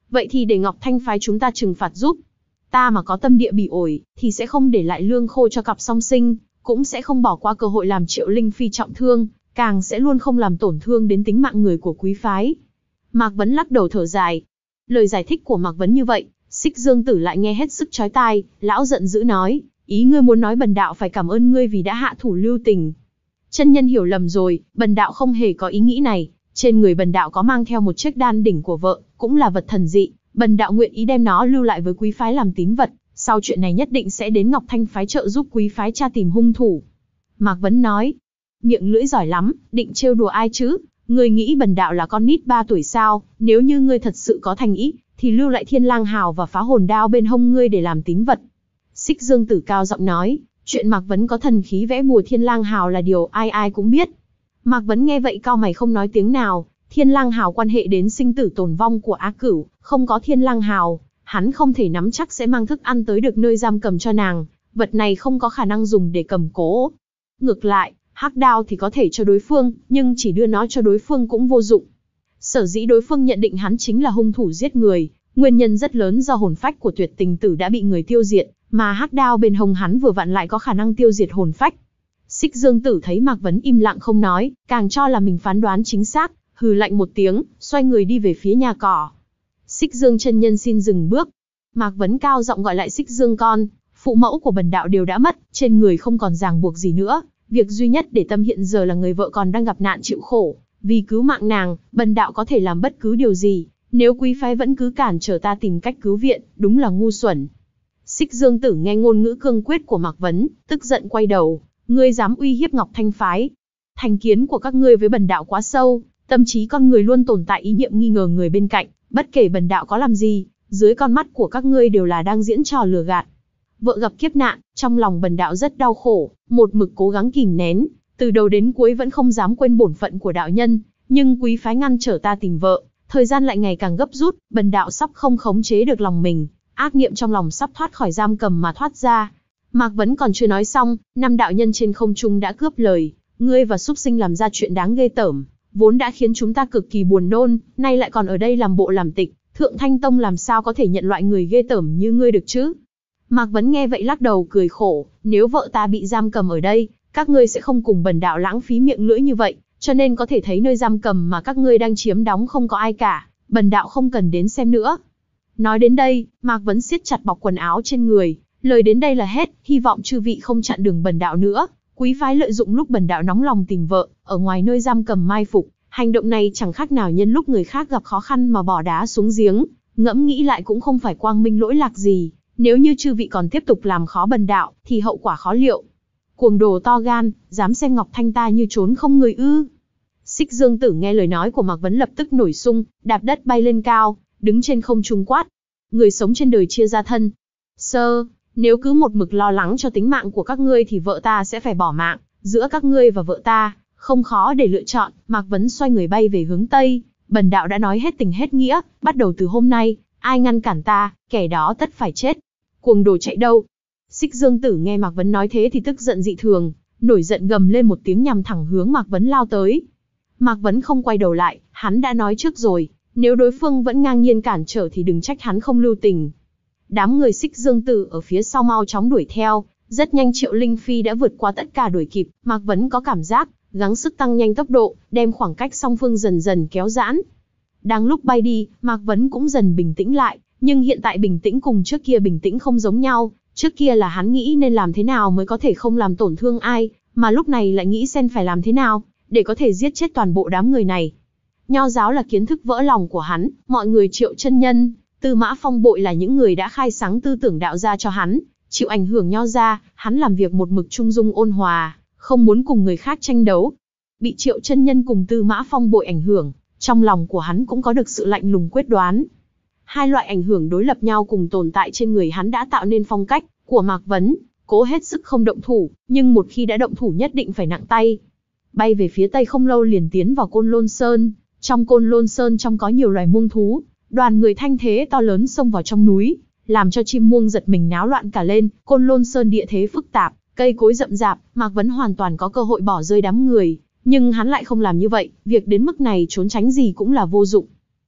Vậy thì để Ngọc Thanh phái chúng ta trừng phạt giúp. Ta mà có tâm địa bỉ ổi, thì sẽ không để lại lương khô cho cặp song sinh, cũng sẽ không bỏ qua cơ hội làm Triệu Linh Phi trọng thương, càng sẽ luôn không làm tổn thương đến tính mạng người của quý phái. Mạc Vấn lắc đầu thở dài. Lời giải thích của Mạc Vấn như vậy, Xích Dương Tử lại nghe hết sức chói tai, lão giận dữ nói, ý ngươi muốn nói bần đạo phải cảm ơn ngươi vì đã hạ thủ lưu tình. Chân nhân hiểu lầm rồi, bần đạo không hề có ý nghĩ này, trên người bần đạo có mang theo một chiếc đan đỉnh của vợ, cũng là vật thần dị, bần đạo nguyện ý đem nó lưu lại với quý phái làm tín vật, sau chuyện này nhất định sẽ đến Ngọc Thanh phái trợ giúp quý phái tra tìm hung thủ. Mạc Vấn nói, miệng lưỡi giỏi lắm, định trêu đùa ai chứ, ngươi nghĩ bần đạo là con nít ba tuổi sao, nếu như ngươi thật sự có thành ý, thì lưu lại Thiên Lang Hào và phá hồn đao bên hông ngươi để làm tín vật. Xích Dương Tử cao giọng nói, chuyện Mạc Vấn có thần khí vẽ bùa Thiên Lang Hào là điều ai ai cũng biết. Mạc Vấn nghe vậy cau mày không nói tiếng nào, Thiên Lang Hào quan hệ đến sinh tử tồn vong của Á Cửu, không có Thiên Lang Hào, hắn không thể nắm chắc sẽ mang thức ăn tới được nơi giam cầm cho nàng, vật này không có khả năng dùng để cầm cố. Ngược lại, hắc đao thì có thể cho đối phương, nhưng chỉ đưa nó cho đối phương cũng vô dụng. Sở dĩ đối phương nhận định hắn chính là hung thủ giết người, nguyên nhân rất lớn do hồn phách của Tuyệt Tình Tử đã bị người tiêu diệt, mà hắc đao bên hông hắn vừa vặn lại có khả năng tiêu diệt hồn phách. Xích Dương Tử thấy Mạc Vấn im lặng không nói, càng cho là mình phán đoán chính xác, hừ lạnh một tiếng, xoay người đi về phía nhà cỏ. Xích Dương chân nhân xin dừng bước. Mạc Vấn cao giọng gọi lại Xích Dương con, phụ mẫu của bần đạo đều đã mất, trên người không còn ràng buộc gì nữa, việc duy nhất để tâm hiện giờ là người vợ còn đang gặp nạn chịu khổ, vì cứu mạng nàng, bần đạo có thể làm bất cứ điều gì, nếu quý phái vẫn cứ cản trở ta tìm cách cứu viện, đúng là ngu xuẩn. Xích Dương Tử nghe ngôn ngữ cương quyết của Mạc Vấn, tức giận quay đầu, ngươi dám uy hiếp Ngọc Thanh phái? Thành kiến của các ngươi với bần đạo quá sâu, tâm trí con người luôn tồn tại ý niệm nghi ngờ người bên cạnh, bất kể bần đạo có làm gì, dưới con mắt của các ngươi đều là đang diễn trò lừa gạt. Vợ gặp kiếp nạn, trong lòng bần đạo rất đau khổ, một mực cố gắng kìm nén, từ đầu đến cuối vẫn không dám quên bổn phận của đạo nhân, nhưng quý phái ngăn trở ta tìm vợ, thời gian lại ngày càng gấp rút, bần đạo sắp không khống chế được lòng mình, ác niệm trong lòng sắp thoát khỏi giam cầm mà thoát ra. Mạc Vấn còn chưa nói xong, năm đạo nhân trên không trung đã cướp lời, ngươi và súc sinh làm ra chuyện đáng ghê tởm, vốn đã khiến chúng ta cực kỳ buồn nôn, nay lại còn ở đây làm bộ làm tịch, Thượng Thanh Tông làm sao có thể nhận loại người ghê tởm như ngươi được chứ? Mạc Vấn nghe vậy lắc đầu cười khổ, nếu vợ ta bị giam cầm ở đây, các ngươi sẽ không cùng bần đạo lãng phí miệng lưỡi như vậy, cho nên có thể thấy nơi giam cầm mà các ngươi đang chiếm đóng không có ai cả, bần đạo không cần đến xem nữa. Nói đến đây, Mạc Vấn siết chặt bọc quần áo trên người, lời đến đây là hết, hy vọng chư vị không chặn đường bần đạo nữa. Quý phái lợi dụng lúc bần đạo nóng lòng tìm vợ, ở ngoài nơi giam cầm mai phục, hành động này chẳng khác nào nhân lúc người khác gặp khó khăn mà bỏ đá xuống giếng, ngẫm nghĩ lại cũng không phải quang minh lỗi lạc gì, nếu như chư vị còn tiếp tục làm khó bần đạo, thì hậu quả khó liệu. Cuồng đồ to gan, dám xem Ngọc Thanh ta như trốn không người ư? Xích Dương Tử nghe lời nói của Mạc Vấn lập tức nổi sung, đạp đất bay lên cao, đứng trên không trung quát. Người sống trên đời chia ra thân. Sơ, nếu cứ một mực lo lắng cho tính mạng của các ngươi thì vợ ta sẽ phải bỏ mạng, giữa các ngươi và vợ ta, không khó để lựa chọn. Mạc Vấn xoay người bay về hướng Tây, bần đạo đã nói hết tình hết nghĩa, bắt đầu từ hôm nay, ai ngăn cản ta, kẻ đó tất phải chết. Cuồng đồ chạy đâu? Xích Dương Tử nghe Mạc Vấn nói thế thì tức giận dị thường, nổi giận gầm lên một tiếng nhằm thẳng hướng Mạc Vấn lao tới. Mạc Vấn không quay đầu lại, hắn đã nói trước rồi, nếu đối phương vẫn ngang nhiên cản trở thì đừng trách hắn không lưu tình. Đám người Xích Dương Tử ở phía sau mau chóng đuổi theo, rất nhanh Triệu Linh Phi đã vượt qua tất cả đuổi kịp. Mạc Vấn có cảm giác, gắng sức tăng nhanh tốc độ, đem khoảng cách song phương dần dần kéo giãn. Đang lúc bay đi, Mạc Vấn cũng dần bình tĩnh lại, nhưng hiện tại bình tĩnh cùng trước kia bình tĩnh không giống nhau. Trước kia là hắn nghĩ nên làm thế nào mới có thể không làm tổn thương ai, mà lúc này lại nghĩ xem phải làm thế nào để có thể giết chết toàn bộ đám người này. Nho giáo là kiến thức vỡ lòng của hắn, mọi người Triệu chân nhân, Tư Mã Phong Bội là những người đã khai sáng tư tưởng đạo gia cho hắn, chịu ảnh hưởng nho gia, hắn làm việc một mực trung dung ôn hòa, không muốn cùng người khác tranh đấu. Bị Triệu chân nhân cùng Tư Mã Phong Bội ảnh hưởng, trong lòng của hắn cũng có được sự lạnh lùng quyết đoán. Hai loại ảnh hưởng đối lập nhau cùng tồn tại trên người hắn đã tạo nên phong cách của Mạc Vấn, cố hết sức không động thủ, nhưng một khi đã động thủ nhất định phải nặng tay. Bay về phía tây không lâu liền tiến vào Côn Lôn Sơn, trong Côn Lôn Sơn trong có nhiều loài muông thú, đoàn người thanh thế to lớn xông vào trong núi, làm cho chim muông giật mình náo loạn cả lên. Côn Lôn Sơn địa thế phức tạp, cây cối rậm rạp, Mạc Vấn hoàn toàn có cơ hội bỏ rơi đám người, nhưng hắn lại không làm như vậy, việc đến mức này trốn tránh gì cũng là vô dụng.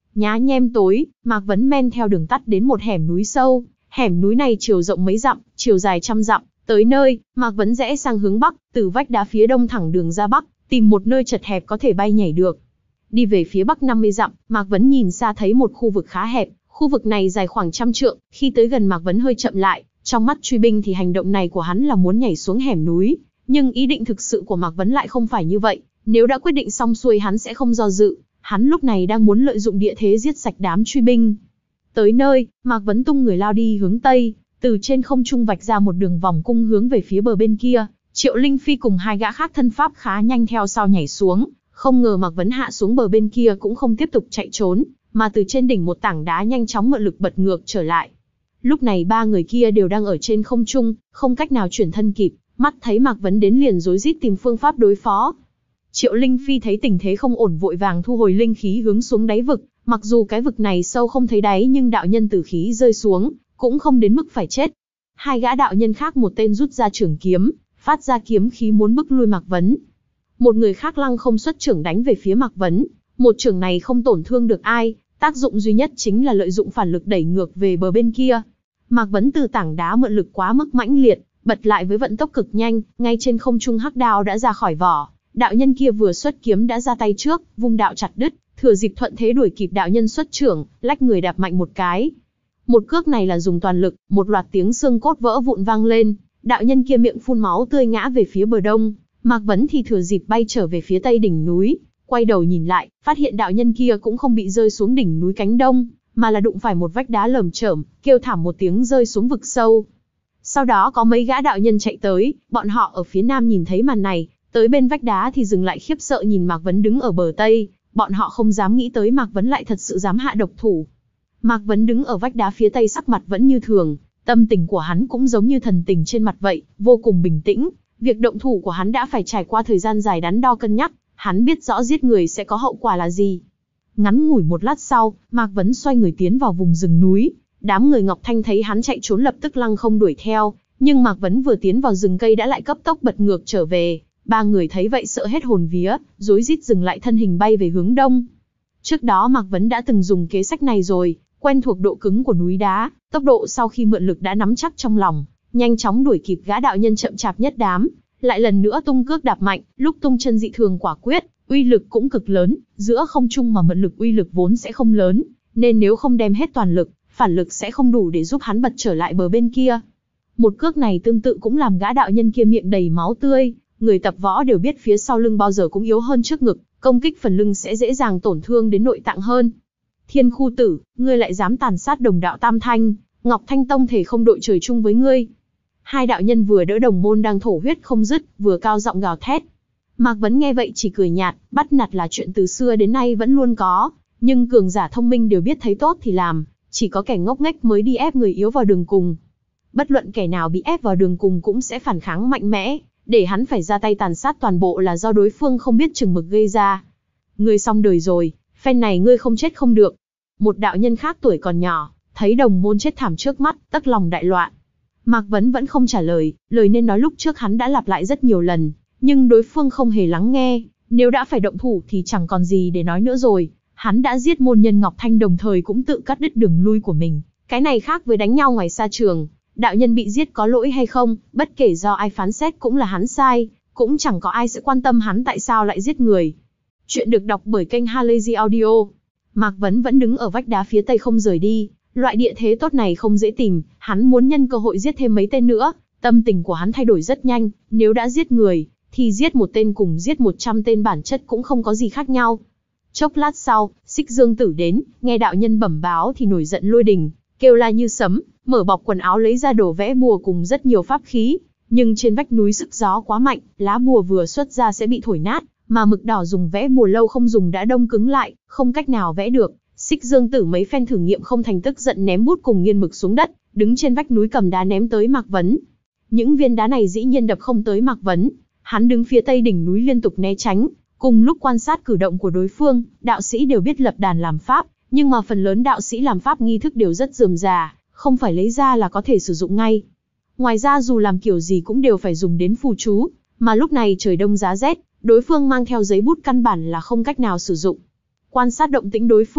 Nhá nhem tối, Mạc Vấn men theo đường tắt đến một hẻm núi sâu, hẻm núi này chiều rộng mấy dặm, chiều dài trăm dặm, tới nơi, Mạc Vấn rẽ sang hướng bắc, từ vách đá phía đông thẳng đường ra bắc, tìm một nơi chật hẹp có thể bay nhảy được. Đi về phía bắc năm mươi dặm, Mạc Vấn nhìn xa thấy một khu vực khá hẹp, khu vực này dài khoảng trăm trượng, khi tới gần Mạc Vấn hơi chậm lại, trong mắt truy binh thì hành động này của hắn là muốn nhảy xuống hẻm núi, nhưng ý định thực sự của Mạc Vấn lại không phải như vậy, nếu đã quyết định xong xuôi hắn sẽ không do dự, hắn lúc này đang muốn lợi dụng địa thế giết sạch đám truy binh. Tới nơi, Mạc Vấn tung người lao đi hướng tây, từ trên không trung vạch ra một đường vòng cung hướng về phía bờ bên kia, Triệu Linh Phi cùng hai gã khác thân pháp khá nhanh theo sau nhảy xuống, không ngờ Mạc Vấn hạ xuống bờ bên kia cũng không tiếp tục chạy trốn, mà từ trên đỉnh một tảng đá nhanh chóng mượn lực bật ngược trở lại. Lúc này ba người kia đều đang ở trên không trung, không cách nào chuyển thân kịp, mắt thấy Mạc Vấn đến liền rối rít tìm phương pháp đối phó. Triệu Linh Phi thấy tình thế không ổn vội vàng thu hồi linh khí hướng xuống đáy vực, mặc dù cái vực này sâu không thấy đáy nhưng đạo nhân tử khí rơi xuống, cũng không đến mức phải chết. Hai gã đạo nhân khác một tên rút ra trường kiếm, phát ra kiếm khí muốn bức lui Mạc Vấn. Một người khác lăng không xuất trưởng đánh về phía Mạc Vấn, một trưởng này không tổn thương được ai, tác dụng duy nhất chính là lợi dụng phản lực đẩy ngược về bờ bên kia. Mạc Vấn từ tảng đá mượn lực quá mức mãnh liệt, bật lại với vận tốc cực nhanh, ngay trên không trung hắc đao đã ra khỏi vỏ. Đạo nhân kia vừa xuất kiếm đã ra tay trước, vung đạo chặt đứt, thừa dịp thuận thế đuổi kịp đạo nhân xuất trưởng, lách người đạp mạnh một cái. Một cước này là dùng toàn lực, một loạt tiếng xương cốt vỡ vụn vang lên, đạo nhân kia miệng phun máu tươi ngã về phía bờ đông, Mạc Vấn thì thừa dịp bay trở về phía tây đỉnh núi, quay đầu nhìn lại, phát hiện đạo nhân kia cũng không bị rơi xuống đỉnh núi cánh đông, mà là đụng phải một vách đá lởm chởm, kêu thảm một tiếng rơi xuống vực sâu. Sau đó có mấy gã đạo nhân chạy tới, bọn họ ở phía nam nhìn thấy màn này, tới bên vách đá thì dừng lại khiếp sợ nhìn Mạc Vấn đứng ở bờ tây, bọn họ không dám nghĩ tới Mạc Vấn lại thật sự dám hạ độc thủ. Mạc Vấn đứng ở vách đá phía tây sắc mặt vẫn như thường, tâm tình của hắn cũng giống như thần tình trên mặt vậy, vô cùng bình tĩnh. Việc động thủ của hắn đã phải trải qua thời gian dài đắn đo cân nhắc, hắn biết rõ giết người sẽ có hậu quả là gì. Ngắn ngủi một lát sau, Mạc Vấn xoay người tiến vào vùng rừng núi, đám người Ngọc Thanh thấy hắn chạy trốn lập tức lăng không đuổi theo, nhưng Mạc Vấn vừa tiến vào rừng cây đã lại cấp tốc bật ngược trở về. Ba người thấy vậy sợ hết hồn vía, rối rít dừng lại thân hình bay về hướng đông. Trước đó Mạc Vấn đã từng dùng kế sách này rồi, quen thuộc độ cứng của núi đá, tốc độ sau khi mượn lực đã nắm chắc trong lòng, nhanh chóng đuổi kịp gã đạo nhân chậm chạp nhất đám, lại lần nữa tung cước đạp mạnh, lúc tung chân dị thường quả quyết, uy lực cũng cực lớn, giữa không trung mà mượn lực uy lực vốn sẽ không lớn, nên nếu không đem hết toàn lực, phản lực sẽ không đủ để giúp hắn bật trở lại bờ bên kia. Một cước này tương tự cũng làm gã đạo nhân kia miệng đầy máu tươi, người tập võ đều biết phía sau lưng bao giờ cũng yếu hơn trước ngực, công kích phần lưng sẽ dễ dàng tổn thương đến nội tạng hơn. Thiên Khu Tử, ngươi lại dám tàn sát đồng đạo Tam Thanh, Ngọc Thanh Tông thể không đội trời chung với ngươi. Hai đạo nhân vừa đỡ đồng môn đang thổ huyết không dứt, vừa cao giọng gào thét. Mạc Vấn nghe vậy chỉ cười nhạt, bắt nạt là chuyện từ xưa đến nay vẫn luôn có, nhưng cường giả thông minh đều biết thấy tốt thì làm, chỉ có kẻ ngốc nghếch mới đi ép người yếu vào đường cùng. Bất luận kẻ nào bị ép vào đường cùng cũng sẽ phản kháng mạnh mẽ, để hắn phải ra tay tàn sát toàn bộ là do đối phương không biết chừng mực gây ra. Ngươi xong đời rồi, phen này ngươi không chết không được. Một đạo nhân khác tuổi còn nhỏ, thấy đồng môn chết thảm trước mắt, tất lòng đại loạn. Mạc Vấn vẫn không trả lời, lời nên nói lúc trước hắn đã lặp lại rất nhiều lần, nhưng đối phương không hề lắng nghe, nếu đã phải động thủ thì chẳng còn gì để nói nữa rồi. Hắn đã giết môn nhân Ngọc Thanh đồng thời cũng tự cắt đứt đường lui của mình, cái này khác với đánh nhau ngoài xa trường. Đạo nhân bị giết có lỗi hay không, bất kể do ai phán xét cũng là hắn sai, cũng chẳng có ai sẽ quan tâm hắn tại sao lại giết người. Chuyện được đọc bởi kênh Halazy Audio. Mạc Vấn vẫn đứng ở vách đá phía tây không rời đi, loại địa thế tốt này không dễ tìm, hắn muốn nhân cơ hội giết thêm mấy tên nữa. Tâm tình của hắn thay đổi rất nhanh, nếu đã giết người, thì giết một tên cùng giết một trăm tên bản chất cũng không có gì khác nhau. Chốc lát sau, Xích Dương Tử đến, nghe đạo nhân bẩm báo thì nổi giận lôi đình, kêu la như sấm, mở bọc quần áo lấy ra đồ vẽ bùa cùng rất nhiều pháp khí, nhưng trên vách núi sức gió quá mạnh, lá bùa vừa xuất ra sẽ bị thổi nát, mà mực đỏ dùng vẽ bùa lâu không dùng đã đông cứng lại, không cách nào vẽ được. Xích Dương Tử mấy phen thử nghiệm không thành tức giận ném bút cùng nghiên mực xuống đất, đứng trên vách núi cầm đá ném tới Mạc Vấn. Những viên đá này dĩ nhiên đập không tới Mạc Vấn, hắn đứng phía tây đỉnh núi liên tục né tránh, cùng lúc quan sát cử động của đối phương. Đạo sĩ đều biết lập đàn làm pháp, nhưng mà phần lớn đạo sĩ làm pháp nghi thức đều rất rườm rà, không phải lấy ra là có thể sử dụng ngay. Ngoài ra dù làm kiểu gì cũng đều phải dùng đến phù chú, mà lúc này trời đông giá rét, đối phương mang theo giấy bút căn bản là không cách nào sử dụng. Quan sát động tĩnh đối phương,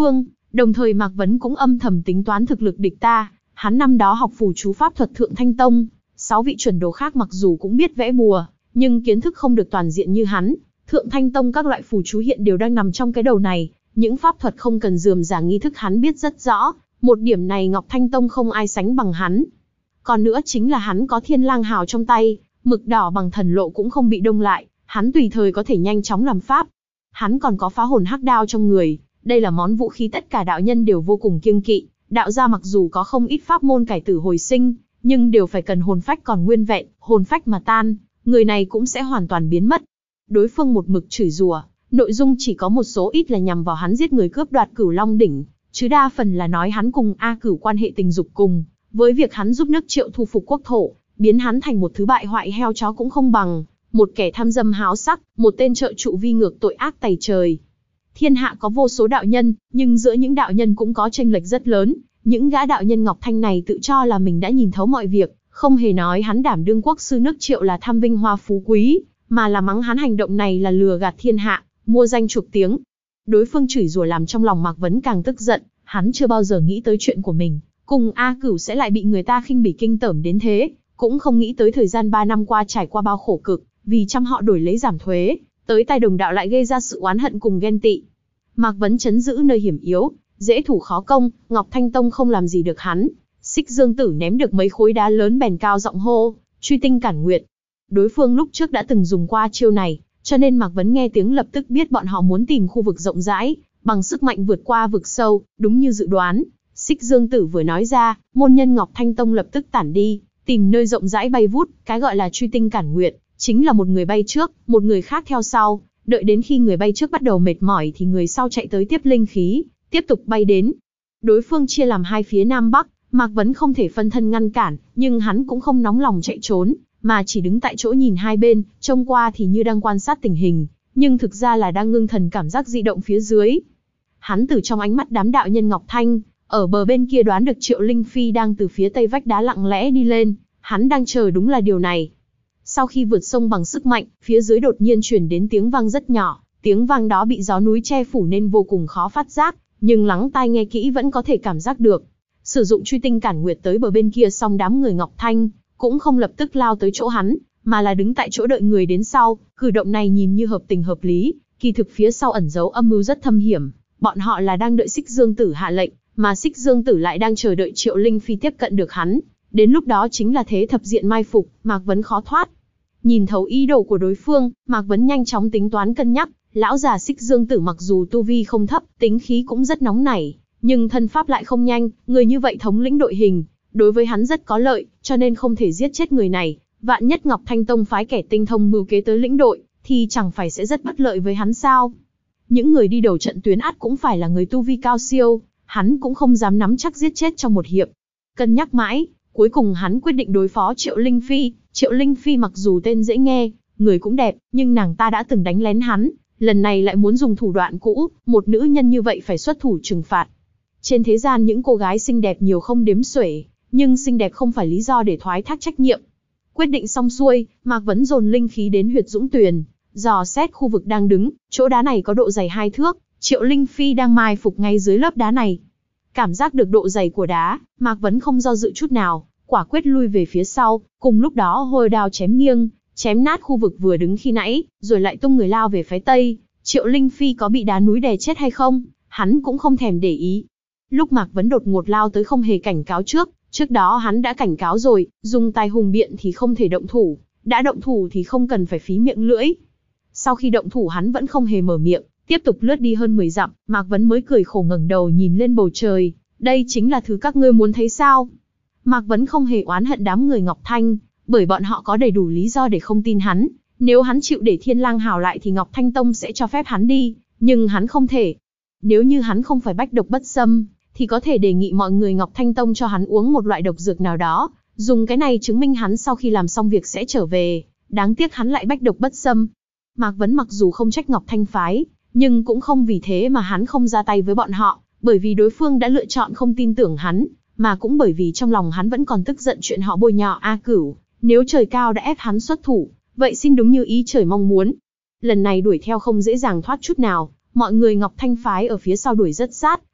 Đồng thời Mạc Vấn cũng âm thầm tính toán thực lực địch ta, hắn năm đó học phù chú pháp thuật Thượng Thanh Tông, sáu vị chuẩn đồ khác mặc dù cũng biết vẽ bùa, nhưng kiến thức không được toàn diện như hắn. Thượng Thanh Tông các loại phù chú hiện đều đang nằm trong cái đầu này, những pháp thuật không cần rườm rà nghi thức hắn biết rất rõ, một điểm này Ngọc Thanh Tông không ai sánh bằng hắn. Còn nữa chính là hắn có Thiên Lang Hào trong tay, mực đỏ bằng thần lộ cũng không bị đông lại, hắn tùy thời có thể nhanh chóng làm pháp. Hắn còn có phá hồn hắc đao trong người, đây là món vũ khí tất cả đạo nhân đều vô cùng kiêng kỵ. Đạo gia mặc dù có không ít pháp môn cải tử hồi sinh, nhưng đều phải cần hồn phách còn nguyên vẹn, hồn phách mà tan, người này cũng sẽ hoàn toàn biến mất. Đối phương một mực chửi rủa, nội dung chỉ có một số ít là nhằm vào hắn giết người cướp đoạt Cửu Long đỉnh, chứ đa phần là nói hắn cùng A Cửu quan hệ tình dục cùng, với việc hắn giúp nước Triệu thu phục quốc thổ, biến hắn thành một thứ bại hoại heo chó cũng không bằng, một kẻ tham dâm háo sắc, một tên trợ trụ vi ngược tội ác tày trời. Thiên hạ có vô số đạo nhân, nhưng giữa những đạo nhân cũng có chênh lệch rất lớn. Những gã đạo nhân Ngọc Thanh này tự cho là mình đã nhìn thấu mọi việc, không hề nói hắn đảm đương quốc sư nước Triệu là tham vinh hoa phú quý, mà là mắng hắn hành động này là lừa gạt thiên hạ, mua danh chuộc tiếng. Đối phương chửi rủa làm trong lòng Mạc Vấn càng tức giận, hắn chưa bao giờ nghĩ tới chuyện của mình, cùng A Cửu sẽ lại bị người ta khinh bỉ kinh tởm đến thế, cũng không nghĩ tới thời gian ba năm qua trải qua bao khổ cực, vì trăm họ đổi lấy giảm thuế, tới tay đồng đạo lại gây ra sự oán hận cùng ghen tị. Mạc Vấn trấn giữ nơi hiểm yếu, dễ thủ khó công, Ngọc Thanh Tông không làm gì được hắn. Xích Dương Tử ném được mấy khối đá lớn bèn cao giọng hô, truy tinh cản nguyệt. Đối phương lúc trước đã từng dùng qua chiêu này, cho nên Mạc Vấn nghe tiếng lập tức biết bọn họ muốn tìm khu vực rộng rãi, bằng sức mạnh vượt qua vực sâu, đúng như dự đoán. Xích Dương Tử vừa nói ra, môn nhân Ngọc Thanh Tông lập tức tản đi, tìm nơi rộng rãi bay vút. Cái gọi là truy tinh cản nguyệt, chính là một người bay trước, một người khác theo sau, đợi đến khi người bay trước bắt đầu mệt mỏi thì người sau chạy tới tiếp linh khí, tiếp tục bay đến. Đối phương chia làm hai phía Nam Bắc, Mạc Vấn không thể phân thân ngăn cản, nhưng hắn cũng không nóng lòng chạy trốn, mà chỉ đứng tại chỗ nhìn hai bên, trông qua thì như đang quan sát tình hình, nhưng thực ra là đang ngưng thần cảm giác dị động phía dưới. Hắn từ trong ánh mắt đám đạo nhân Ngọc Thanh, ở bờ bên kia đoán được Triệu Linh Phi đang từ phía tây vách đá lặng lẽ đi lên, hắn đang chờ đúng là điều này. Sau khi vượt sông bằng sức mạnh, phía dưới đột nhiên truyền đến tiếng vang rất nhỏ, tiếng vang đó bị gió núi che phủ nên vô cùng khó phát giác, nhưng lắng tai nghe kỹ vẫn có thể cảm giác được. Sử dụng truy tinh cản nguyệt tới bờ bên kia xong đám người Ngọc Thanh, cũng không lập tức lao tới chỗ hắn, mà là đứng tại chỗ đợi người đến sau. Cử động này nhìn như hợp tình hợp lý, kỳ thực phía sau ẩn giấu âm mưu rất thâm hiểm. Bọn họ là đang đợi Xích Dương Tử hạ lệnh, mà Xích Dương Tử lại đang chờ đợi Triệu Linh Phi tiếp cận được hắn. Đến lúc đó chính là thế thập diện mai phục, Mạc Vấn khó thoát. Nhìn thấu ý đồ của đối phương, Mạc Vấn nhanh chóng tính toán cân nhắc. Lão già Xích Dương Tử mặc dù tu vi không thấp, tính khí cũng rất nóng nảy, nhưng thân pháp lại không nhanh, người như vậy thống lĩnh đội hình, đối với hắn rất có lợi, cho nên không thể giết chết người này. Vạn nhất Ngọc Thanh Tông phái kẻ tinh thông mưu kế tới lĩnh đội, thì chẳng phải sẽ rất bất lợi với hắn sao? Những người đi đầu trận tuyến ắt cũng phải là người tu vi cao siêu, hắn cũng không dám nắm chắc giết chết trong một hiệp. Cân nhắc mãi, cuối cùng hắn quyết định đối phó Triệu Linh Phi. Triệu Linh Phi mặc dù tên dễ nghe, người cũng đẹp, nhưng nàng ta đã từng đánh lén hắn, lần này lại muốn dùng thủ đoạn cũ, một nữ nhân như vậy phải xuất thủ trừng phạt. Trên thế gian những cô gái xinh đẹp nhiều không đếm xuể, nhưng xinh đẹp không phải lý do để thoái thác trách nhiệm. Quyết định xong xuôi, Mạc Vấn dồn linh khí đến huyệt Dũng Tuyền, dò xét khu vực đang đứng, chỗ đá này có độ dày hai thước, Triệu Linh Phi đang mai phục ngay dưới lớp đá này. Cảm giác được độ dày của đá, Mạc Vấn không do dự chút nào, quả quyết lui về phía sau, cùng lúc đó hôi đao chém nghiêng, chém nát khu vực vừa đứng khi nãy, rồi lại tung người lao về phía tây. Triệu Linh Phi có bị đá núi đè chết hay không, hắn cũng không thèm để ý. Lúc Mạc Vấn đột ngột lao tới không hề cảnh cáo trước, trước đó hắn đã cảnh cáo rồi, dùng tài hùng biện thì không thể động thủ, đã động thủ thì không cần phải phí miệng lưỡi. Sau khi động thủ hắn vẫn không hề mở miệng, tiếp tục lướt đi hơn mười dặm, Mạc Vấn mới cười khổ ngẩng đầu nhìn lên bầu trời, đây chính là thứ các ngươi muốn thấy sao? Mạc Vấn không hề oán hận đám người Ngọc Thanh, bởi bọn họ có đầy đủ lý do để không tin hắn. Nếu hắn chịu để Thiên Lang Hào lại thì Ngọc Thanh Tông sẽ cho phép hắn đi, nhưng hắn không thể. Nếu như hắn không phải bách độc bất xâm, thì có thể đề nghị mọi người Ngọc Thanh Tông cho hắn uống một loại độc dược nào đó, dùng cái này chứng minh hắn sau khi làm xong việc sẽ trở về. Đáng tiếc hắn lại bách độc bất xâm. Mạc Vấn mặc dù không trách Ngọc Thanh phái, nhưng cũng không vì thế mà hắn không ra tay với bọn họ, bởi vì đối phương đã lựa chọn không tin tưởng hắn, mà cũng bởi vì trong lòng hắn vẫn còn tức giận chuyện họ bôi nhọ A Cửu. Nếu trời cao đã ép hắn xuất thủ, vậy xin đúng như ý trời mong muốn. Lần này đuổi theo không dễ dàng thoát chút nào, mọi người Ngọc Thanh phái ở phía sau đuổi rất sát,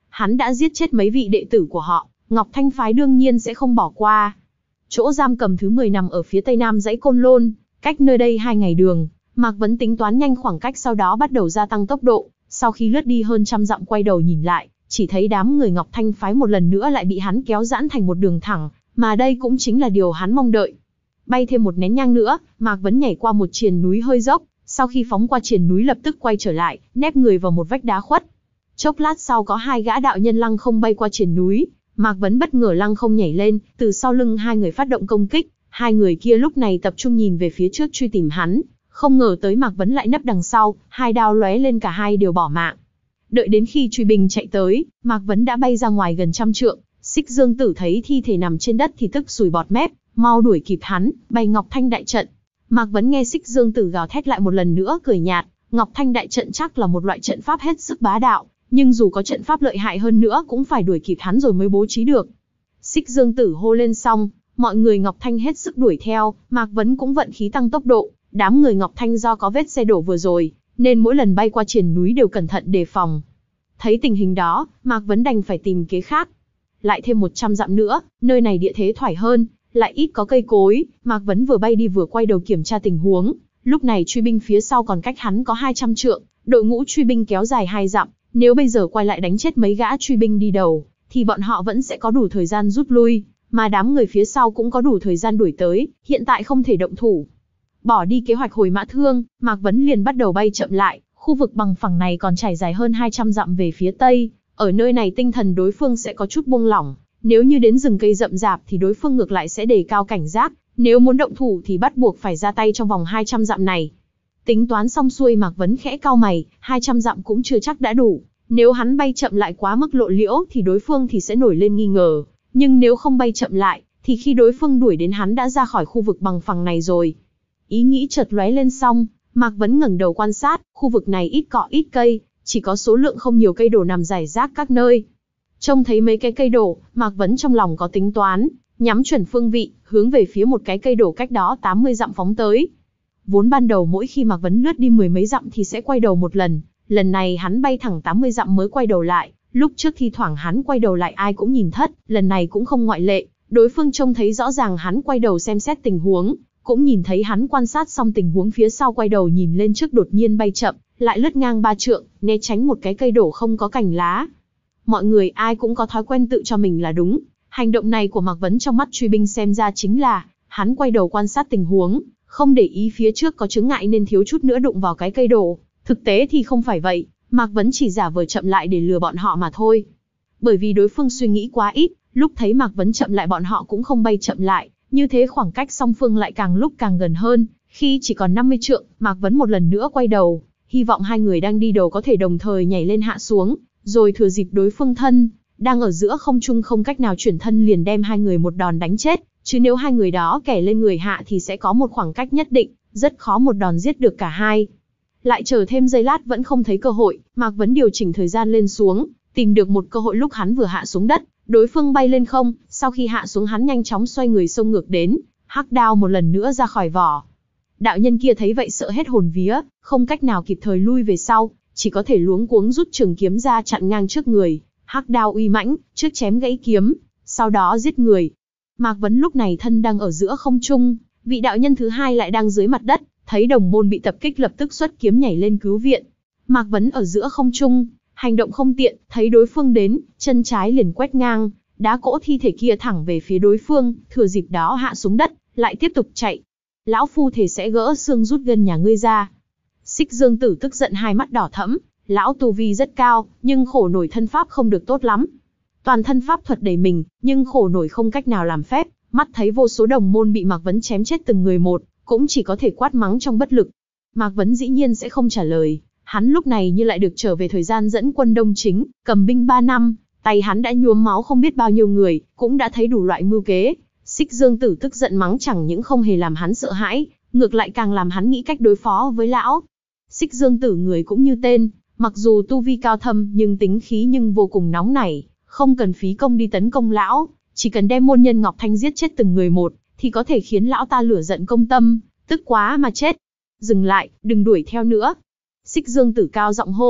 hắn đã giết chết mấy vị đệ tử của họ, Ngọc Thanh phái đương nhiên sẽ không bỏ qua. Chỗ giam cầm thứ mười nằm ở phía tây nam dãy Côn Lôn, cách nơi đây hai ngày đường. Mạc Vấn tính toán nhanh khoảng cách, sau đó bắt đầu gia tăng tốc độ. Sau khi lướt đi hơn trăm dặm, quay đầu nhìn lại, chỉ thấy đám người Ngọc Thanh phái một lần nữa lại bị hắn kéo giãn thành một đường thẳng, mà đây cũng chính là điều hắn mong đợi. Bay thêm một nén nhang nữa, Mạc Vấn nhảy qua một triền núi hơi dốc, sau khi phóng qua triền núi lập tức quay trở lại, nép người vào một vách đá khuất. Chốc lát sau có hai gã đạo nhân lăng không bay qua triền núi, Mạc Vấn bất ngờ lăng không nhảy lên, từ sau lưng hai người phát động công kích, hai người kia lúc này tập trung nhìn về phía trước truy tìm hắn, không ngờ tới Mạc Vấn lại nấp đằng sau, hai đao lóe lên cả hai đều bỏ mạng. Đợi đến khi truy binh chạy tới, Mạc Vấn đã bay ra ngoài gần trăm trượng, Xích Dương Tử thấy thi thể nằm trên đất thì tức sùi bọt mép, mau đuổi kịp hắn, bày Ngọc Thanh đại trận. Mạc Vấn nghe Xích Dương Tử gào thét lại một lần nữa cười nhạt, Ngọc Thanh đại trận chắc là một loại trận pháp hết sức bá đạo, nhưng dù có trận pháp lợi hại hơn nữa cũng phải đuổi kịp hắn rồi mới bố trí được. Xích Dương Tử hô lên xong, mọi người Ngọc Thanh hết sức đuổi theo, Mạc Vấn cũng vận khí tăng tốc độ. Đám người Ngọc Thanh do có vết xe đổ vừa rồi, nên mỗi lần bay qua triền núi đều cẩn thận đề phòng. Thấy tình hình đó, Mạc Vấn đành phải tìm kế khác. Lại thêm một trăm dặm nữa, nơi này địa thế thoải hơn, lại ít có cây cối, Mạc Vấn vừa bay đi vừa quay đầu kiểm tra tình huống. Lúc này truy binh phía sau còn cách hắn có hai trăm trượng, đội ngũ truy binh kéo dài hai dặm, nếu bây giờ quay lại đánh chết mấy gã truy binh đi đầu, thì bọn họ vẫn sẽ có đủ thời gian rút lui, mà đám người phía sau cũng có đủ thời gian đuổi tới, hiện tại không thể động thủ. Bỏ đi kế hoạch hồi mã thương, Mạc Vấn liền bắt đầu bay chậm lại, khu vực bằng phẳng này còn trải dài hơn hai trăm dặm về phía tây, ở nơi này tinh thần đối phương sẽ có chút buông lỏng, nếu như đến rừng cây rậm rạp thì đối phương ngược lại sẽ đề cao cảnh giác, nếu muốn động thủ thì bắt buộc phải ra tay trong vòng hai trăm dặm này. Tính toán xong xuôi, Mạc Vấn khẽ cau mày, hai trăm dặm cũng chưa chắc đã đủ, nếu hắn bay chậm lại quá mức lộ liễu thì đối phương thì sẽ nổi lên nghi ngờ, nhưng nếu không bay chậm lại, thì khi đối phương đuổi đến hắn đã ra khỏi khu vực bằng phẳng này rồi. Ý nghĩ chợt lóe lên xong, Mạc Vấn ngẩng đầu quan sát, khu vực này ít cỏ ít cây, chỉ có số lượng không nhiều cây đổ nằm rải rác các nơi. Trông thấy mấy cái cây đổ, Mạc Vấn trong lòng có tính toán, nhắm chuẩn phương vị, hướng về phía một cái cây đổ cách đó tám mươi dặm phóng tới. Vốn ban đầu mỗi khi Mạc Vấn lướt đi mười mấy dặm thì sẽ quay đầu một lần, lần này hắn bay thẳng tám mươi dặm mới quay đầu lại, lúc trước thi thoảng hắn quay đầu lại ai cũng nhìn thất, lần này cũng không ngoại lệ, đối phương trông thấy rõ ràng hắn quay đầu xem xét tình huống, cũng nhìn thấy hắn quan sát xong tình huống phía sau quay đầu nhìn lên trước đột nhiên bay chậm, lại lướt ngang ba trượng, né tránh một cái cây đổ không có cành lá. Mọi người ai cũng có thói quen tự cho mình là đúng, hành động này của Mạc Vấn trong mắt truy binh xem ra chính là, hắn quay đầu quan sát tình huống, không để ý phía trước có chướng ngại nên thiếu chút nữa đụng vào cái cây đổ. Thực tế thì không phải vậy, Mạc Vấn chỉ giả vờ chậm lại để lừa bọn họ mà thôi. Bởi vì đối phương suy nghĩ quá ít, lúc thấy Mạc Vấn chậm lại bọn họ cũng không bay chậm lại, như thế khoảng cách song phương lại càng lúc càng gần hơn. Khi chỉ còn năm mươi trượng, Mạc Vấn một lần nữa quay đầu, hy vọng hai người đang đi đầu có thể đồng thời nhảy lên hạ xuống, rồi thừa dịp đối phương thân đang ở giữa không trung không cách nào chuyển thân liền đem hai người một đòn đánh chết, chứ nếu hai người đó kẻ lên người hạ thì sẽ có một khoảng cách nhất định, rất khó một đòn giết được cả hai. Lại chờ thêm giây lát vẫn không thấy cơ hội, Mạc Vấn điều chỉnh thời gian lên xuống, tìm được một cơ hội lúc hắn vừa hạ xuống đất, đối phương bay lên không, sau khi hạ xuống hắn nhanh chóng xoay người xông ngược đến, hắc đao một lần nữa ra khỏi vỏ. Đạo nhân kia thấy vậy sợ hết hồn vía, không cách nào kịp thời lui về sau, chỉ có thể luống cuống rút trường kiếm ra chặn ngang trước người, hắc đao uy mãnh, trước chém gãy kiếm, sau đó giết người. Mạc Vấn lúc này thân đang ở giữa không trung, vị đạo nhân thứ hai lại đang dưới mặt đất, thấy đồng môn bị tập kích lập tức xuất kiếm nhảy lên cứu viện. Mạc Vấn ở giữa không trung, hành động không tiện, thấy đối phương đến, chân trái liền quét ngang, đá cỗ thi thể kia thẳng về phía đối phương, thừa dịp đó hạ xuống đất, lại tiếp tục chạy. Lão phu thể sẽ gỡ xương rút gân nhà ngươi ra. Xích Dương Tử tức giận hai mắt đỏ thẫm, lão tu vi rất cao, nhưng khổ nổi thân pháp không được tốt lắm. Toàn thân pháp thuật đầy mình, nhưng khổ nổi không cách nào làm phép, mắt thấy vô số đồng môn bị Mạc Vấn chém chết từng người một, cũng chỉ có thể quát mắng trong bất lực. Mạc Vấn dĩ nhiên sẽ không trả lời, hắn lúc này như lại được trở về thời gian dẫn quân Đông Chính, cầm binh ba năm, tay hắn đã nhuốm máu không biết bao nhiêu người, cũng đã thấy đủ loại mưu kế. Xích Dương Tử tức giận mắng chẳng những không hề làm hắn sợ hãi, ngược lại càng làm hắn nghĩ cách đối phó với lão. Xích Dương Tử người cũng như tên, mặc dù tu vi cao thâm nhưng tính khí nhưng vô cùng nóng nảy, không cần phí công đi tấn công lão, chỉ cần đem môn nhân Ngọc Thanh giết chết từng người một, thì có thể khiến lão ta lửa giận công tâm, tức quá mà chết. Dừng lại, đừng đuổi theo nữa. Xích Dương Tử cao giọng hô,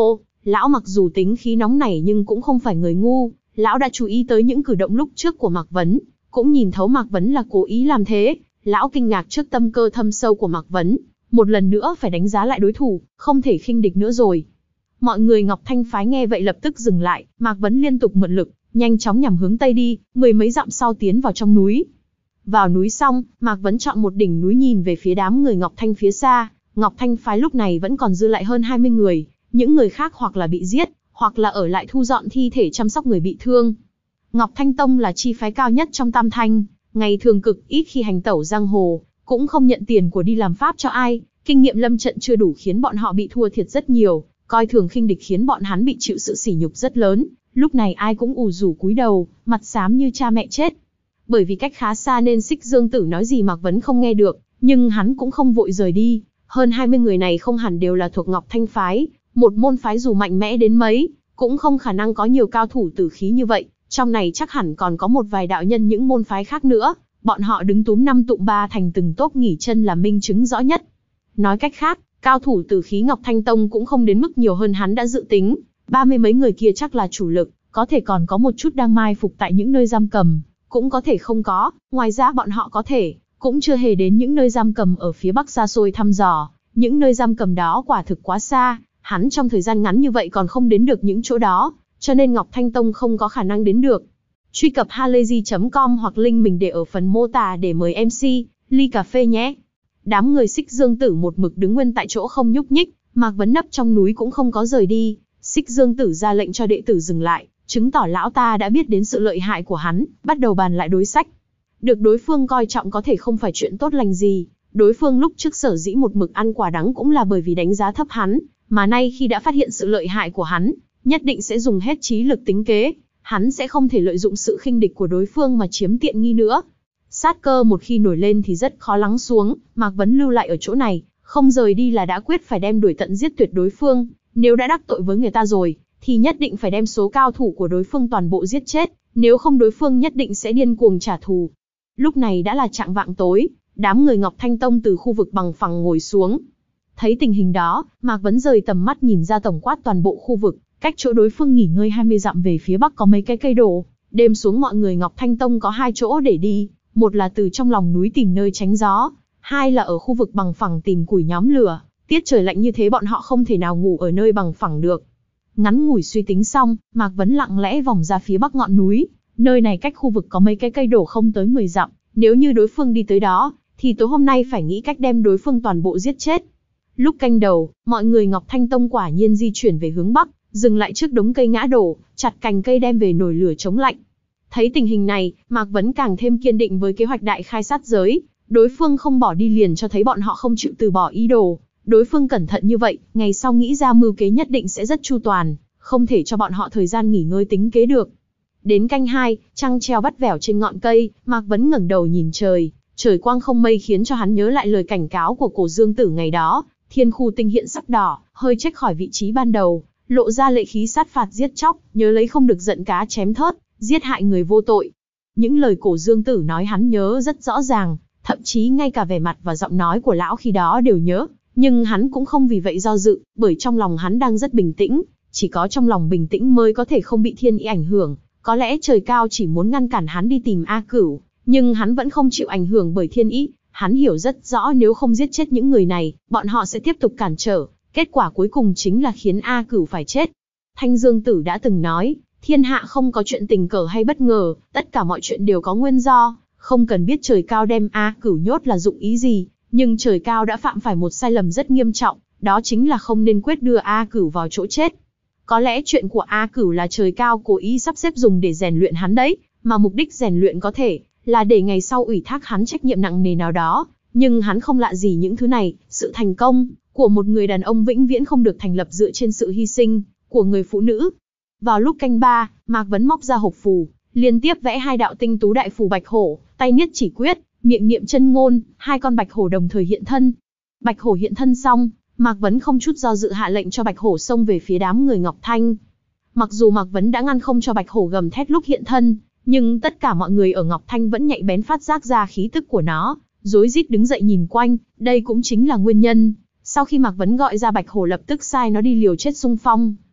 Lão mặc dù tính khí nóng nảy nhưng cũng không phải người ngu, lão đã chú ý tới những cử động lúc trước của Mạc Vấn, cũng nhìn thấu Mạc Vấn là cố ý làm thế. Lão kinh ngạc trước tâm cơ thâm sâu của Mạc Vấn, một lần nữa phải đánh giá lại đối thủ, không thể khinh địch nữa rồi. Mọi người Ngọc Thanh phái nghe vậy lập tức dừng lại, Mạc Vấn liên tục mượn lực, nhanh chóng nhằm hướng tây đi, mười mấy dặm sau tiến vào trong núi. Vào núi xong, Mạc Vấn chọn một đỉnh núi nhìn về phía đám người Ngọc Thanh phía xa. Ngọc Thanh phái lúc này vẫn còn dư lại hơn hai mươi người, những người khác hoặc là bị giết, hoặc là ở lại thu dọn thi thể chăm sóc người bị thương. Ngọc Thanh Tông là chi phái cao nhất trong Tam Thanh, ngày thường cực ít khi hành tẩu giang hồ, cũng không nhận tiền của đi làm pháp cho ai, kinh nghiệm lâm trận chưa đủ khiến bọn họ bị thua thiệt rất nhiều, coi thường khinh địch khiến bọn hắn bị chịu sự sỉ nhục rất lớn. Lúc này ai cũng ù rủ cúi đầu, mặt xám như cha mẹ chết. Bởi vì cách khá xa nên Xích Dương Tử nói gì Mạc Vấn không nghe được, nhưng hắn cũng không vội rời đi. Hơn hai mươi người này không hẳn đều là thuộc Ngọc Thanh phái, một môn phái dù mạnh mẽ đến mấy, cũng không khả năng có nhiều cao thủ tử khí như vậy, trong này chắc hẳn còn có một vài đạo nhân những môn phái khác nữa, bọn họ đứng túm năm tụm ba thành từng tốp nghỉ chân là minh chứng rõ nhất. Nói cách khác, cao thủ tử khí Ngọc Thanh Tông cũng không đến mức nhiều hơn hắn đã dự tính, ba mươi mấy người kia chắc là chủ lực, có thể còn có một chút đang mai phục tại những nơi giam cầm, cũng có thể không có, ngoài ra bọn họ có thể cũng chưa hề đến những nơi giam cầm ở phía bắc xa xôi thăm dò, những nơi giam cầm đó quả thực quá xa, hắn trong thời gian ngắn như vậy còn không đến được những chỗ đó, cho nên Ngọc Thanh Tông không có khả năng đến được. Truy cập halayzi chấm com hoặc link mình để ở phần mô tả để mời em xê, ly cà phê nhé. Đám người Xích Dương Tử một mực đứng nguyên tại chỗ không nhúc nhích, Mạc Vấn nấp trong núi cũng không có rời đi. Xích Dương Tử ra lệnh cho đệ tử dừng lại, chứng tỏ lão ta đã biết đến sự lợi hại của hắn, bắt đầu bàn lại đối sách. Được đối phương coi trọng có thể không phải chuyện tốt lành gì, đối phương lúc trước sở dĩ một mực ăn quả đắng cũng là bởi vì đánh giá thấp hắn, mà nay khi đã phát hiện sự lợi hại của hắn, nhất định sẽ dùng hết trí lực tính kế, hắn sẽ không thể lợi dụng sự khinh địch của đối phương mà chiếm tiện nghi nữa. Sát cơ một khi nổi lên thì rất khó lắng xuống, Mạc Vấn lưu lại ở chỗ này, không rời đi là đã quyết phải đem đuổi tận giết tuyệt đối phương, nếu đã đắc tội với người ta rồi, thì nhất định phải đem số cao thủ của đối phương toàn bộ giết chết, nếu không đối phương nhất định sẽ điên cuồng trả thù. Lúc này đã là chạng vạng tối, đám người Ngọc Thanh Tông từ khu vực bằng phẳng ngồi xuống. Thấy tình hình đó, Mạc Vấn rời tầm mắt nhìn ra tổng quát toàn bộ khu vực, cách chỗ đối phương nghỉ ngơi hai mươi dặm về phía bắc có mấy cái cây đổ. Đêm xuống mọi người Ngọc Thanh Tông có hai chỗ để đi, một là từ trong lòng núi tìm nơi tránh gió, hai là ở khu vực bằng phẳng tìm củi nhóm lửa. Tiết trời lạnh như thế bọn họ không thể nào ngủ ở nơi bằng phẳng được. Ngắn ngủi suy tính xong, Mạc Vấn lặng lẽ vòng ra phía bắc ngọn núi, nơi này cách khu vực có mấy cái cây đổ không tới mười dặm, nếu như đối phương đi tới đó, thì tối hôm nay phải nghĩ cách đem đối phương toàn bộ giết chết. Lúc canh đầu, mọi người Ngọc Thanh Tông quả nhiên di chuyển về hướng bắc, dừng lại trước đống cây ngã đổ, chặt cành cây đem về nồi lửa chống lạnh. Thấy tình hình này, Mạc Vấn càng thêm kiên định với kế hoạch đại khai sát giới, đối phương không bỏ đi liền cho thấy bọn họ không chịu từ bỏ ý đồ. Đối phương cẩn thận như vậy, ngày sau nghĩ ra mưu kế nhất định sẽ rất chu toàn, không thể cho bọn họ thời gian nghỉ ngơi tính kế được. Đến canh hai, trăng treo vắt vẻo trên ngọn cây, Mạc Vấn ngẩng đầu nhìn trời, trời quang không mây khiến cho hắn nhớ lại lời cảnh cáo của Cổ Dương Tử ngày đó, thiên khu tinh hiện sắc đỏ, hơi chếch khỏi vị trí ban đầu, lộ ra lệ khí sát phạt giết chóc, nhớ lấy không được giận cá chém thớt, giết hại người vô tội. Những lời Cổ Dương Tử nói hắn nhớ rất rõ ràng, thậm chí ngay cả vẻ mặt và giọng nói của lão khi đó đều nhớ. Nhưng hắn cũng không vì vậy do dự, bởi trong lòng hắn đang rất bình tĩnh, chỉ có trong lòng bình tĩnh mới có thể không bị thiên ý ảnh hưởng. Có lẽ trời cao chỉ muốn ngăn cản hắn đi tìm A Cửu, nhưng hắn vẫn không chịu ảnh hưởng bởi thiên ý. Hắn hiểu rất rõ nếu không giết chết những người này, bọn họ sẽ tiếp tục cản trở, kết quả cuối cùng chính là khiến A Cửu phải chết. Thanh Dương Tử đã từng nói, thiên hạ không có chuyện tình cờ hay bất ngờ, tất cả mọi chuyện đều có nguyên do, không cần biết trời cao đem A Cửu nhốt là dụng ý gì. Nhưng trời cao đã phạm phải một sai lầm rất nghiêm trọng, đó chính là không nên quyết đưa A Cửu vào chỗ chết. Có lẽ chuyện của A Cửu là trời cao cố ý sắp xếp dùng để rèn luyện hắn đấy, mà mục đích rèn luyện có thể là để ngày sau ủy thác hắn trách nhiệm nặng nề nào đó, nhưng hắn không lạ gì những thứ này, sự thành công của một người đàn ông vĩnh viễn không được thành lập dựa trên sự hy sinh của người phụ nữ. Vào lúc canh ba, Mạc Vấn móc ra hộp phù, liên tiếp vẽ hai đạo tinh tú đại phù bạch hổ, tay niết chỉ quyết, miệng niệm chân ngôn, hai con bạch hổ đồng thời hiện thân. Bạch hổ hiện thân xong, Mạc Vấn không chút do dự hạ lệnh cho bạch hổ xông về phía đám người Ngọc Thanh. Mặc dù Mạc Vấn đã ngăn không cho bạch hổ gầm thét lúc hiện thân, nhưng tất cả mọi người ở Ngọc Thanh vẫn nhạy bén phát giác ra khí tức của nó, rối rít đứng dậy nhìn quanh, đây cũng chính là nguyên nhân. Sau khi Mạc Vấn gọi ra bạch hổ lập tức sai nó đi liều chết xung phong.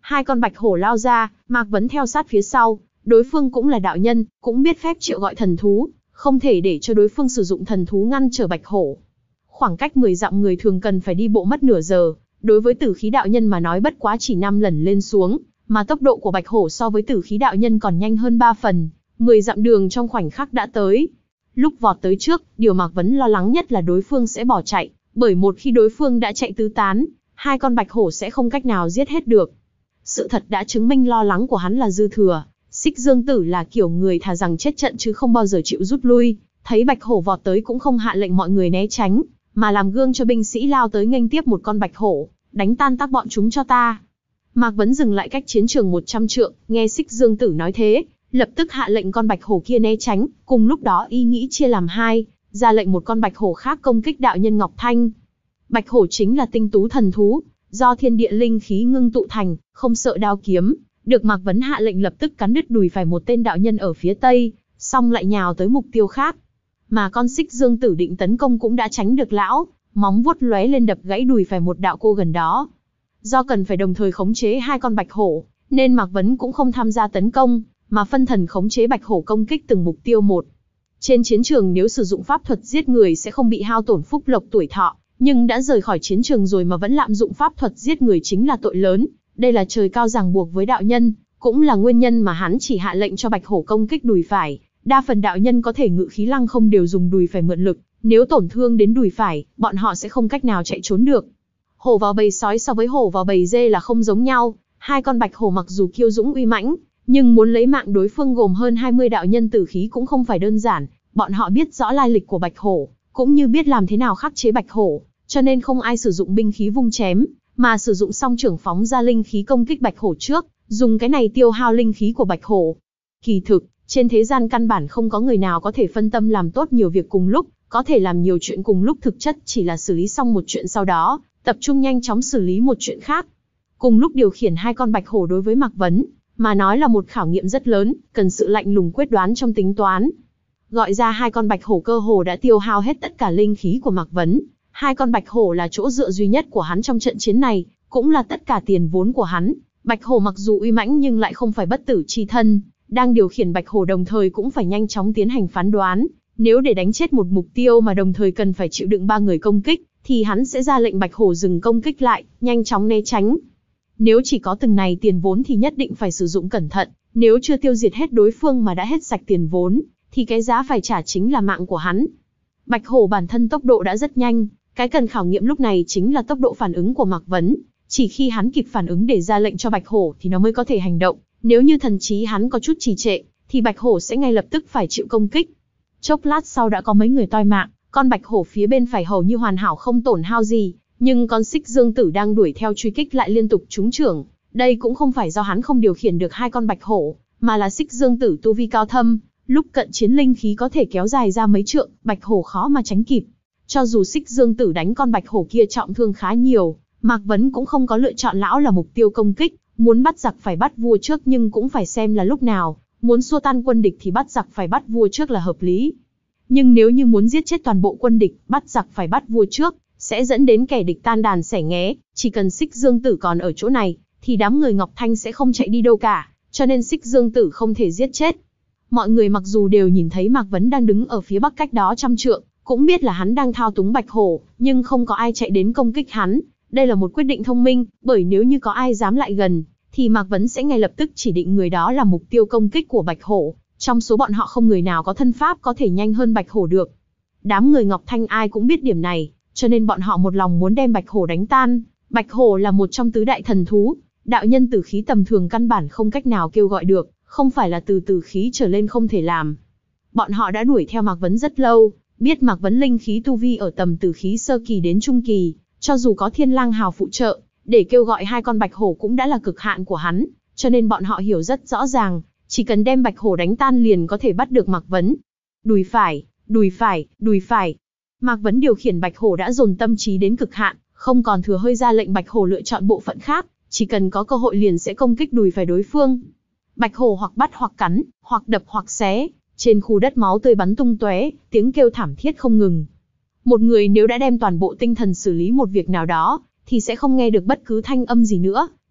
Hai con bạch hổ lao ra, Mạc Vấn theo sát phía sau, đối phương cũng là đạo nhân, cũng biết phép triệu gọi thần thú, không thể để cho đối phương sử dụng thần thú ngăn trở bạch hổ. Khoảng cách mười dặm người thường cần phải đi bộ mất nửa giờ, đối với tử khí đạo nhân mà nói bất quá chỉ năm lần lên xuống, mà tốc độ của bạch hổ so với tử khí đạo nhân còn nhanh hơn ba phần, mười dặm đường trong khoảnh khắc đã tới. Lúc vọt tới trước, điều Mạc Vấn lo lắng nhất là đối phương sẽ bỏ chạy, bởi một khi đối phương đã chạy tứ tán, hai con bạch hổ sẽ không cách nào giết hết được. Sự thật đã chứng minh lo lắng của hắn là dư thừa. Xích Dương Tử là kiểu người thà rằng chết trận chứ không bao giờ chịu rút lui, thấy bạch hổ vọt tới cũng không hạ lệnh mọi người né tránh, mà làm gương cho binh sĩ lao tới nghênh tiếp một con bạch hổ, đánh tan tác bọn chúng cho ta. Mạc Vấn dừng lại cách chiến trường một trăm trượng, nghe Xích Dương Tử nói thế, lập tức hạ lệnh con bạch hổ kia né tránh, cùng lúc đó ý nghĩ chia làm hai, ra lệnh một con bạch hổ khác công kích đạo nhân Ngọc Thanh. Bạch hổ chính là tinh tú thần thú, do thiên địa linh khí ngưng tụ thành, không sợ đao kiếm, được Mạc Vấn hạ lệnh lập tức cắn đứt đùi phải một tên đạo nhân ở phía tây, xong lại nhào tới mục tiêu khác. Mà con Xích Dương Tử định tấn công cũng đã tránh được lão, móng vuốt lóe lên đập gãy đùi phải một đạo cô gần đó. Do cần phải đồng thời khống chế hai con bạch hổ, nên Mạc Vấn cũng không tham gia tấn công, mà phân thần khống chế bạch hổ công kích từng mục tiêu một. Trên chiến trường nếu sử dụng pháp thuật giết người sẽ không bị hao tổn phúc lộc tuổi thọ, nhưng đã rời khỏi chiến trường rồi mà vẫn lạm dụng pháp thuật giết người chính là tội lớn. Đây là trời cao ràng buộc với đạo nhân, cũng là nguyên nhân mà hắn chỉ hạ lệnh cho bạch hổ công kích đùi phải. Đa phần đạo nhân có thể ngự khí lăng không đều dùng đùi phải mượn lực, nếu tổn thương đến đùi phải, bọn họ sẽ không cách nào chạy trốn được. Hổ vào bầy sói so với hổ vào bầy dê là không giống nhau, hai con bạch hổ mặc dù kiêu dũng uy mãnh, nhưng muốn lấy mạng đối phương gồm hơn hai mươi đạo nhân tử khí cũng không phải đơn giản, bọn họ biết rõ lai lịch của bạch hổ, cũng như biết làm thế nào khắc chế bạch hổ, cho nên không ai sử dụng binh khí vung chém, mà sử dụng song trưởng phóng ra linh khí công kích bạch hổ trước, dùng cái này tiêu hao linh khí của bạch hổ. Kỳ thực, trên thế gian căn bản không có người nào có thể phân tâm làm tốt nhiều việc cùng lúc, có thể làm nhiều chuyện cùng lúc thực chất chỉ là xử lý xong một chuyện sau đó, tập trung nhanh chóng xử lý một chuyện khác. Cùng lúc điều khiển hai con bạch hổ đối với Mạc Vấn, mà nói là một khảo nghiệm rất lớn, cần sự lạnh lùng quyết đoán trong tính toán. Gọi ra hai con bạch hổ cơ hồ đã tiêu hao hết tất cả linh khí của Mạc Vấn. Hai con bạch hổ là chỗ dựa duy nhất của hắn trong trận chiến này, cũng là tất cả tiền vốn của hắn. Bạch hổ mặc dù uy mãnh nhưng lại không phải bất tử chi thân, đang điều khiển bạch hổ đồng thời cũng phải nhanh chóng tiến hành phán đoán. Nếu để đánh chết một mục tiêu mà đồng thời cần phải chịu đựng ba người công kích, thì hắn sẽ ra lệnh bạch hổ dừng công kích lại, nhanh chóng né tránh. Nếu chỉ có từng này tiền vốn thì nhất định phải sử dụng cẩn thận, nếu chưa tiêu diệt hết đối phương mà đã hết sạch tiền vốn, thì cái giá phải trả chính là mạng của hắn. Bạch hổ bản thân tốc độ đã rất nhanh, cái cần khảo nghiệm lúc này chính là tốc độ phản ứng của Mạc Vấn. Chỉ khi hắn kịp phản ứng để ra lệnh cho bạch hổ thì nó mới có thể hành động, nếu như thần trí hắn có chút trì trệ, thì bạch hổ sẽ ngay lập tức phải chịu công kích. Chốc lát sau đã có mấy người toi mạng, con bạch hổ phía bên phải hầu như hoàn hảo không tổn hao gì, nhưng con Xích Dương Tử đang đuổi theo truy kích lại liên tục trúng chưởng. Đây cũng không phải do hắn không điều khiển được hai con bạch hổ, mà là Xích Dương Tử tu vi cao thâm, lúc cận chiến linh khí có thể kéo dài ra mấy trượng, bạch hổ khó mà tránh kịp. Cho dù Xích Dương Tử đánh con bạch hổ kia trọng thương khá nhiều, Mạc Vấn cũng không có lựa chọn lão là mục tiêu công kích, muốn bắt giặc phải bắt vua trước nhưng cũng phải xem là lúc nào, muốn xua tan quân địch thì bắt giặc phải bắt vua trước là hợp lý. Nhưng nếu như muốn giết chết toàn bộ quân địch, bắt giặc phải bắt vua trước, sẽ dẫn đến kẻ địch tan đàn xẻ nghé, chỉ cần Xích Dương Tử còn ở chỗ này, thì đám người Ngọc Thanh sẽ không chạy đi đâu cả, cho nên Xích Dương Tử không thể giết chết. Mọi người mặc dù đều nhìn thấy Mạc Vấn đang đứng ở phía bắc cách đó trăm trượng, cũng biết là hắn đang thao túng bạch hổ, nhưng không có ai chạy đến công kích hắn. Đây là một quyết định thông minh, bởi nếu như có ai dám lại gần, thì Mạc Vấn sẽ ngay lập tức chỉ định người đó là mục tiêu công kích của bạch hổ. Trong số bọn họ không người nào có thân pháp có thể nhanh hơn bạch hổ được. Đám người Ngọc Thanh ai cũng biết điểm này, cho nên bọn họ một lòng muốn đem bạch hổ đánh tan. Bạch hổ là một trong tứ đại thần thú, đạo nhân tử khí tầm thường căn bản không cách nào kêu gọi được, không phải là từ tử khí trở lên không thể làm. Bọn họ đã đuổi theo Mạc Vấn rất lâu, biết Mạc Vấn linh khí tu vi ở tầm tử khí sơ kỳ đến trung kỳ, cho dù có Thiên Lang Hào phụ trợ, để kêu gọi hai con bạch hổ cũng đã là cực hạn của hắn, cho nên bọn họ hiểu rất rõ ràng, chỉ cần đem bạch hổ đánh tan liền có thể bắt được Mạc Vấn. Đùi phải, đùi phải, đùi phải. Mạc Vấn điều khiển bạch hổ đã dồn tâm trí đến cực hạn, không còn thừa hơi ra lệnh bạch hổ lựa chọn bộ phận khác, chỉ cần có cơ hội liền sẽ công kích đùi phải đối phương. Bạch hổ hoặc bắt hoặc cắn, hoặc đập hoặc xé, trên khu đất máu tươi bắn tung tóe, tiếng kêu thảm thiết không ngừng. Một người nếu đã đem toàn bộ tinh thần xử lý một việc nào đó, thì sẽ không nghe được bất cứ thanh âm gì nữa,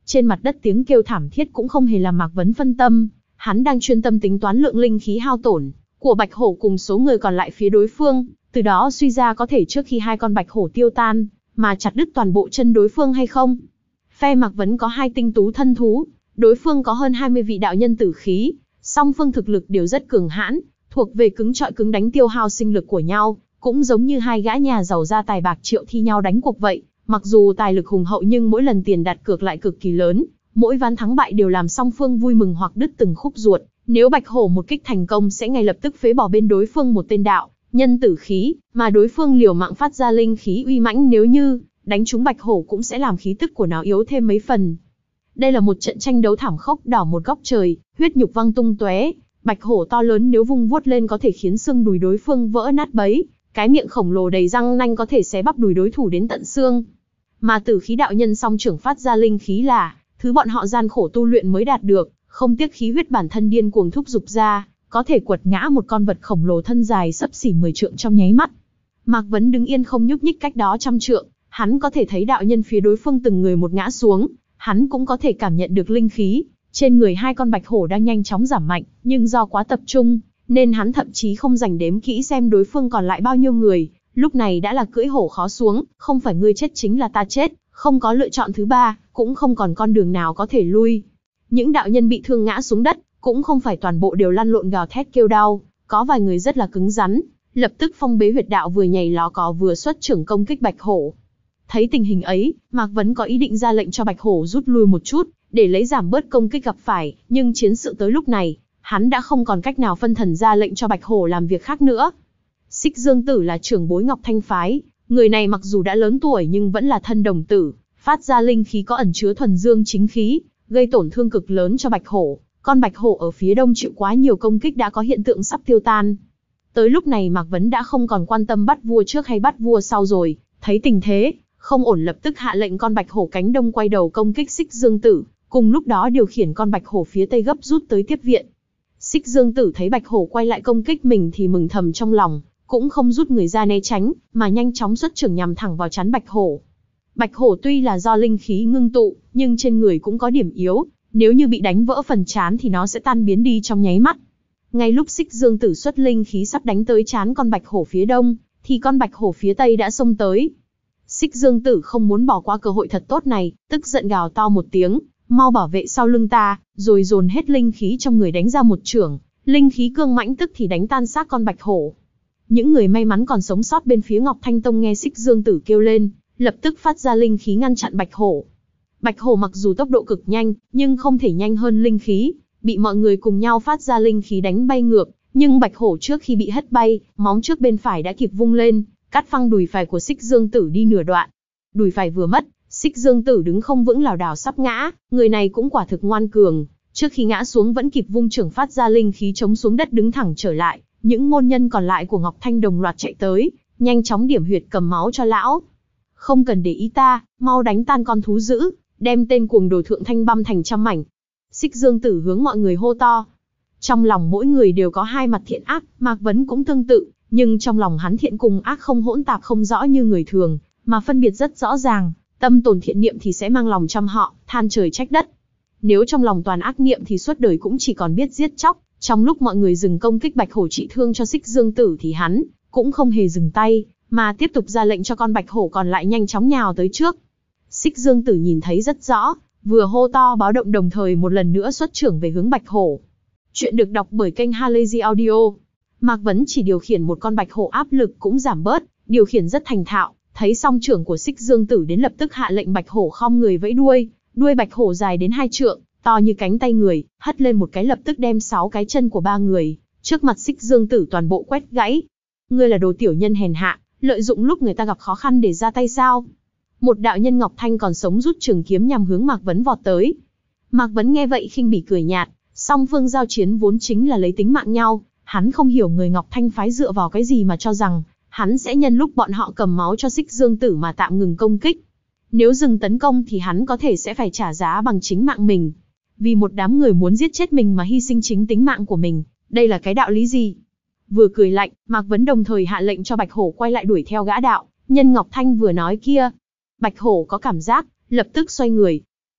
Trên mặt đất tiếng kêu thảm thiết cũng không hề làm Mạc Vấn phân tâm, hắn đang chuyên tâm tính toán lượng linh khí hao tổn của bạch hổ cùng số người còn lại phía đối phương, từ đó suy ra có thể trước khi hai con bạch hổ tiêu tan, mà chặt đứt toàn bộ chân đối phương hay không. Phe Mạc Vấn có hai tinh tú thân thú, đối phương có hơn hai mươi vị đạo nhân tử khí, song phương thực lực đều rất cường hãn, thuộc về cứng trọi cứng đánh tiêu hao sinh lực của nhau, cũng giống như hai gã nhà giàu gia tài bạc triệu thi nhau đánh cuộc vậy. Mặc dù tài lực hùng hậu nhưng mỗi lần tiền đặt cược lại cực kỳ lớn, mỗi ván thắng bại đều làm song phương vui mừng hoặc đứt từng khúc ruột. Nếu bạch hổ một kích thành công sẽ ngay lập tức phế bỏ bên đối phương một tên đạo nhân tử khí, mà đối phương liều mạng phát ra linh khí uy mãnh, nếu như đánh trúng bạch hổ cũng sẽ làm khí tức của nó yếu thêm mấy phần. Đây là một trận tranh đấu thảm khốc, đỏ một góc trời, huyết nhục văng tung tóe. Bạch hổ to lớn nếu vung vuốt lên có thể khiến xương đùi đối phương vỡ nát bấy, cái miệng khổng lồ đầy răng nanh có thể xé bắp đùi đối thủ đến tận xương. Mà tử khí đạo nhân song trưởng phát ra linh khí là thứ bọn họ gian khổ tu luyện mới đạt được, không tiếc khí huyết bản thân điên cuồng thúc dục ra, có thể quật ngã một con vật khổng lồ thân dài xấp xỉ mười trượng trong nháy mắt. Mạc Vấn đứng yên không nhúc nhích cách đó trăm trượng, hắn có thể thấy đạo nhân phía đối phương từng người một ngã xuống, hắn cũng có thể cảm nhận được linh khí trên người hai con bạch hổ đang nhanh chóng giảm mạnh, nhưng do quá tập trung, nên hắn thậm chí không dành đếm kỹ xem đối phương còn lại bao nhiêu người. Lúc này đã là cưỡi hổ khó xuống, không phải ngươi chết chính là ta chết, không có lựa chọn thứ ba, cũng không còn con đường nào có thể lui. Những đạo nhân bị thương ngã xuống đất, cũng không phải toàn bộ đều lăn lộn gào thét kêu đau, có vài người rất là cứng rắn, lập tức phong bế huyệt đạo vừa nhảy ló có vừa xuất trưởng công kích bạch hổ. Thấy tình hình ấy, Mạc Vấn có ý định ra lệnh cho bạch hổ rút lui một chút, để lấy giảm bớt công kích gặp phải, nhưng chiến sự tới lúc này, hắn đã không còn cách nào phân thần ra lệnh cho bạch hổ làm việc khác nữa. Xích Dương Tử là trưởng bối Ngọc Thanh phái, người này mặc dù đã lớn tuổi nhưng vẫn là thân đồng tử, phát ra linh khí có ẩn chứa thuần dương chính khí, gây tổn thương cực lớn cho bạch hổ. Con bạch hổ ở phía đông chịu quá nhiều công kích đã có hiện tượng sắp tiêu tan. Tới lúc này Mạc Vấn đã không còn quan tâm bắt vua trước hay bắt vua sau rồi, thấy tình thế không ổn lập tức hạ lệnh con bạch hổ cánh đông quay đầu công kích Xích Dương Tử, cùng lúc đó điều khiển con bạch hổ phía tây gấp rút tới tiếp viện. Xích Dương Tử thấy bạch hổ quay lại công kích mình thì mừng thầm trong lòng, cũng không rút người ra né tránh, mà nhanh chóng xuất trưởng nhằm thẳng vào trán bạch hổ. Bạch hổ tuy là do linh khí ngưng tụ, nhưng trên người cũng có điểm yếu, nếu như bị đánh vỡ phần trán thì nó sẽ tan biến đi trong nháy mắt. Ngay lúc Xích Dương Tử xuất linh khí sắp đánh tới trán con bạch hổ phía đông, thì con bạch hổ phía tây đã xông tới. Xích Dương Tử không muốn bỏ qua cơ hội thật tốt này, tức giận gào to một tiếng, mau bảo vệ sau lưng ta, rồi dồn hết linh khí trong người đánh ra một chưởng, linh khí cương mãnh tức thì đánh tan xác con bạch hổ. Những người may mắn còn sống sót bên phía Ngọc Thanh Tông nghe Xích Dương Tử kêu lên, lập tức phát ra linh khí ngăn chặn bạch hổ. Bạch hổ mặc dù tốc độ cực nhanh, nhưng không thể nhanh hơn linh khí, bị mọi người cùng nhau phát ra linh khí đánh bay ngược, nhưng bạch hổ trước khi bị hất bay, móng trước bên phải đã kịp vung lên, cắt phăng đùi phải của Xích Dương Tử đi nửa đoạn. Đùi phải vừa mất, Xích Dương Tử đứng không vững lảo đảo sắp ngã, người này cũng quả thực ngoan cường, trước khi ngã xuống vẫn kịp vung chưởng phát ra linh khí chống xuống đất đứng thẳng trở lại. Những môn nhân còn lại của Ngọc Thanh đồng loạt chạy tới, nhanh chóng điểm huyệt cầm máu cho lão. Không cần để ý ta, mau đánh tan con thú dữ, đem tên cuồng đồ Thượng Thanh băm thành trăm mảnh. Xích Dương Tử hướng mọi người hô to. Trong lòng mỗi người đều có hai mặt thiện ác, Mạc Vấn cũng tương tự, nhưng trong lòng hắn thiện cùng ác không hỗn tạp không rõ như người thường, mà phân biệt rất rõ ràng. Tâm tồn thiện niệm thì sẽ mang lòng chăm họ, than trời trách đất. Nếu trong lòng toàn ác niệm thì suốt đời cũng chỉ còn biết giết chóc. Trong lúc mọi người dừng công kích bạch hổ trị thương cho Xích Dương Tử thì hắn cũng không hề dừng tay, mà tiếp tục ra lệnh cho con bạch hổ còn lại nhanh chóng nhào tới trước. Xích Dương Tử nhìn thấy rất rõ, vừa hô to báo động đồng thời một lần nữa xuất trưởng về hướng bạch hổ. Chuyện được đọc bởi kênh Halazy Audio. Mạc Vấn chỉ điều khiển một con bạch hổ áp lực cũng giảm bớt, điều khiển rất thành thạo, thấy song trưởng của Xích Dương Tử đến lập tức hạ lệnh bạch hổ khom người vẫy đuôi, đuôi bạch hổ dài đến hai trượng, to như cánh tay người, hất lên một cái lập tức đem sáu cái chân của ba người trước mặt Xích Dương Tử toàn bộ quét gãy. Ngươi là đồ tiểu nhân hèn hạ, lợi dụng lúc người ta gặp khó khăn để ra tay sao? Một đạo nhân Ngọc Thanh còn sống rút trường kiếm nhằm hướng Mạc Vấn vọt tới. Mạc Vấn nghe vậy khinh bỉ cười nhạt, song phương giao chiến vốn chính là lấy tính mạng nhau, hắn không hiểu người Ngọc Thanh phái dựa vào cái gì mà cho rằng hắn sẽ nhân lúc bọn họ cầm máu cho Xích Dương Tử mà tạm ngừng công kích. Nếu dừng tấn công thì hắn có thể sẽ phải trả giá bằng chính mạng mình. Vì một đám người muốn giết chết mình mà hy sinh chính tính mạng của mình, đây là cái đạo lý gì? Vừa cười lạnh, Mạc Vấn đồng thời hạ lệnh cho bạch hổ quay lại đuổi theo gã đạo nhân Ngọc Thanh vừa nói kia. Bạch hổ có cảm giác, lập tức xoay người.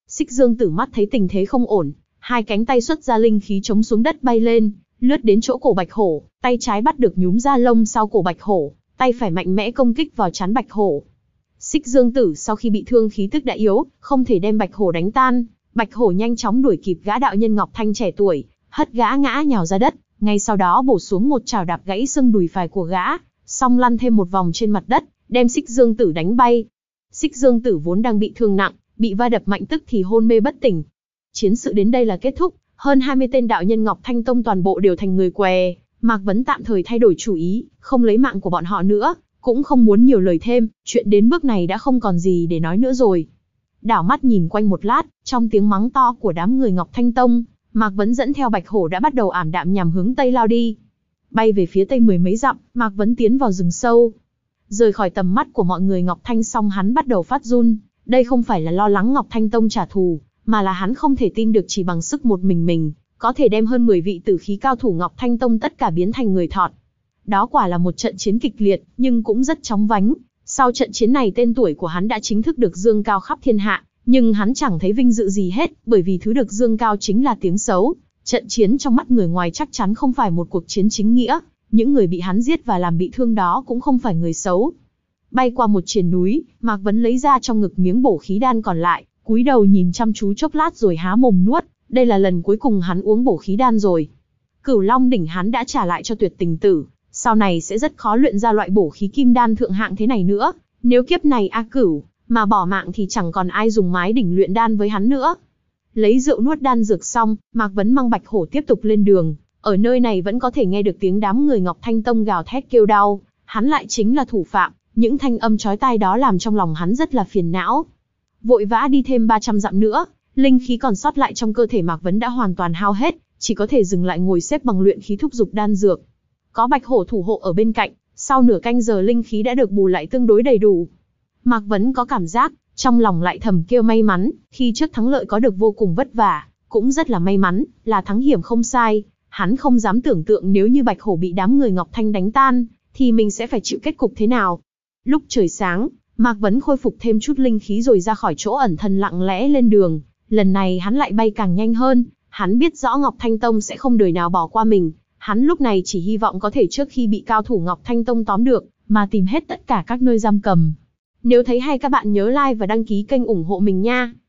Xích Dương Tử mắt thấy tình thế không ổn, hai cánh tay xuất ra linh khí chống xuống đất bay lên, lướt đến chỗ cổ bạch hổ, tay trái bắt được nhúm da lông sau cổ bạch hổ, tay phải mạnh mẽ công kích vào trán bạch hổ. Xích Dương Tử sau khi bị thương khí tức đã yếu, không thể đem bạch hổ đánh tan, bạch hổ nhanh chóng đuổi kịp gã đạo nhân Ngọc Thanh trẻ tuổi, hất gã ngã nhào ra đất, ngay sau đó bổ xuống một chảo đạp gãy xương đùi phải của gã, xong lăn thêm một vòng trên mặt đất, đem Xích Dương Tử đánh bay. Xích Dương Tử vốn đang bị thương nặng, bị va đập mạnh tức thì hôn mê bất tỉnh. Chiến sự đến đây là kết thúc, hơn hai mươi tên đạo nhân Ngọc Thanh Tông toàn bộ đều thành người què, Mạc Vấn tạm thời thay đổi chủ ý, không lấy mạng của bọn họ nữa, cũng không muốn nhiều lời thêm, chuyện đến bước này đã không còn gì để nói nữa rồi. Đảo mắt nhìn quanh một lát, trong tiếng mắng to của đám người Ngọc Thanh Tông, Mạc Vấn dẫn theo bạch hổ đã bắt đầu ảm đạm nhằm hướng tây lao đi. Bay về phía tây mười mấy dặm, Mạc Vấn tiến vào rừng sâu. Rời khỏi tầm mắt của mọi người Ngọc Thanh xong hắn bắt đầu phát run, đây không phải là lo lắng Ngọc Thanh Tông trả thù, mà là hắn không thể tin được chỉ bằng sức một mình mình, có thể đem hơn mười vị tử khí cao thủ Ngọc Thanh Tông tất cả biến thành người thọt. Đó quả là một trận chiến kịch liệt, nhưng cũng rất chóng vánh. Sau trận chiến này tên tuổi của hắn đã chính thức được dương cao khắp thiên hạ, nhưng hắn chẳng thấy vinh dự gì hết, bởi vì thứ được dương cao chính là tiếng xấu. Trận chiến trong mắt người ngoài chắc chắn không phải một cuộc chiến chính nghĩa, những người bị hắn giết và làm bị thương đó cũng không phải người xấu. Bay qua một triền núi, Mạc Vấn lấy ra trong ngực miếng bổ khí đan còn lại, cúi đầu nhìn chăm chú chốc lát rồi há mồm nuốt, đây là lần cuối cùng hắn uống bổ khí đan rồi. Cửu Long đỉnh hắn đã trả lại cho Tuyệt Tình Tử, sau này sẽ rất khó luyện ra loại bổ khí kim đan thượng hạng thế này nữa, nếu kiếp này A Cửu mà bỏ mạng thì chẳng còn ai dùng mái đỉnh luyện đan với hắn nữa. Lấy rượu nuốt đan dược xong, Mạc Vấn mang bạch hổ tiếp tục lên đường, ở nơi này vẫn có thể nghe được tiếng đám người Ngọc Thanh Tông gào thét kêu đau, hắn lại chính là thủ phạm, những thanh âm chói tai đó làm trong lòng hắn rất là phiền não. Vội vã đi thêm ba trăm dặm nữa, linh khí còn sót lại trong cơ thể Mạc Vấn đã hoàn toàn hao hết, chỉ có thể dừng lại ngồi xếp bằng luyện khí thúc dục đan dược. Có bạch hổ thủ hộ ở bên cạnh, sau nửa canh giờ linh khí đã được bù lại tương đối đầy đủ. Mạc Vấn có cảm giác, trong lòng lại thầm kêu may mắn, khi trước thắng lợi có được vô cùng vất vả, cũng rất là may mắn, là thắng hiểm không sai. Hắn không dám tưởng tượng nếu như bạch hổ bị đám người Ngọc Thanh đánh tan, thì mình sẽ phải chịu kết cục thế nào. Lúc trời sáng, Mạc Vấn khôi phục thêm chút linh khí rồi ra khỏi chỗ ẩn thân lặng lẽ lên đường. Lần này hắn lại bay càng nhanh hơn, hắn biết rõ Ngọc Thanh Tông sẽ không đời nào bỏ qua mình. Hắn lúc này chỉ hy vọng có thể trước khi bị cao thủ Ngọc Thanh Tông tóm được, mà tìm hết tất cả các nơi giam cầm. Nếu thấy hay các bạn nhớ like và đăng ký kênh ủng hộ mình nha.